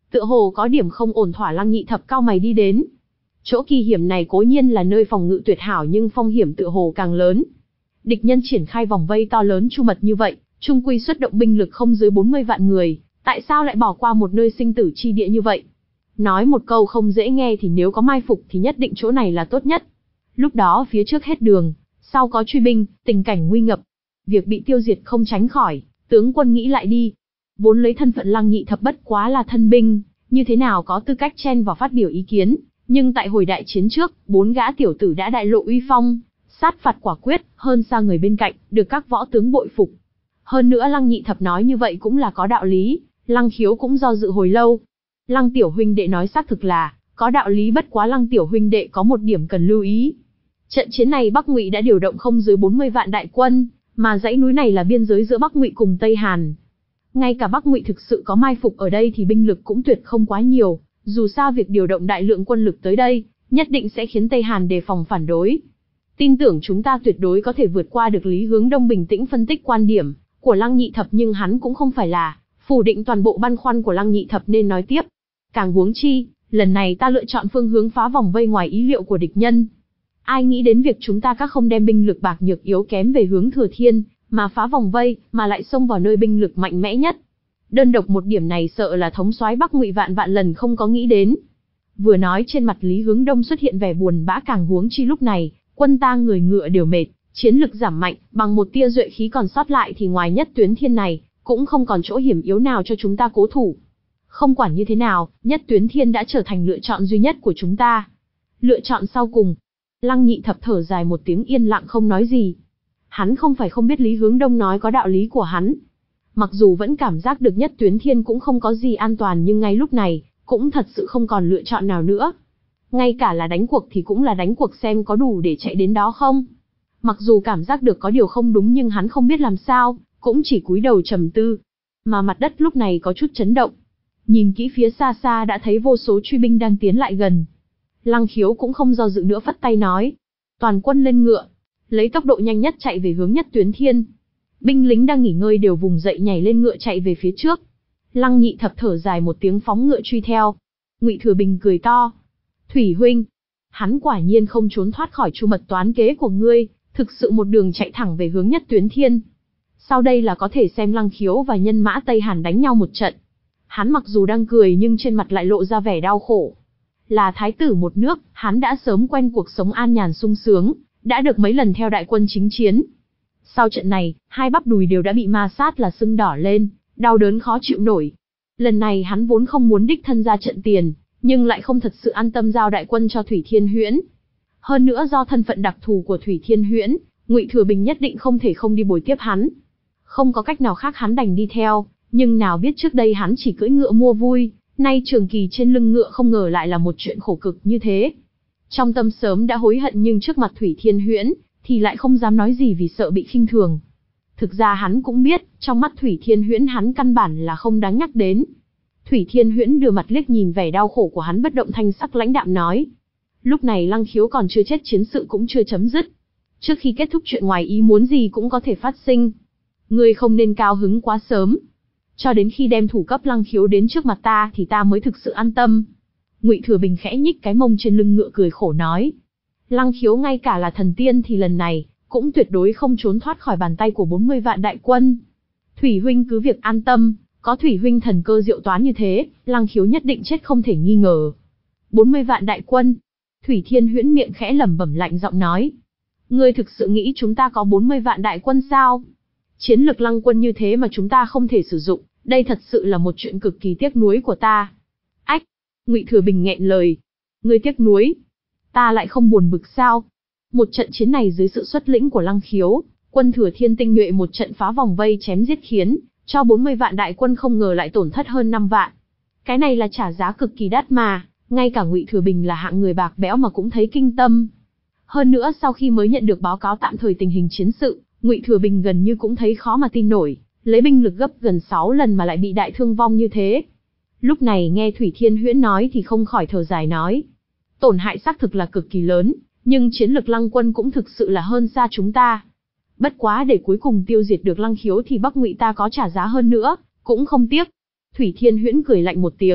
tựa hồ có điểm không ổn thỏa. Lăng Nhị Thập cau mày đi đến. Chỗ kỳ hiểm này cố nhiên là nơi phòng ngự tuyệt hảo nhưng phong hiểm tựa hồ càng lớn. Địch nhân triển khai vòng vây to lớn chu mật như vậy, trung quy xuất động binh lực không dưới bốn mươi vạn người, tại sao lại bỏ qua một nơi sinh tử chi địa như vậy? Nói một câu không dễ nghe thì nếu có mai phục thì nhất định chỗ này là tốt nhất. Lúc đó phía trước hết đường, sau có truy binh, tình cảnh nguy ngập. Việc bị tiêu diệt không tránh khỏi, tướng quân nghĩ lại đi. Vốn lấy thân phận Lăng Nhị Thập bất quá là thân binh, như thế nào có tư cách chen vào phát biểu ý kiến, nhưng tại hồi đại chiến trước, bốn gã tiểu tử đã đại lộ uy phong, sát phạt quả quyết, hơn xa người bên cạnh, được các võ tướng bội phục. Hơn nữa Lăng Nhị Thập nói như vậy cũng là có đạo lý, Lăng Khiếu cũng do dự hồi lâu. Lăng tiểu huynh đệ nói xác thực là có đạo lý, bất quá Lăng tiểu huynh đệ có một điểm cần lưu ý. Trận chiến này Bắc Ngụy đã điều động không dưới bốn mươi vạn đại quân, mà dãy núi này là biên giới giữa Bắc Ngụy cùng Tây Hàn. Ngay cả Bắc Ngụy thực sự có mai phục ở đây thì binh lực cũng tuyệt không quá nhiều, dù sao việc điều động đại lượng quân lực tới đây, nhất định sẽ khiến Tây Hàn đề phòng phản đối. Tin tưởng chúng ta tuyệt đối có thể vượt qua được. Lý Hướng Đông bình tĩnh phân tích quan điểm của Lăng Nhị Thập, nhưng hắn cũng không phải là phủ định toàn bộ băn khoăn của Lăng Nhị Thập nên nói tiếp. Càng huống chi, lần này ta lựa chọn phương hướng phá vòng vây ngoài ý liệu của địch nhân. Ai nghĩ đến việc chúng ta các không đem binh lực bạc nhược yếu kém về hướng Thừa Thiên, mà phá vòng vây, mà lại xông vào nơi binh lực mạnh mẽ nhất. Đơn độc một điểm này sợ là thống soái Bắc Ngụy vạn vạn lần không có nghĩ đến. Vừa nói trên mặt Lý Hướng Đông xuất hiện vẻ buồn bã, càng huống chi lúc này, quân ta người ngựa đều mệt, chiến lực giảm mạnh, bằng một tia duệ khí còn sót lại thì ngoài Nhất Tuyến Thiên này, cũng không còn chỗ hiểm yếu nào cho chúng ta cố thủ. Không quản như thế nào, Nhất Tuyến Thiên đã trở thành lựa chọn duy nhất của chúng ta. Lựa chọn sau cùng. Lăng Nhị Thập thở dài một tiếng, yên lặng không nói gì. Hắn không phải không biết Lý Hướng Đông nói có đạo lý của hắn. Mặc dù vẫn cảm giác được Nhất Tuyến Thiên cũng không có gì an toàn, nhưng ngay lúc này, cũng thật sự không còn lựa chọn nào nữa. Ngay cả là đánh cuộc thì cũng là đánh cuộc xem có đủ để chạy đến đó không. Mặc dù cảm giác được có điều không đúng nhưng hắn không biết làm sao, cũng chỉ cúi đầu trầm tư. Mà mặt đất lúc này có chút chấn động. Nhìn kỹ phía xa xa đã thấy vô số truy binh đang tiến lại gần. Lăng Khiếu cũng không do dự nữa, phất tay nói. Toàn quân lên ngựa, lấy tốc độ nhanh nhất chạy về hướng Nhất Tuyến Thiên. Binh lính đang nghỉ ngơi đều vùng dậy nhảy lên ngựa chạy về phía trước. Lăng Nhị Thập thở dài một tiếng phóng ngựa truy theo. Ngụy Thừa Bình cười to. Thủy huynh, hắn quả nhiên không trốn thoát khỏi chu mật toán kế của ngươi, thực sự một đường chạy thẳng về hướng Nhất Tuyến Thiên. Sau đây là có thể xem Lăng Khiếu và nhân mã Tây Hàn đánh nhau một trận. Hắn mặc dù đang cười nhưng trên mặt lại lộ ra vẻ đau khổ. Là thái tử một nước, hắn đã sớm quen cuộc sống an nhàn sung sướng, đã được mấy lần theo đại quân chính chiến. Sau trận này, hai bắp đùi đều đã bị ma sát là sưng đỏ lên, đau đớn khó chịu nổi. Lần này hắn vốn không muốn đích thân ra trận tiền, nhưng lại không thật sự an tâm giao đại quân cho Thủy Thiên Huyễn. Hơn nữa do thân phận đặc thù của Thủy Thiên Huyễn, Ngụy Thừa Bình nhất định không thể không đi bồi tiếp hắn. Không có cách nào khác hắn đành đi theo, nhưng nào biết trước đây hắn chỉ cưỡi ngựa mua vui, nay trường kỳ trên lưng ngựa không ngờ lại là một chuyện khổ cực như thế. Trong tâm sớm đã hối hận nhưng trước mặt Thủy Thiên Huyễn, thì lại không dám nói gì vì sợ bị khinh thường. Thực ra hắn cũng biết, trong mắt Thủy Thiên Huyễn hắn căn bản là không đáng nhắc đến. Thủy Thiên Huyễn đưa mặt liếc nhìn vẻ đau khổ của hắn, bất động thanh sắc lãnh đạm nói. Lúc này Lăng Khiếu còn chưa chết, chiến sự cũng chưa chấm dứt. Trước khi kết thúc chuyện ngoài ý muốn gì cũng có thể phát sinh. Ngươi không nên cao hứng quá sớm. Cho đến khi đem thủ cấp Lăng Khiếu đến trước mặt ta thì ta mới thực sự an tâm. Ngụy Thừa Bình khẽ nhích cái mông trên lưng ngựa cười khổ nói. Lăng Khiếu ngay cả là thần tiên thì lần này, cũng tuyệt đối không trốn thoát khỏi bàn tay của bốn mươi vạn đại quân. Thủy huynh cứ việc an tâm, có Thủy huynh thần cơ diệu toán như thế, Lăng Khiếu nhất định chết không thể nghi ngờ. bốn mươi vạn đại quân. Thủy Thiên Huyễn miệng khẽ lẩm bẩm lạnh giọng nói. Ngươi thực sự nghĩ chúng ta có bốn mươi vạn đại quân sao? Chiến lực Lăng quân như thế mà chúng ta không thể sử dụng, đây thật sự là một chuyện cực kỳ tiếc nuối của ta. Ách! Ngụy Thừa Bình nghẹn lời. Ngươi tiếc nuối? Ta lại không buồn bực sao? Một trận chiến này dưới sự xuất lĩnh của Lăng Khiếu, quân Thừa Thiên tinh nhuệ một trận phá vòng vây chém giết khiến cho bốn mươi vạn đại quân không ngờ lại tổn thất hơn năm vạn. Cái này là trả giá cực kỳ đắt mà, ngay cả Ngụy Thừa Bình là hạng người bạc bẽo mà cũng thấy kinh tâm. Hơn nữa sau khi mới nhận được báo cáo tạm thời tình hình chiến sự, Ngụy Thừa Bình gần như cũng thấy khó mà tin nổi, lấy binh lực gấp gần sáu lần mà lại bị đại thương vong như thế. Lúc này nghe Thủy Thiên Huyễn nói thì không khỏi thở dài nói. Tổn hại xác thực là cực kỳ lớn, nhưng chiến lực Lăng quân cũng thực sự là hơn xa chúng ta. Bất quá để cuối cùng tiêu diệt được Lăng Khiếu thì Bắc Ngụy ta có trả giá hơn nữa, cũng không tiếc. Thủy Thiên Huyễn cười lạnh một tiếng,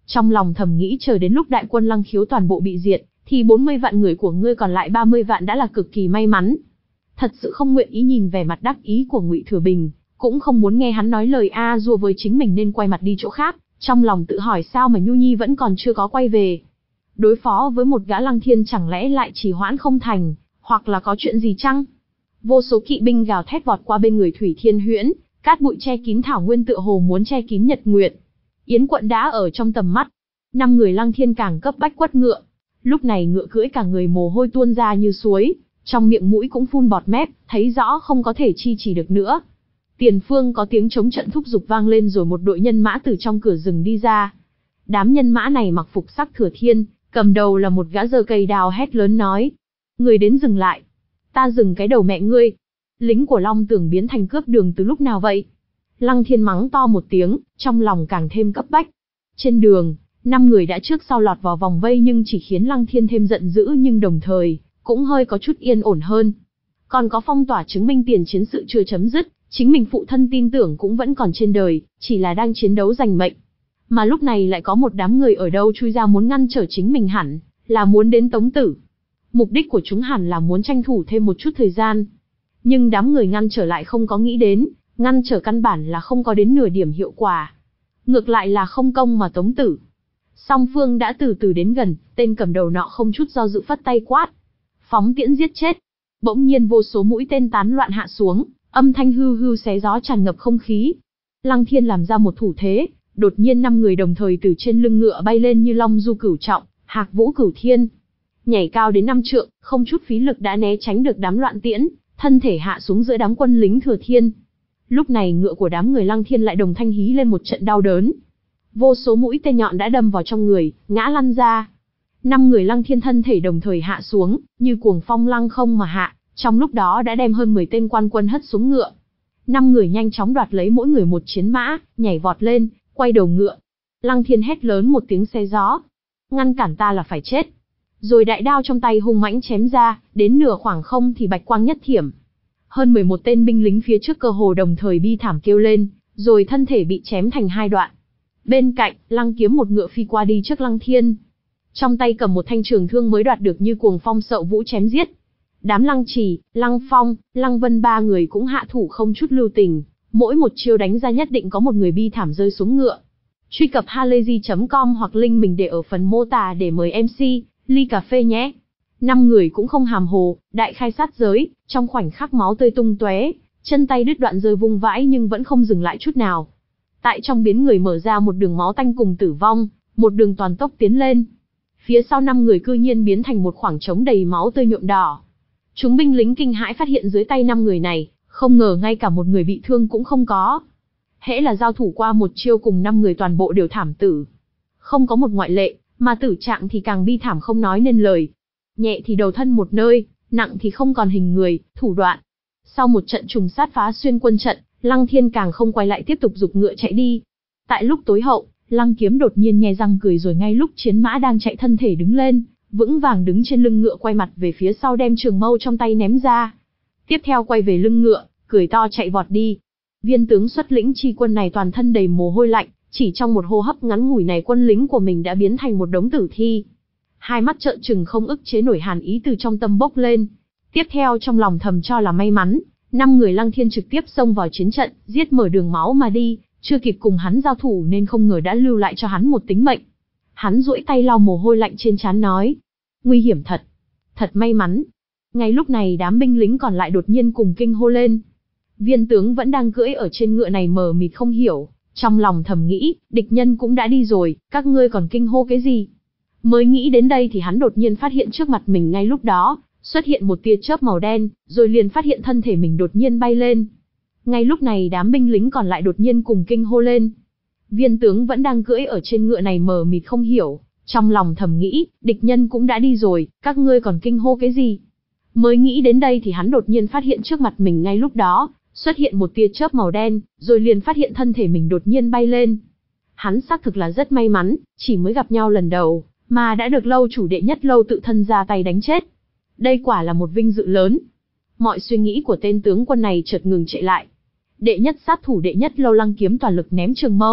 trong lòng thầm nghĩ chờ đến lúc đại quân Lăng Khiếu toàn bộ bị diệt, thì bốn mươi vạn người của ngươi còn lại ba mươi vạn đã là cực kỳ may mắn. Thật sự không nguyện ý nhìn vẻ mặt đắc ý của Ngụy Thừa Bình, cũng không muốn nghe hắn nói lời a dua với chính mình nên quay mặt đi chỗ khác, trong lòng tự hỏi sao mà Nhu Nhi vẫn còn chưa có quay về. Đối phó với một gã Lăng Thiên chẳng lẽ lại trì hoãn không thành, hoặc là có chuyện gì chăng? Vô số kỵ binh gào thét vọt qua bên người Thủy Thiên Huyễn, cát bụi che kín thảo nguyên tựa hồ muốn che kín nhật nguyệt. Yến Quận đã ở trong tầm mắt. Năm người Lăng Thiên càng cấp bách quất ngựa. Lúc này ngựa cưỡi cả người mồ hôi tuôn ra như suối, trong miệng mũi cũng phun bọt mép, thấy rõ không có thể chi trì được nữa. Tiền phương có tiếng chống trận thúc giục vang lên rồi một đội nhân mã từ trong cửa rừng đi ra. Đám nhân mã này mặc phục sắc Thừa Thiên, cầm đầu là một gã giơ cây đào hét lớn nói: người đến dừng lại. Ta dừng cái đầu mẹ ngươi. Lính của Long Tưởng biến thành cướp đường từ lúc nào vậy? Lăng Thiên mắng to một tiếng, trong lòng càng thêm cấp bách. Trên đường, năm người đã trước sau lọt vào vòng vây nhưng chỉ khiến Lăng Thiên thêm giận dữ nhưng đồng thời, cũng hơi có chút yên ổn hơn. Còn có phong tỏa chứng minh tiền chiến sự chưa chấm dứt, chính mình phụ thân tin tưởng cũng vẫn còn trên đời, chỉ là đang chiến đấu giành mệnh. Mà lúc này lại có một đám người ở đâu chui ra muốn ngăn trở chính mình hẳn, là muốn đến tống tử. Mục đích của chúng hẳn là muốn tranh thủ thêm một chút thời gian. Nhưng đám người ngăn trở lại không có nghĩ đến, ngăn trở căn bản là không có đến nửa điểm hiệu quả. Ngược lại là không công mà tống tử. Song phương đã từ từ đến gần, tên cầm đầu nọ không chút do dự phất tay quát: phóng tiễn giết chết. Bỗng nhiên vô số mũi tên tán loạn hạ xuống, âm thanh hư hư xé gió tràn ngập không khí. Lăng Thiên làm ra một thủ thế, đột nhiên năm người đồng thời từ trên lưng ngựa bay lên như long du cửu trọng, hạc vũ cửu thiên. Nhảy cao đến năm trượng, không chút phí lực đã né tránh được đám loạn tiễn, thân thể hạ xuống giữa đám quân lính Thừa Thiên. Lúc này ngựa của đám người Lăng Thiên lại đồng thanh hí lên một trận đau đớn. Vô số mũi tên nhọn đã đâm vào trong người, ngã lăn ra. Năm người Lăng Thiên thân thể đồng thời hạ xuống, như cuồng phong lăng không mà hạ, trong lúc đó đã đem hơn mười tên quan quân hất xuống ngựa. Năm người nhanh chóng đoạt lấy mỗi người một chiến mã, nhảy vọt lên, quay đầu ngựa. Lăng Thiên hét lớn một tiếng xé gió: ngăn cản ta là phải chết. Rồi đại đao trong tay hung mãnh chém ra, đến nửa khoảng không thì bạch quang nhất thiểm. Hơn mười một tên binh lính phía trước cơ hồ đồng thời bi thảm kêu lên, rồi thân thể bị chém thành hai đoạn. Bên cạnh, Lăng Kiếm một ngựa phi qua đi trước Lăng Thiên. Trong tay cầm một thanh trường thương mới đoạt được như cuồng phong sậu vũ chém giết. Đám Lăng Trì, Lăng Phong, Lăng Vân ba người cũng hạ thủ không chút lưu tình, mỗi một chiêu đánh ra nhất định có một người bi thảm rơi xuống ngựa. Truy cập halayzi chấm com hoặc link mình để ở phần mô tả để mời em xê, ly cà phê nhé. Năm người cũng không hàm hồ, đại khai sát giới, trong khoảnh khắc máu tươi tung tóe, chân tay đứt đoạn rơi vung vãi nhưng vẫn không dừng lại chút nào. Tại trong biến người mở ra một đường máu tanh cùng tử vong, một đường toàn tốc tiến lên. Phía sau năm người cư nhiên biến thành một khoảng trống đầy máu tươi nhuộm đỏ. Chúng binh lính kinh hãi phát hiện dưới tay năm người này, không ngờ ngay cả một người bị thương cũng không có. Hễ là giao thủ qua một chiêu cùng năm người toàn bộ đều thảm tử. Không có một ngoại lệ, mà tử trạng thì càng bi thảm không nói nên lời. Nhẹ thì đầu thân một nơi, nặng thì không còn hình người, thủ đoạn. Sau một trận trùng sát phá xuyên quân trận, Lăng Thiên càng không quay lại tiếp tục giục ngựa chạy đi. Tại lúc tối hậu, Lăng Kiếm đột nhiên nhe răng cười rồi ngay lúc chiến mã đang chạy thân thể đứng lên, vững vàng đứng trên lưng ngựa quay mặt về phía sau đem trường mâu trong tay ném ra. Tiếp theo quay về lưng ngựa, cười to chạy vọt đi. Viên tướng xuất lĩnh chi quân này toàn thân đầy mồ hôi lạnh, chỉ trong một hô hấp ngắn ngủi này quân lính của mình đã biến thành một đống tử thi. Hai mắt trợn trừng không ức chế nổi hàn ý từ trong tâm bốc lên. Tiếp theo trong lòng thầm cho là may mắn, năm người Lăng Thiên trực tiếp xông vào chiến trận, giết mở đường máu mà đi, chưa kịp cùng hắn giao thủ nên không ngờ đã lưu lại cho hắn một tính mệnh. Hắn duỗi tay lau mồ hôi lạnh trên trán nói: nguy hiểm thật, thật may mắn. Ngay lúc này đám binh lính còn lại đột nhiên cùng kinh hô lên. Viên tướng vẫn đang cưỡi ở trên ngựa này mờ mịt không hiểu, trong lòng thầm nghĩ, địch nhân cũng đã đi rồi, các ngươi còn kinh hô cái gì? Mới nghĩ đến đây thì hắn đột nhiên phát hiện trước mặt mình ngay lúc đó, xuất hiện một tia chớp màu đen, rồi liền phát hiện thân thể mình đột nhiên bay lên. Ngay lúc này đám binh lính còn lại đột nhiên cùng kinh hô lên. Viên tướng vẫn đang cưỡi ở trên ngựa này mờ mịt không hiểu, trong lòng thầm nghĩ, địch nhân cũng đã đi rồi, các ngươi còn kinh hô cái gì? Mới nghĩ đến đây thì hắn đột nhiên phát hiện trước mặt mình ngay lúc đó, xuất hiện một tia chớp màu đen, rồi liền phát hiện thân thể mình đột nhiên bay lên. Hắn xác thực là rất may mắn, chỉ mới gặp nhau lần đầu, mà đã được lâu chủ đệ nhất lâu tự thân ra tay đánh chết. Đây quả là một vinh dự lớn. Mọi suy nghĩ của tên tướng quân này chợt ngừng chạy lại. Đệ nhất sát thủ đệ nhất lâu Lăng Kiếm toàn lực ném trường mâu,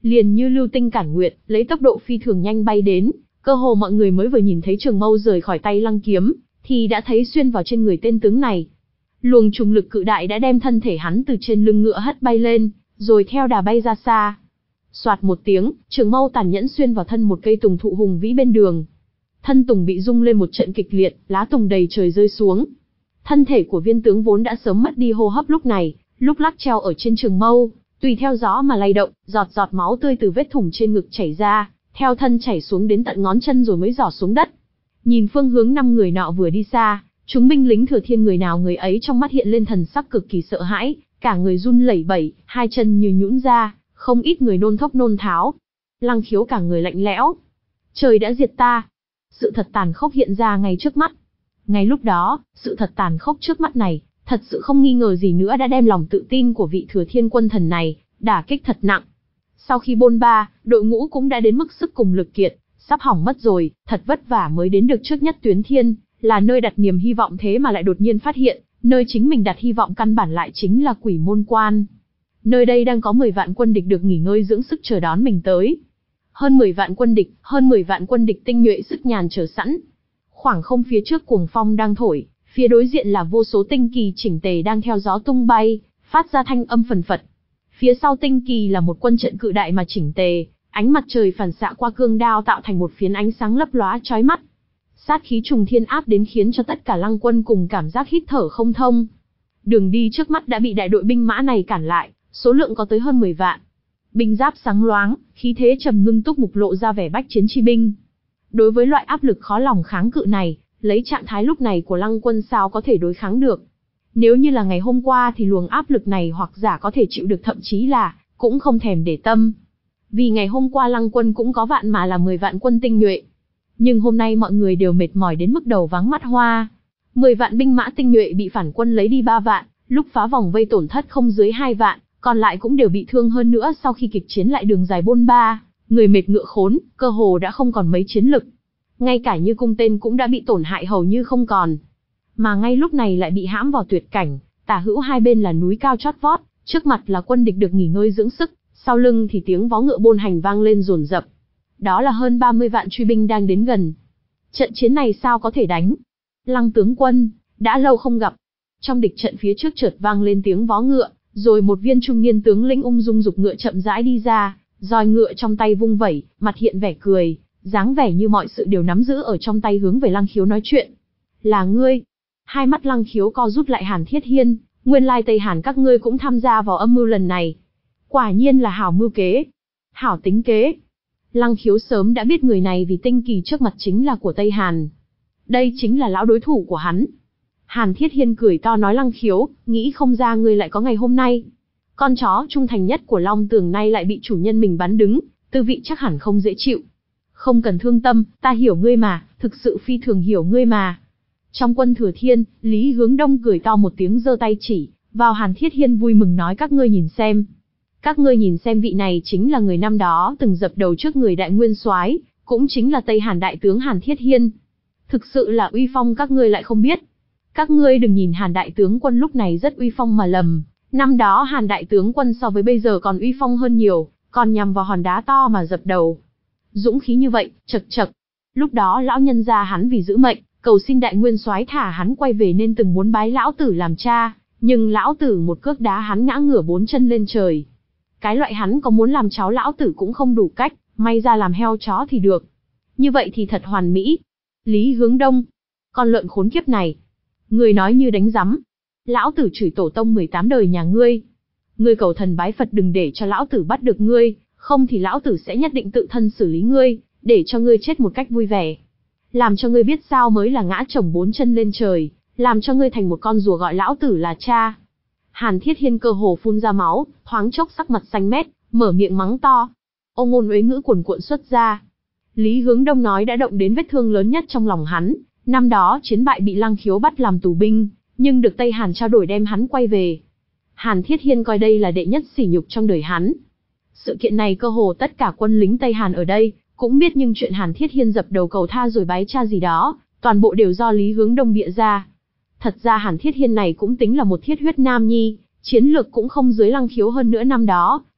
liền như lưu tinh cản nguyệt, lấy tốc độ phi thường nhanh bay đến, cơ hồ mọi người mới vừa nhìn thấy trường mâu rời khỏi tay Lăng Kiếm, thì đã thấy xuyên vào trên người tên tướng này. Luồng trùng lực cự đại đã đem thân thể hắn từ trên lưng ngựa hất bay lên, rồi theo đà bay ra xa. Soạt một tiếng, trường mâu tàn nhẫn xuyên vào thân một cây tùng thụ hùng vĩ bên đường. Thân tùng bị rung lên một trận kịch liệt, lá tùng đầy trời rơi xuống. Thân thể của viên tướng vốn đã sớm mất đi hô hấp lúc này, lúc lắc treo ở trên trường mâu, tùy theo gió mà lay động, giọt giọt máu tươi từ vết thủng trên ngực chảy ra, theo thân chảy xuống đến tận ngón chân rồi mới rỏ xuống đất. Nhìn phương hướng năm người nọ vừa đi xa, chúng binh lính Thừa Thiên người nào người ấy trong mắt hiện lên thần sắc cực kỳ sợ hãi, cả người run lẩy bẩy, hai chân như nhũn ra, không ít người nôn thốc nôn tháo. Lăng Khiếu cả người lạnh lẽo. Trời đã diệt ta. Sự thật tàn khốc hiện ra ngay trước mắt. Ngay lúc đó, sự thật tàn khốc trước mắt này, thật sự không nghi ngờ gì nữa đã đem lòng tự tin của vị Thừa Thiên quân thần này đả kích thật nặng. Sau khi bôn ba, đội ngũ cũng đã đến mức sức cùng lực kiệt, sắp hỏng mất rồi, thật vất vả mới đến được trước Nhất Tuyến Thiên, là nơi đặt niềm hy vọng, thế mà lại đột nhiên phát hiện, nơi chính mình đặt hy vọng căn bản lại chính là Quỷ Môn Quan. Nơi đây đang có mười vạn quân địch được nghỉ ngơi dưỡng sức chờ đón mình tới. Hơn mười vạn quân địch, hơn mười vạn quân địch tinh nhuệ sức nhàn chờ sẵn. Khoảng không phía trước cuồng phong đang thổi, phía đối diện là vô số tinh kỳ chỉnh tề đang theo gió tung bay, phát ra thanh âm phần phật. Phía sau tinh kỳ là một quân trận cự đại mà chỉnh tề, ánh mặt trời phản xạ qua cương đao tạo thành một phiến ánh sáng lấp lóa chói mắt. Sát khí trùng thiên áp đến khiến cho tất cả Lăng quân cùng cảm giác hít thở không thông. Đường đi trước mắt đã bị đại đội binh mã này cản lại, số lượng có tới hơn mười vạn. Binh giáp sáng loáng, khí thế trầm ngưng túc mục lộ ra vẻ bách chiến chi binh. Đối với loại áp lực khó lòng kháng cự này, lấy trạng thái lúc này của Lăng quân sao có thể đối kháng được. Nếu như là ngày hôm qua thì luồng áp lực này hoặc giả có thể chịu được, thậm chí là cũng không thèm để tâm. Vì ngày hôm qua Lăng quân cũng có vạn mà là mười vạn quân tinh nhuệ. Nhưng hôm nay mọi người đều mệt mỏi đến mức đầu váng mắt hoa. mười vạn binh mã tinh nhuệ bị phản quân lấy đi ba vạn, lúc phá vòng vây tổn thất không dưới hai vạn, còn lại cũng đều bị thương hơn nữa sau khi kịch chiến lại đường dài bôn ba, người mệt ngựa khốn, cơ hồ đã không còn mấy chiến lực. Ngay cả như cung tên cũng đã bị tổn hại hầu như không còn. Mà ngay lúc này lại bị hãm vào tuyệt cảnh, tả hữu hai bên là núi cao chót vót, trước mặt là quân địch được nghỉ ngơi dưỡng sức, sau lưng thì tiếng vó ngựa bôn hành vang lên dồn dập. Đó là hơn ba mươi vạn truy binh đang đến gần. Trận chiến này sao có thể đánh? Lăng tướng quân, đã lâu không gặp. Trong địch trận phía trước chợt vang lên tiếng vó ngựa, rồi một viên trung niên tướng lĩnh ung dung dục ngựa chậm rãi đi ra, roi ngựa trong tay vung vẩy, mặt hiện vẻ cười, dáng vẻ như mọi sự đều nắm giữ ở trong tay, hướng về Lăng Khiếu nói chuyện. Là ngươi? Hai mắt Lăng Khiếu co rút lại. Hàn Thiết Hiên, nguyên lai Tây Hàn các ngươi cũng tham gia vào âm mưu lần này. Quả nhiên là hảo mưu kế, hảo tính kế. Lăng Khiếu sớm đã biết người này vì tinh kỳ trước mặt chính là của Tây Hàn. Đây chính là lão đối thủ của hắn. Hàn Thiết Hiên cười to nói: Lăng Khiếu, nghĩ không ra ngươi lại có ngày hôm nay. Con chó trung thành nhất của Long Tường nay lại bị chủ nhân mình bắn đứng, tư vị chắc hẳn không dễ chịu. Không cần thương tâm, ta hiểu ngươi mà, thực sự phi thường hiểu ngươi mà. Trong quân Thừa Thiên, Lý Hướng Đông cười to một tiếng, giơ tay chỉ vào Hàn Thiết Hiên vui mừng nói: các ngươi nhìn xem. Các ngươi nhìn xem, vị này chính là người năm đó từng dập đầu trước người đại nguyên soái, cũng chính là Tây Hàn đại tướng Hàn Thiết Hiên. Thực sự là uy phong, các ngươi lại không biết. Các ngươi đừng nhìn Hàn đại tướng quân lúc này rất uy phong mà lầm. Năm đó Hàn đại tướng quân so với bây giờ còn uy phong hơn nhiều, còn nhằm vào hòn đá to mà dập đầu. Dũng khí như vậy, chật chật. Lúc đó lão nhân gia hắn vì giữ mệnh, cầu xin đại nguyên soái thả hắn quay về nên từng muốn bái lão tử làm cha, nhưng lão tử một cước đá hắn ngã ngửa bốn chân lên trời. Cái loại hắn có muốn làm cháu lão tử cũng không đủ cách, may ra làm heo chó thì được. Như vậy thì thật hoàn mỹ. Lý Hướng Đông, con lợn khốn kiếp này. Ngươi nói như đánh rắm. Lão tử chửi tổ tông mười tám đời nhà ngươi. Ngươi cầu thần bái Phật đừng để cho lão tử bắt được ngươi, không thì lão tử sẽ nhất định tự thân xử lý ngươi, để cho ngươi chết một cách vui vẻ. Làm cho ngươi biết sao mới là ngã chồng bốn chân lên trời, làm cho ngươi thành một con rùa gọi lão tử là cha. Hàn Thiết Hiên cơ hồ phun ra máu, thoáng chốc sắc mặt xanh mét, mở miệng mắng to. Ô ngôn uế ngữ cuồn cuộn xuất ra. Lý Hướng Đông nói đã động đến vết thương lớn nhất trong lòng hắn. Năm đó chiến bại bị Lăng Khiếu bắt làm tù binh, nhưng được Tây Hàn trao đổi đem hắn quay về. Hàn Thiết Hiên coi đây là đệ nhất sỉ nhục trong đời hắn. Sự kiện này cơ hồ tất cả quân lính Tây Hàn ở đây cũng biết, nhưng chuyện Hàn Thiết Hiên dập đầu cầu tha rồi bái cha gì đó, toàn bộ đều do Lý Hướng Đông bịa ra. Thật ra Hàn Thiết Hiên này cũng tính là một thiết huyết nam nhi, chiến lược cũng không dưới Lăng Khiếu, hơn nữa năm đó,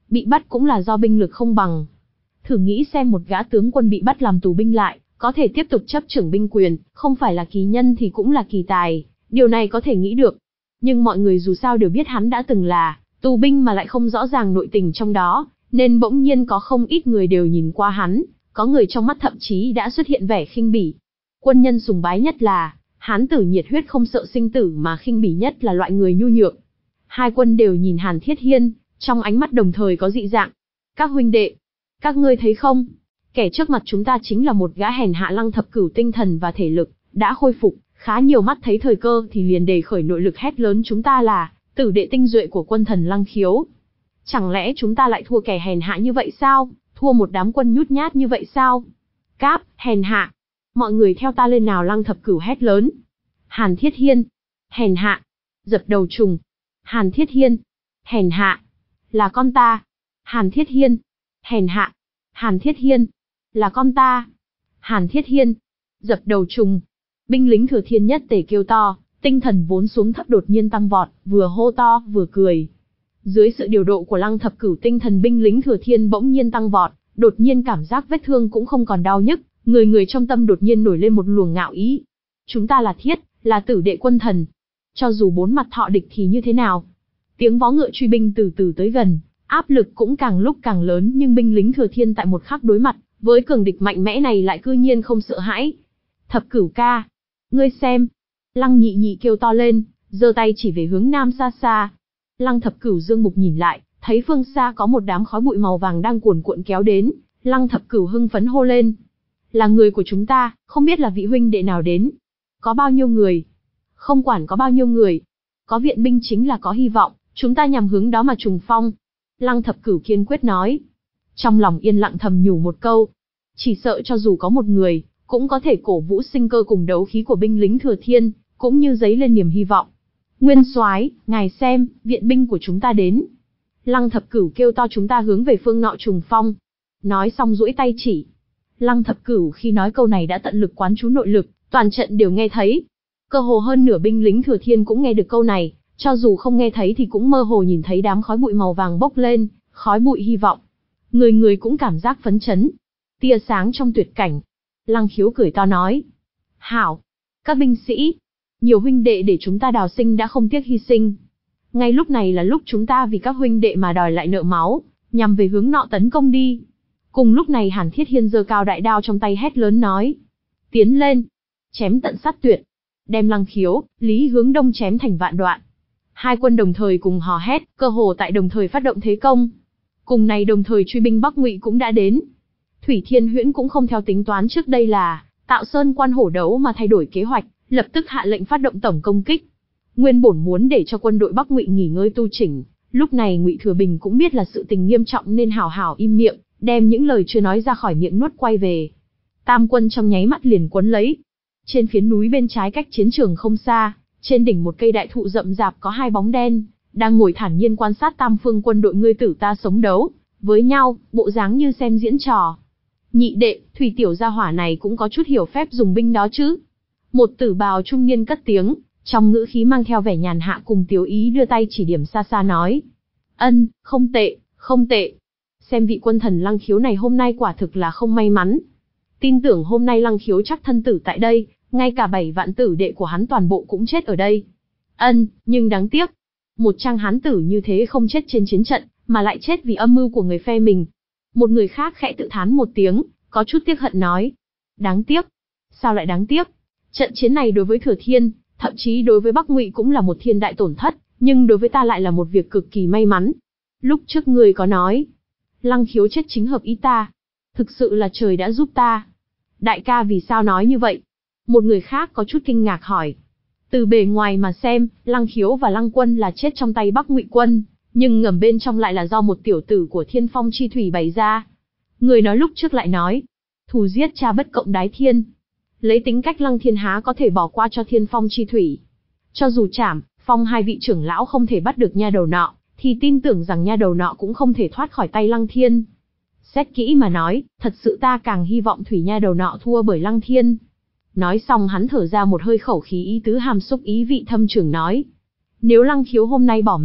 bị bắt cũng là do binh lực không bằng. Thử nghĩ xem một gã tướng quân bị bắt làm tù binh lại, có thể tiếp tục chấp trưởng binh quyền, không phải là kỳ nhân thì cũng là kỳ tài, điều này có thể nghĩ được. Nhưng mọi người dù sao đều biết hắn đã từng là tù binh mà lại không rõ ràng nội tình trong đó, nên bỗng nhiên có không ít người đều nhìn qua hắn, có người trong mắt thậm chí đã xuất hiện vẻ khinh bỉ. Quân nhân sùng bái nhất là hán tử nhiệt huyết không sợ sinh tử, mà khinh bỉ nhất là loại người nhu nhược. Hai quân đều nhìn Hàn Thiết Hiên, trong ánh mắt đồng thời có dị dạng. Các huynh đệ, các ngươi thấy không? Kẻ trước mặt chúng ta chính là một gã hèn hạ. Lăng Thập Cửu tinh thần và thể lực đã khôi phục khá nhiều, mắt thấy thời cơ thì liền đề khởi nội lực hét lớn, chúng ta là tử đệ tinh duệ của quân thần Lăng Khiếu. Chẳng lẽ chúng ta lại thua kẻ hèn hạ như vậy sao? Thua một đám quân nhút nhát như vậy sao? Cáp, hèn hạ. Mọi người theo ta lên nào. Lăng Thập Cửu hét lớn. Hàn Thiết Hiên. Hèn hạ. Dập đầu trùng. Hàn Thiết Hiên. Hèn hạ. Là con ta. Hàn Thiết Hiên. Hèn hạ. Hàn Thiết Hiên. Là con ta. Hàn Thiết Hiên. Dập đầu trùng. Binh lính Thừa Thiên nhất tề kêu to, tinh thần vốn xuống thấp đột nhiên tăng vọt, vừa hô to vừa cười. Dưới sự điều độ của Lăng Thập Cửu, tinh thần binh lính Thừa Thiên bỗng nhiên tăng vọt, đột nhiên cảm giác vết thương cũng không còn đau nhức, người người trong tâm đột nhiên nổi lên một luồng ngạo ý. Chúng ta là thiết, là tử đệ quân thần. Cho dù bốn mặt thọ địch thì như thế nào? Tiếng vó ngựa truy binh từ từ tới gần, áp lực cũng càng lúc càng lớn, nhưng binh lính Thừa Thiên tại một khắc đối mặt với cường địch mạnh mẽ này lại cư nhiên không sợ hãi. Thập Cửu ca, ngươi xem. Lăng Nhị Nhị kêu to lên, giơ tay chỉ về hướng nam xa xa. Lăng Thập Cửu dương mục nhìn lại, thấy phương xa có một đám khói bụi màu vàng đang cuồn cuộn kéo đến. Lăng Thập Cửu hưng phấn hô lên, là người của chúng ta, không biết là vị huynh đệ nào đến. Có bao nhiêu người? Không quản có bao nhiêu người, có viện binh chính là có hy vọng, chúng ta nhằm hướng đó mà trùng phong. Lăng Thập Cửu kiên quyết nói. Trong lòng yên lặng thầm nhủ một câu, chỉ sợ cho dù có một người, cũng có thể cổ vũ sinh cơ cùng đấu khí của binh lính Thừa Thiên, cũng như dấy lên niềm hy vọng. Nguyên soái, ngài xem, viện binh của chúng ta đến. Lăng Thập Cửu kêu to, chúng ta hướng về phương nọ trùng phong. Nói xong duỗi tay chỉ. Lăng Thập Cửu khi nói câu này đã tận lực quán chú nội lực, toàn trận đều nghe thấy. Cơ hồ hơn nửa binh lính Thừa Thiên cũng nghe được câu này, cho dù không nghe thấy thì cũng mơ hồ nhìn thấy đám khói bụi màu vàng bốc lên, khói bụi hy vọng. Người người cũng cảm giác phấn chấn. Tia sáng trong tuyệt cảnh. Lăng Khiếu cười to nói. Hảo! Các binh sĩ! Nhiều huynh đệ để chúng ta đào sinh đã không tiếc hy sinh. Ngay lúc này là lúc chúng ta vì các huynh đệ mà đòi lại nợ máu, nhằm về hướng nọ tấn công đi. Cùng lúc này Hàn Thiết Hiên giơ cao đại đao trong tay hét lớn nói. Tiến lên! Chém tận sát tuyệt! Đem Lăng Khiếu, Lý Hướng Đông chém thành vạn đoạn. Hai quân đồng thời cùng hò hét, cơ hồ tại đồng thời phát động thế công. Cùng này đồng thời truy binh Bắc Ngụy cũng đã đến. Thủy Thiên Huyễn cũng không theo tính toán trước đây là tạo sơn quan hổ đấu mà thay đổi kế hoạch, lập tức hạ lệnh phát động tổng công kích. Nguyên bổn muốn để cho quân đội Bắc Ngụy nghỉ ngơi tu chỉnh, lúc này Ngụy Thừa Bình cũng biết là sự tình nghiêm trọng nên hào hào im miệng, đem những lời chưa nói ra khỏi miệng nuốt quay về. Tam quân trong nháy mắt liền quấn lấy. Trên phiến núi bên trái cách chiến trường không xa, trên đỉnh một cây đại thụ rậm rạp có hai bóng đen, đang ngồi thản nhiên quan sát tam phương quân đội ngươi tử ta sống đấu với nhau, bộ dáng như xem diễn trò. Nhị đệ, Thủy tiểu gia hỏa này cũng có chút hiểu phép dùng binh đó chứ. Một tử bào trung niên cất tiếng, trong ngữ khí mang theo vẻ nhàn hạ cùng tiếu ý, đưa tay chỉ điểm xa xa nói. Ân, không tệ, không tệ. Xem vị quân thần Lăng Khiếu này hôm nay quả thực là không may mắn. Tin tưởng hôm nay Lăng Khiếu chắc thân tử tại đây, ngay cả bảy vạn tử đệ của hắn toàn bộ cũng chết ở đây. Ân, nhưng đáng tiếc. Một trang hán tử như thế không chết trên chiến trận, mà lại chết vì âm mưu của người phe mình. Một người khác khẽ tự thán một tiếng, có chút tiếc hận nói. Đáng tiếc. Sao lại đáng tiếc? Trận chiến này đối với Thừa Thiên, thậm chí đối với Bắc Ngụy cũng là một thiên đại tổn thất, nhưng đối với ta lại là một việc cực kỳ may mắn. Lúc trước ngươi có nói, Lăng Khiếu chết chính hợp ý ta. Thực sự là trời đã giúp ta. Đại ca vì sao nói như vậy? Một người khác có chút kinh ngạc hỏi. Từ bề ngoài mà xem, Lăng Khiếu và Lăng Quân là chết trong tay Bắc Ngụy quân, nhưng ngầm bên trong lại là do một tiểu tử của Thiên Phong Chi Thủy bày ra. Người nói lúc trước lại nói, thù giết cha bất cộng đái thiên. Lấy tính cách Lăng Thiên há có thể bỏ qua cho Thiên Phong Chi Thủy. Cho dù Trảm, Phong hai vị trưởng lão không thể bắt được nha đầu nọ, thì tin tưởng rằng nha đầu nọ cũng không thể thoát khỏi tay Lăng Thiên. Xét kỹ mà nói, thật sự ta càng hy vọng Thủy nha đầu nọ thua bởi Lăng Thiên. Nói xong hắn thở ra một hơi khẩu khí ý tứ hàm xúc ý vị thâm trường nói. Nếu Lăng Khiếu hôm nay bỏ mình,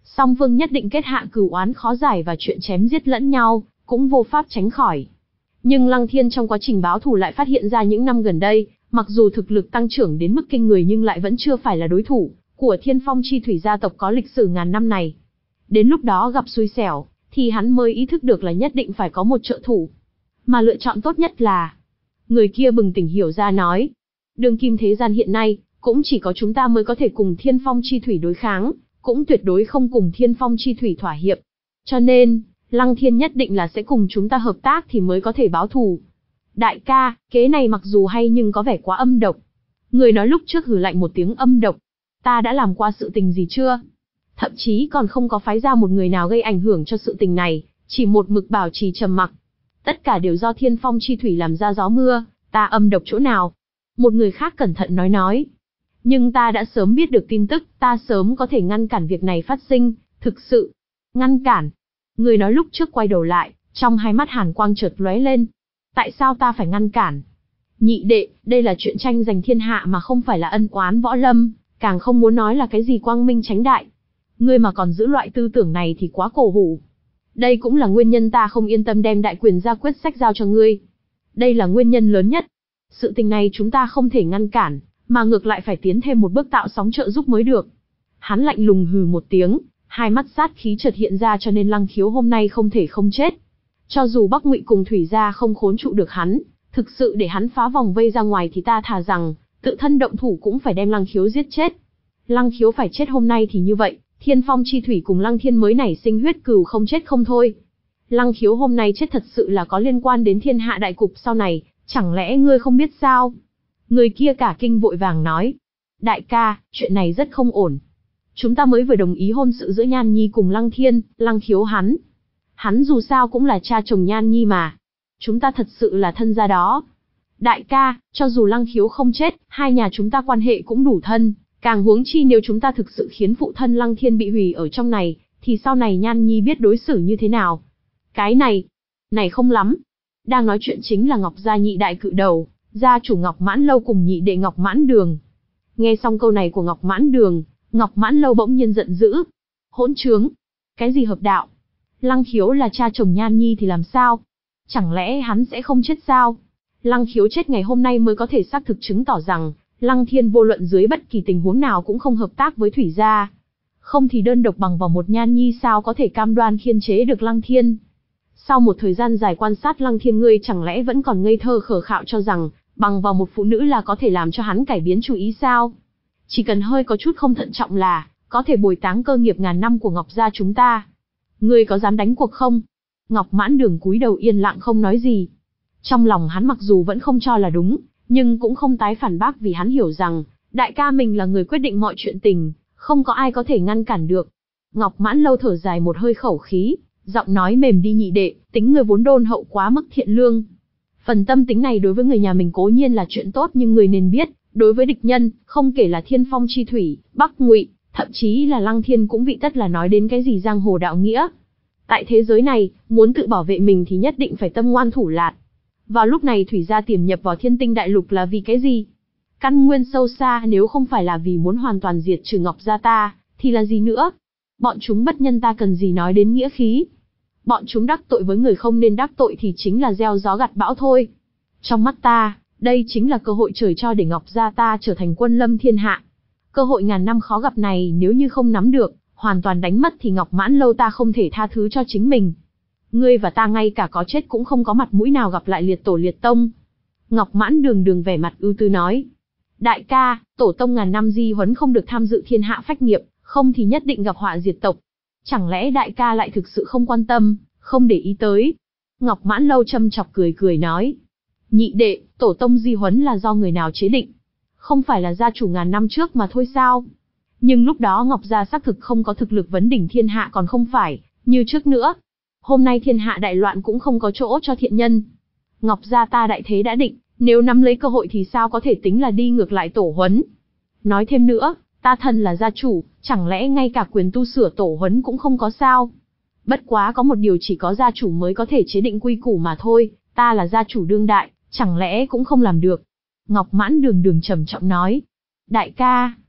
Song phương nhất định kết hạ cửu oán khó giải và chuyện chém giết lẫn nhau, cũng vô pháp tránh khỏi. Nhưng Lăng Thiên trong quá trình báo thù lại phát hiện ra những năm gần đây, mặc dù thực lực tăng trưởng đến mức kinh người nhưng lại vẫn chưa phải là đối thủ của Thiên Phong Chi Thủy gia tộc có lịch sử ngàn năm này. Đến lúc đó gặp xui xẻo, thì hắn mới ý thức được là nhất định phải có một trợ thủ. Mà lựa chọn tốt nhất là... Người kia bừng tỉnh hiểu ra nói. Đương kim thế gian hiện nay, cũng chỉ có chúng ta mới có thể cùng Thiên Phong Chi Thủy đối kháng, cũng tuyệt đối không cùng Thiên Phong Chi Thủy thỏa hiệp. Cho nên, Lăng Thiên nhất định là sẽ cùng chúng ta hợp tác thì mới có thể báo thù. Đại ca, kế này mặc dù hay nhưng có vẻ quá âm độc. Người nói lúc trước hừ lạnh một tiếng âm độc. Ta đã làm qua sự tình gì chưa? Thậm chí còn không có phái ra một người nào gây ảnh hưởng cho sự tình này, chỉ một mực bảo trì trầm mặc. Tất cả đều do Thiên Phong Chi Thủy làm ra gió mưa, ta âm độc chỗ nào? Một người khác cẩn thận nói nói. Nhưng ta đã sớm biết được tin tức, ta sớm có thể ngăn cản việc này phát sinh, thực sự. Ngăn cản? Người nói lúc trước quay đầu lại, trong hai mắt hàn quang chợt lóe lên. Tại sao ta phải ngăn cản? Nhị đệ, đây là chuyện tranh giành thiên hạ mà không phải là ân oán võ lâm, càng không muốn nói là cái gì quang minh chánh đại. Ngươi mà còn giữ loại tư tưởng này thì quá cổ hủ. Đây cũng là nguyên nhân ta không yên tâm đem đại quyền ra quyết sách giao cho ngươi. Đây là nguyên nhân lớn nhất. Sự tình này chúng ta không thể ngăn cản, mà ngược lại phải tiến thêm một bước tạo sóng trợ giúp mới được. Hắn lạnh lùng hừ một tiếng, hai mắt sát khí chợt hiện ra cho nên Lăng Khiếu hôm nay không thể không chết. Cho dù Bắc Ngụy cùng Thủy gia không khốn trụ được hắn, thực sự để hắn phá vòng vây ra ngoài thì ta thà rằng, tự thân động thủ cũng phải đem Lăng Khiếu giết chết. Lăng Khiếu phải chết hôm nay thì như vậy, Thiên Phong Chi Thủy cùng Lăng Thiên mới nảy sinh huyết cừu không chết không thôi. Lăng Khiếu hôm nay chết thật sự là có liên quan đến thiên hạ đại cục sau này, chẳng lẽ ngươi không biết sao? Người kia cả kinh vội vàng nói. Đại ca, chuyện này rất không ổn. Chúng ta mới vừa đồng ý hôn sự giữa Nhan Nhi cùng Lăng Thiên, Lăng Khiếu hắn. Hắn dù sao cũng là cha chồng Nhan Nhi mà. Chúng ta thật sự là thân gia đó. Đại ca, cho dù Lăng Khiếu không chết, hai nhà chúng ta quan hệ cũng đủ thân. Càng huống chi nếu chúng ta thực sự khiến phụ thân Lăng Thiên bị hủy ở trong này, thì sau này Nhan Nhi biết đối xử như thế nào? Cái này, này không lắm. Đang nói chuyện chính là Ngọc gia nhị đại cự đầu, gia chủ Ngọc Mãn Lâu cùng nhị đệ Ngọc Mãn Đường. Nghe xong câu này của Ngọc Mãn Đường, Ngọc Mãn Lâu bỗng nhiên giận dữ. Hỗn trướng! Cái gì hợp đạo? Lăng Khiếu là cha chồng Nhan Nhi thì làm sao? Chẳng lẽ hắn sẽ không chết sao? Lăng Khiếu chết ngày hôm nay mới có thể xác thực chứng tỏ rằng, Lăng Thiên vô luận dưới bất kỳ tình huống nào cũng không hợp tác với Thủy gia. Không thì đơn độc bằng vào một Nhan Nhi sao có thể cam đoan khiên chế được Lăng Thiên. Sau một thời gian dài quan sát Lăng Thiên, ngươi chẳng lẽ vẫn còn ngây thơ khờ khạo cho rằng, bằng vào một phụ nữ là có thể làm cho hắn cải biến chủ ý sao? Chỉ cần hơi có chút không thận trọng là, có thể bồi táng cơ nghiệp ngàn năm của Ngọc gia chúng ta. Ngươi có dám đánh cuộc không? Ngọc Mãn Đường cúi đầu yên lặng không nói gì. Trong lòng hắn mặc dù vẫn không cho là đúng, nhưng cũng không tái phản bác vì hắn hiểu rằng, đại ca mình là người quyết định mọi chuyện tình, không có ai có thể ngăn cản được. Ngọc Mãn Lâu thở dài một hơi khẩu khí, giọng nói mềm đi, nhị đệ, tính người vốn đôn hậu quá mức thiện lương. Phần tâm tính này đối với người nhà mình cố nhiên là chuyện tốt, nhưng người nên biết, đối với địch nhân, không kể là Thiên Phong Chi Thủy, Bắc Ngụy, thậm chí là Lăng Thiên cũng vị tất là nói đến cái gì giang hồ đạo nghĩa. Tại thế giới này, muốn tự bảo vệ mình thì nhất định phải tâm ngoan thủ lạt. Vào lúc này Thủy gia tiềm nhập vào Thiên Tinh Đại Lục là vì cái gì? Căn nguyên sâu xa nếu không phải là vì muốn hoàn toàn diệt trừ Ngọc gia ta, thì là gì nữa? Bọn chúng bất nhân ta cần gì nói đến nghĩa khí? Bọn chúng đắc tội với người không nên đắc tội thì chính là gieo gió gặt bão thôi. Trong mắt ta, đây chính là cơ hội trời cho để Ngọc gia ta trở thành quân lâm thiên hạ. Cơ hội ngàn năm khó gặp này nếu như không nắm được, hoàn toàn đánh mất thì Ngọc Mãn Lâu ta không thể tha thứ cho chính mình. Ngươi và ta ngay cả có chết cũng không có mặt mũi nào gặp lại liệt tổ liệt tông. Ngọc Mãn Đường đường vẻ mặt ưu tư nói. Đại ca, tổ tông ngàn năm di huấn không được tham dự thiên hạ phách nghiệp, không thì nhất định gặp họa diệt tộc. Chẳng lẽ đại ca lại thực sự không quan tâm, không để ý tới? Ngọc Mãn Lâu châm chọc cười cười nói. Nhị đệ, tổ tông di huấn là do người nào chế định? Không phải là gia chủ ngàn năm trước mà thôi sao? Nhưng lúc đó Ngọc gia xác thực không có thực lực vấn đỉnh thiên hạ, còn không phải như trước nữa. Hôm nay thiên hạ đại loạn cũng không có chỗ cho thiện nhân. Ngọc gia ta đại thế đã định, nếu nắm lấy cơ hội thì sao có thể tính là đi ngược lại tổ huấn? Nói thêm nữa, ta thân là gia chủ, chẳng lẽ ngay cả quyền tu sửa tổ huấn cũng không có sao? Bất quá có một điều chỉ có gia chủ mới có thể chế định quy củ mà thôi, ta là gia chủ đương đại, chẳng lẽ cũng không làm được? Ngọc Mãn Đường đường trầm trọng nói. Đại ca,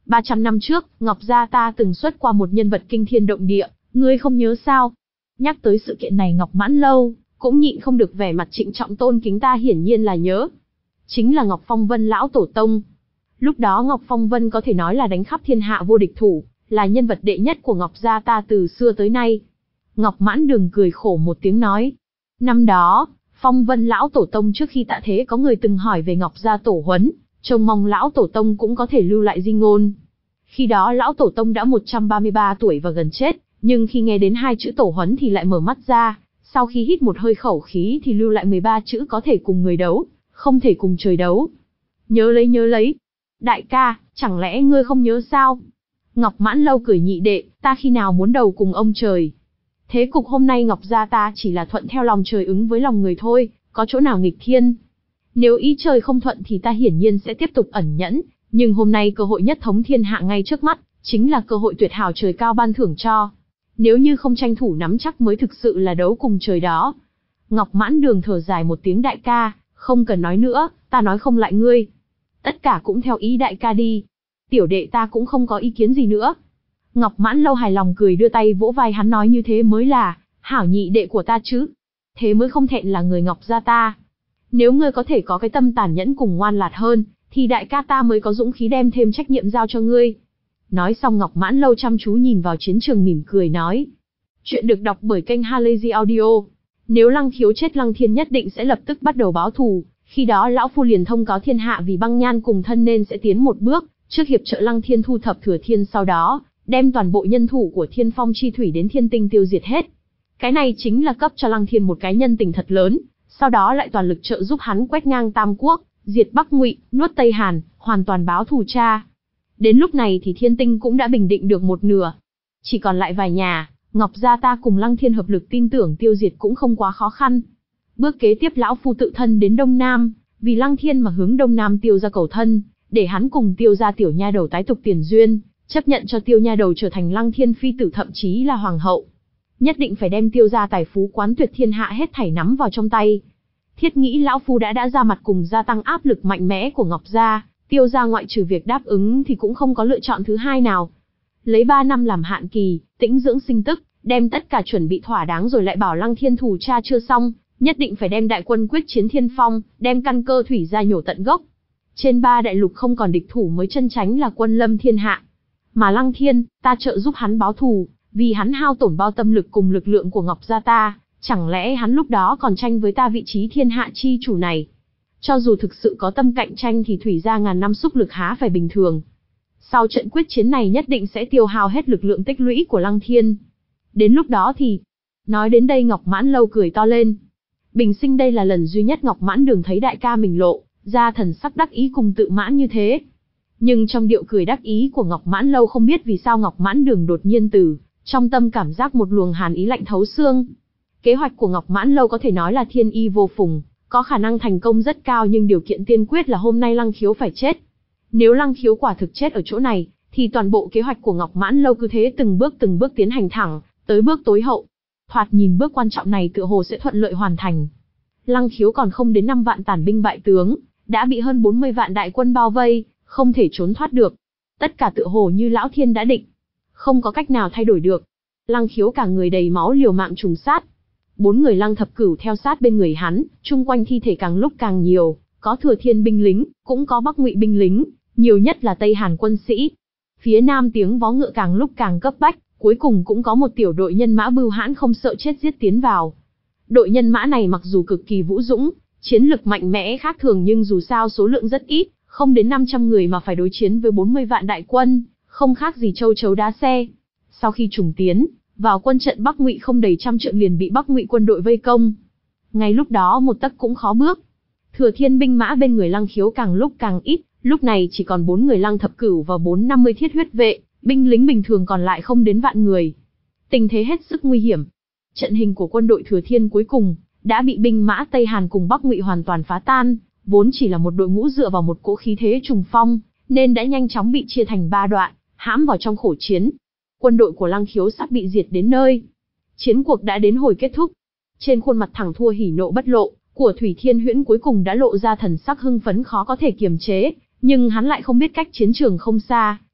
ba trăm năm trước, Ngọc gia ta từng xuất qua một nhân vật kinh thiên động địa, ngươi không nhớ sao? Nhắc tới sự kiện này Ngọc Mãn Lâu cũng nhịn không được vẻ mặt trịnh trọng tôn kính, ta hiển nhiên là nhớ. Chính là Ngọc Phong Vân lão tổ tông. Lúc đó Ngọc Phong Vân có thể nói là đánh khắp thiên hạ vô địch thủ, là nhân vật đệ nhất của Ngọc gia ta từ xưa tới nay. Ngọc Mãn Đường cười khổ một tiếng nói. Năm đó, Phong Vân lão tổ tông trước khi tạ thế có người từng hỏi về Ngọc gia tổ huấn, trông mong lão tổ tông cũng có thể lưu lại di ngôn. Khi đó lão tổ tông đã một trăm ba mươi ba tuổi và gần chết, nhưng khi nghe đến hai chữ tổ huấn thì lại mở mắt ra, sau khi hít một hơi khẩu khí thì lưu lại mười ba chữ có thể cùng người đấu, không thể cùng trời đấu. Nhớ lấy nhớ lấy. Đại ca, chẳng lẽ ngươi không nhớ sao? Ngọc Mãn Lâu cười, nhị đệ, ta khi nào muốn đầu cùng ông trời. Thế cục hôm nay Ngọc gia ta chỉ là thuận theo lòng trời ứng với lòng người thôi, có chỗ nào nghịch thiên. Nếu ý trời không thuận thì ta hiển nhiên sẽ tiếp tục ẩn nhẫn, nhưng hôm nay cơ hội nhất thống thiên hạ ngay trước mắt, chính là cơ hội tuyệt hảo trời cao ban thưởng cho. Nếu như không tranh thủ nắm chắc mới thực sự là đấu cùng trời đó. Ngọc Mãn Đường thở dài một tiếng, đại ca, không cần nói nữa, ta nói không lại ngươi. Tất cả cũng theo ý đại ca đi. Tiểu đệ ta cũng không có ý kiến gì nữa. Ngọc Mãn Lâu hài lòng cười, đưa tay vỗ vai hắn nói, như thế mới là hảo nhị đệ của ta chứ. Thế mới không thẹn là người Ngọc gia ta. Nếu ngươi có thể có cái tâm tàn nhẫn cùng ngoan lạt hơn, thì đại ca ta mới có dũng khí đem thêm trách nhiệm giao cho ngươi. Nói xong Ngọc Mãn Lâu chăm chú nhìn vào chiến trường mỉm cười nói. Chuyện được đọc bởi kênh Halazy Audio. Nếu Lăng Khiếu chết, Lăng Thiên nhất định sẽ lập tức bắt đầu báo thù. Khi đó lão phu liền thông cáo thiên hạ, vì Băng Nhan cùng thân nên sẽ tiến một bước, trước hiệp trợ Lăng Thiên thu thập Thừa Thiên, sau đó đem toàn bộ nhân thủ của Thiên Phong Chi Thủy đến Thiên Tinh tiêu diệt hết. Cái này chính là cấp cho Lăng Thiên một cái nhân tình thật lớn, sau đó lại toàn lực trợ giúp hắn quét ngang Tam Quốc, diệt Bắc Ngụy, nuốt Tây Hàn, hoàn toàn báo thù cha. Đến lúc này thì Thiên Tinh cũng đã bình định được một nửa, chỉ còn lại vài nhà, Ngọc gia ta cùng Lăng Thiên hợp lực tin tưởng tiêu diệt cũng không quá khó khăn. Bước kế tiếp lão phu tự thân đến Đông Nam, vì Lăng Thiên mà hướng Đông Nam Tiêu gia cầu thân, để hắn cùng Tiêu gia tiểu nha đầu tái tục tiền duyên, chấp nhận cho Tiêu nha đầu trở thành Lăng Thiên phi tử, thậm chí là hoàng hậu. Nhất định phải đem Tiêu gia tài phú quán tuyệt thiên hạ hết thảy nắm vào trong tay. Thiết nghĩ lão phu đã đã ra mặt cùng gia tăng áp lực mạnh mẽ của Ngọc gia, Tiêu gia ngoại trừ việc đáp ứng thì cũng không có lựa chọn thứ hai nào. Lấy ba năm làm hạn kỳ, tĩnh dưỡng sinh tức, đem tất cả chuẩn bị thỏa đáng rồi lại bảo Lăng Thiên thù cha chưa xong, nhất định phải đem đại quân quyết chiến Thiên Phong, đem căn cơ thủy gia nhổ tận gốc. Trên ba đại lục không còn địch thủ mới chân chánh là quân lâm thiên hạ. Mà Lăng Thiên, ta trợ giúp hắn báo thù, vì hắn hao tổn bao tâm lực cùng lực lượng của Ngọc gia ta, chẳng lẽ hắn lúc đó còn tranh với ta vị trí thiên hạ chi chủ này? Cho dù thực sự có tâm cạnh tranh thì thủy gia ngàn năm xúc lực há phải bình thường. Sau trận quyết chiến này nhất định sẽ tiêu hao hết lực lượng tích lũy của Lăng Thiên. Đến lúc đó thì... Nói đến đây Ngọc Mãn Lâu cười to lên. Bình sinh đây là lần duy nhất Ngọc Mãn Đường thấy đại ca mình lộ ra thần sắc đắc ý cùng tự mãn như thế. Nhưng trong điệu cười đắc ý của Ngọc Mãn Lâu không biết vì sao Ngọc Mãn Đường đột nhiên từ trong tâm cảm giác một luồng hàn ý lạnh thấu xương. Kế hoạch của Ngọc Mãn Lâu có thể nói là thiên y vô phùng, có khả năng thành công rất cao, nhưng điều kiện tiên quyết là hôm nay Lăng Khiếu phải chết. Nếu Lăng Khiếu quả thực chết ở chỗ này, thì toàn bộ kế hoạch của Ngọc Mãn Lâu cứ thế từng bước từng bước tiến hành thẳng tới bước tối hậu. Thoạt nhìn bước quan trọng này tựa hồ sẽ thuận lợi hoàn thành. Lăng Khiếu còn không đến năm vạn tàn binh bại tướng, đã bị hơn bốn mươi vạn đại quân bao vây, không thể trốn thoát được. Tất cả tựa hồ như lão thiên đã định, không có cách nào thay đổi được. Lăng Khiếu cả người đầy máu liều mạng trùng sát. Bốn người Lăng Thập Cửu theo sát bên người hắn, chung quanh thi thể càng lúc càng nhiều, có Thừa Thiên binh lính, cũng có Bắc Ngụy binh lính, nhiều nhất là Tây Hàn quân sĩ. Phía nam tiếng vó ngựa càng lúc càng cấp bách, cuối cùng cũng có một tiểu đội nhân mã bưu hãn không sợ chết giết tiến vào. Đội nhân mã này mặc dù cực kỳ vũ dũng, chiến lực mạnh mẽ khác thường, nhưng dù sao số lượng rất ít, không đến năm trăm người mà phải đối chiến với bốn mươi vạn đại quân, không khác gì châu chấu đá xe. Sau khi trùng tiến vào quân trận, Bắc Ngụy không đầy trăm trượng liền bị Bắc Ngụy quân đội vây công. Ngay lúc đó một tấc cũng khó bước. Thừa Thiên binh mã bên người Lăng Khiếu càng lúc càng ít, lúc này chỉ còn bốn người Lăng Thập Cửu và bốn năm mươi thiết huyết vệ, binh lính bình thường còn lại không đến vạn người. Tình thế hết sức nguy hiểm. Trận hình của quân đội Thừa Thiên cuối cùng đã bị binh mã Tây Hàn cùng Bắc Ngụy hoàn toàn phá tan, vốn chỉ là một đội ngũ dựa vào một cỗ khí thế trùng phong, nên đã nhanh chóng bị chia thành ba đoạn, hãm vào trong khổ chiến. Quân đội của Lăng Khiếu sắp bị diệt đến nơi. Chiến cuộc đã đến hồi kết thúc. Trên khuôn mặt thẳng thua hỉ nộ bất lộ của Thủy Thiên Huyễn cuối cùng đã lộ ra thần sắc hưng phấn khó có thể kiềm chế, nhưng hắn lại không biết cách chiến trường không xa,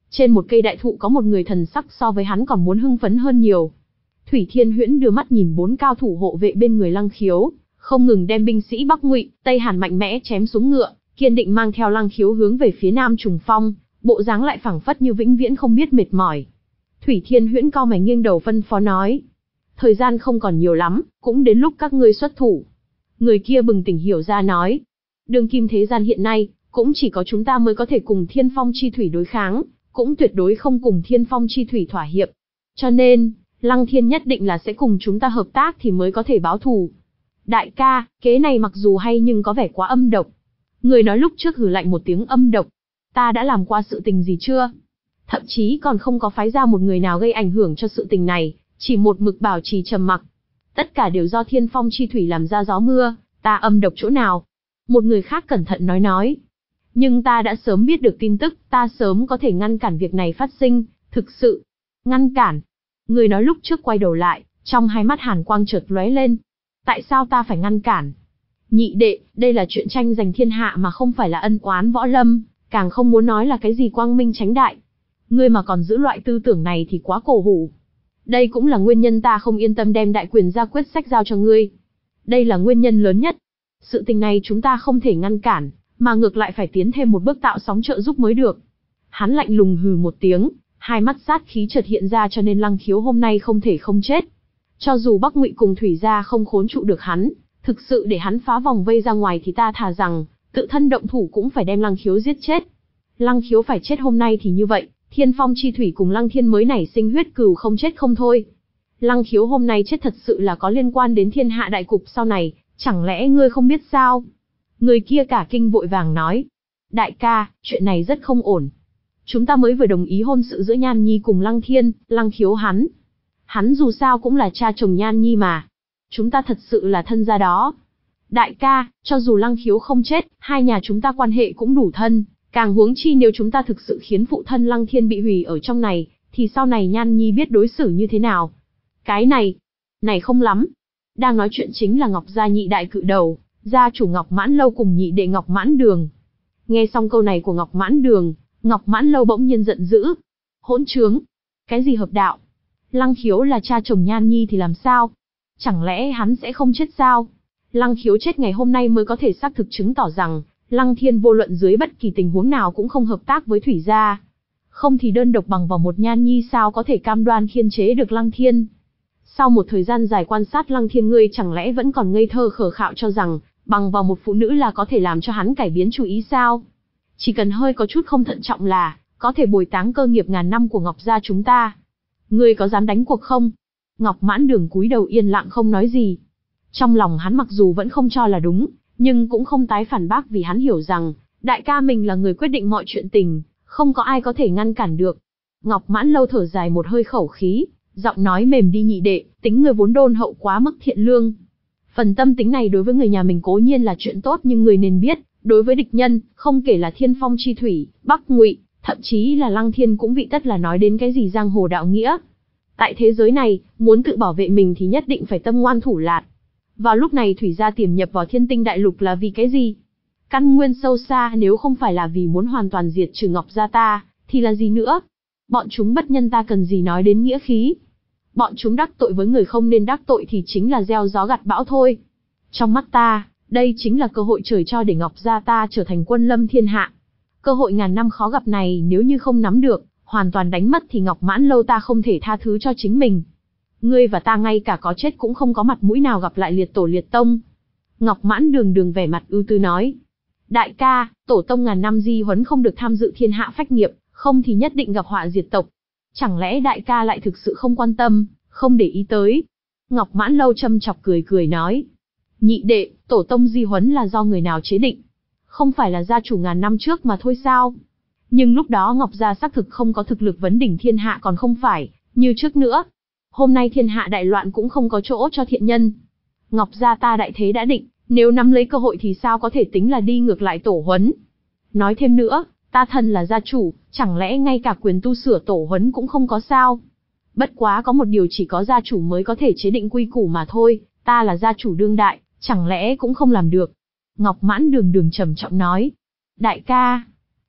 Trên một cây đại thụ có một người thần sắc so với hắn còn muốn hưng phấn hơn nhiều. Thủy Thiên Huyễn đưa mắt nhìn bốn cao thủ hộ vệ bên người Lăng Khiếu, không ngừng đem binh sĩ Bắc Ngụy, Tây Hàn mạnh mẽ chém xuống ngựa, kiên định mang theo Lăng Khiếu hướng về phía Nam Trùng Phong, bộ dáng lại phảng phất như vĩnh viễn không biết mệt mỏi. Thủy Thiên Huyễn cau mày nghiêng đầu phân phó nói: thời gian không còn nhiều lắm, cũng đến lúc các ngươi xuất thủ. Người kia bừng tỉnh hiểu ra nói: đương kim thế gian hiện nay, cũng chỉ có chúng ta mới có thể cùng Thiên Phong Chi Thủy đối kháng, cũng tuyệt đối không cùng Thiên Phong Chi Thủy thỏa hiệp. Cho nên, Lăng Thiên nhất định là sẽ cùng chúng ta hợp tác thì mới có thể báo thù. Đại ca, kế này mặc dù hay nhưng có vẻ quá âm độc. Người nói lúc trước hừ lạnh một tiếng âm độc. Ta đã làm qua sự tình gì chưa? Thậm chí còn không có phái ra một người nào gây ảnh hưởng cho sự tình này, chỉ một mực bảo trì trầm mặc. Tất cả đều do Thiên Phong Chi Thủy làm ra gió mưa, ta âm độc chỗ nào? Một người khác cẩn thận nói nói. Nhưng ta đã sớm biết được tin tức, ta sớm có thể ngăn cản việc này phát sinh, thực sự. Ngăn cản? Người nói lúc trước quay đầu lại, trong hai mắt hàn quang chợt lóe lên. Tại sao ta phải ngăn cản? Nhị đệ, đây là chuyện tranh giành thiên hạ mà không phải là ân oán võ lâm, càng không muốn nói là cái gì quang minh chánh đại. Ngươi mà còn giữ loại tư tưởng này thì quá cổ hủ. Đây cũng là nguyên nhân ta không yên tâm đem đại quyền ra quyết sách giao cho ngươi. Đây là nguyên nhân lớn nhất. Sự tình này chúng ta không thể ngăn cản, mà ngược lại phải tiến thêm một bước tạo sóng trợ giúp mới được. Hắn lạnh lùng hừ một tiếng, hai mắt sát khí chợt hiện ra, cho nên Lăng Khiếu hôm nay không thể không chết. Cho dù Bắc Ngụy cùng Thủy gia không khốn trụ được hắn, thực sự để hắn phá vòng vây ra ngoài thì ta thà rằng tự thân động thủ cũng phải đem Lăng Khiếu giết chết. Lăng Khiếu phải chết hôm nay thì như vậy, Thiên Phong Chi Thủy cùng Lăng Thiên mới nảy sinh huyết cừu không chết không thôi. Lăng Khiếu hôm nay chết thật sự là có liên quan đến thiên hạ đại cục sau này, chẳng lẽ ngươi không biết sao? Người kia cả kinh vội vàng nói: đại ca, chuyện này rất không ổn. Chúng ta mới vừa đồng ý hôn sự giữa Nhan Nhi cùng Lăng Thiên, Lăng Khiếu hắn. Hắn dù sao cũng là cha chồng Nhan Nhi mà. Chúng ta thật sự là thân gia đó. Đại ca, cho dù Lăng Khiếu không chết, hai nhà chúng ta quan hệ cũng đủ thân. Càng huống chi nếu chúng ta thực sự khiến phụ thân Lăng Thiên bị hủy ở trong này, thì sau này Nhan Nhi biết đối xử như thế nào? Cái này, này không lắm. Đang nói chuyện chính là Ngọc gia nhị đại cự đầu, gia chủ Ngọc Mãn Lâu cùng nhị đệ Ngọc Mãn Đường. Nghe xong câu này của Ngọc Mãn Đường, Ngọc Mãn Lâu bỗng nhiên giận dữ. Hỗn trướng! Cái gì hợp đạo? Lăng Khiếu là cha chồng Nhan Nhi thì làm sao? Chẳng lẽ hắn sẽ không chết sao? Lăng Khiếu chết ngày hôm nay mới có thể xác thực chứng tỏ rằng Lăng Thiên vô luận dưới bất kỳ tình huống nào cũng không hợp tác với Thủy gia. Không thì đơn độc bằng vào một Nhan Nhi sao có thể cam đoan khiên chế được Lăng Thiên. Sau một thời gian dài quan sát Lăng Thiên, ngươi chẳng lẽ vẫn còn ngây thơ khờ khạo cho rằng bằng vào một phụ nữ là có thể làm cho hắn cải biến chủ ý sao? Chỉ cần hơi có chút không thận trọng là có thể bồi táng cơ nghiệp ngàn năm của Ngọc gia chúng ta. Ngươi có dám đánh cuộc không? Ngọc Mãn Đường cúi đầu yên lặng không nói gì. Trong lòng hắn mặc dù vẫn không cho là đúng, nhưng cũng không tái phản bác, vì hắn hiểu rằng đại ca mình là người quyết định mọi chuyện tình, không có ai có thể ngăn cản được. Ngọc Mãn Lâu thở dài một hơi khẩu khí, giọng nói mềm đi: nhị đệ, tính người vốn đôn hậu quá mức thiện lương. Phần tâm tính này đối với người nhà mình cố nhiên là chuyện tốt, nhưng người nên biết, đối với địch nhân, không kể là Thiên Phong Chi Thủy, Bắc Ngụy, thậm chí là Lăng Thiên cũng vị tất là nói đến cái gì giang hồ đạo nghĩa. Tại thế giới này, muốn tự bảo vệ mình thì nhất định phải tâm ngoan thủ lạn. Vào lúc này Thủy gia tiềm nhập vào Thiên Tinh Đại Lục là vì cái gì? Căn nguyên sâu xa, nếu không phải là vì muốn hoàn toàn diệt trừ Ngọc gia ta, thì là gì nữa? Bọn chúng bất nhân ta cần gì nói đến nghĩa khí? Bọn chúng đắc tội với người không nên đắc tội thì chính là gieo gió gặt bão thôi. Trong mắt ta, đây chính là cơ hội trời cho để Ngọc gia ta trở thành quân lâm thiên hạ. Cơ hội ngàn năm khó gặp này nếu như không nắm được, hoàn toàn đánh mất thì Ngọc Mãn Lâu ta không thể tha thứ cho chính mình. Ngươi và ta ngay cả có chết cũng không có mặt mũi nào gặp lại liệt tổ liệt tông. Ngọc Mãn Đường Đường vẻ mặt ưu tư nói: đại ca, tổ tông ngàn năm di huấn không được tham dự thiên hạ phách nghiệp, không thì nhất định gặp họa diệt tộc. Chẳng lẽ đại ca lại thực sự không quan tâm, không để ý tới? Ngọc Mãn Lâu châm chọc cười cười nói: nhị đệ, tổ tông di huấn là do người nào chế định? Không phải là gia chủ ngàn năm trước mà thôi sao? Nhưng lúc đó Ngọc gia xác thực không có thực lực vấn đỉnh thiên hạ, còn không phải như trước nữa. Hôm nay thiên hạ đại loạn cũng không có chỗ cho thiện nhân. Ngọc gia ta đại thế đã định, nếu nắm lấy cơ hội thì sao có thể tính là đi ngược lại tổ huấn? Nói thêm nữa, ta thân là gia chủ, chẳng lẽ ngay cả quyền tu sửa tổ huấn cũng không có sao? Bất quá có một điều chỉ có gia chủ mới có thể chế định quy củ mà thôi, ta là gia chủ đương đại, chẳng lẽ cũng không làm được? Ngọc Mãn Đường Đường trầm trọng nói: đại ca,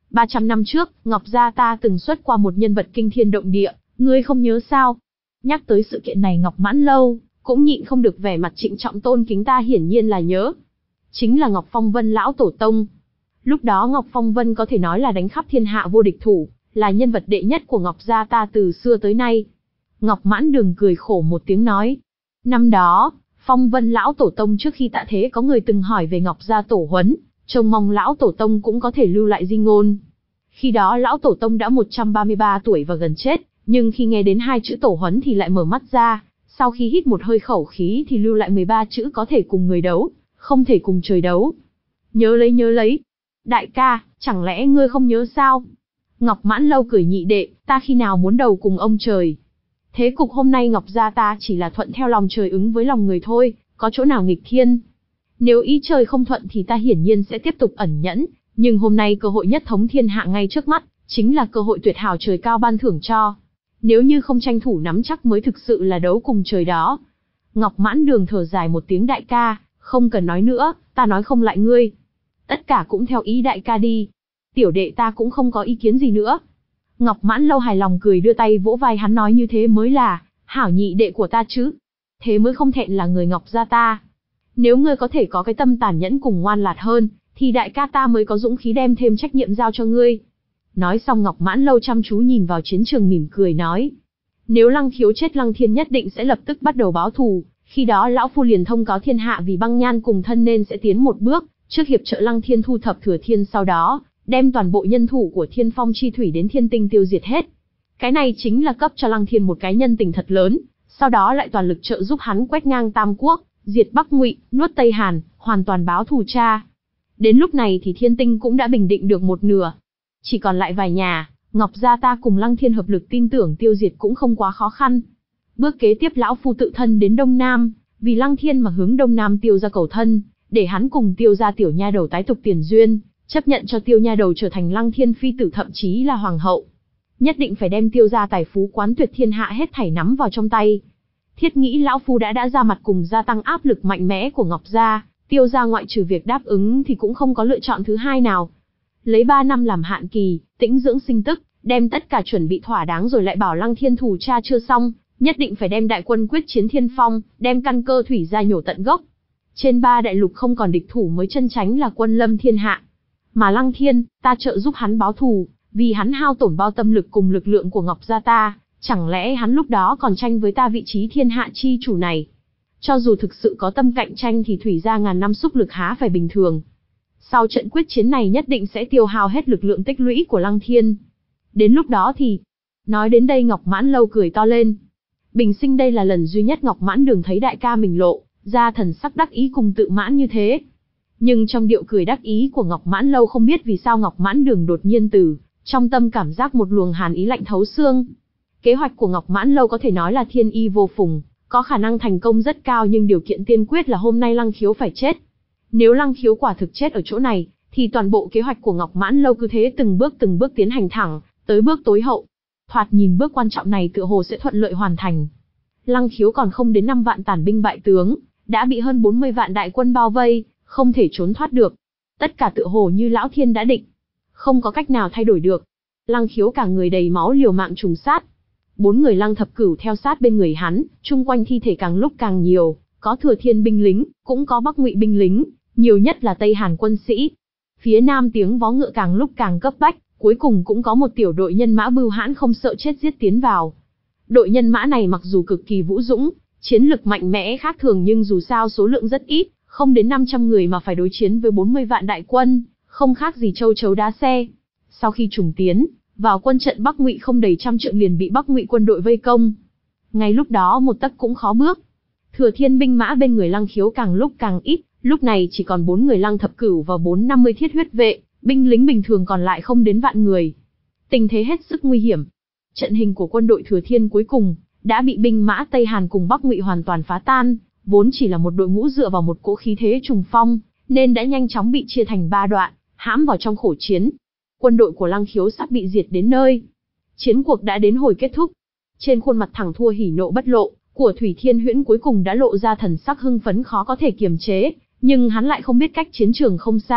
ba trăm năm trước, Ngọc gia ta từng xuất qua một nhân vật kinh thiên động địa, ngươi không nhớ sao? Nhắc tới sự kiện này Ngọc Mãn Lâu cũng nhịn không được vẻ mặt trịnh trọng tôn kính, ta hiển nhiên là nhớ. Chính là Ngọc Phong Vân lão tổ tông. Lúc đó Ngọc Phong Vân có thể nói là đánh khắp thiên hạ vô địch thủ, là nhân vật đệ nhất của Ngọc gia ta từ xưa tới nay. Ngọc Mãn Đường cười khổ một tiếng nói. Năm đó, Phong Vân lão tổ tông trước khi tạ thế có người từng hỏi về Ngọc gia tổ huấn, trông mong lão tổ tông cũng có thể lưu lại di ngôn. Khi đó lão tổ tông đã một trăm ba mươi ba tuổi và gần chết, nhưng khi nghe đến hai chữ tổ huấn thì lại mở mắt ra, sau khi hít một hơi khẩu khí thì lưu lại mười ba chữ có thể cùng người đấu, không thể cùng trời đấu. Nhớ lấy nhớ lấy. Đại ca, chẳng lẽ ngươi không nhớ sao? Ngọc Mãn Lâu cười, nhị đệ, ta khi nào muốn đầu cùng ông trời. Thế cục hôm nay Ngọc gia ta chỉ là thuận theo lòng trời ứng với lòng người thôi, có chỗ nào nghịch thiên. Nếu ý trời không thuận thì ta hiển nhiên sẽ tiếp tục ẩn nhẫn, nhưng hôm nay cơ hội nhất thống thiên hạ ngay trước mắt, chính là cơ hội tuyệt hảo trời cao ban thưởng cho. Nếu như không tranh thủ nắm chắc mới thực sự là đấu cùng trời đó. Ngọc Mãn Đường thở dài một tiếng, đại ca, không cần nói nữa, ta nói không lại ngươi. Tất cả cũng theo ý đại ca đi. Tiểu đệ ta cũng không có ý kiến gì nữa. Ngọc Mãn Lâu hài lòng cười, đưa tay vỗ vai hắn nói, như thế mới là hảo nhị đệ của ta chứ. Thế mới không thẹn là người Ngọc gia ta. Nếu ngươi có thể có cái tâm tàn nhẫn cùng ngoan lạt hơn, thì đại ca ta mới có dũng khí đem thêm trách nhiệm giao cho ngươi. Nói xong Ngọc Mãn Lâu chăm chú nhìn vào chiến trường mỉm cười nói. Nếu Lăng Khiếu chết, Lăng Thiên nhất định sẽ lập tức bắt đầu báo thù. Khi đó lão phu liền thông cáo thiên hạ, vì Băng Nhan cùng thân nên sẽ tiến một bước, trước hiệp trợ Lăng Thiên thu thập Thừa Thiên, sau đó đem toàn bộ nhân thủ của Thiên Phong chi thủy đến Thiên Tinh tiêu diệt hết. Cái này chính là cấp cho Lăng Thiên một cái nhân tình thật lớn, sau đó lại toàn lực trợ giúp hắn quét ngang Tam Quốc, diệt Bắc Ngụy, nuốt Tây Hàn, hoàn toàn báo thù cha. Đến lúc này thì Thiên Tinh cũng đã bình định được một nửa, chỉ còn lại vài nhà, Ngọc gia ta cùng Lăng Thiên hợp lực tin tưởng tiêu diệt cũng không quá khó khăn. Bước kế tiếp lão phu tự thân đến Đông Nam, vì Lăng Thiên mà hướng Đông Nam Tiêu gia cầu thân, để hắn cùng Tiêu gia tiểu nha đầu tái tục tiền duyên, chấp nhận cho Tiêu nha đầu trở thành Lăng Thiên phi tử, thậm chí là hoàng hậu. Nhất định phải đem Tiêu gia tài phú quán tuyệt thiên hạ hết thảy nắm vào trong tay. Thiết nghĩ lão phu đã đã ra mặt cùng gia tăng áp lực mạnh mẽ của Ngọc gia, Tiêu gia ngoại trừ việc đáp ứng thì cũng không có lựa chọn thứ hai nào. Lấy ba năm làm hạn kỳ, tĩnh dưỡng sinh tức, đem tất cả chuẩn bị thỏa đáng rồi lại bảo Lăng Thiên thủ cha chưa xong, nhất định phải đem đại quân quyết chiến Thiên Phong, đem căn cơ thủy gia nhổ tận gốc. Trên ba đại lục không còn địch thủ mới chân chánh là quân lâm thiên hạ. Mà Lăng Thiên, ta trợ giúp hắn báo thù, vì hắn hao tổn bao tâm lực cùng lực lượng của Ngọc gia ta, chẳng lẽ hắn lúc đó còn tranh với ta vị trí thiên hạ chi chủ này? Cho dù thực sự có tâm cạnh tranh thì thủy gia ngàn năm xúc lực há phải bình thường. Sau trận quyết chiến này nhất định sẽ tiêu hao hết lực lượng tích lũy của Lăng Thiên. Đến lúc đó thì... Nói đến đây Ngọc Mãn Lâu cười to lên. Bình sinh đây là lần duy nhất Ngọc Mãn Đường thấy đại ca mình lộ ra thần sắc đắc ý cùng tự mãn như thế. Nhưng trong điệu cười đắc ý của Ngọc Mãn Lâu không biết vì sao Ngọc Mãn Đường đột nhiên từ trong tâm cảm giác một luồng hàn ý lạnh thấu xương. Kế hoạch của Ngọc Mãn Lâu có thể nói là thiên y vô phùng, có khả năng thành công rất cao, nhưng điều kiện tiên quyết là hôm nay Lăng Khiếu phải chết. Nếu Lăng Khiếu quả thực chết ở chỗ này, thì toàn bộ kế hoạch của Ngọc Mãn Lâu cứ thế từng bước từng bước tiến hành thẳng tới bước tối hậu. Thoạt nhìn bước quan trọng này tựa hồ sẽ thuận lợi hoàn thành. Lăng Khiếu còn không đến năm vạn tàn binh bại tướng, đã bị hơn bốn mươi vạn đại quân bao vây, không thể trốn thoát được. Tất cả tựa hồ như lão thiên đã định, không có cách nào thay đổi được. Lăng Khiếu cả người đầy máu liều mạng trùng sát. Bốn người Lăng Thập Cửu theo sát bên người hắn, chung quanh thi thể càng lúc càng nhiều, có Thừa Thiên binh lính, cũng có Bắc Ngụy binh lính, nhiều nhất là Tây Hàn quân sĩ. Phía nam tiếng vó ngựa càng lúc càng cấp bách, cuối cùng cũng có một tiểu đội nhân mã bưu hãn không sợ chết giết tiến vào. Đội nhân mã này mặc dù cực kỳ vũ dũng, chiến lực mạnh mẽ khác thường, nhưng dù sao số lượng rất ít, không đến năm trăm người mà phải đối chiến với bốn mươi vạn đại quân, không khác gì châu chấu đá xe. Sau khi trùng tiến vào quân trận, Bắc Ngụy không đầy trăm trượng liền bị Bắc Ngụy quân đội vây công. Ngay lúc đó một tấc cũng khó bước. Thừa Thiên binh mã bên người Lăng Khiếu càng lúc càng ít, lúc này chỉ còn bốn người Lăng Thập Cửu và bốn năm mươi thiết huyết vệ, binh lính bình thường còn lại không đến vạn người. Tình thế hết sức nguy hiểm. Trận hình của quân đội Thừa Thiên cuối cùng đã bị binh mã Tây Hàn cùng Bắc Ngụy hoàn toàn phá tan, vốn chỉ là một đội ngũ dựa vào một cỗ khí thế trùng phong, nên đã nhanh chóng bị chia thành ba đoạn, hãm vào trong khổ chiến. Quân đội của Lăng Khiếu sắp bị diệt đến nơi. Chiến cuộc đã đến hồi kết thúc. Trên khuôn mặt thẳng thua hỉ nộ bất lộ của Thủy Thiên Huyễn cuối cùng đã lộ ra thần sắc hưng phấn khó có thể kiềm chế, nhưng hắn lại không biết cách chiến trường không xa,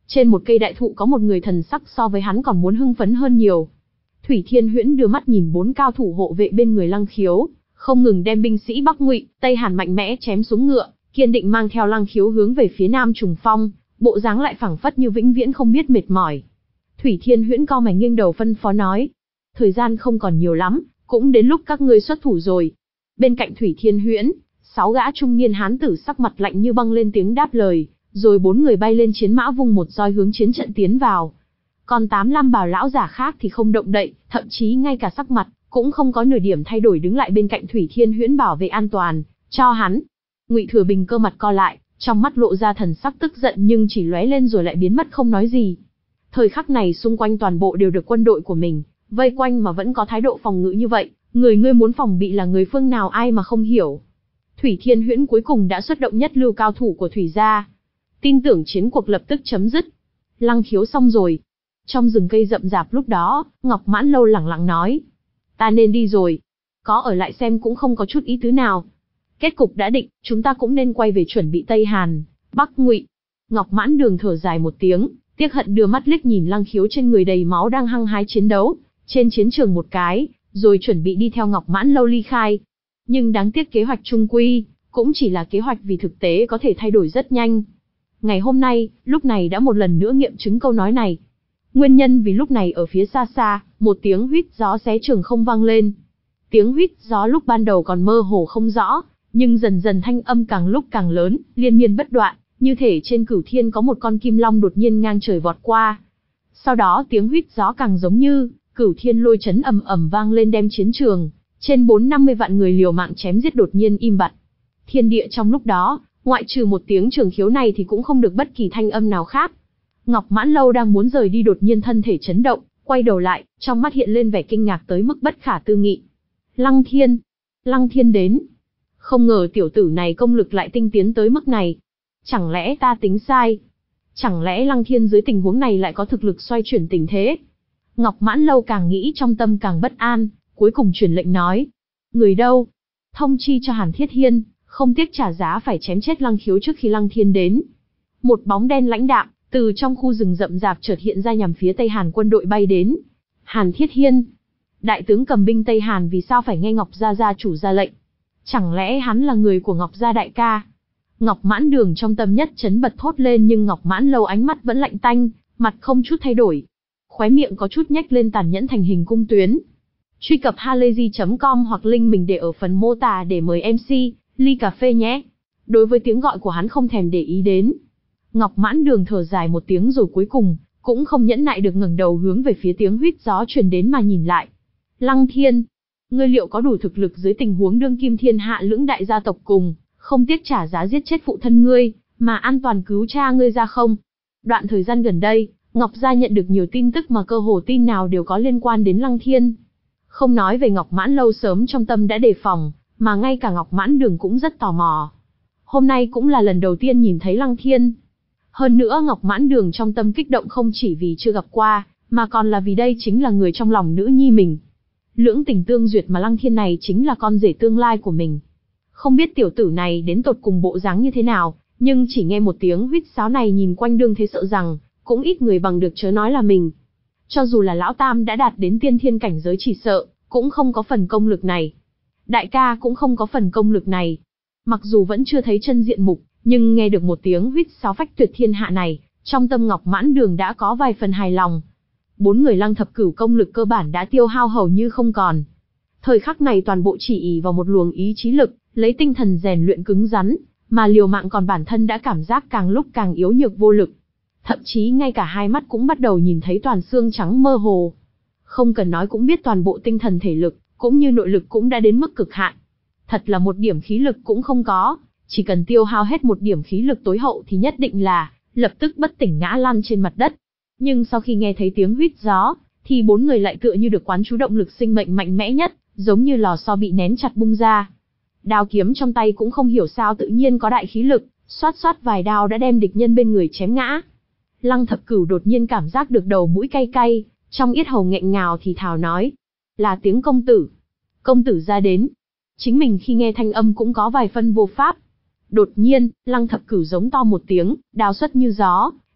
Trên một cây đại thụ có một người thần sắc so với hắn còn muốn hưng phấn hơn nhiều. Thủy Thiên Huyễn đưa mắt nhìn bốn cao thủ hộ vệ bên người Lăng Khiếu, không ngừng đem binh sĩ Bắc Ngụy, Tây Hàn mạnh mẽ chém xuống ngựa, kiên định mang theo Lăng Khiếu hướng về phía Nam Trùng Phong, bộ dáng lại phảng phất như vĩnh viễn không biết mệt mỏi. Thủy Thiên Huyễn cau mày nghiêng đầu phân phó nói, thời gian không còn nhiều lắm, cũng đến lúc các ngươi xuất thủ rồi. Bên cạnh Thủy Thiên Huyễn, sáu gã trung niên hán tử sắc mặt lạnh như băng lên tiếng đáp lời, rồi bốn người bay lên chiến mã vung một roi hướng chiến trận tiến vào. Còn tám lam bào lão giả khác thì không động đậy, thậm chí ngay cả sắc mặt cũng không có nửa điểm thay đổi đứng lại bên cạnh Thủy Thiên Huyễn bảo vệ an toàn cho hắn. Ngụy Thừa Bình cơ mặt co lại, trong mắt lộ ra thần sắc tức giận nhưng chỉ lóe lên rồi lại biến mất không nói gì. Thời khắc này xung quanh toàn bộ đều được quân đội của mình vây quanh mà vẫn có thái độ phòng ngự như vậy, người ngươi muốn phòng bị là người phương nào ai mà không hiểu. Thủy Thiên Huyễn cuối cùng đã xuất động nhất lưu cao thủ của Thủy gia, tin tưởng chiến cuộc lập tức chấm dứt. Lăng Khiếu xong rồi. Trong rừng cây rậm rạp lúc đó, Ngọc Mãn Lâu lẳng lặng nói, ta nên đi rồi. Có ở lại xem cũng không có chút ý tứ nào. Kết cục đã định, chúng ta cũng nên quay về chuẩn bị Tây Hàn, Bắc Ngụy. Ngọc Mãn Đường thở dài một tiếng, tiếc hận đưa mắt liếc nhìn Lăng Khiếu trên người đầy máu đang hăng hái chiến đấu trên chiến trường một cái, rồi chuẩn bị đi theo Ngọc Mãn Lâu ly khai. Nhưng đáng tiếc kế hoạch trung quy cũng chỉ là kế hoạch vì thực tế có thể thay đổi rất nhanh. Ngày hôm nay, lúc này đã một lần nữa nghiệm chứng câu nói này. Nguyên nhân vì lúc này ở phía xa xa, một tiếng huýt gió xé trường không vang lên. Tiếng huýt gió lúc ban đầu còn mơ hồ không rõ, nhưng dần dần thanh âm càng lúc càng lớn, liên miên bất đoạn, như thể trên cửu thiên có một con kim long đột nhiên ngang trời vọt qua. Sau đó tiếng huýt gió càng giống như cửu thiên lôi chấn ầm ầm vang lên đem chiến trường trên bốn năm mươi vạn người liều mạng chém giết đột nhiên im bặt. Thiên địa trong lúc đó, ngoại trừ một tiếng trường khiếu này thì cũng không được bất kỳ thanh âm nào khác. Ngọc Mãn Lâu đang muốn rời đi đột nhiên thân thể chấn động, quay đầu lại, trong mắt hiện lên vẻ kinh ngạc tới mức bất khả tư nghị. Lăng Thiên! Lăng Thiên đến! Không ngờ tiểu tử này công lực lại tinh tiến tới mức này. Chẳng lẽ ta tính sai? Chẳng lẽ Lăng Thiên dưới tình huống này lại có thực lực xoay chuyển tình thế? Ngọc Mãn Lâu càng nghĩ trong tâm càng bất an, cuối cùng truyền lệnh nói. Người đâu? Thông chi cho Hàn Thiết Hiên, không tiếc trả giá phải chém chết Lăng Khiếu trước khi Lăng Thiên đến. Một bóng đen lãnh đạm, từ trong khu rừng rậm rạp chợt hiện ra nhằm phía Tây Hàn quân đội bay đến. Hàn Thiết Hiên, đại tướng cầm binh Tây Hàn vì sao phải nghe Ngọc Gia Gia chủ ra lệnh? Chẳng lẽ hắn là người của Ngọc Gia đại ca? Ngọc Mãn Đường trong tâm nhất chấn bật thốt lên nhưng Ngọc Mãn Lâu ánh mắt vẫn lạnh tanh, mặt không chút thay đổi. Khóe miệng có chút nhếch lên tàn nhẫn thành hình cung tuyến. Truy cập halayzi chấm com hoặc link mình để ở phần mô tả để mời em xê, ly cà phê nhé. Đối với tiếng gọi của hắn không thèm để ý đến. Ngọc Mãn Đường thở dài một tiếng rồi cuối cùng, cũng không nhẫn nại được ngẩng đầu hướng về phía tiếng huýt gió truyền đến mà nhìn lại. Lăng Thiên, ngươi liệu có đủ thực lực dưới tình huống đương kim thiên hạ lưỡng đại gia tộc cùng, không tiếc trả giá giết chết phụ thân ngươi, mà an toàn cứu cha ngươi ra không? Đoạn thời gian gần đây, Ngọc Gia nhận được nhiều tin tức mà cơ hồ tin nào đều có liên quan đến Lăng Thiên. Không nói về Ngọc Mãn Lâu sớm trong tâm đã đề phòng, mà ngay cả Ngọc Mãn Đường cũng rất tò mò. Hôm nay cũng là lần đầu tiên nhìn thấy Lăng Thiên. Hơn nữa Ngọc Mãn Đường trong tâm kích động không chỉ vì chưa gặp qua, mà còn là vì đây chính là người trong lòng nữ nhi mình. Lưỡng tình tương duyệt mà Lăng Thiên này chính là con rể tương lai của mình. Không biết tiểu tử này đến tột cùng bộ dáng như thế nào, nhưng chỉ nghe một tiếng huýt sáo này nhìn quanh đương thế sợ rằng, cũng ít người bằng được chớ nói là mình. Cho dù là lão tam đã đạt đến tiên thiên cảnh giới chỉ sợ, cũng không có phần công lực này. Đại ca cũng không có phần công lực này. Mặc dù vẫn chưa thấy chân diện mục, nhưng nghe được một tiếng huýt sáo phách tuyệt thiên hạ này, trong tâm Ngọc Mãn Đường đã có vài phần hài lòng. Bốn người Lăng Thập Cửu công lực cơ bản đã tiêu hao hầu như không còn. Thời khắc này toàn bộ chỉ ỷ vào một luồng ý chí lực, lấy tinh thần rèn luyện cứng rắn, mà liều mạng còn bản thân đã cảm giác càng lúc càng yếu nhược vô lực. Thậm chí ngay cả hai mắt cũng bắt đầu nhìn thấy toàn xương trắng mơ hồ. Không cần nói cũng biết toàn bộ tinh thần thể lực, cũng như nội lực cũng đã đến mức cực hạn. Thật là một điểm khí lực cũng không có, chỉ cần tiêu hao hết một điểm khí lực tối hậu thì nhất định là lập tức bất tỉnh ngã lăn trên mặt đất. Nhưng sau khi nghe thấy tiếng huýt gió, thì bốn người lại tựa như được quán chú động lực sinh mệnh mạnh mẽ nhất, giống như lò xo bị nén chặt bung ra. Đao kiếm trong tay cũng không hiểu sao tự nhiên có đại khí lực, xoát xoát vài đao đã đem địch nhân bên người chém ngã. Lăng Thập Cửu đột nhiên cảm giác được đầu mũi cay cay, trong yết hầu nghẹn ngào thì thào nói, là tiếng công tử. Công tử ra đến. Chính mình khi nghe thanh âm cũng có vài phân vô pháp. Đột nhiên, Lăng Thập Cửu giống to một tiếng, đao xuất như gió,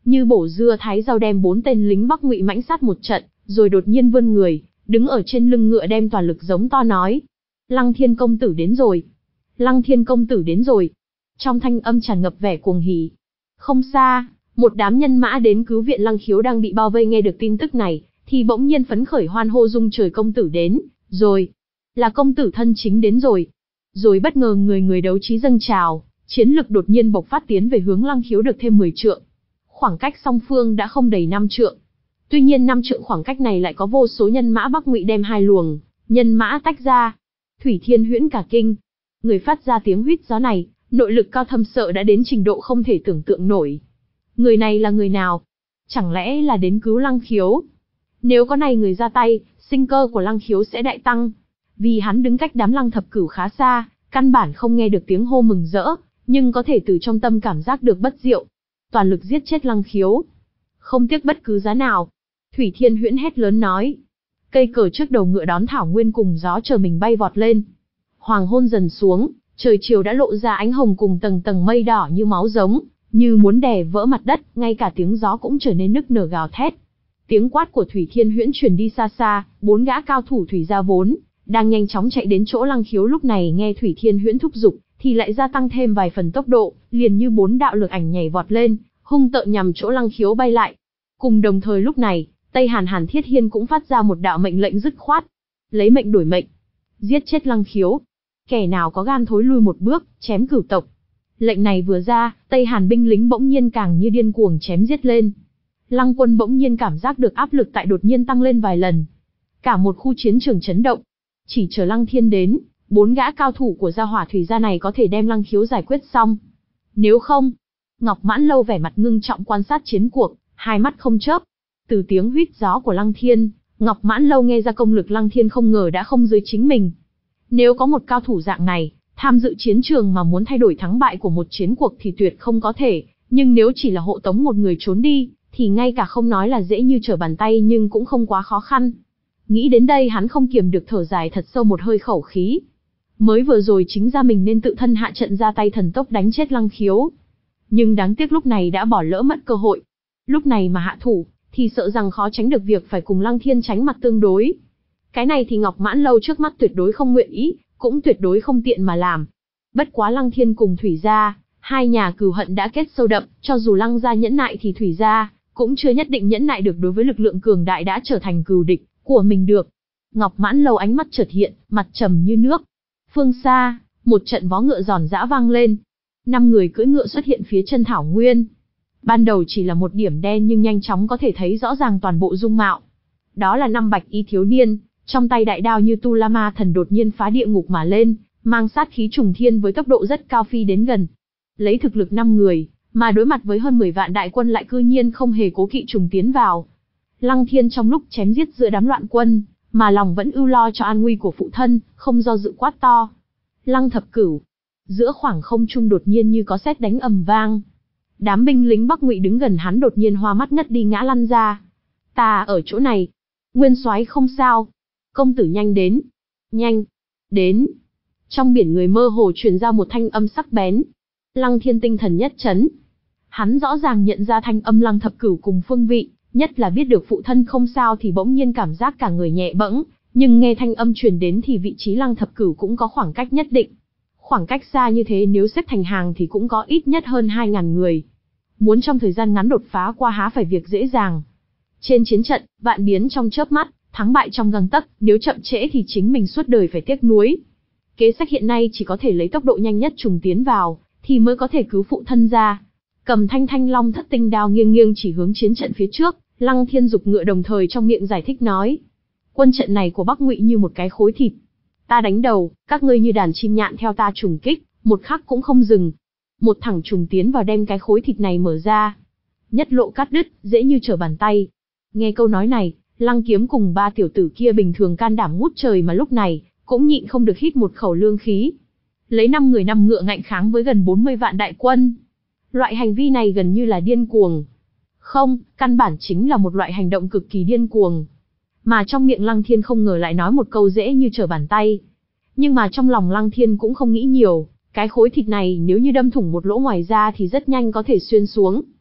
như bổ dưa thái rau đem bốn tên lính Bắc Ngụy mãnh sát một trận, rồi đột nhiên vươn người, đứng ở trên lưng ngựa đem toàn lực giống to nói: Lăng Thiên công tử đến rồi! Lăng Thiên công tử đến rồi! Trong thanh âm tràn ngập vẻ cuồng hỉ. Không xa, một đám nhân mã đến cứu viện Lăng Khiếu đang bị bao vây nghe được tin tức này, thì bỗng nhiên phấn khởi hoan hô rung trời, công tử đến rồi! Là công tử thân chính đến rồi! Rồi bất ngờ người người đấu trí dâng trào, chiến lực đột nhiên bộc phát tiến về hướng Lăng Khiếu được thêm mười trượng. Khoảng cách song phương đã không đầy năm trượng. Tuy nhiên năm trượng khoảng cách này lại có vô số nhân mã Bắc Ngụy đem hai luồng nhân mã tách ra. Thủy Thiên Huyễn cả kinh. Người phát ra tiếng huýt gió này, nội lực cao thâm sợ đã đến trình độ không thể tưởng tượng nổi. Người này là người nào? Chẳng lẽ là đến cứu Lăng Khiếu? Nếu có này người ra tay, sinh cơ của Lăng Khiếu sẽ đại tăng. Vì hắn đứng cách đám Lăng Thập Cửu khá xa, căn bản không nghe được tiếng hô mừng rỡ, nhưng có thể từ trong tâm cảm giác được bất diệu. Toàn lực giết chết Lăng Khiếu, không tiếc bất cứ giá nào. Thủy Thiên Huyễn hét lớn nói. Cây cờ trước đầu ngựa đón thảo nguyên cùng gió chờ mình bay vọt lên. Hoàng hôn dần xuống, trời chiều đã lộ ra ánh hồng cùng tầng tầng mây đỏ như máu giống, như muốn đè vỡ mặt đất, ngay cả tiếng gió cũng trở nên nức nở gào thét. Tiếng quát của Thủy Thiên Huyễn truyền đi xa xa, bốn gã cao thủ thủy gia vốn đang nhanh chóng chạy đến chỗ Lăng Khiếu lúc này nghe Thủy Thiên Huyễn thúc giục, thì lại gia tăng thêm vài phần tốc độ, liền như bốn đạo lực ảnh nhảy vọt lên, hung tợn nhằm chỗ Lăng Khiếu bay lại. Cùng đồng thời lúc này, Tây Hàn Hàn Thiết Hiên cũng phát ra một đạo mệnh lệnh dứt khoát, lấy mệnh đổi mệnh, giết chết Lăng Khiếu. Kẻ nào có gan thối lui một bước, chém cửu tộc. Lệnh này vừa ra, Tây Hàn binh lính bỗng nhiên càng như điên cuồng chém giết lên. Lăng Quân bỗng nhiên cảm giác được áp lực tại đột nhiên tăng lên vài lần. Cả một khu chiến trường chấn động. Chỉ chờ Lăng Thiên đến, bốn gã cao thủ của gia hỏa thủy gia này có thể đem Lăng Khiếu giải quyết xong. Nếu không, Ngọc Mãn Lâu vẻ mặt ngưng trọng quan sát chiến cuộc, hai mắt không chớp. Từ tiếng huýt gió của Lăng Thiên, Ngọc Mãn Lâu nghe ra công lực Lăng Thiên không ngờ đã không dưới chính mình. Nếu có một cao thủ dạng này, tham dự chiến trường mà muốn thay đổi thắng bại của một chiến cuộc thì tuyệt không có thể, nhưng nếu chỉ là hộ tống một người trốn đi, thì ngay cả không nói là dễ như trở bàn tay nhưng cũng không quá khó khăn. Nghĩ đến đây hắn không kiềm được thở dài thật sâu một hơi khẩu khí. Mới vừa rồi chính ra mình nên tự thân hạ trận ra tay thần tốc đánh chết Lăng Khiếu. Nhưng đáng tiếc lúc này đã bỏ lỡ mất cơ hội. Lúc này mà hạ thủ, thì sợ rằng khó tránh được việc phải cùng Lăng Thiên tránh mặt tương đối. Cái này thì Ngọc Mãn Lâu trước mắt tuyệt đối không nguyện ý, cũng tuyệt đối không tiện mà làm. Bất quá Lăng Thiên cùng Thủy gia, hai nhà cừu hận đã kết sâu đậm, cho dù Lăng gia nhẫn nại thì Thủy gia cũng chưa nhất định nhẫn nại được đối với lực lượng cường đại đã trở thành cừu địch của mình được. Ngọc Mãn Lâu ánh mắt chợt hiện, mặt trầm như nước. Phương xa, một trận vó ngựa giòn giã vang lên. Năm người cưỡi ngựa xuất hiện phía chân thảo nguyên. Ban đầu chỉ là một điểm đen nhưng nhanh chóng có thể thấy rõ ràng toàn bộ dung mạo. Đó là năm bạch y thiếu niên, trong tay đại đao như tu la ma thần đột nhiên phá địa ngục mà lên, mang sát khí trùng thiên với tốc độ rất cao phi đến gần. Lấy thực lực năm người, mà đối mặt với hơn mười vạn đại quân lại cư nhiên không hề cố kỵ trùng tiến vào. Lăng Thiên trong lúc chém giết giữa đám loạn quân, mà lòng vẫn ưu lo cho an nguy của phụ thân, không do dự quát to. Lăng Thập Cửu. Giữa khoảng không trung đột nhiên như có sét đánh ầm vang. Đám binh lính Bắc Ngụy đứng gần hắn đột nhiên hoa mắt ngất đi ngã lăn ra. Ta ở chỗ này. Nguyên soái không sao. Công tử nhanh đến. Nhanh. Đến. Trong biển người mơ hồ truyền ra một thanh âm sắc bén. Lăng Thiên tinh thần nhất chấn. Hắn rõ ràng nhận ra thanh âm Lăng Thập Cửu cùng phương vị, nhất là biết được phụ thân không sao thì bỗng nhiên cảm giác cả người nhẹ bẫng, nhưng nghe thanh âm truyền đến thì vị trí Lăng Thập Cửu cũng có khoảng cách nhất định. Khoảng cách xa như thế nếu xếp thành hàng thì cũng có ít nhất hơn hai ngàn người. Muốn trong thời gian ngắn đột phá qua há phải việc dễ dàng. Trên chiến trận, vạn biến trong chớp mắt, thắng bại trong gang tấc, nếu chậm trễ thì chính mình suốt đời phải tiếc nuối. Kế sách hiện nay chỉ có thể lấy tốc độ nhanh nhất trùng tiến vào, thì mới có thể cứu phụ thân ra. Cầm thanh thanh long thất tinh đao nghiêng nghiêng chỉ hướng chiến trận phía trước, Lăng Thiên dục ngựa đồng thời trong miệng giải thích nói. Quân trận này của Bắc Ngụy như một cái khối thịt. Ta đánh đầu, các ngươi như đàn chim nhạn theo ta trùng kích, một khắc cũng không dừng. Một thẳng trùng tiến vào đem cái khối thịt này mở ra. Nhất lộ cắt đứt, dễ như trở bàn tay. Nghe câu nói này, Lăng Kiếm cùng ba tiểu tử kia bình thường can đảm ngút trời mà lúc này, cũng nhịn không được hít một khẩu lương khí. Lấy năm người năm ngựa ngạnh kháng với gần bốn mươi vạn đại quân. Loại hành vi này gần như là điên cuồng. Không, căn bản chính là một loại hành động cực kỳ điên cuồng. Mà trong miệng Lăng Thiên không ngờ lại nói một câu dễ như trở bàn tay. Nhưng mà trong lòng Lăng Thiên cũng không nghĩ nhiều, cái khối thịt này nếu như đâm thủng một lỗ ngoài da thì rất nhanh có thể xuyên xuống.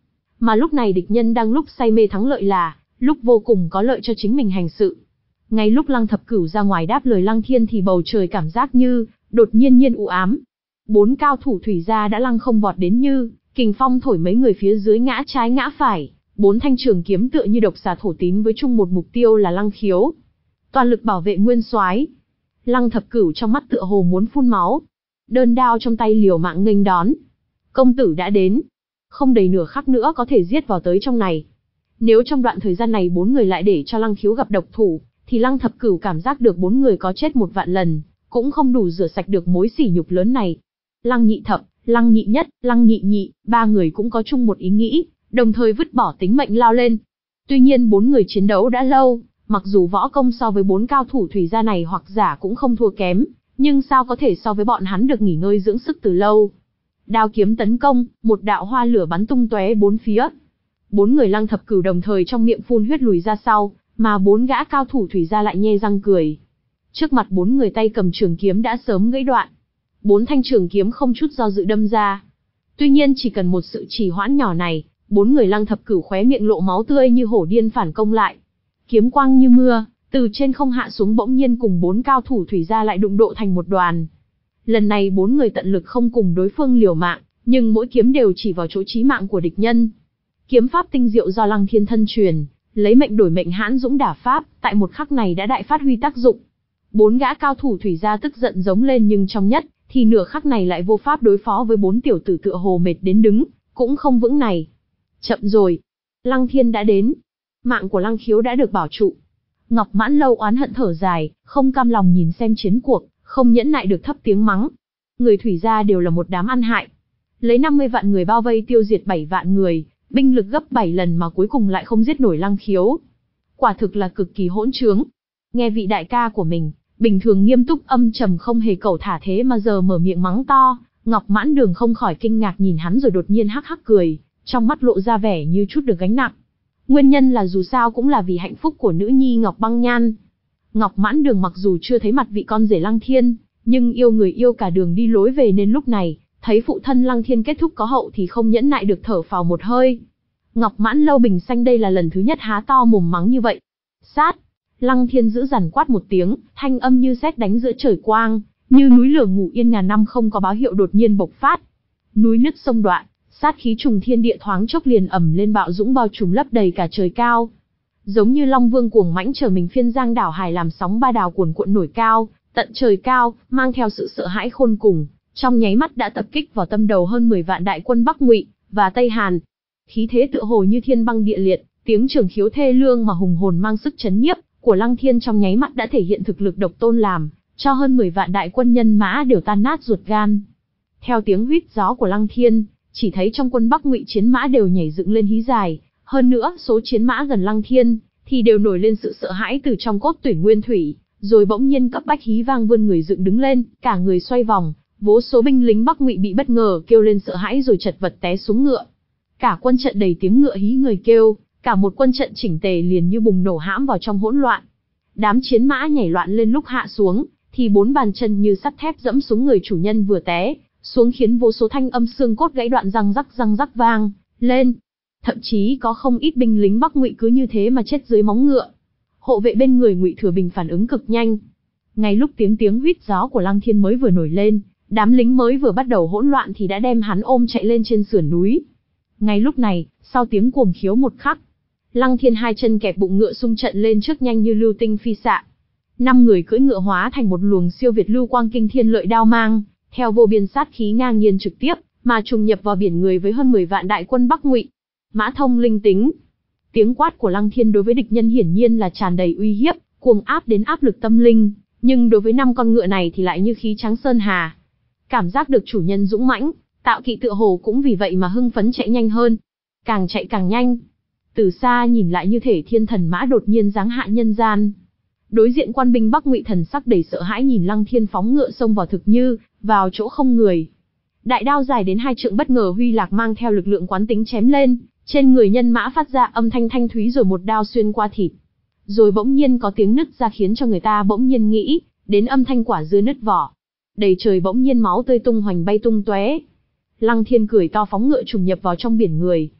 Mà lúc này địch nhân đang lúc say mê thắng lợi là lúc vô cùng có lợi cho chính mình hành sự. Ngay lúc Lăng Thập Cửu ra ngoài đáp lời Lăng Thiên thì bầu trời cảm giác như đột nhiên nhiên u ám. Bốn cao thủ thủy gia đã lăng không vọt đến như kình phong thổi mấy người phía dưới ngã trái ngã phải. Bốn thanh trường kiếm tựa như độc xà thổ tín với chung một mục tiêu là Lăng Khiếu. Toàn lực bảo vệ nguyên soái. Lăng Thập Cửu trong mắt tựa hồ muốn phun máu. Đơn đao trong tay liều mạng nghênh đón. Công tử đã đến. Không đầy nửa khắc nữa có thể giết vào tới trong này. Nếu trong đoạn thời gian này bốn người lại để cho Lăng Khiếu gặp độc thủ, thì Lăng Thập Cửu cảm giác được bốn người có chết một vạn lần, cũng không đủ rửa sạch được mối sỉ nhục lớn này. Lăng Nhị Thập, Lăng Nhị Nhất, Lăng Nhị Nhị, ba người cũng có chung một ý nghĩ, đồng thời vứt bỏ tính mệnh lao lên. Tuy nhiên bốn người chiến đấu đã lâu, mặc dù võ công so với bốn cao thủ thủy gia này hoặc giả cũng không thua kém, nhưng sao có thể so với bọn hắn được nghỉ ngơi dưỡng sức từ lâu. Đao kiếm tấn công, một đạo hoa lửa bắn tung tóe bốn phía. Bốn người Lăng Thập Cửu đồng thời trong miệng phun huyết lùi ra sau, mà bốn gã cao thủ thủy gia lại nhe răng cười. Trước mặt bốn người tay cầm trường kiếm đã sớm gãy đoạn. Bốn thanh trường kiếm không chút do dự đâm ra. Tuy nhiên chỉ cần một sự trì hoãn nhỏ này, bốn người Lăng Thập Cửu khóe miệng lộ máu tươi như hổ điên phản công lại. Kiếm quang như mưa, từ trên không hạ xuống bỗng nhiên cùng bốn cao thủ thủy gia lại đụng độ thành một đoàn. Lần này bốn người tận lực không cùng đối phương liều mạng, nhưng mỗi kiếm đều chỉ vào chỗ chí mạng của địch nhân. Kiếm pháp tinh diệu do Lăng Thiên thân truyền, lấy mệnh đổi mệnh hãn dũng đả pháp, tại một khắc này đã đại phát huy tác dụng. Bốn gã cao thủ thủy gia tức giận giống lên nhưng trong nhất, thì nửa khắc này lại vô pháp đối phó với bốn tiểu tử tựa hồ mệt đến đứng, cũng không vững này. Chậm rồi. Lăng Thiên đã đến. Mạng của Lăng Khiếu đã được bảo trụ. Ngọc Mãn Lâu oán hận thở dài, không cam lòng nhìn xem chiến cuộc, không nhẫn nại được thấp tiếng mắng. Người thủy gia đều là một đám ăn hại. Lấy năm mươi vạn người bao vây tiêu diệt bảy vạn người, binh lực gấp bảy lần mà cuối cùng lại không giết nổi Lăng Khiếu. Quả thực là cực kỳ hỗn trướng. Nghe vị đại ca của mình, bình thường nghiêm túc âm trầm không hề cẩu thả thế mà giờ mở miệng mắng to, Ngọc Mãn Đường không khỏi kinh ngạc nhìn hắn rồi đột nhiên hắc hắc cười, trong mắt lộ ra vẻ như chút được gánh nặng. Nguyên nhân là dù sao cũng là vì hạnh phúc của nữ nhi Ngọc Băng Nhan. Ngọc Mãn Đường mặc dù chưa thấy mặt vị con rể Lăng Thiên, nhưng yêu người yêu cả đường đi lối về nên lúc này, thấy phụ thân Lăng Thiên kết thúc có hậu thì không nhẫn nại được thở phào một hơi. Ngọc Mãn Lâu bình xanh đây là lần thứ nhất há to mồm mắng như vậy. Sát! Lăng Thiên giữ dằn quát một tiếng, thanh âm như sét đánh giữa trời quang, như núi lửa ngủ yên ngàn năm không có báo hiệu đột nhiên bộc phát. Núi nứt sông đoạn, sát khí trùng thiên địa thoáng chốc liền ẩm lên bạo dũng bao trùm lấp đầy cả trời cao. Giống như Long Vương cuồng mãnh trở mình phiên giang đảo hải làm sóng ba đào cuồn cuộn nổi cao, tận trời cao, mang theo sự sợ hãi khôn cùng, trong nháy mắt đã tập kích vào tâm đầu hơn mười vạn đại quân Bắc Ngụy và Tây Hàn. Khí thế tựa hồ như thiên băng địa liệt, tiếng trường khiếu thê lương mà hùng hồn mang sức chấn nhiếp của Lăng Thiên trong nháy mắt đã thể hiện thực lực độc tôn làm cho hơn mười vạn đại quân nhân mã đều tan nát ruột gan. Theo tiếng huýt gió của Lăng Thiên, chỉ thấy trong quân Bắc Ngụy chiến mã đều nhảy dựng lên hí dài, hơn nữa số chiến mã gần Lăng Thiên thì đều nổi lên sự sợ hãi từ trong cốt tủy nguyên thủy, rồi bỗng nhiên cấp bách hí vang vươn người dựng đứng lên, cả người xoay vòng, vô số binh lính Bắc Ngụy bị bất ngờ kêu lên sợ hãi rồi chật vật té xuống ngựa. Cả quân trận đầy tiếng ngựa hí người kêu, cả một quân trận chỉnh tề liền như bùng nổ hãm vào trong hỗn loạn. Đám chiến mã nhảy loạn lên lúc hạ xuống, thì bốn bàn chân như sắt thép dẫm xuống người chủ nhân vừa té xuống khiến vô số thanh âm xương cốt gãy đoạn răng rắc răng rắc vang lên. Thậm chí có không ít binh lính Bắc Ngụy cứ như thế mà chết dưới móng ngựa. Hộ vệ bên người Ngụy Thừa Bình phản ứng cực nhanh. Ngay lúc tiếng tiếng huýt gió của Lăng Thiên mới vừa nổi lên, đám lính mới vừa bắt đầu hỗn loạn thì đã đem hắn ôm chạy lên trên sườn núi. Ngay lúc này, sau tiếng cuồng khiếu một khắc, Lăng Thiên hai chân kẹp bụng ngựa xung trận lên trước nhanh như lưu tinh phi xạ. Năm người cưỡi ngựa hóa thành một luồng siêu việt lưu quang kinh thiên lợi đao mang, theo vô biên sát khí ngang nhiên trực tiếp mà trùng nhập vào biển người với hơn mười vạn đại quân Bắc Ngụy. Mã thông linh tính. Tiếng quát của Lăng Thiên đối với địch nhân hiển nhiên là tràn đầy uy hiếp, cuồng áp đến áp lực tâm linh, nhưng đối với năm con ngựa này thì lại như khí trắng sơn hà. Cảm giác được chủ nhân dũng mãnh, Tạo Kỵ tựa hồ cũng vì vậy mà hưng phấn chạy nhanh hơn, càng chạy càng nhanh. Từ xa nhìn lại như thể thiên thần mã đột nhiên giáng hạ nhân gian. Đối diện quan binh Bắc Ngụy thần sắc đầy sợ hãi nhìn Lăng Thiên phóng ngựa xông vào thực như vào chỗ không người. Đại đao dài đến hai trượng bất ngờ huy lạc mang theo lực lượng quán tính chém lên, trên người nhân mã phát ra âm thanh thanh thúy rồi một đao xuyên qua thịt. Rồi bỗng nhiên có tiếng nứt ra khiến cho người ta bỗng nhiên nghĩ đến âm thanh quả dưa nứt vỏ. Đầy trời bỗng nhiên máu tươi tung hoành bay tung tóe. Lăng Thiên cười to phóng ngựa trùng nhập vào trong biển người.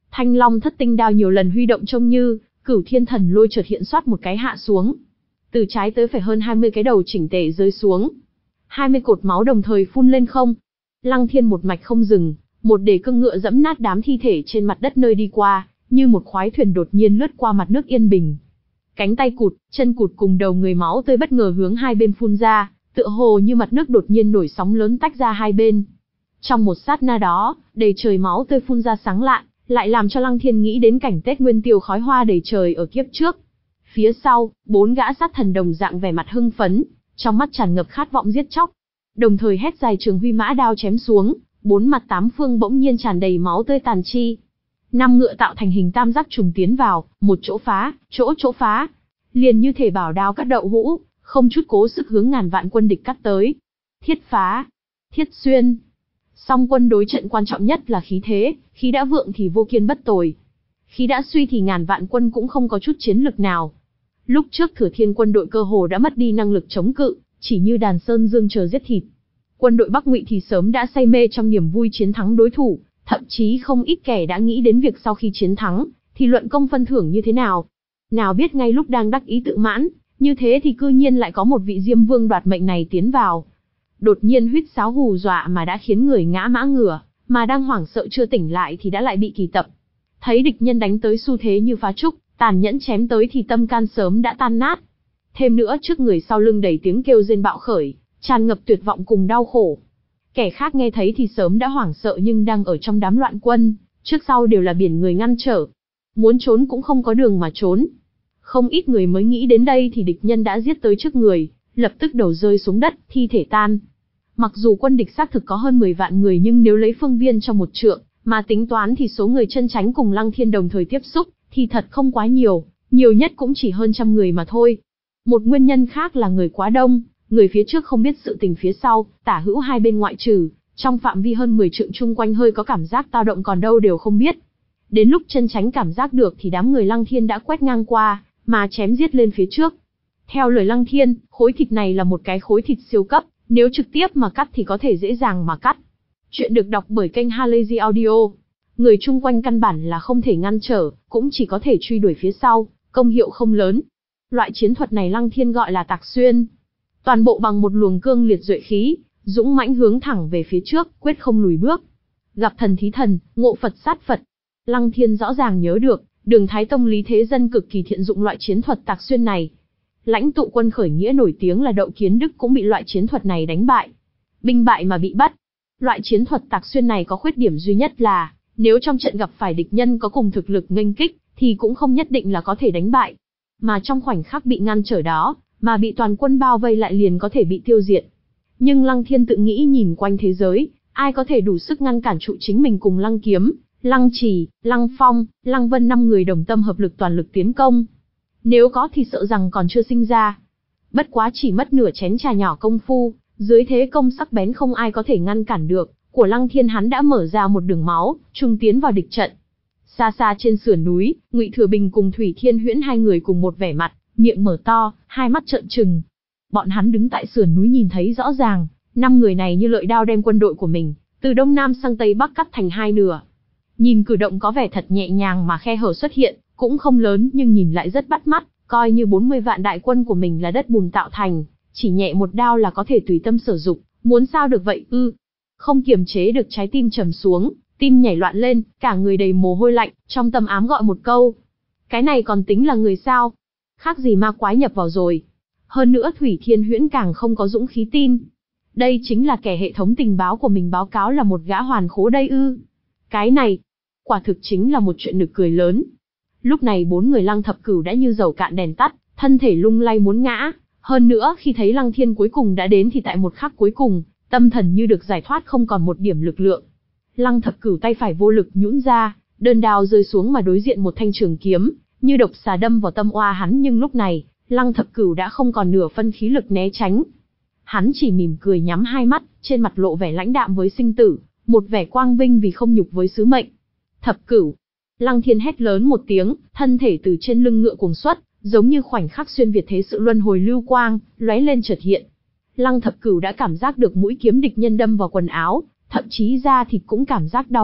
Thanh Long Thất Tinh đao nhiều lần huy động trông như Cửu Thiên Thần Lôi chợt hiện xoát một cái hạ xuống. Từ trái tới phải hơn hai mươi cái đầu chỉnh tề rơi xuống. hai mươi cột máu đồng thời phun lên không. Lăng Thiên một mạch không dừng, một đề cương ngựa dẫm nát đám thi thể trên mặt đất nơi đi qua, như một khoái thuyền đột nhiên lướt qua mặt nước yên bình. Cánh tay cụt, chân cụt cùng đầu người máu tươi bất ngờ hướng hai bên phun ra, tựa hồ như mặt nước đột nhiên nổi sóng lớn tách ra hai bên. Trong một sát na đó, đầy trời máu tươi phun ra sáng lạn, lại làm cho Lăng Thiên nghĩ đến cảnh Tết Nguyên Tiêu khói hoa đầy trời ở kiếp trước. Phía sau, bốn gã sát thần đồng dạng vẻ mặt hưng phấn, trong mắt tràn ngập khát vọng giết chóc. Đồng thời hét dài trường huy mã đao chém xuống, bốn mặt tám phương bỗng nhiên tràn đầy máu tươi tàn chi. Năm ngựa tạo thành hình tam giác trùng tiến vào, một chỗ phá, chỗ chỗ phá. Liền như thể bảo đao cắt đậu hũ, không chút cố sức hướng ngàn vạn quân địch cắt tới. Thiết phá, thiết xuyên. Song quân đối trận quan trọng nhất là khí thế, khí đã vượng thì vô kiên bất tồi. Khí đã suy thì ngàn vạn quân cũng không có chút chiến lực nào. Lúc trước Thừa Thiên quân đội cơ hồ đã mất đi năng lực chống cự, chỉ như đàn sơn dương chờ giết thịt. Quân đội Bắc Ngụy thì sớm đã say mê trong niềm vui chiến thắng đối thủ, thậm chí không ít kẻ đã nghĩ đến việc sau khi chiến thắng, thì luận công phân thưởng như thế nào. Nào biết ngay lúc đang đắc ý tự mãn, như thế thì cư nhiên lại có một vị Diêm Vương đoạt mệnh này tiến vào. Đột nhiên huýt sáo hù dọa mà đã khiến người ngã mã ngửa, mà đang hoảng sợ chưa tỉnh lại thì đã lại bị kỳ tập. Thấy địch nhân đánh tới xu thế như phá trúc, tàn nhẫn chém tới thì tâm can sớm đã tan nát. Thêm nữa trước người sau lưng đầy tiếng kêu rên bạo khởi, tràn ngập tuyệt vọng cùng đau khổ. Kẻ khác nghe thấy thì sớm đã hoảng sợ nhưng đang ở trong đám loạn quân, trước sau đều là biển người ngăn trở. Muốn trốn cũng không có đường mà trốn. Không ít người mới nghĩ đến đây thì địch nhân đã giết tới trước người, lập tức đầu rơi xuống đất, thi thể tan. Mặc dù quân địch xác thực có hơn mười vạn người nhưng nếu lấy phương viên trong một trượng, mà tính toán thì số người chân tránh cùng Lăng Thiên đồng thời tiếp xúc, thì thật không quá nhiều, nhiều nhất cũng chỉ hơn trăm người mà thôi. Một nguyên nhân khác là người quá đông, người phía trước không biết sự tình phía sau, tả hữu hai bên ngoại trừ, trong phạm vi hơn mười trượng chung quanh hơi có cảm giác tao động còn đâu đều không biết. Đến lúc chân tránh cảm giác được thì đám người Lăng Thiên đã quét ngang qua, mà chém giết lên phía trước. Theo lời Lăng Thiên, khối thịt này là một cái khối thịt siêu cấp, nếu trực tiếp mà cắt thì có thể dễ dàng mà cắt. Chuyện được đọc bởi kênh Halazy Audio. Người chung quanh căn bản là không thể ngăn trở, cũng chỉ có thể truy đuổi phía sau, công hiệu không lớn. Loại chiến thuật này Lăng Thiên gọi là tạc xuyên. Toàn bộ bằng một luồng cương liệt duệ khí, dũng mãnh hướng thẳng về phía trước, quyết không lùi bước. Gặp thần thí thần, ngộ Phật sát Phật. Lăng Thiên rõ ràng nhớ được, Đường Thái Tông Lý Thế Dân cực kỳ thiện dụng loại chiến thuật tạc xuyên này. Lãnh tụ quân khởi nghĩa nổi tiếng là Đậu Kiến Đức cũng bị loại chiến thuật này đánh bại. Binh bại mà bị bắt. Loại chiến thuật tạc xuyên này có khuyết điểm duy nhất là, nếu trong trận gặp phải địch nhân có cùng thực lực nghênh kích, thì cũng không nhất định là có thể đánh bại. Mà trong khoảnh khắc bị ngăn trở đó, mà bị toàn quân bao vây lại liền có thể bị tiêu diệt. Nhưng Lăng Thiên tự nghĩ nhìn quanh thế giới, ai có thể đủ sức ngăn cản trụ chính mình cùng Lăng Kiếm, Lăng Trì, Lăng Phong, Lăng Vân năm người đồng tâm hợp lực toàn lực tiến công. Nếu có thì sợ rằng còn chưa sinh ra. Bất quá chỉ mất nửa chén trà nhỏ công phu, dưới thế công sắc bén không ai có thể ngăn cản được, của Lăng Thiên hắn đã mở ra một đường máu, trung tiến vào địch trận. Xa xa trên sườn núi, Ngụy Thừa Bình cùng Thủy Thiên Huyễn hai người cùng một vẻ mặt, miệng mở to, hai mắt trợn trừng. Bọn hắn đứng tại sườn núi nhìn thấy rõ ràng, năm người này như lợi đao đem quân đội của mình, từ đông nam sang tây bắc cắt thành hai nửa. Nhìn cử động có vẻ thật nhẹ nhàng mà khe hở xuất hiện, cũng không lớn nhưng nhìn lại rất bắt mắt, coi như bốn mươi vạn đại quân của mình là đất bùn tạo thành, chỉ nhẹ một đao là có thể tùy tâm sử dụng, muốn sao được vậy ư? Không kiềm chế được trái tim trầm xuống, tim nhảy loạn lên, cả người đầy mồ hôi lạnh, trong tâm ám gọi một câu. Cái này còn tính là người sao? Khác gì ma quái nhập vào rồi. Hơn nữa Thủy Thiên Huyễn càng không có dũng khí tin. Đây chính là kẻ hệ thống tình báo của mình báo cáo là một gã hoàn khố đây ư? Cái này, quả thực chính là một chuyện nực cười lớn. Lúc này bốn người Lăng Thập Cửu đã như dầu cạn đèn tắt, thân thể lung lay muốn ngã. Hơn nữa khi thấy Lăng Thiên cuối cùng đã đến thì tại một khắc cuối cùng, tâm thần như được giải thoát không còn một điểm lực lượng. Lăng Thập Cửu tay phải vô lực nhũn ra, đơn đao rơi xuống mà đối diện một thanh trường kiếm, như độc xà đâm vào tâm oa hắn nhưng lúc này, Lăng Thập Cửu đã không còn nửa phân khí lực né tránh. Hắn chỉ mỉm cười nhắm hai mắt, trên mặt lộ vẻ lãnh đạm với sinh tử, một vẻ quang vinh vì không nhục với sứ mệnh. Thập Cửu. Lăng Thiên hét lớn một tiếng, thân thể từ trên lưng ngựa cuồng xuất, giống như khoảnh khắc xuyên việt thế sự luân hồi lưu quang, lóe lên chợt hiện. Lăng Thập Cửu đã cảm giác được mũi kiếm địch nhân đâm vào quần áo, thậm chí da thịt cũng cảm giác đau nhức,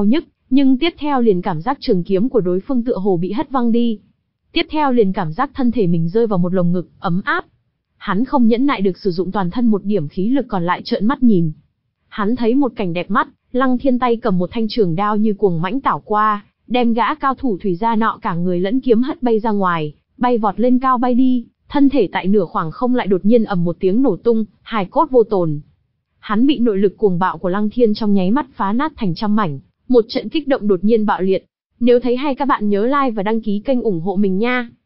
Nhưng tiếp theo liền cảm giác trường kiếm của đối phương tựa hồ bị hất văng đi. Tiếp theo liền cảm giác thân thể mình rơi vào một lồng ngực ấm áp. Hắn không nhẫn nại được sử dụng toàn thân một điểm khí lực còn lại trợn mắt nhìn. Hắn thấy một cảnh đẹp mắt, Lăng Thiên tay cầm một thanh trường đao như cuồng mãnh tảo qua, đem gã cao thủ thủy gia nọ cả người lẫn kiếm hất bay ra ngoài, bay vọt lên cao bay đi, thân thể tại nửa khoảng không lại đột nhiên ầm một tiếng nổ tung, hài cốt vô tồn. Hắn bị nội lực cuồng bạo của Lăng Thiên trong nháy mắt phá nát thành trăm mảnh, một trận kích động đột nhiên bạo liệt. Nếu thấy hay các bạn nhớ like và đăng ký kênh ủng hộ mình nha.